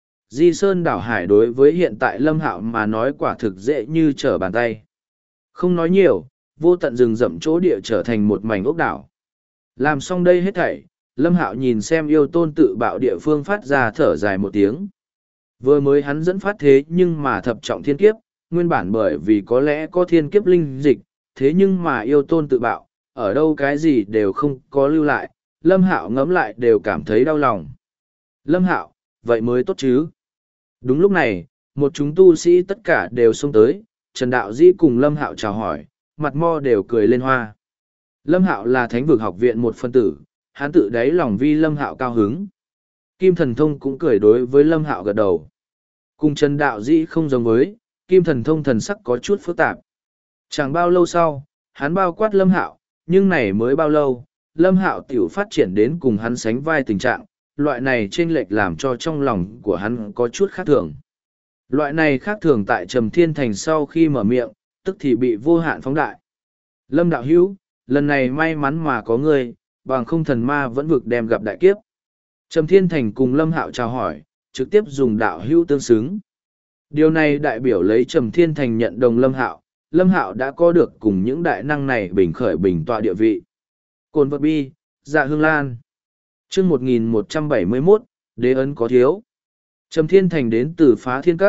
Di sơn đảo hải đối với hiện tại Lâm Hạo mà nói quả thực dễ như trở bàn tay. Không nói nhiều, vô tận rừng rậm chỗ địa trở thành một mảnh ốc đảo. Làm xong đây hết thảy, Lâm Hạo nhìn xem yêu tôn tự bạo địa phương phát ra thở dài một tiếng. Vừa mới hắn dẫn phát thế nhưng mà thập trọng thiên kiếp, nguyên bản bởi vì có lẽ có thiên kiếp linh dịch, thế nhưng mà yêu tôn tự bạo, ở đâu cái gì đều không có lưu lại, Lâm Hạo ngẫm lại đều cảm thấy đau lòng. Lâm Hạo, vậy mới tốt chứ. Đúng lúc này, một chúng tu sĩ tất cả đều xông tới, Trần Đạo Di cùng Lâm Hạo chào hỏi, mặt mo đều cười lên hoa. Lâm Hạo là Thánh vực học viện một phân tử, hắn tự đáy lòng vi Lâm Hạo cao hứng. Kim Thần Thông cũng cười đối với Lâm Hạo gật đầu. Cùng Trần Đạo Di không giống với, Kim Thần Thông thần sắc có chút phức tạp. Chẳng bao lâu sau, hắn bao quát Lâm Hạo, nhưng này mới bao lâu, Lâm Hạo tiểu phát triển đến cùng hắn sánh vai tình trạng, loại này chênh lệch làm cho trong lòng của hắn có chút khác thường. Loại này khác thường tại Trầm Thiên Thành sau khi mở miệng, tức thì bị vô hạn phóng đại. Lâm đạo hữu, lần này may mắn mà có ngươi, bằng không thần ma vẫn vực đem gặp đại kiếp. Trầm Thiên Thành cùng Lâm Hạo chào hỏi, trực tiếp dùng đạo hữu tương xứng. Điều này đại biểu lấy Trầm Thiên Thành nhận đồng Lâm Hạo đã có được cùng những đại năng này bình khởi bình tọa địa vị. Cồn vật bi, dạ hương lan. Chương 1171, đế ấn có thiếu. Trầm Thiên Thành đến từ Phá Thiên Các,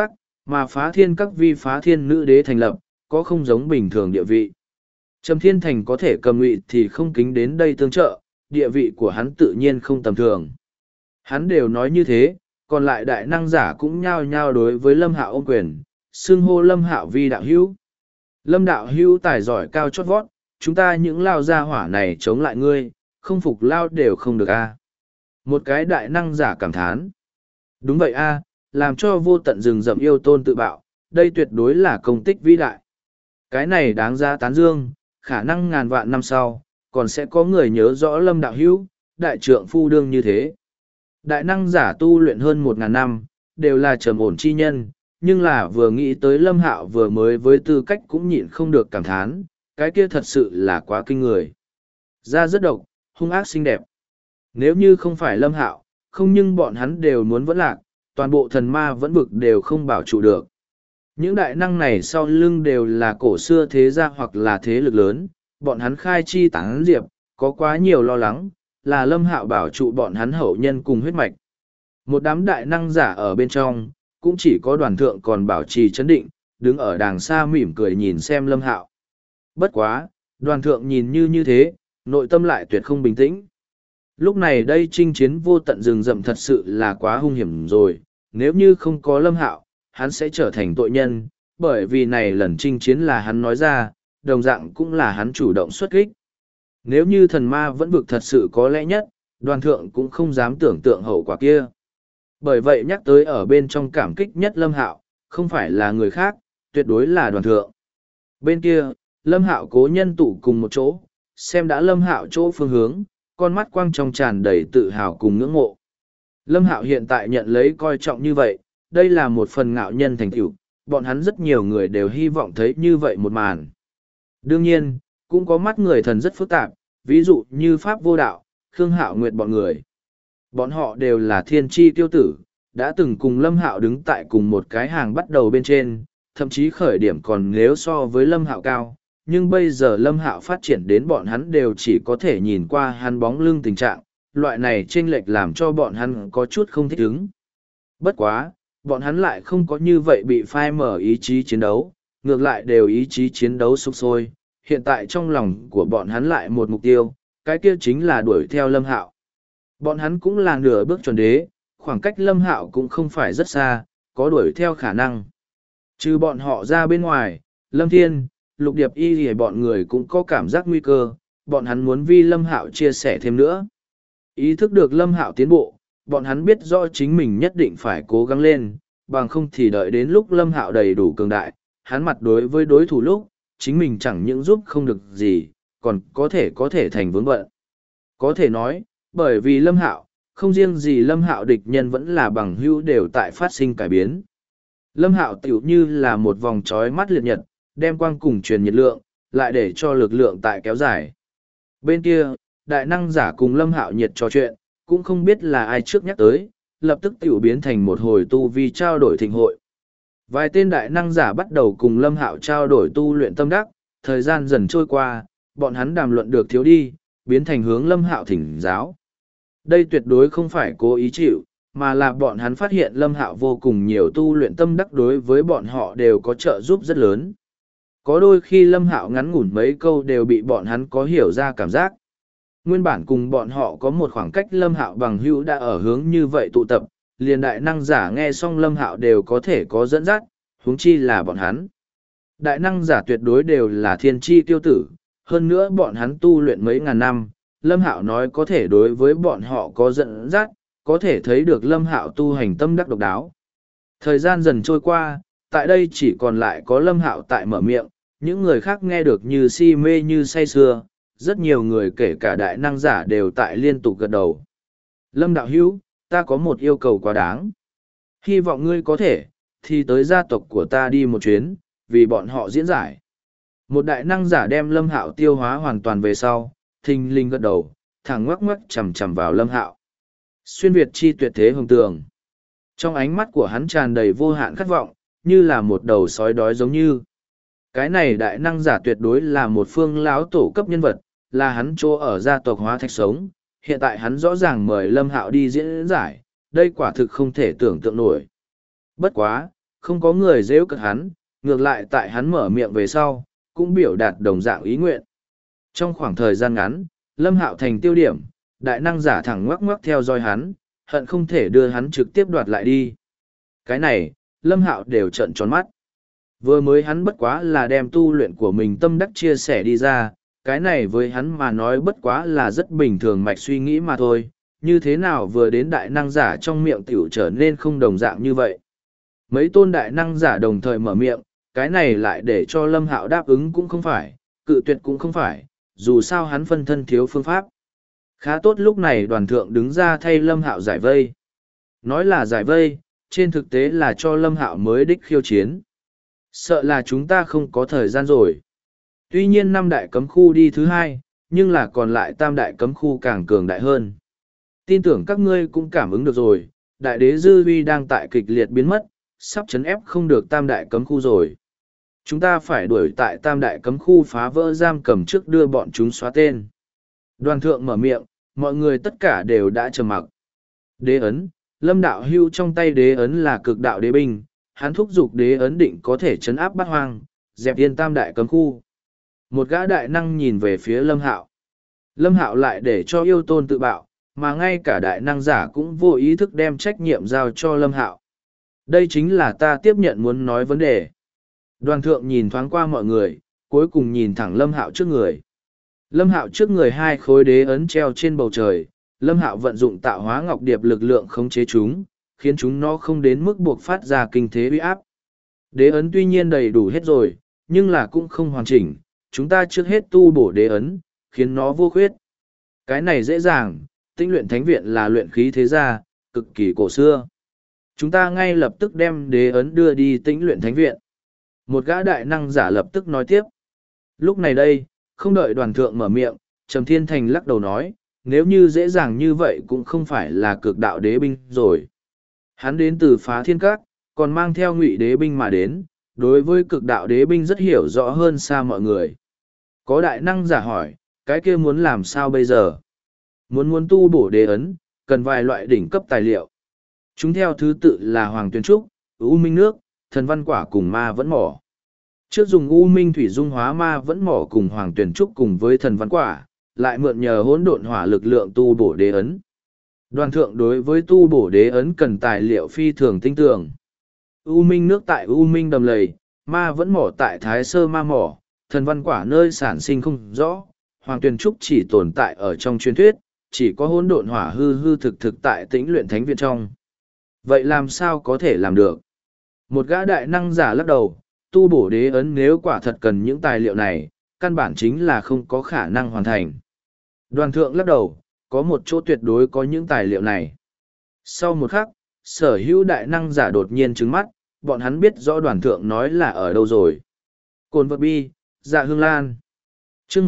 mà phá thiên các vi phá thiên nữ đế thành lập, có không giống bình thường địa vị. Trầm Thiên Thành có thể cầm ngụy thì không kính đến đây tương trợ, địa vị của hắn tự nhiên không tầm thường. Hắn đều nói như thế, còn lại đại năng giả cũng nhao nhao đối với Lâm Hạo ôm quyền, xưng hô Lâm Hạo vi đạo hữu. Lâm đạo hữu tài giỏi cao chót vót, chúng ta những lao gia hỏa này chống lại ngươi, không phục lao đều không được a. Một cái đại năng giả cảm thán. Đúng vậy a, làm cho vô tận rừng rậm yêu tôn tự bạo, đây tuyệt đối là công tích vĩ đại. Cái này đáng ra tán dương, khả năng ngàn vạn năm sau, còn sẽ có người nhớ rõ Lâm đạo hữu, đại trượng phu đương như thế. Đại năng giả tu luyện hơn 1.000 năm, đều là trầm ổn chi nhân, nhưng là vừa nghĩ tới Lâm Hạo vừa mới với tư cách cũng nhịn không được cảm thán, cái kia thật sự là quá kinh người. Da rất độc, hung ác xinh đẹp. Nếu như không phải Lâm Hạo, không nhưng bọn hắn đều muốn vẫn lạc, toàn bộ thần ma vẫn vực đều không bảo trụ được. Những đại năng này sau lưng đều là cổ xưa thế gia hoặc là thế lực lớn, bọn hắn khai chi tán diệp, có quá nhiều lo lắng, là Lâm Hạo bảo trụ bọn hắn hậu nhân cùng huyết mạch. Một đám đại năng giả ở bên trong, cũng chỉ có đoàn thượng còn bảo trì chấn định, đứng ở đàng xa mỉm cười nhìn xem Lâm Hạo. Bất quá, đoàn thượng nhìn như thế, nội tâm lại tuyệt không bình tĩnh. Lúc này đây chinh chiến vô tận rừng rậm thật sự là quá hung hiểm rồi, nếu như không có Lâm Hạo, hắn sẽ trở thành tội nhân, bởi vì này lần chinh chiến là hắn nói ra, đồng dạng cũng là hắn chủ động xuất kích. Nếu như thần ma vẫn vực thật sự có lẽ nhất, đoàn thượng cũng không dám tưởng tượng hậu quả kia. Bởi vậy nhắc tới ở bên trong cảm kích nhất Lâm Hạo, không phải là người khác, tuyệt đối là đoàn thượng. Bên kia, Lâm Hạo cố nhân tụ cùng một chỗ, xem đã Lâm Hạo chỗ phương hướng, con mắt quang trong tràn đầy tự hào cùng ngưỡng mộ. Lâm Hạo hiện tại nhận lấy coi trọng như vậy, đây là một phần ngạo nhân thành tựu, bọn hắn rất nhiều người đều hy vọng thấy như vậy một màn. Đương nhiên, cũng có mắt người thần rất phức tạp, ví dụ như Pháp Vô Đạo, Khương Hạo Nguyệt bọn người. Bọn họ đều là thiên tri tiêu tử, đã từng cùng Lâm Hạo đứng tại cùng một cái hàng bắt đầu bên trên, thậm chí khởi điểm còn nếu so với Lâm Hạo cao, nhưng bây giờ Lâm Hạo phát triển đến bọn hắn đều chỉ có thể nhìn qua hắn bóng lưng tình trạng, loại này chênh lệch làm cho bọn hắn có chút không thích ứng. Bất quá, bọn hắn lại không có như vậy bị phai mở ý chí chiến đấu, ngược lại đều ý chí chiến đấu sục sôi. Hiện tại trong lòng của bọn hắn lại một mục tiêu, cái kia chính là đuổi theo Lâm Hạo. Bọn hắn cũng là nửa bước chuẩn đế, khoảng cách Lâm Hạo cũng không phải rất xa, có đuổi theo khả năng. Trừ bọn họ ra bên ngoài, Lâm Thiên, Lục Điệp Y thì bọn người cũng có cảm giác nguy cơ, bọn hắn muốn vi Lâm Hạo chia sẻ thêm nữa. Ý thức được Lâm Hạo tiến bộ, bọn hắn biết rõ chính mình nhất định phải cố gắng lên, bằng không thì đợi đến lúc Lâm Hạo đầy đủ cường đại, hắn mặt đối với đối thủ lúc, chính mình chẳng những giúp không được gì, còn có thể thành vướng bận. Có thể nói, bởi vì Lâm Hạo, không riêng gì Lâm Hạo địch nhân vẫn là bằng hữu đều tại phát sinh cải biến. Lâm Hạo tựu như là một vòng trói mắt liệt nhật, đem quang cùng truyền nhiệt lượng, lại để cho lực lượng tại kéo dài. Bên kia, đại năng giả cùng Lâm Hạo nhiệt trò chuyện, cũng không biết là ai trước nhắc tới, lập tức tiểu biến thành một hồi tu vi trao đổi thịnh hội. Vài tên đại năng giả bắt đầu cùng Lâm Hạo trao đổi tu luyện tâm đắc, thời gian dần trôi qua, bọn hắn đàm luận được thiếu đi, biến thành hướng Lâm Hạo thỉnh giáo. Đây tuyệt đối không phải cố ý chịu, mà là bọn hắn phát hiện Lâm Hạo vô cùng nhiều tu luyện tâm đắc đối với bọn họ đều có trợ giúp rất lớn. Có đôi khi Lâm Hạo ngắn ngủn mấy câu đều bị bọn hắn có hiểu ra cảm giác. Nguyên bản cùng bọn họ có một khoảng cách Lâm Hạo bằng hữu đã ở hướng như vậy tụ tập, liền đại năng giả nghe xong Lâm Hạo đều có thể có dẫn dắt, huống chi là bọn hắn. Đại năng giả tuyệt đối đều là thiên chi tiêu tử, hơn nữa bọn hắn tu luyện mấy ngàn năm, Lâm Hạo nói có thể đối với bọn họ có dẫn dắt, có thể thấy được Lâm Hạo tu hành tâm đắc độc đáo. Thời gian dần trôi qua, tại đây chỉ còn lại có Lâm Hạo tại mở miệng, những người khác nghe được như si mê như say sưa, rất nhiều người kể cả đại năng giả đều tại liên tục gật đầu. Lâm đạo hữu, ta có một yêu cầu quá đáng. Hy vọng ngươi có thể, thì tới gia tộc của ta đi một chuyến, vì bọn họ diễn giải. Một đại năng giả đem Lâm Hạo tiêu hóa hoàn toàn về sau, thình lình gật đầu, thẳng ngoắc ngoắc chầm chầm vào Lâm Hạo. Xuyên Việt chi tuyệt thế hồng tường. Trong ánh mắt của hắn tràn đầy vô hạn khát vọng, như là một đầu sói đói giống như. Cái này đại năng giả tuyệt đối là một phương lão tổ cấp nhân vật, là hắn chỗ ở gia tộc Hóa Thạch sống. Hiện tại hắn rõ ràng mời Lâm Hạo đi diễn giải, đây quả thực không thể tưởng tượng nổi. Bất quá, không có người rêu cợt hắn, ngược lại tại hắn mở miệng về sau, cũng biểu đạt đồng dạng ý nguyện. Trong khoảng thời gian ngắn, Lâm Hạo thành tiêu điểm, đại năng giả thẳng ngoắc ngoắc theo dõi hắn, hận không thể đưa hắn trực tiếp đoạt lại đi. Cái này, Lâm Hạo đều trợn tròn mắt. Vừa mới hắn bất quá là đem tu luyện của mình tâm đắc chia sẻ đi ra, cái này với hắn mà nói bất quá là rất bình thường mạch suy nghĩ mà thôi, như thế nào vừa đến đại năng giả trong miệng tiểu trở nên không đồng dạng như vậy. Mấy tôn đại năng giả đồng thời mở miệng, cái này lại để cho Lâm Hạo đáp ứng cũng không phải, cự tuyệt cũng không phải, dù sao hắn phân thân thiếu phương pháp. Khá tốt lúc này đoàn thượng đứng ra thay Lâm Hạo giải vây. Nói là giải vây, trên thực tế là cho Lâm Hạo mới đích khiêu chiến. Sợ là chúng ta không có thời gian rồi. Tuy nhiên năm đại cấm khu đi thứ hai, nhưng là còn lại tam đại cấm khu càng cường đại hơn. Tin tưởng các ngươi cũng cảm ứng được rồi, đại đế dư uy đang tại kịch liệt biến mất, sắp chấn ép không được tam đại cấm khu rồi. Chúng ta phải đuổi tại tam đại cấm khu phá vỡ giam cầm trước đưa bọn chúng xóa tên. Đoàn thượng mở miệng, mọi người tất cả đều đã trầm mặc. Đế ấn, Lâm Đạo Hưu trong tay đế ấn là cực đạo đế binh, hắn thúc giục đế ấn định có thể chấn áp bát hoang, dẹp yên tam đại cấm khu. Một gã đại năng nhìn về phía Lâm Hạo. Lâm Hạo lại để cho yêu tôn tự bạo, mà ngay cả đại năng giả cũng vô ý thức đem trách nhiệm giao cho Lâm Hạo. Đây chính là ta tiếp nhận muốn nói vấn đề. Đoàn thượng nhìn thoáng qua mọi người, cuối cùng nhìn thẳng Lâm Hạo trước người. Lâm Hạo trước người hai khối đế ấn treo trên bầu trời, Lâm Hạo vận dụng tạo hóa ngọc điệp lực lượng khống chế chúng, khiến chúng nó không đến mức buộc phát ra kinh thế uy áp. Đế ấn tuy nhiên đầy đủ hết rồi, nhưng là cũng không hoàn chỉnh, chúng ta trước hết tu bổ đế ấn, khiến nó vô khuyết. Cái này dễ dàng, Tĩnh Luyện Thánh Viện là luyện khí thế gia, cực kỳ cổ xưa. Chúng ta ngay lập tức đem đế ấn đưa đi Tĩnh Luyện Thánh Viện. Một gã đại năng giả lập tức nói tiếp. Lúc này đây, không đợi đoàn thượng mở miệng, Trầm Thiên Thành lắc đầu nói, nếu như dễ dàng như vậy cũng không phải là cực đạo đế binh rồi. Hắn đến từ Phá Thiên Các, còn mang theo Ngụy đế binh mà đến, đối với cực đạo đế binh rất hiểu rõ hơn xa mọi người. Có đại năng giả hỏi, cái kia muốn làm sao bây giờ? Muốn tu bổ đế ấn, cần vài loại đỉnh cấp tài liệu. Chúng theo thứ tự là Hoàng Tuyền Trúc, U Minh Nước, Thần Văn Quả cùng Ma Vẫn Mỏ. Trước dùng U Minh Thủy dung hóa Ma Vẫn Mỏ cùng Hoàng Tuyền Trúc cùng với Thần Văn Quả, lại mượn nhờ hỗn độn hỏa lực lượng tu bổ đế ấn. Đoàn thượng đối với tu bổ đế ấn cần tài liệu phi thường tinh tường. U Minh Nước tại U Minh Đầm Lầy, Ma Vẫn Mỏ tại Thái Sơ Ma Mỏ, Thần Văn Quả nơi sản sinh không rõ, Hoàng Tuyền Trúc chỉ tồn tại ở trong truyền thuyết, chỉ có hỗn độn hỏa hư thực tại Tĩnh Luyện Thánh Viện trong. Vậy làm sao có thể làm được? Một gã đại năng giả lắc đầu, tu bổ đế ấn nếu quả thật cần những tài liệu này, căn bản chính là không có khả năng hoàn thành. Đoàn thượng lắc đầu, có một chỗ tuyệt đối có những tài liệu này. Sau một khắc, sở hữu đại năng giả đột nhiên trứng mắt, bọn hắn biết rõ đoàn thượng nói là ở đâu rồi. Cồn vật bi, Dạ Hương Lan. Chương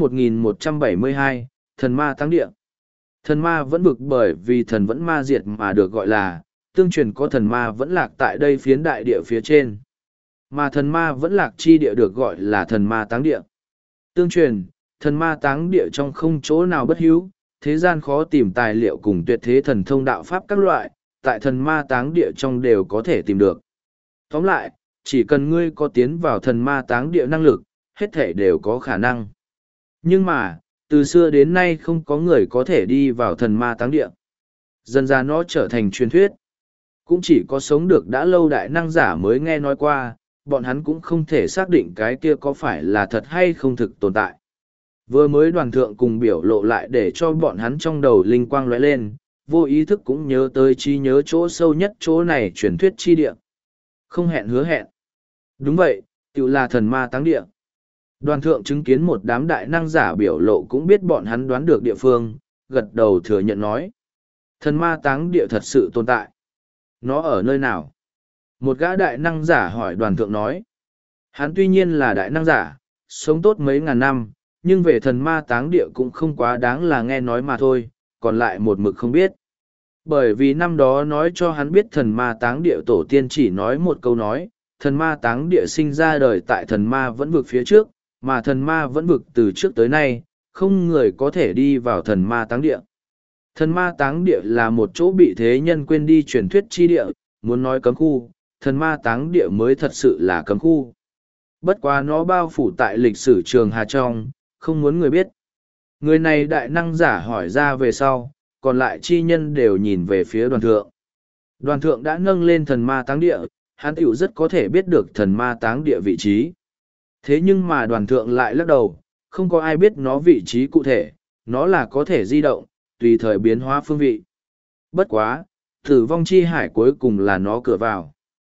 1172, Thần Ma Táng Địa. Thần ma vẫn bực bởi vì thần vẫn ma diệt mà được gọi là, tương truyền có thần ma vẫn lạc tại đây phiến đại địa phía trên. Mà thần ma vẫn lạc chi địa được gọi là thần ma táng địa. Tương truyền, thần ma táng địa trong không chỗ nào bất hữu, thế gian khó tìm tài liệu cùng tuyệt thế thần thông đạo pháp các loại, tại thần ma táng địa trong đều có thể tìm được. Tóm lại, chỉ cần ngươi có tiến vào thần ma táng địa năng lực, hết thể đều có khả năng. Nhưng mà, từ xưa đến nay không có người có thể đi vào thần ma táng địa. Dần ra nó trở thành truyền thuyết. Cũng chỉ có sống được đã lâu đại năng giả mới nghe nói qua, bọn hắn cũng không thể xác định cái kia có phải là thật hay không thực tồn tại. Vừa mới đoàn thượng cùng biểu lộ lại để cho bọn hắn trong đầu linh quang lóe lên, vô ý thức cũng nhớ tới trí nhớ chỗ sâu nhất chỗ này truyền thuyết chi địa. Không hẹn hứa hẹn. Đúng vậy, tự là thần ma táng địa. Đoàn thượng chứng kiến một đám đại năng giả biểu lộ cũng biết bọn hắn đoán được địa phương, gật đầu thừa nhận nói. Thần ma táng địa thật sự tồn tại. Nó ở nơi nào? Một gã đại năng giả hỏi đoàn thượng nói. Hắn tuy nhiên là đại năng giả, sống tốt mấy ngàn năm, nhưng về thần ma táng địa cũng không quá đáng là nghe nói mà thôi, còn lại một mực không biết. Bởi vì năm đó nói cho hắn biết thần ma táng địa tổ tiên chỉ nói một câu nói, thần ma táng địa sinh ra đời tại thần ma vẫn vực phía trước, mà thần ma vẫn vực từ trước tới nay, không người có thể đi vào thần ma táng địa. Thần ma táng địa là một chỗ bị thế nhân quên đi truyền thuyết chi địa, muốn nói cấm khu, thần ma táng địa mới thật sự là cấm khu. Bất quá nó bao phủ tại lịch sử trường Hà trong, không muốn người biết. Người này đại năng giả hỏi ra về sau, còn lại chi nhân đều nhìn về phía đoàn thượng. Đoàn thượng đã nâng lên thần ma táng địa, hắn tiểu rất có thể biết được thần ma táng địa vị trí. Thế nhưng mà đoàn thượng lại lắc đầu, không có ai biết nó vị trí cụ thể, nó là có thể di động, tùy thời biến hóa phương vị. Bất quá, tử vong chi hải cuối cùng là nó cửa vào.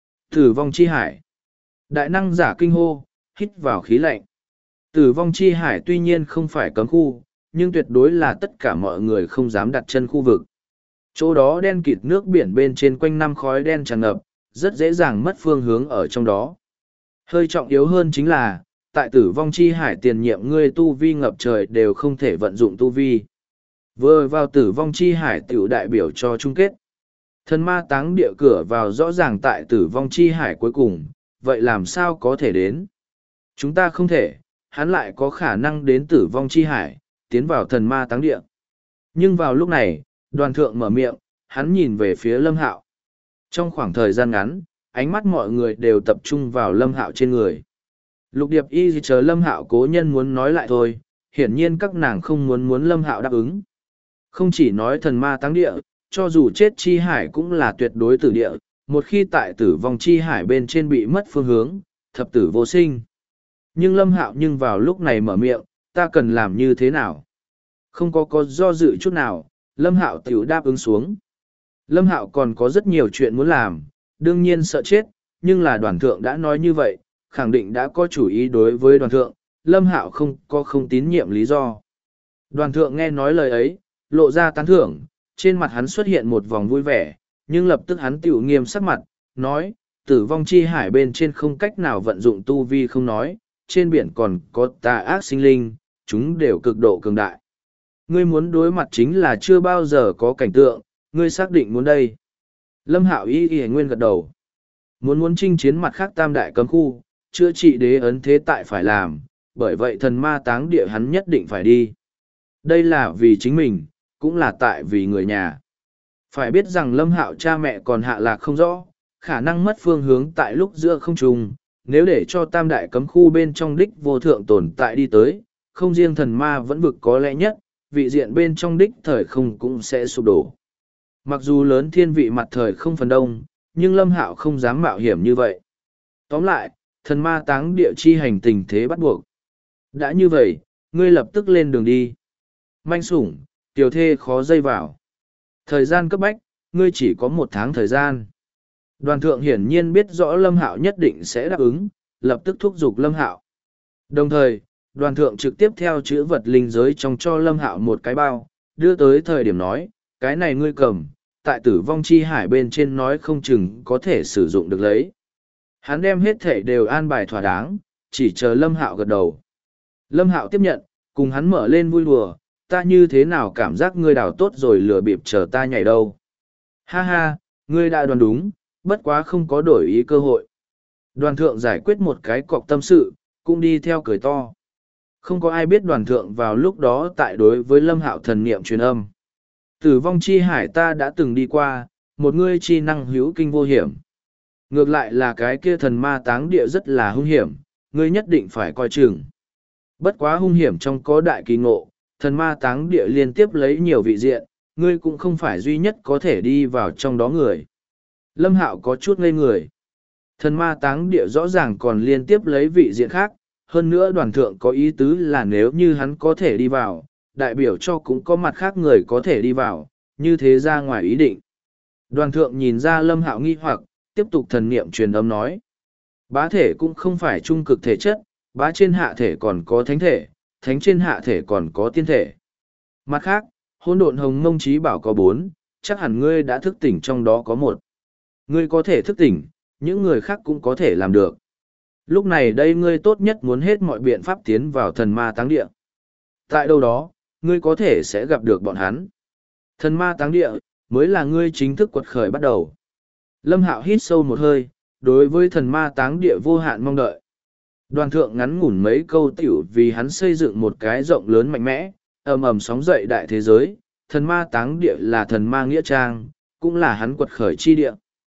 Tử vong chi hải. Đại năng giả kinh hô, hít vào khí lạnh. Tử vong chi hải tuy nhiên không phải cấm khu, nhưng tuyệt đối là tất cả mọi người không dám đặt chân khu vực. Chỗ đó đen kịt nước biển bên trên quanh năm khói đen tràn ngập, rất dễ dàng mất phương hướng ở trong đó. Hơi trọng yếu hơn chính là, tại tử vong chi hải tiền nhiệm ngươi tu vi ngập trời đều không thể vận dụng tu vi. Vừa vào tử vong chi hải tiểu đại biểu cho chung kết. Thần ma táng địa cửa vào rõ ràng tại tử vong chi hải cuối cùng, vậy làm sao có thể đến? Chúng ta không thể, hắn lại có khả năng đến tử vong chi hải, tiến vào thần ma táng địa. Nhưng vào lúc này, đoàn thượng mở miệng, hắn nhìn về phía Lâm Hạo. Trong khoảng thời gian ngắn, ánh mắt mọi người đều tập trung vào Lâm Hạo trên người. Lục Điệp Y chờ Lâm Hạo cố nhân muốn nói lại thôi, hiển nhiên các nàng không muốn Lâm Hạo đáp ứng. Không chỉ nói thần ma táng địa, cho dù chết chi hải cũng là tuyệt đối tử địa, một khi tại tử vong chi hải bên trên bị mất phương hướng, thập tử vô sinh. Nhưng Lâm Hạo nhưng vào lúc này mở miệng, ta cần làm như thế nào? Không có do dự chút nào, Lâm Hạo tiểu đáp ứng xuống. Lâm Hạo còn có rất nhiều chuyện muốn làm, đương nhiên sợ chết, nhưng là đoàn thượng đã nói như vậy, khẳng định đã có chủ ý đối với đoàn thượng, Lâm Hạo không tín nhiệm lý do. Đoàn thượng nghe nói lời ấy, lộ ra tán thưởng, trên mặt hắn xuất hiện một vòng vui vẻ, nhưng lập tức hắn tiểu nghiêm sắc mặt, nói, tử vong chi hải bên trên không cách nào vận dụng tu vi không nói, trên biển còn có tà ác sinh linh, chúng đều cực độ cường đại. Ngươi muốn đối mặt chính là chưa bao giờ có cảnh tượng, ngươi xác định muốn đây. Lâm Hạo y nguyên gật đầu. Muốn chinh chiến mặt khác tam đại cấm khu, chữa trị đế ấn thế tại phải làm, bởi vậy thần ma táng địa hắn nhất định phải đi. Đây là vì chính mình, cũng là tại vì người nhà. Phải biết rằng Lâm Hạo cha mẹ còn hạ lạc không rõ, khả năng mất phương hướng tại lúc giữa không trùng, nếu để cho tam đại cấm khu bên trong đích vô thượng tồn tại đi tới, không riêng thần ma vẫn vực có lẽ nhất, vị diện bên trong đích thời không cũng sẽ sụp đổ. Mặc dù lớn thiên vị mặt thời không phần đông, nhưng Lâm Hạo không dám mạo hiểm như vậy. Tóm lại, thần ma táng địa chi hành tình thế bắt buộc. Đã như vậy, ngươi lập tức lên đường đi. Manh sủng, tiểu thê khó dây vào. Thời gian cấp bách, ngươi chỉ có 1 tháng thời gian. Đoàn thượng hiển nhiên biết rõ Lâm Hạo nhất định sẽ đáp ứng, lập tức thúc giục Lâm Hạo. Đồng thời, đoàn thượng trực tiếp theo chữ vật linh giới trong cho Lâm Hạo một cái bao, đưa tới thời điểm nói, cái này ngươi cầm, tại tử vong chi hải bên trên nói không chừng có thể sử dụng được lấy. Hắn đem hết thể đều an bài thỏa đáng, chỉ chờ Lâm Hạo gật đầu. Lâm Hạo tiếp nhận, cùng hắn mở lên vui đùa, ta như thế nào cảm giác ngươi đào tốt rồi lừa bịp chờ ta nhảy đâu. Ha ha, ngươi đã đoán đúng, bất quá không có đổi ý cơ hội. Đoàn thượng giải quyết một cái cọc tâm sự, cũng đi theo cười to. Không có ai biết đoàn thượng vào lúc đó tại đối với Lâm Hạo thần niệm truyền âm. Tử vong chi hải ta đã từng đi qua, một ngươi chi năng hữu kinh vô hiểm. Ngược lại là cái kia thần ma táng địa rất là hung hiểm, ngươi nhất định phải coi chừng. Bất quá hung hiểm trong có đại kỳ ngộ, thần ma táng địa liên tiếp lấy nhiều vị diện, ngươi cũng không phải duy nhất có thể đi vào trong đó người. Lâm Hạo có chút ngây người. Thần ma táng địa rõ ràng còn liên tiếp lấy vị diện khác, hơn nữa đoàn thượng có ý tứ là nếu như hắn có thể đi vào, đại biểu cho cũng có mặt khác người có thể đi vào, như thế ra ngoài ý định. Đoàn thượng nhìn ra Lâm Hạo nghi hoặc, tiếp tục thần niệm truyền âm nói. Bá thể cũng không phải trung cực thể chất, bá trên hạ thể còn có thánh thể, thánh trên hạ thể còn có tiên thể. Mặt khác, hỗn độn hồng mông trí bảo có 4, chắc hẳn ngươi đã thức tỉnh trong đó có 1. Ngươi có thể thức tỉnh, những người khác cũng có thể làm được. Lúc này đây ngươi tốt nhất muốn hết mọi biện pháp tiến vào thần ma táng địa. Tại đâu đó, ngươi có thể sẽ gặp được bọn hắn. Thần ma táng địa, mới là ngươi chính thức quật khởi bắt đầu. Lâm Hạo hít sâu một hơi, đối với thần ma táng địa vô hạn mong đợi. Đoàn thượng ngắn ngủn mấy câu tiểu vì hắn xây dựng một cái rộng lớn mạnh mẽ, ầm ầm sóng dậy đại thế giới, thần ma táng địa là thần ma nghĩa trang, cũng là hắn quật khởi chi địa.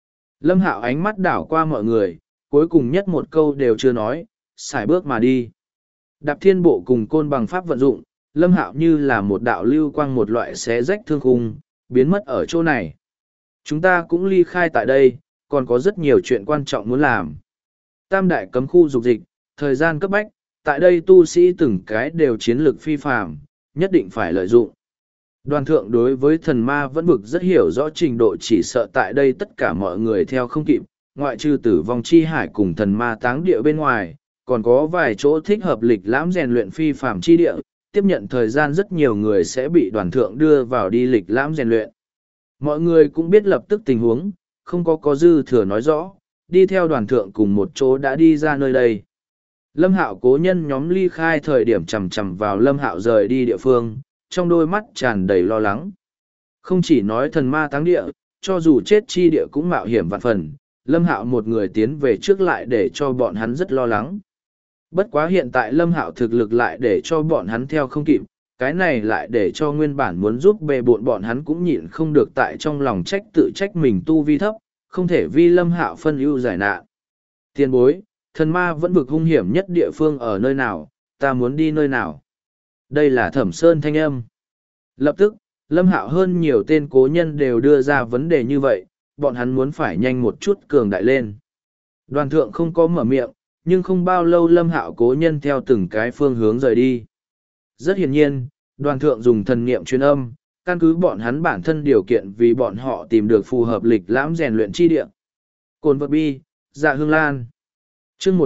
Lâm Hạo ánh mắt đảo qua mọi người, cuối cùng nhất một câu đều chưa nói, xài bước mà đi. Đạp thiên bộ cùng côn bằng pháp vận dụng, Lâm Hạo như là một đạo lưu quang một loại xé rách thương khung, biến mất ở chỗ này. Chúng ta cũng ly khai tại đây, còn có rất nhiều chuyện quan trọng muốn làm. Tam đại cấm khu dục dịch, thời gian cấp bách, tại đây tu sĩ từng cái đều chiến lược phi phàm, nhất định phải lợi dụng. Đoàn thượng đối với thần ma vẫn vực rất hiểu rõ trình độ, chỉ sợ tại đây tất cả mọi người theo không kịp, ngoại trừ tử vong chi hải cùng thần ma táng địa bên ngoài, còn có vài chỗ thích hợp lịch lãm rèn luyện phi phàm chi địa, tiếp nhận thời gian rất nhiều người sẽ bị đoàn thượng đưa vào đi lịch lãm rèn luyện. Mọi người cũng biết lập tức tình huống, không có dư thừa nói rõ, đi theo đoàn thượng cùng một chỗ đã đi ra nơi đây. Lâm Hạo cố nhân nhóm ly khai thời điểm chằm chằm vào Lâm Hạo rời đi địa phương, trong đôi mắt tràn đầy lo lắng. Không chỉ nói thần ma táng địa, cho dù chết chi địa cũng mạo hiểm vạn phần, Lâm Hạo một người tiến về trước lại để cho bọn hắn rất lo lắng. Bất quá hiện tại Lâm Hạo thực lực lại để cho bọn hắn theo không kịp, cái này lại để cho nguyên bản muốn giúp bề bộn bọn hắn cũng nhịn không được tại trong lòng trách tự trách mình tu vi thấp, không thể vi Lâm Hạo phân ưu giải nạn. Tiền bối, thần ma vẫn vực hung hiểm nhất địa phương ở nơi nào, ta muốn đi nơi nào. Đây là Thẩm Sơn thanh âm. Lập tức, Lâm Hạo hơn nhiều tên cố nhân đều đưa ra vấn đề như vậy, bọn hắn muốn phải nhanh một chút cường đại lên. Đoàn thượng không có mở miệng, nhưng không bao lâu Lâm Hạo cố nhân theo từng cái phương hướng rời đi. Rất hiển nhiên, đoàn thượng dùng thần niệm truyền âm, căn cứ bọn hắn bản thân điều kiện vì bọn họ tìm được phù hợp lịch lãm rèn luyện chi địa. Cồn vật bi, dạ hương lan. Chương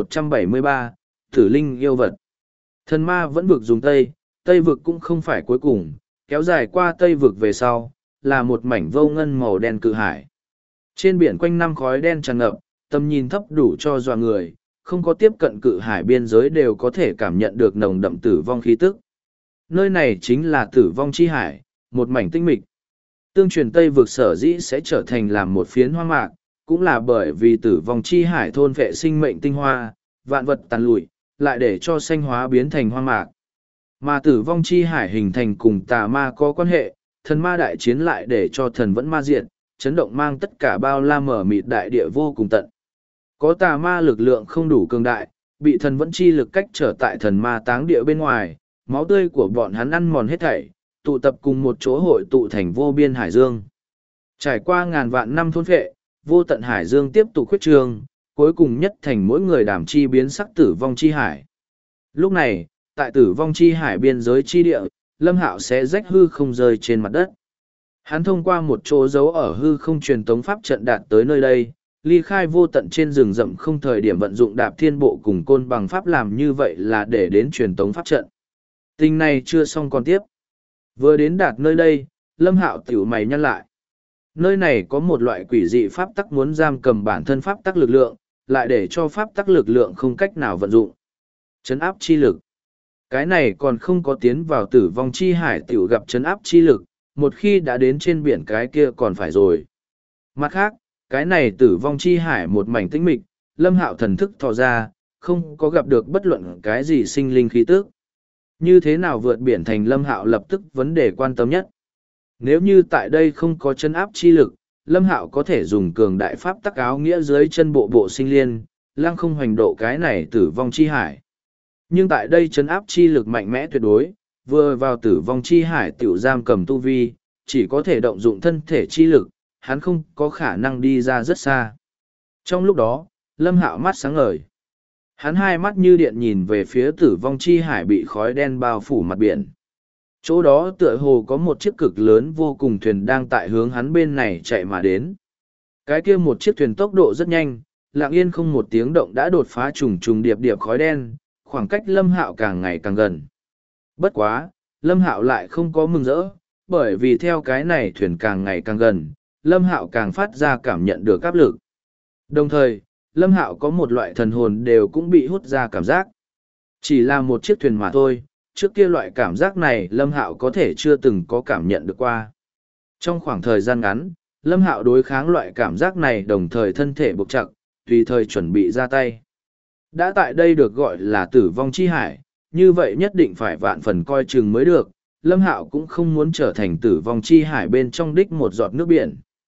1173, Tử Linh yêu vật. Thần ma vẫn vực dùng Tây vực cũng không phải cuối cùng, kéo dài qua Tây vực về sau, là một mảnh vô ngân màu đen cự hải. Trên biển quanh năm khói đen tràn ngập, tầm nhìn thấp đủ cho dọa người, không có tiếp cận cự hải biên giới đều có thể cảm nhận được nồng đậm tử vong khí tức. Nơi này chính là tử vong chi hải, một mảnh tinh mịch. Tương truyền Tây vực sở dĩ sẽ trở thành làm một phiến hoang mạc, cũng là bởi vì tử vong chi hải thôn vệ sinh mệnh tinh hoa, vạn vật tàn lụi, lại để cho xanh hóa biến thành hoang mạc. Mà tử vong chi hải hình thành cùng tà ma có quan hệ, thần ma đại chiến lại để cho thần vẫn ma diện, chấn động mang tất cả bao la mở mịt đại địa vô cùng tận. Có tà ma lực lượng không đủ cường đại, bị thần vẫn chi lực cách trở tại thần ma táng địa bên ngoài, máu tươi của bọn hắn ăn mòn hết thảy, tụ tập cùng một chỗ hội tụ thành vô biên hải dương. Trải qua ngàn vạn năm thôn phệ, vô tận hải dương tiếp tục khuyết trường, cuối cùng nhất thành mỗi người đảm chi biến sắc tử vong chi hải. Lúc này, tại tử vong chi hải biên giới chi địa, Lâm Hạo sẽ rách hư không rơi trên mặt đất. Hắn thông qua một chỗ giấu ở hư không truyền tống pháp trận đạt tới nơi đây, ly khai vô tận trên rừng rậm không thời điểm vận dụng đạp thiên bộ cùng côn bằng pháp làm như vậy là để đến truyền tống pháp trận. Tình này chưa xong còn tiếp. Vừa đến đạt nơi đây, Lâm Hạo tiểu mày nhăn lại. Nơi này có một loại quỷ dị pháp tắc muốn giam cầm bản thân pháp tắc lực lượng, lại để cho pháp tắc lực lượng không cách nào vận dụng. Trấn áp chi lực. Cái này còn không có tiến vào tử vong chi hải tiểu gặp trấn áp chi lực, một khi đã đến trên biển cái kia còn phải rồi. Mặt khác, cái này tử vong chi hải một mảnh tĩnh mịch, Lâm Hạo thần thức thò ra, không có gặp được bất luận cái gì sinh linh khí tức. Như thế nào vượt biển thành Lâm Hạo lập tức vấn đề quan tâm nhất. Nếu như tại đây không có chân áp chi lực, Lâm Hạo có thể dùng cường đại pháp tắc áo nghĩa dưới chân bộ bộ sinh liên, lăng không hoành độ cái này tử vong chi hải. Nhưng tại đây chân áp chi lực mạnh mẽ tuyệt đối, vừa vào tử vong chi hải tiểu giam cầm tu vi, chỉ có thể động dụng thân thể chi lực, hắn không có khả năng đi ra rất xa. Trong lúc đó, Lâm Hạo mắt sáng ngời. Hắn hai mắt như điện nhìn về phía tử vong chi hải bị khói đen bao phủ mặt biển. Chỗ đó tựa hồ có một chiếc cực lớn vô cùng thuyền đang tại hướng hắn bên này chạy mà đến. Cái kia một chiếc thuyền tốc độ rất nhanh, lặng yên không một tiếng động đã đột phá trùng trùng điệp điệp khói đen, khoảng cách Lâm Hạo càng ngày càng gần. Bất quá, Lâm Hạo lại không có mừng rỡ, bởi vì theo cái này thuyền càng ngày càng gần, Lâm Hạo càng phát ra cảm nhận được áp lực. Đồng thời, Lâm Hạo có một loại thần hồn đều cũng bị hút ra cảm giác. Chỉ là một chiếc thuyền mà thôi, trước kia loại cảm giác này Lâm Hạo có thể chưa từng có cảm nhận được qua. Trong khoảng thời gian ngắn, Lâm Hạo đối kháng loại cảm giác này đồng thời thân thể buộc chặt, tùy thời chuẩn bị ra tay. Đã tại đây được gọi là tử vong chi hải, như vậy nhất định phải vạn phần coi chừng mới được, Lâm Hạo cũng không muốn trở thành tử vong chi hải bên trong đích một giọt nước biển.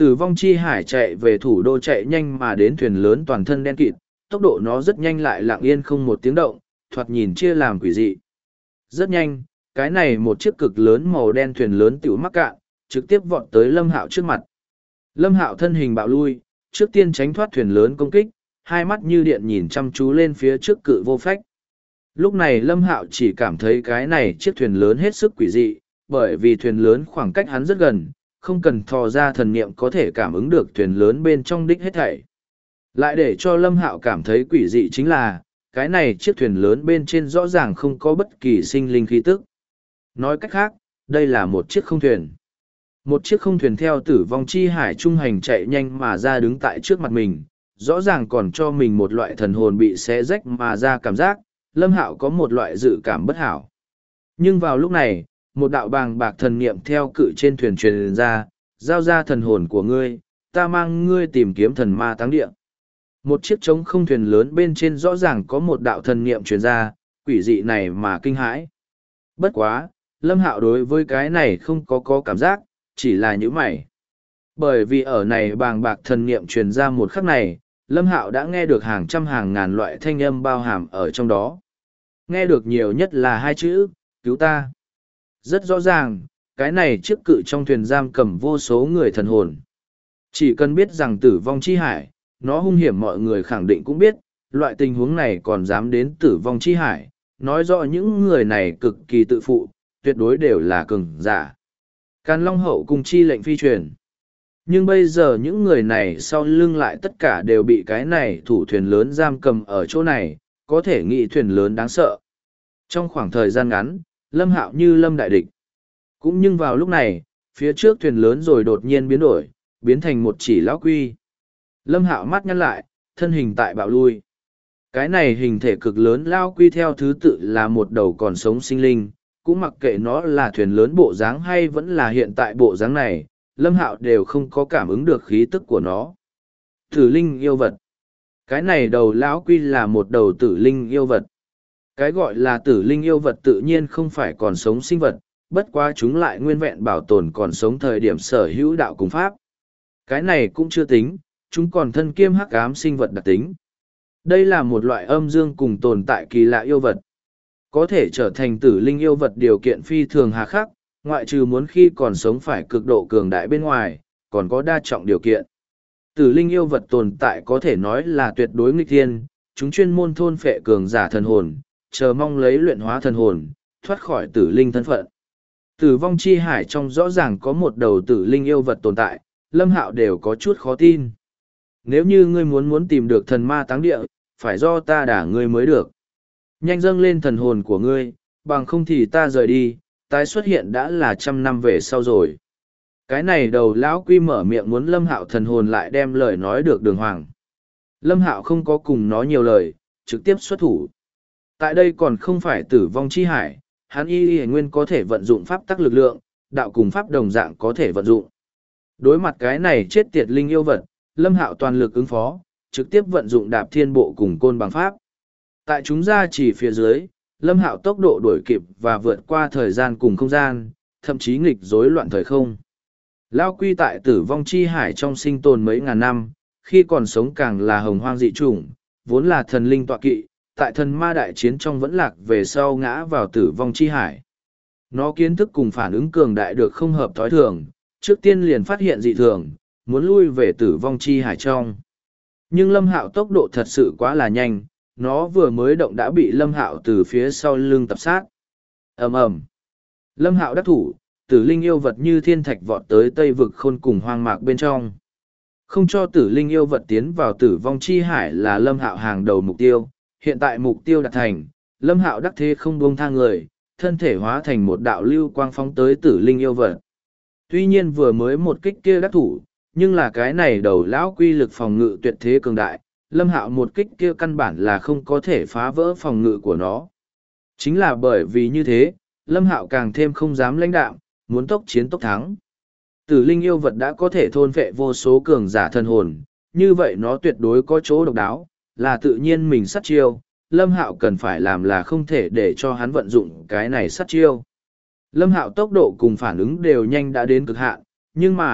Tử vong chi hải chạy về thủ đô chạy nhanh mà đến thuyền lớn toàn thân đen kịt, tốc độ nó rất nhanh lại lặng yên không một tiếng động, thoạt nhìn chia làm quỷ dị. Rất nhanh, cái này một chiếc cực lớn màu đen thuyền lớn tiểu mắc cạn, trực tiếp vọt tới Lâm Hạo trước mặt. Lâm Hạo thân hình bạo lui, trước tiên tránh thoát thuyền lớn công kích, hai mắt như điện nhìn chăm chú lên phía trước cự vô phách. Lúc này Lâm Hạo chỉ cảm thấy cái này chiếc thuyền lớn hết sức quỷ dị, bởi vì thuyền lớn khoảng cách hắn rất gần, không cần thò ra thần niệm có thể cảm ứng được thuyền lớn bên trong đích hết thảy. Lại để cho Lâm Hạo cảm thấy quỷ dị chính là, cái này chiếc thuyền lớn bên trên rõ ràng không có bất kỳ sinh linh khí tức. Nói cách khác, đây là một chiếc không thuyền. Một chiếc không thuyền theo tử vong chi hải trung hành chạy nhanh mà ra đứng tại trước mặt mình, rõ ràng còn cho mình một loại thần hồn bị xé rách mà ra cảm giác, Lâm Hạo có một loại dự cảm bất hảo. Nhưng vào lúc này, một đạo bàng bạc thần niệm theo cự trên thuyền truyền ra, giao ra thần hồn của ngươi, ta mang ngươi tìm kiếm thần ma táng địa. Một chiếc trống không thuyền lớn bên trên rõ ràng có một đạo thần niệm truyền ra, quỷ dị này mà kinh hãi. Bất quá, Lâm Hạo đối với cái này không có cảm giác, chỉ là những mày. Bởi vì ở này bàng bạc thần niệm truyền ra một khắc này, Lâm Hạo đã nghe được hàng trăm hàng ngàn loại thanh âm bao hàm ở trong đó. Nghe được nhiều nhất là hai chữ, cứu ta. Rất rõ ràng, cái này chiếc cự trong thuyền giam cầm vô số người thần hồn. Chỉ cần biết rằng tử vong chi hải, nó hung hiểm mọi người khẳng định cũng biết, loại tình huống này còn dám đến tử vong chi hải, nói rõ những người này cực kỳ tự phụ, tuyệt đối đều là cường giả. Càn Long hậu cùng chi lệnh phi truyền. Nhưng bây giờ những người này sau lưng lại tất cả đều bị cái này thủ thuyền lớn giam cầm ở chỗ này, có thể nghĩ thuyền lớn đáng sợ. Trong khoảng thời gian ngắn, Lâm Hạo như lâm đại địch. Cũng nhưng vào lúc này, phía trước thuyền lớn rồi đột nhiên biến đổi, biến thành một chỉ lão quy. Lâm Hạo mắt nhăn lại, thân hình tại bạo lui. Cái này hình thể cực lớn lao quy theo thứ tự là một đầu còn sống sinh linh, cũng mặc kệ nó là thuyền lớn bộ dáng hay vẫn là hiện tại bộ dáng này, Lâm Hạo đều không có cảm ứng được khí tức của nó. Tử linh yêu vật. Cái này đầu lão quy là một đầu tử linh yêu vật. Cái gọi là tử linh yêu vật tự nhiên không phải còn sống sinh vật, bất quá chúng lại nguyên vẹn bảo tồn còn sống thời điểm sở hữu đạo cùng pháp. Cái này cũng chưa tính, chúng còn thân kiêm hắc ám sinh vật đặc tính. Đây là một loại âm dương cùng tồn tại kỳ lạ yêu vật. Có thể trở thành tử linh yêu vật điều kiện phi thường hà khắc, ngoại trừ muốn khi còn sống phải cực độ cường đại bên ngoài, còn có đa trọng điều kiện. Tử linh yêu vật tồn tại có thể nói là tuyệt đối nghịch thiên, chúng chuyên môn thôn phệ cường giả thần hồn, chờ mong lấy luyện hóa thần hồn, thoát khỏi tử linh thân phận. Tử vong chi hải trong rõ ràng có một đầu tử linh yêu vật tồn tại, Lâm Hạo đều có chút khó tin. Nếu như ngươi muốn tìm được thần ma táng địa, phải do ta đả ngươi mới được. Nhanh dâng lên thần hồn của ngươi, bằng không thì ta rời đi, tái xuất hiện đã là 100 năm về sau rồi. Cái này đầu lão quy mở miệng muốn Lâm Hạo thần hồn lại đem lời nói được đường hoàng. Lâm Hạo không có cùng nó nhiều lời, trực tiếp xuất thủ. Tại đây còn không phải tử vong chi hải, hắn y nguyên có thể vận dụng pháp tắc lực lượng, đạo cùng pháp đồng dạng có thể vận dụng. Đối mặt cái này chết tiệt linh yêu vật, Lâm Hạo toàn lực ứng phó, trực tiếp vận dụng đạp thiên bộ cùng côn bằng pháp. Tại chúng ra chỉ phía dưới, Lâm Hạo tốc độ đuổi kịp và vượt qua thời gian cùng không gian, thậm chí nghịch rối loạn thời không. Lao quy tại tử vong chi hải trong sinh tồn mấy ngàn năm, khi còn sống càng là hồng hoang dị chủng, vốn là thần linh tọa kỵ, tại thần ma đại chiến trong vẫn lạc về sau ngã vào tử vong chi hải. Nó kiến thức cùng phản ứng cường đại được không hợp thói thường, trước tiên liền phát hiện dị thường, muốn lui về tử vong chi hải trong. Nhưng Lâm Hạo tốc độ thật sự quá là nhanh, nó vừa mới động đã bị Lâm Hạo từ phía sau lưng tập sát. Ầm ầm. Lâm Hạo đắc thủ, tử linh yêu vật như thiên thạch vọt tới Tây vực khôn cùng hoang mạc bên trong. Không cho tử linh yêu vật tiến vào tử vong chi hải là Lâm Hạo hàng đầu mục tiêu, hiện tại mục tiêu đạt thành, Lâm Hạo đắc thế không buông tha người, thân thể hóa thành một đạo lưu quang phóng tới tử linh yêu vật. Tuy nhiên vừa mới một kích kia đắc thủ, nhưng là cái này đầu lão quy lực phòng ngự tuyệt thế cường đại, Lâm Hạo một kích kia căn bản là không có thể phá vỡ phòng ngự của nó. Chính là bởi vì như thế, Lâm Hạo càng thêm không dám lãnh đạm, muốn tốc chiến tốc thắng. Tử linh yêu vật đã có thể thôn phệ vô số cường giả thân hồn, như vậy nó tuyệt đối có chỗ độc đáo, là tự nhiên mình sát chiêu, Lâm Hạo cần phải làm là không thể để cho hắn vận dụng cái này sát chiêu. Lâm Hạo tốc độ cùng phản ứng đều nhanh đã đến cực hạn, nhưng mà,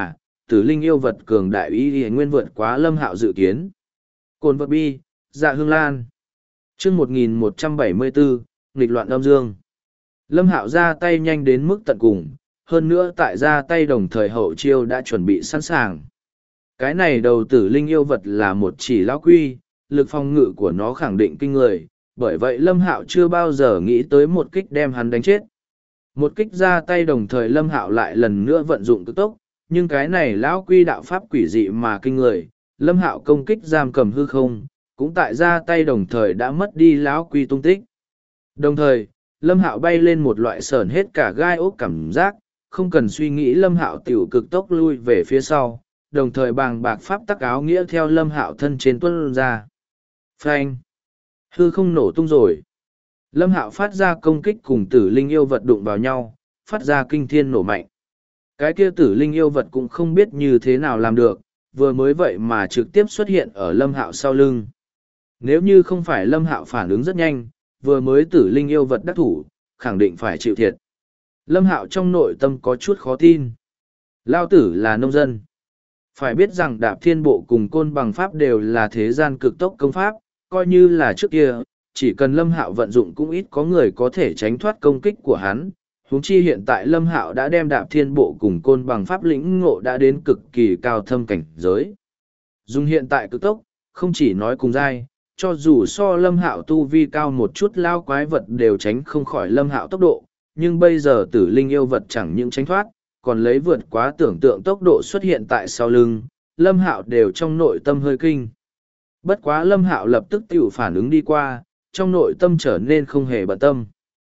tử linh yêu vật cường đại y nguyên vượt quá Lâm Hạo dự kiến. Cồn vật bi, dạ hương lan. Chương 1174, nghịch loạn âm dương. Lâm Hạo ra tay nhanh đến mức tận cùng, hơn nữa tại ra tay đồng thời hậu chiêu đã chuẩn bị sẵn sàng. Cái này đầu tử linh yêu vật là một chỉ lão quy, lực phòng ngự của nó khẳng định kinh người, bởi vậy Lâm Hạo chưa bao giờ nghĩ tới một kích đem hắn đánh chết. Một kích ra tay đồng thời Lâm Hạo lại lần nữa vận dụng cực tốc, nhưng cái này lão quy đạo pháp quỷ dị mà kinh người, Lâm Hạo công kích giam cầm hư không, cũng tại ra tay đồng thời đã mất đi lão quy tung tích. Đồng thời, Lâm Hạo bay lên một loại sởn hết cả gai ốc cảm giác, không cần suy nghĩ Lâm Hạo tiểu cực tốc lui về phía sau, đồng thời bàng bạc pháp tắc áo nghĩa theo Lâm Hạo thân trên tuân ra. Phanh! Hư không nổ tung rồi. Lâm Hạo phát ra công kích cùng tử linh yêu vật đụng vào nhau, phát ra kinh thiên nổ mạnh. Cái kia tử linh yêu vật cũng không biết như thế nào làm được, vừa mới vậy mà trực tiếp xuất hiện ở Lâm Hạo sau lưng. Nếu như không phải Lâm Hạo phản ứng rất nhanh, vừa mới tử linh yêu vật đắc thủ, khẳng định phải chịu thiệt. Lâm Hạo trong nội tâm có chút khó tin. Lao tử là nông dân. Phải biết rằng Đạp Thiên Bộ cùng Côn Bằng Pháp đều là thế gian cực tốc công pháp, coi như là trước kia, chỉ cần Lâm Hạo vận dụng cũng ít có người có thể tránh thoát công kích của hắn. Huống chi hiện tại Lâm Hạo đã đem Đạp Thiên Bộ cùng Côn Bằng Pháp lĩnh ngộ đã đến cực kỳ cao thâm cảnh giới. Dùng hiện tại cực tốc, không chỉ nói cùng dai, cho dù so Lâm Hạo tu vi cao một chút lao quái vật đều tránh không khỏi Lâm Hạo tốc độ, nhưng bây giờ tử linh yêu vật chẳng những tránh thoát, còn lấy vượt quá tưởng tượng tốc độ xuất hiện tại sau lưng, Lâm Hạo đều trong nội tâm hơi kinh. Bất quá Lâm Hạo lập tức tiểu phản ứng đi qua, trong nội tâm trở nên không hề bận tâm.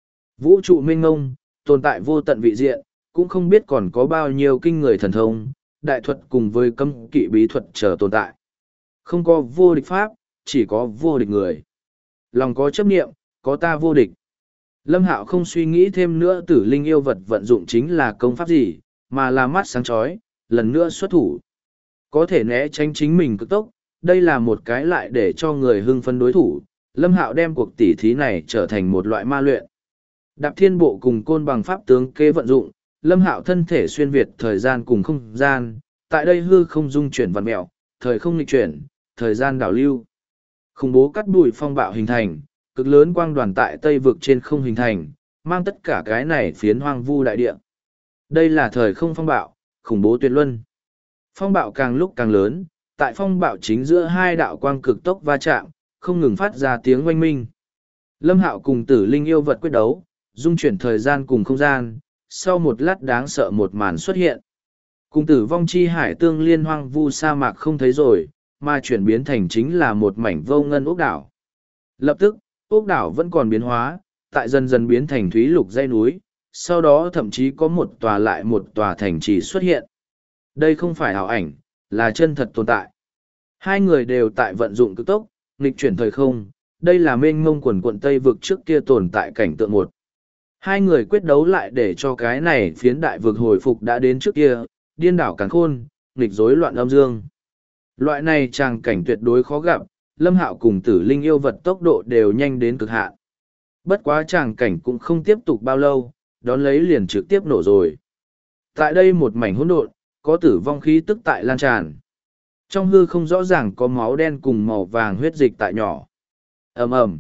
Vũ trụ mênh mông, tồn tại vô tận vị diện, cũng không biết còn có bao nhiêu kinh người thần thông, đại thuật cùng với cấm kỵ bí thuật chờ tồn tại. Không có vô địch pháp, chỉ có vô địch người. Lòng có chấp niệm, có ta vô địch. Lâm Hạo không suy nghĩ thêm nữa tử linh yêu vật vận dụng chính là công pháp gì, mà là mắt sáng chói, lần nữa xuất thủ. Có thể né tránh chính mình cực tốc, đây là một cái lại để cho người hưng phấn đối thủ. Lâm Hạo đem cuộc tỉ thí này trở thành một loại ma luyện. Đạp Thiên Bộ cùng Côn Bằng Pháp tướng kế vận dụng, Lâm Hạo thân thể xuyên việt thời gian cùng không gian, tại đây hư không dung chuyển vặn mẹo, thời không nghịch chuyển, thời gian đảo lưu. Khủng bố cắt đùi phong bạo hình thành, cực lớn quang đoàn tại Tây vực trên không hình thành, mang tất cả cái này phiến hoang vu đại địa. Đây là thời không phong bạo, khủng bố tuyệt luân. Phong bạo càng lúc càng lớn, tại phong bạo chính giữa hai đạo quang cực tốc va chạm, không ngừng phát ra tiếng oanh minh. Lâm Hạo cùng tử linh yêu vật quyết đấu, dung chuyển thời gian cùng không gian, sau một lát đáng sợ một màn xuất hiện. Cùng tử vong chi hải tương liên hoang vu sa mạc không thấy rồi, mà chuyển biến thành chính là một mảnh vô ngân ốc đảo. Lập tức, ốc đảo vẫn còn biến hóa, tại dần dần biến thành thúy lục dãy núi, sau đó thậm chí có một tòa lại một tòa thành trì xuất hiện. Đây không phải ảo ảnh, là chân thật tồn tại. Hai người đều tại vận dụng cực tốc, nghịch chuyển thời không, đây là mênh mông quần quận Tây vực trước kia tồn tại cảnh tượng một. Hai người quyết đấu lại để cho cái này phiến đại vực hồi phục đã đến trước kia, điên đảo càn khôn, nghịch rối loạn âm dương. Loại này tràng cảnh tuyệt đối khó gặp, Lâm Hạo cùng tử linh yêu vật tốc độ đều nhanh đến cực hạn. Bất quá tràng cảnh cũng không tiếp tục bao lâu, đón lấy liền trực tiếp nổ rồi. Tại đây một mảnh hỗn độn, có tử vong khí tức tại lan tràn. Trong hư không rõ ràng có máu đen cùng màu vàng huyết dịch tại nhỏ. Ầm ầm.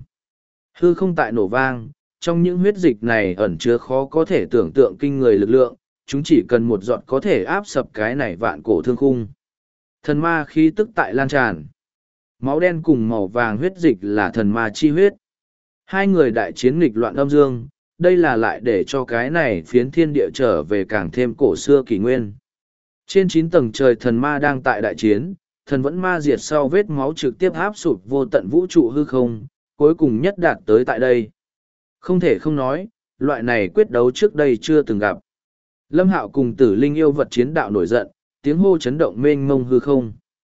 Hư không tại nổ vang, trong những huyết dịch này ẩn chứa khó có thể tưởng tượng kinh người lực lượng, chúng chỉ cần một giọt có thể áp sập cái này vạn cổ thương khung. Thần ma khí tức tại lan tràn. Máu đen cùng màu vàng huyết dịch là thần ma chi huyết. Hai người đại chiến nghịch loạn âm dương, đây là lại để cho cái này phiến thiên địa trở về càng thêm cổ xưa kỷ nguyên. Trên 9 tầng trời thần ma đang tại đại chiến, thần vẫn ma diệt sau vết máu trực tiếp áp sụp vô tận vũ trụ hư không, cuối cùng nhất đạt tới tại đây. Không thể không nói, loại này quyết đấu trước đây chưa từng gặp. Lâm Hạo cùng tử linh yêu vật chiến đạo nổi giận, tiếng hô chấn động mênh mông hư không.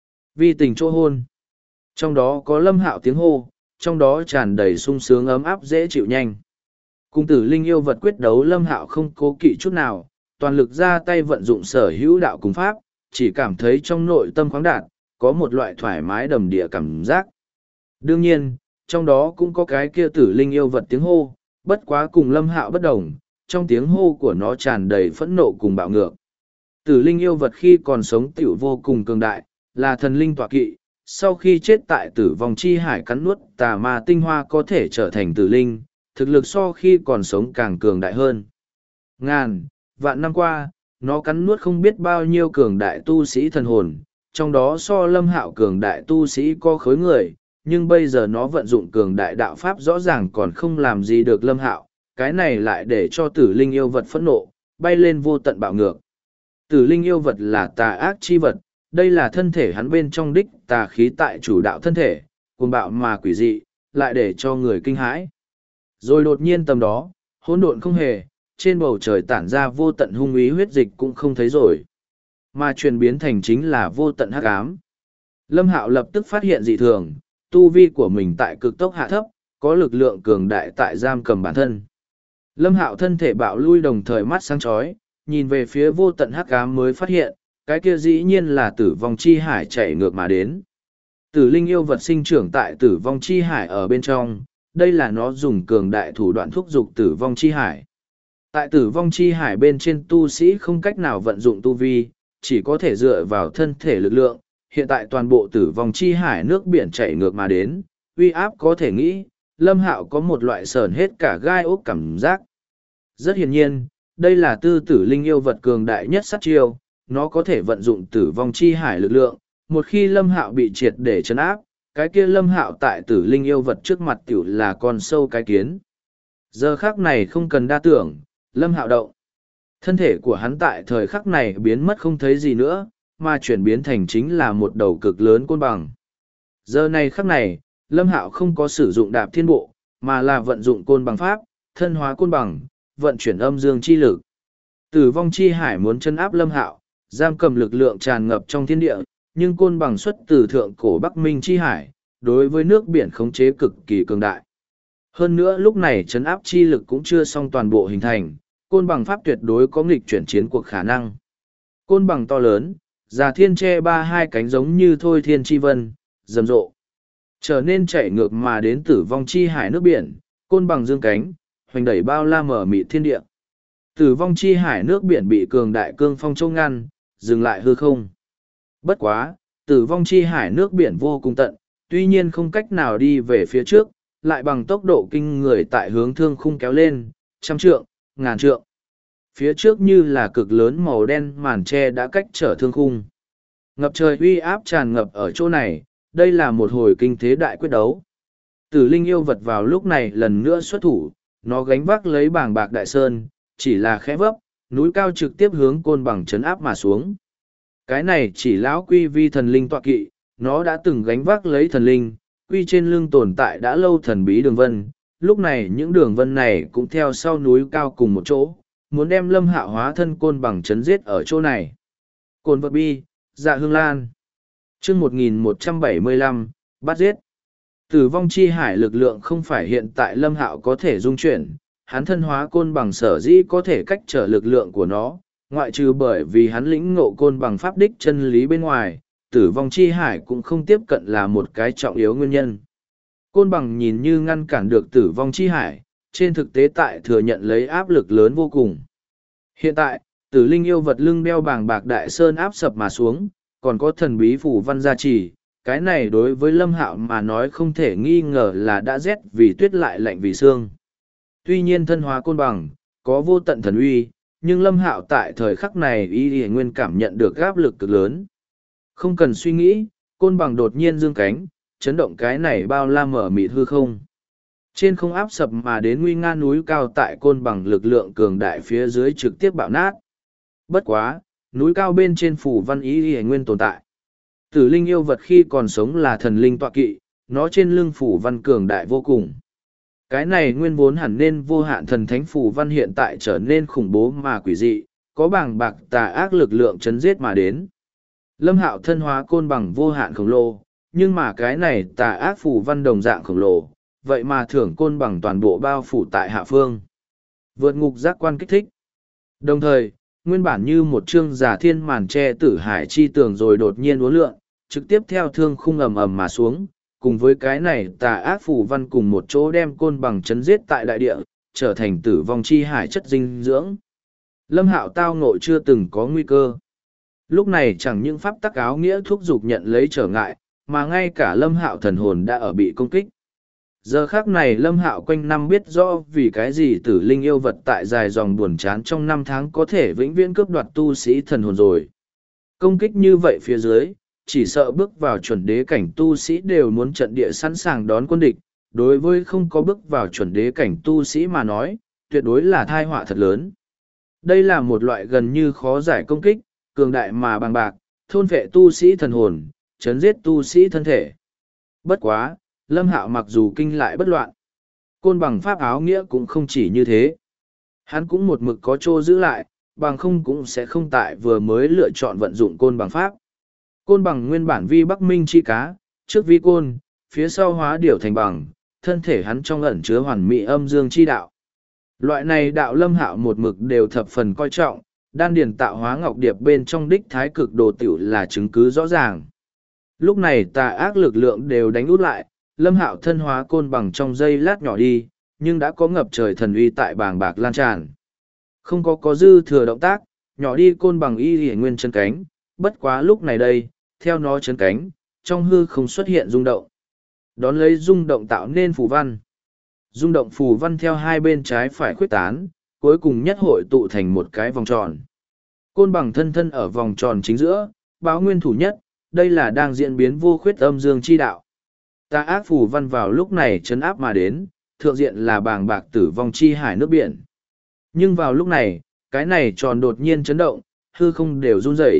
Vì tình chỗ hôn. Trong đó có Lâm Hạo tiếng hô, trong đó tràn đầy sung sướng ấm áp dễ chịu nhanh. Cùng tử linh yêu vật quyết đấu Lâm Hạo không cố kỵ chút nào, toàn lực ra tay vận dụng sở hữu đạo cùng pháp, chỉ cảm thấy trong nội tâm khoáng đạt, có một loại thoải mái đầm địa cảm giác. Đương nhiên, trong đó cũng có cái kia tử linh yêu vật tiếng hô, bất quá cùng Lâm Hạo bất đồng, trong tiếng hô của nó tràn đầy phẫn nộ cùng bạo ngược. Tử linh yêu vật khi còn sống tiểu vô cùng cường đại, là thần linh tọa kỵ, sau khi chết tại tử vong chi hải cắn nuốt tà ma tinh hoa có thể trở thành tử linh, thực lực so khi còn sống càng cường đại hơn. Ngàn, vạn năm qua, nó cắn nuốt không biết bao nhiêu cường đại tu sĩ thần hồn, trong đó so Lâm Hạo cường đại tu sĩ có khối người, nhưng bây giờ nó vận dụng cường đại đạo pháp rõ ràng còn không làm gì được Lâm Hạo, cái này lại để cho tử linh yêu vật phẫn nộ, bay lên vô tận bạo ngược. Tử linh yêu vật là tà ác chi vật, đây là thân thể hắn bên trong đích tà khí tại chủ đạo thân thể, cuồng bạo mà quỷ dị, lại để cho người kinh hãi. Rồi đột nhiên tầm đó, hỗn độn không hề, trên bầu trời tản ra vô tận hung ý huyết dịch cũng không thấy rồi, mà chuyển biến thành chính là vô tận hắc ám. Lâm Hạo lập tức phát hiện dị thường, tu vi của mình tại cực tốc hạ thấp, có lực lượng cường đại tại giam cầm bản thân. Lâm Hạo thân thể bạo lui đồng thời mắt sáng chói, nhìn về phía vô tận hắc ám mới phát hiện, cái kia dĩ nhiên là tử vong chi hải chạy ngược mà đến. Tử linh yêu vật sinh trưởng tại tử vong chi hải ở bên trong, đây là nó dùng cường đại thủ đoạn thúc giục tử vong chi hải. Tại tử vong chi hải bên trên tu sĩ không cách nào vận dụng tu vi, chỉ có thể dựa vào thân thể lực lượng. Hiện tại toàn bộ tử vong chi hải nước biển chảy ngược mà đến, uy áp có thể nghĩ, Lâm Hạo có một loại sờn hết cả gai ốc cảm giác. Rất hiển nhiên, đây là tư tử linh yêu vật cường đại nhất sát chiêu, nó có thể vận dụng tử vong chi hải lực lượng, một khi Lâm Hạo bị triệt để chấn áp, cái kia Lâm Hạo tại tử linh yêu vật trước mặt tiểu là con sâu cái kiến. Giờ khắc này không cần đa tưởng, Lâm Hạo động. Thân thể của hắn tại thời khắc này biến mất không thấy gì nữa, mà chuyển biến thành chính là một đầu cực lớn côn bằng. Giờ này khắc này, Lâm Hạo không có sử dụng đạp thiên bộ, mà là vận dụng côn bằng pháp, thân hóa côn bằng, vận chuyển âm dương chi lực. Tử vong chi hải muốn chân áp Lâm Hạo, giam cầm lực lượng tràn ngập trong thiên địa, nhưng côn bằng xuất từ thượng cổ Bắc Minh chi hải, đối với nước biển khống chế cực kỳ cường đại. Hơn nữa lúc này trấn áp chi lực cũng chưa xong toàn bộ hình thành, côn bằng pháp tuyệt đối có nghịch chuyển chiến cuộc khả năng. Côn bằng to lớn, già thiên che ba hai cánh giống như thôi thiên chi vân, rầm rộ. Trở nên chạy ngược mà đến tử vong chi hải nước biển, côn bằng dương cánh, hoành đẩy bao la mở mịt thiên địa. Tử vong chi hải nước biển bị cường đại cương phong châu ngăn, dừng lại hư không. Bất quá, tử vong chi hải nước biển vô cùng tận, tuy nhiên không cách nào đi về phía trước, lại bằng tốc độ kinh người tại hướng thương khung kéo lên, trăm trượng, ngàn trượng. Phía trước như là cực lớn màu đen màn tre đã cách trở thương khung. Ngập trời uy áp tràn ngập ở chỗ này, đây là một hồi kinh thế đại quyết đấu. Tử linh yêu vật vào lúc này lần nữa xuất thủ, nó gánh vác lấy bảng bạc đại sơn, chỉ là khẽ vấp, núi cao trực tiếp hướng côn bằng chấn áp mà xuống. Cái này chỉ lão quy vi thần linh tọa kỵ, nó đã từng gánh vác lấy thần linh, quy trên lưng tồn tại đã lâu thần bí đường vân, lúc này những đường vân này cũng theo sau núi cao cùng một chỗ, muốn đem Lâm Hạo hóa thân côn bằng chấn giết ở chỗ này. Côn vật bi, dạ hương lan. Chương 1175, bắt giết. Tử vong chi hải lực lượng không phải hiện tại Lâm Hạo có thể dung chuyển, hắn thân hóa côn bằng sở dĩ có thể cách trở lực lượng của nó, ngoại trừ bởi vì hắn lĩnh ngộ côn bằng pháp đích chân lý bên ngoài, tử vong chi hải cũng không tiếp cận là một cái trọng yếu nguyên nhân. Côn bằng nhìn như ngăn cản được tử vong chi hải, trên thực tế tại thừa nhận lấy áp lực lớn vô cùng. Hiện tại, tử linh yêu vật lưng đeo bàng bạc đại sơn áp sập mà xuống, còn có thần bí phủ văn gia trì, cái này đối với Lâm Hạo mà nói không thể nghi ngờ là đã rét vì tuyết lại lạnh vì xương. Tuy nhiên thân hóa côn bằng, có vô tận thần uy, nhưng Lâm Hạo tại thời khắc này y nguyên cảm nhận được áp lực cực lớn. Không cần suy nghĩ, côn bằng đột nhiên dương cánh, chấn động cái này bao la mở mịt hư không. Trên không áp sập mà đến nguy nga núi cao tại côn bằng lực lượng cường đại phía dưới trực tiếp bạo nát. Bất quá, núi cao bên trên phủ văn ý y nguyên tồn tại. Tử linh yêu vật khi còn sống là thần linh tọa kỵ, nó trên lưng phủ văn cường đại vô cùng. Cái này nguyên vốn hẳn nên vô hạn thần thánh phủ văn hiện tại trở nên khủng bố mà quỷ dị, có bàng bạc tà ác lực lượng chấn giết mà đến. Lâm Hạo thân hóa côn bằng vô hạn khổng lồ, nhưng mà cái này tà ác phủ văn đồng dạng khổng lồ, vậy mà thưởng côn bằng toàn bộ bao phủ tại hạ phương. Vượt ngục giác quan kích thích. Đồng thời, nguyên bản như một chương giả thiên màn che tử hải chi tường rồi đột nhiên uốn lượn, trực tiếp theo thương khung ầm ầm mà xuống, cùng với cái này tà ác phủ văn cùng một chỗ đem côn bằng chấn giết tại đại địa, trở thành tử vong chi hải chất dinh dưỡng. Lâm Hạo tao ngộ chưa từng có nguy cơ. Lúc này chẳng những pháp tắc áo nghĩa thúc giục nhận lấy trở ngại, mà ngay cả Lâm Hạo thần hồn đã ở bị công kích. Giờ khác này Lâm Hạo quanh năm biết rõ vì cái gì tử linh yêu vật tại dài dòng buồn chán trong 5 tháng có thể vĩnh viễn cướp đoạt tu sĩ thần hồn rồi. Công kích như vậy phía dưới, chỉ sợ bước vào chuẩn đế cảnh tu sĩ đều muốn trận địa sẵn sàng đón quân địch, đối với không có bước vào chuẩn đế cảnh tu sĩ mà nói, tuyệt đối là thai họa thật lớn. Đây là một loại gần như khó giải công kích, cường đại mà bằng bạc, thôn vệ tu sĩ thần hồn, chấn giết tu sĩ thân thể. Bất quá, Lâm Hạo mặc dù kinh lại bất loạn, côn bằng pháp áo nghĩa cũng không chỉ như thế. Hắn cũng một mực có chỗ giữ lại, bằng không cũng sẽ không tại vừa mới lựa chọn vận dụng côn bằng pháp. Côn bằng nguyên bản vi Bắc Minh chi cá, trước vi côn, phía sau hóa điểu thành bằng, thân thể hắn trong ẩn chứa hoàn mỹ âm dương chi đạo. Loại này đạo Lâm Hạo một mực đều thập phần coi trọng, đan điền tạo hóa ngọc điệp bên trong đích thái cực đồ tiểu là chứng cứ rõ ràng. Lúc này tà ác lực lượng đều đánh út lại, Lâm Hạo thân hóa côn bằng trong giây lát nhỏ đi, nhưng đã có ngập trời thần uy tại bàng bạc lan tràn. Không có dư thừa động tác, nhỏ đi côn bằng y hề nguyên chân cánh, bất quá lúc này đây, theo nó chân cánh, trong hư không xuất hiện rung động. Đón lấy rung động tạo nên phù văn. Rung động phù văn theo hai bên trái phải khuếch tán, cuối cùng nhất hội tụ thành một cái vòng tròn. Côn bằng thân thân ở vòng tròn chính giữa, báo nguyên thủ nhất, đây là đang diễn biến vô khuyết âm dương chi đạo. Tà ác phù văn vào lúc này chấn áp mà đến, thượng diện là bàng bạc tử vong chi hải nước biển. Nhưng vào lúc này, cái này tròn đột nhiên chấn động, hư không đều run rẩy.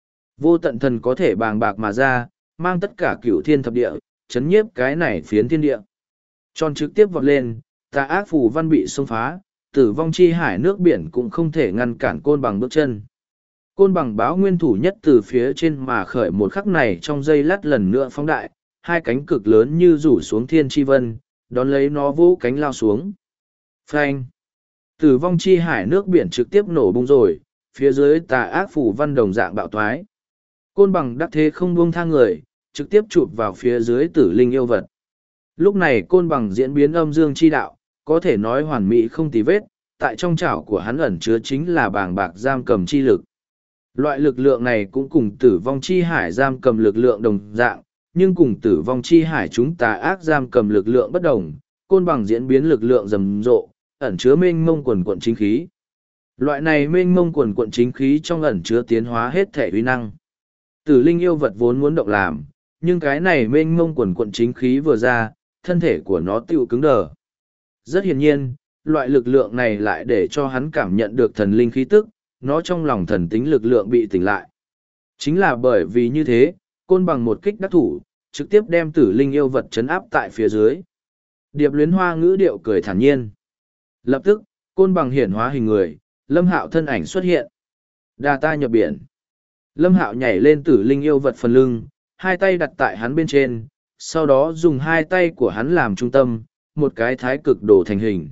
Vô tận thần có thể bàng bạc mà ra, mang tất cả cửu thiên thập địa, chấn nhiếp cái này phiến thiên địa. Tròn trực tiếp vọt lên, tà ác phù văn bị xông phá, tử vong chi hải nước biển cũng không thể ngăn cản côn bằng bước chân. Côn bằng báo nguyên thủ nhất từ phía trên mà khởi một khắc này trong giây lát lần nữa phóng đại, hai cánh cực lớn như rủ xuống thiên chi vân, đón lấy nó vỗ cánh lao xuống. Phanh! Tử vong chi hải nước biển trực tiếp nổ bung rồi, phía dưới tà ác phủ văn đồng dạng bạo thoái. Côn bằng đắc thế không buông tha người, trực tiếp chụp vào phía dưới tử linh yêu vật. Lúc này côn bằng diễn biến âm dương chi đạo, có thể nói hoàn mỹ không tì vết, tại trong chảo của hắn ẩn chứa chính là bàng bạc giam cầm chi lực. Loại lực lượng này cũng cùng tử vong chi hải giam cầm lực lượng đồng dạng, nhưng cùng tử vong chi hải chúng tà ác giam cầm lực lượng bất đồng, côn bằng diễn biến lực lượng rầm rộ, ẩn chứa mênh mông quần quận chính khí. Loại này mênh mông quần quận chính khí trong ẩn chứa tiến hóa hết thể uy năng. Tử linh yêu vật vốn muốn động làm, nhưng cái này mênh mông quần quận chính khí vừa ra, thân thể của nó tựu cứng đờ. Rất hiển nhiên, loại lực lượng này lại để cho hắn cảm nhận được thần linh khí tức, nó trong lòng thần tính lực lượng bị tỉnh lại. Chính là bởi vì như thế, côn bằng một kích đắc thủ, trực tiếp đem tử linh yêu vật chấn áp tại phía dưới. Điệp luyến hoa ngữ điệu cười thản nhiên. Lập tức, côn bằng hiển hóa hình người, Lâm Hạo thân ảnh xuất hiện. Đà ta nhập biển. Lâm Hạo nhảy lên tử linh yêu vật phần lưng, hai tay đặt tại hắn bên trên, sau đó dùng hai tay của hắn làm trung tâm, một cái thái cực đồ thành hình.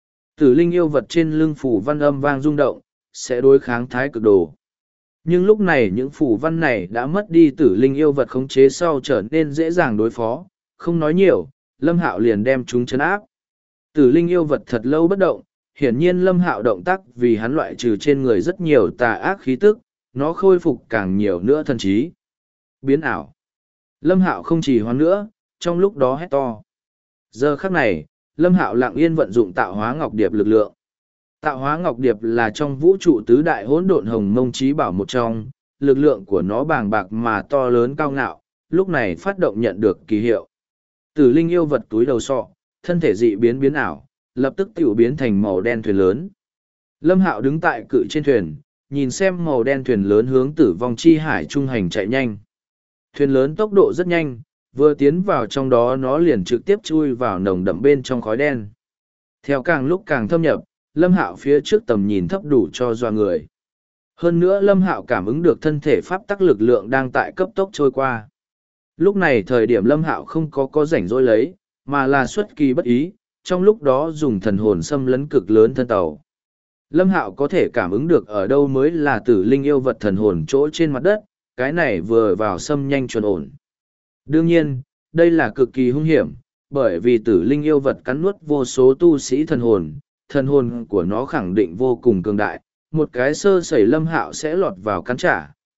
Tử linh yêu vật trên lưng phủ văn âm vang rung động, sẽ đối kháng thái cực đồ. Nhưng lúc này những phủ văn này đã mất đi tử linh yêu vật khống chế sau trở nên dễ dàng đối phó, không nói nhiều, Lâm Hạo liền đem chúng chấn áp. Tử linh yêu vật thật lâu bất động, hiển nhiên Lâm Hạo động tác vì hắn loại trừ trên người rất nhiều tà ác khí tức, nó khôi phục càng nhiều nữa thần trí. Biến ảo. Lâm Hạo không chỉ hoán nữa, trong lúc đó hét to. Giờ khắc này, Lâm Hạo lặng yên vận dụng tạo hóa ngọc điệp lực lượng. Tạo hóa ngọc điệp là trong vũ trụ tứ đại hỗn độn hồng mông trí bảo một trong, lực lượng của nó bàng bạc mà to lớn cao ngạo, lúc này phát động nhận được kỳ hiệu. Tử linh yêu vật túi đầu sọ, thân thể dị biến biến ảo, lập tức tiểu biến thành màu đen thuyền lớn. Lâm Hạo đứng tại cự trên thuyền, nhìn xem màu đen thuyền lớn hướng tử vong chi hải trung hành chạy nhanh. Thuyền lớn tốc độ rất nhanh, vừa tiến vào trong đó nó liền trực tiếp chui vào nồng đậm bên trong khói đen. Theo càng lúc càng thâm nhập, Lâm Hạo phía trước tầm nhìn thấp đủ cho doa người. Hơn nữa Lâm Hạo cảm ứng được thân thể pháp tắc lực lượng đang tại cấp tốc trôi qua. Lúc này thời điểm Lâm Hạo không có rảnh rỗi lấy, mà là xuất kỳ bất ý, trong lúc đó dùng thần hồn xâm lấn cực lớn thân tàu. Lâm Hạo có thể cảm ứng được ở đâu mới là tử linh yêu vật thần hồn chỗ trên mặt đất, cái này vừa vào xâm nhanh chuẩn ổn. Đương nhiên, đây là cực kỳ hung hiểm, bởi vì tử linh yêu vật cắn nuốt vô số tu sĩ thần hồn của nó khẳng định vô cùng cường đại, một cái sơ sẩy Lâm Hạo sẽ lọt vào cắn trả,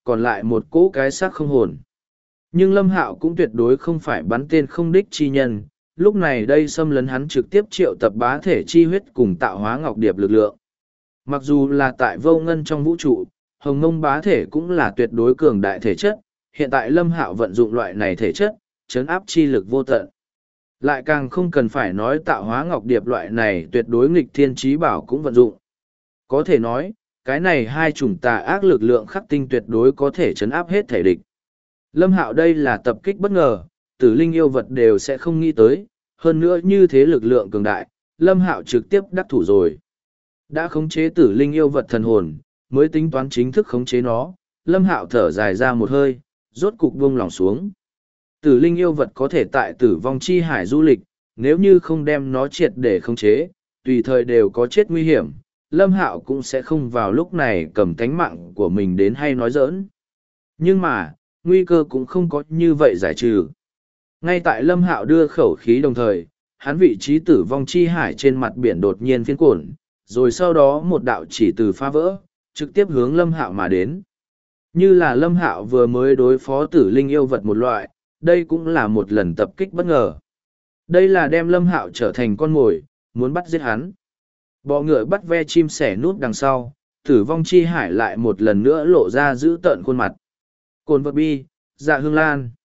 còn lại một cỗ cái xác không hồn. Nhưng Lâm Hạo cũng tuyệt đối không phải bắn tên không đích chi nhân, lúc này đây xâm lấn hắn trực tiếp triệu tập bá thể chi huyết cùng tạo hóa ngọc điệp lực lượng. Mặc dù là tại vô ngân trong vũ trụ, hồng mông bá thể cũng là tuyệt đối cường đại thể chất, hiện tại Lâm Hạo vận dụng loại này thể chất, chấn áp chi lực vô tận. Lại càng không cần phải nói tạo hóa ngọc điệp loại này tuyệt đối nghịch thiên trí bảo cũng vận dụng. Có thể nói, cái này hai chủng tà ác lực lượng khắc tinh tuyệt đối có thể chấn áp hết thể địch. Lâm Hạo đây là tập kích bất ngờ, tử linh yêu vật đều sẽ không nghĩ tới, hơn nữa như thế lực lượng cường đại, Lâm Hạo trực tiếp đắc thủ rồi. Đã khống chế tử linh yêu vật thần hồn, mới tính toán chính thức khống chế nó, Lâm Hạo thở dài ra một hơi, rốt cục buông lỏng xuống. Tử linh yêu vật có thể tại tử vong chi hải du lịch, nếu như không đem nó triệt để khống chế, tùy thời đều có chết nguy hiểm, Lâm Hạo cũng sẽ không vào lúc này cầm tánh mạng của mình đến hay nói giỡn. Nhưng mà, nguy cơ cũng không có như vậy giải trừ. Ngay tại Lâm Hạo đưa khẩu khí đồng thời, hắn vị trí tử vong chi hải trên mặt biển đột nhiên phiên cuộn, rồi sau đó một đạo chỉ từ phá vỡ, trực tiếp hướng Lâm Hạo mà đến. Như là Lâm Hạo vừa mới đối phó tử linh yêu vật một loại, đây cũng là một lần tập kích bất ngờ. Đây là đem Lâm Hạo trở thành con mồi, muốn bắt giết hắn. Bọ ngựa bắt ve chim sẻ nút đằng sau, tử vong chi hải lại một lần nữa lộ ra giữ tợn khuôn mặt. Cồn vật bi, dạ hương lan.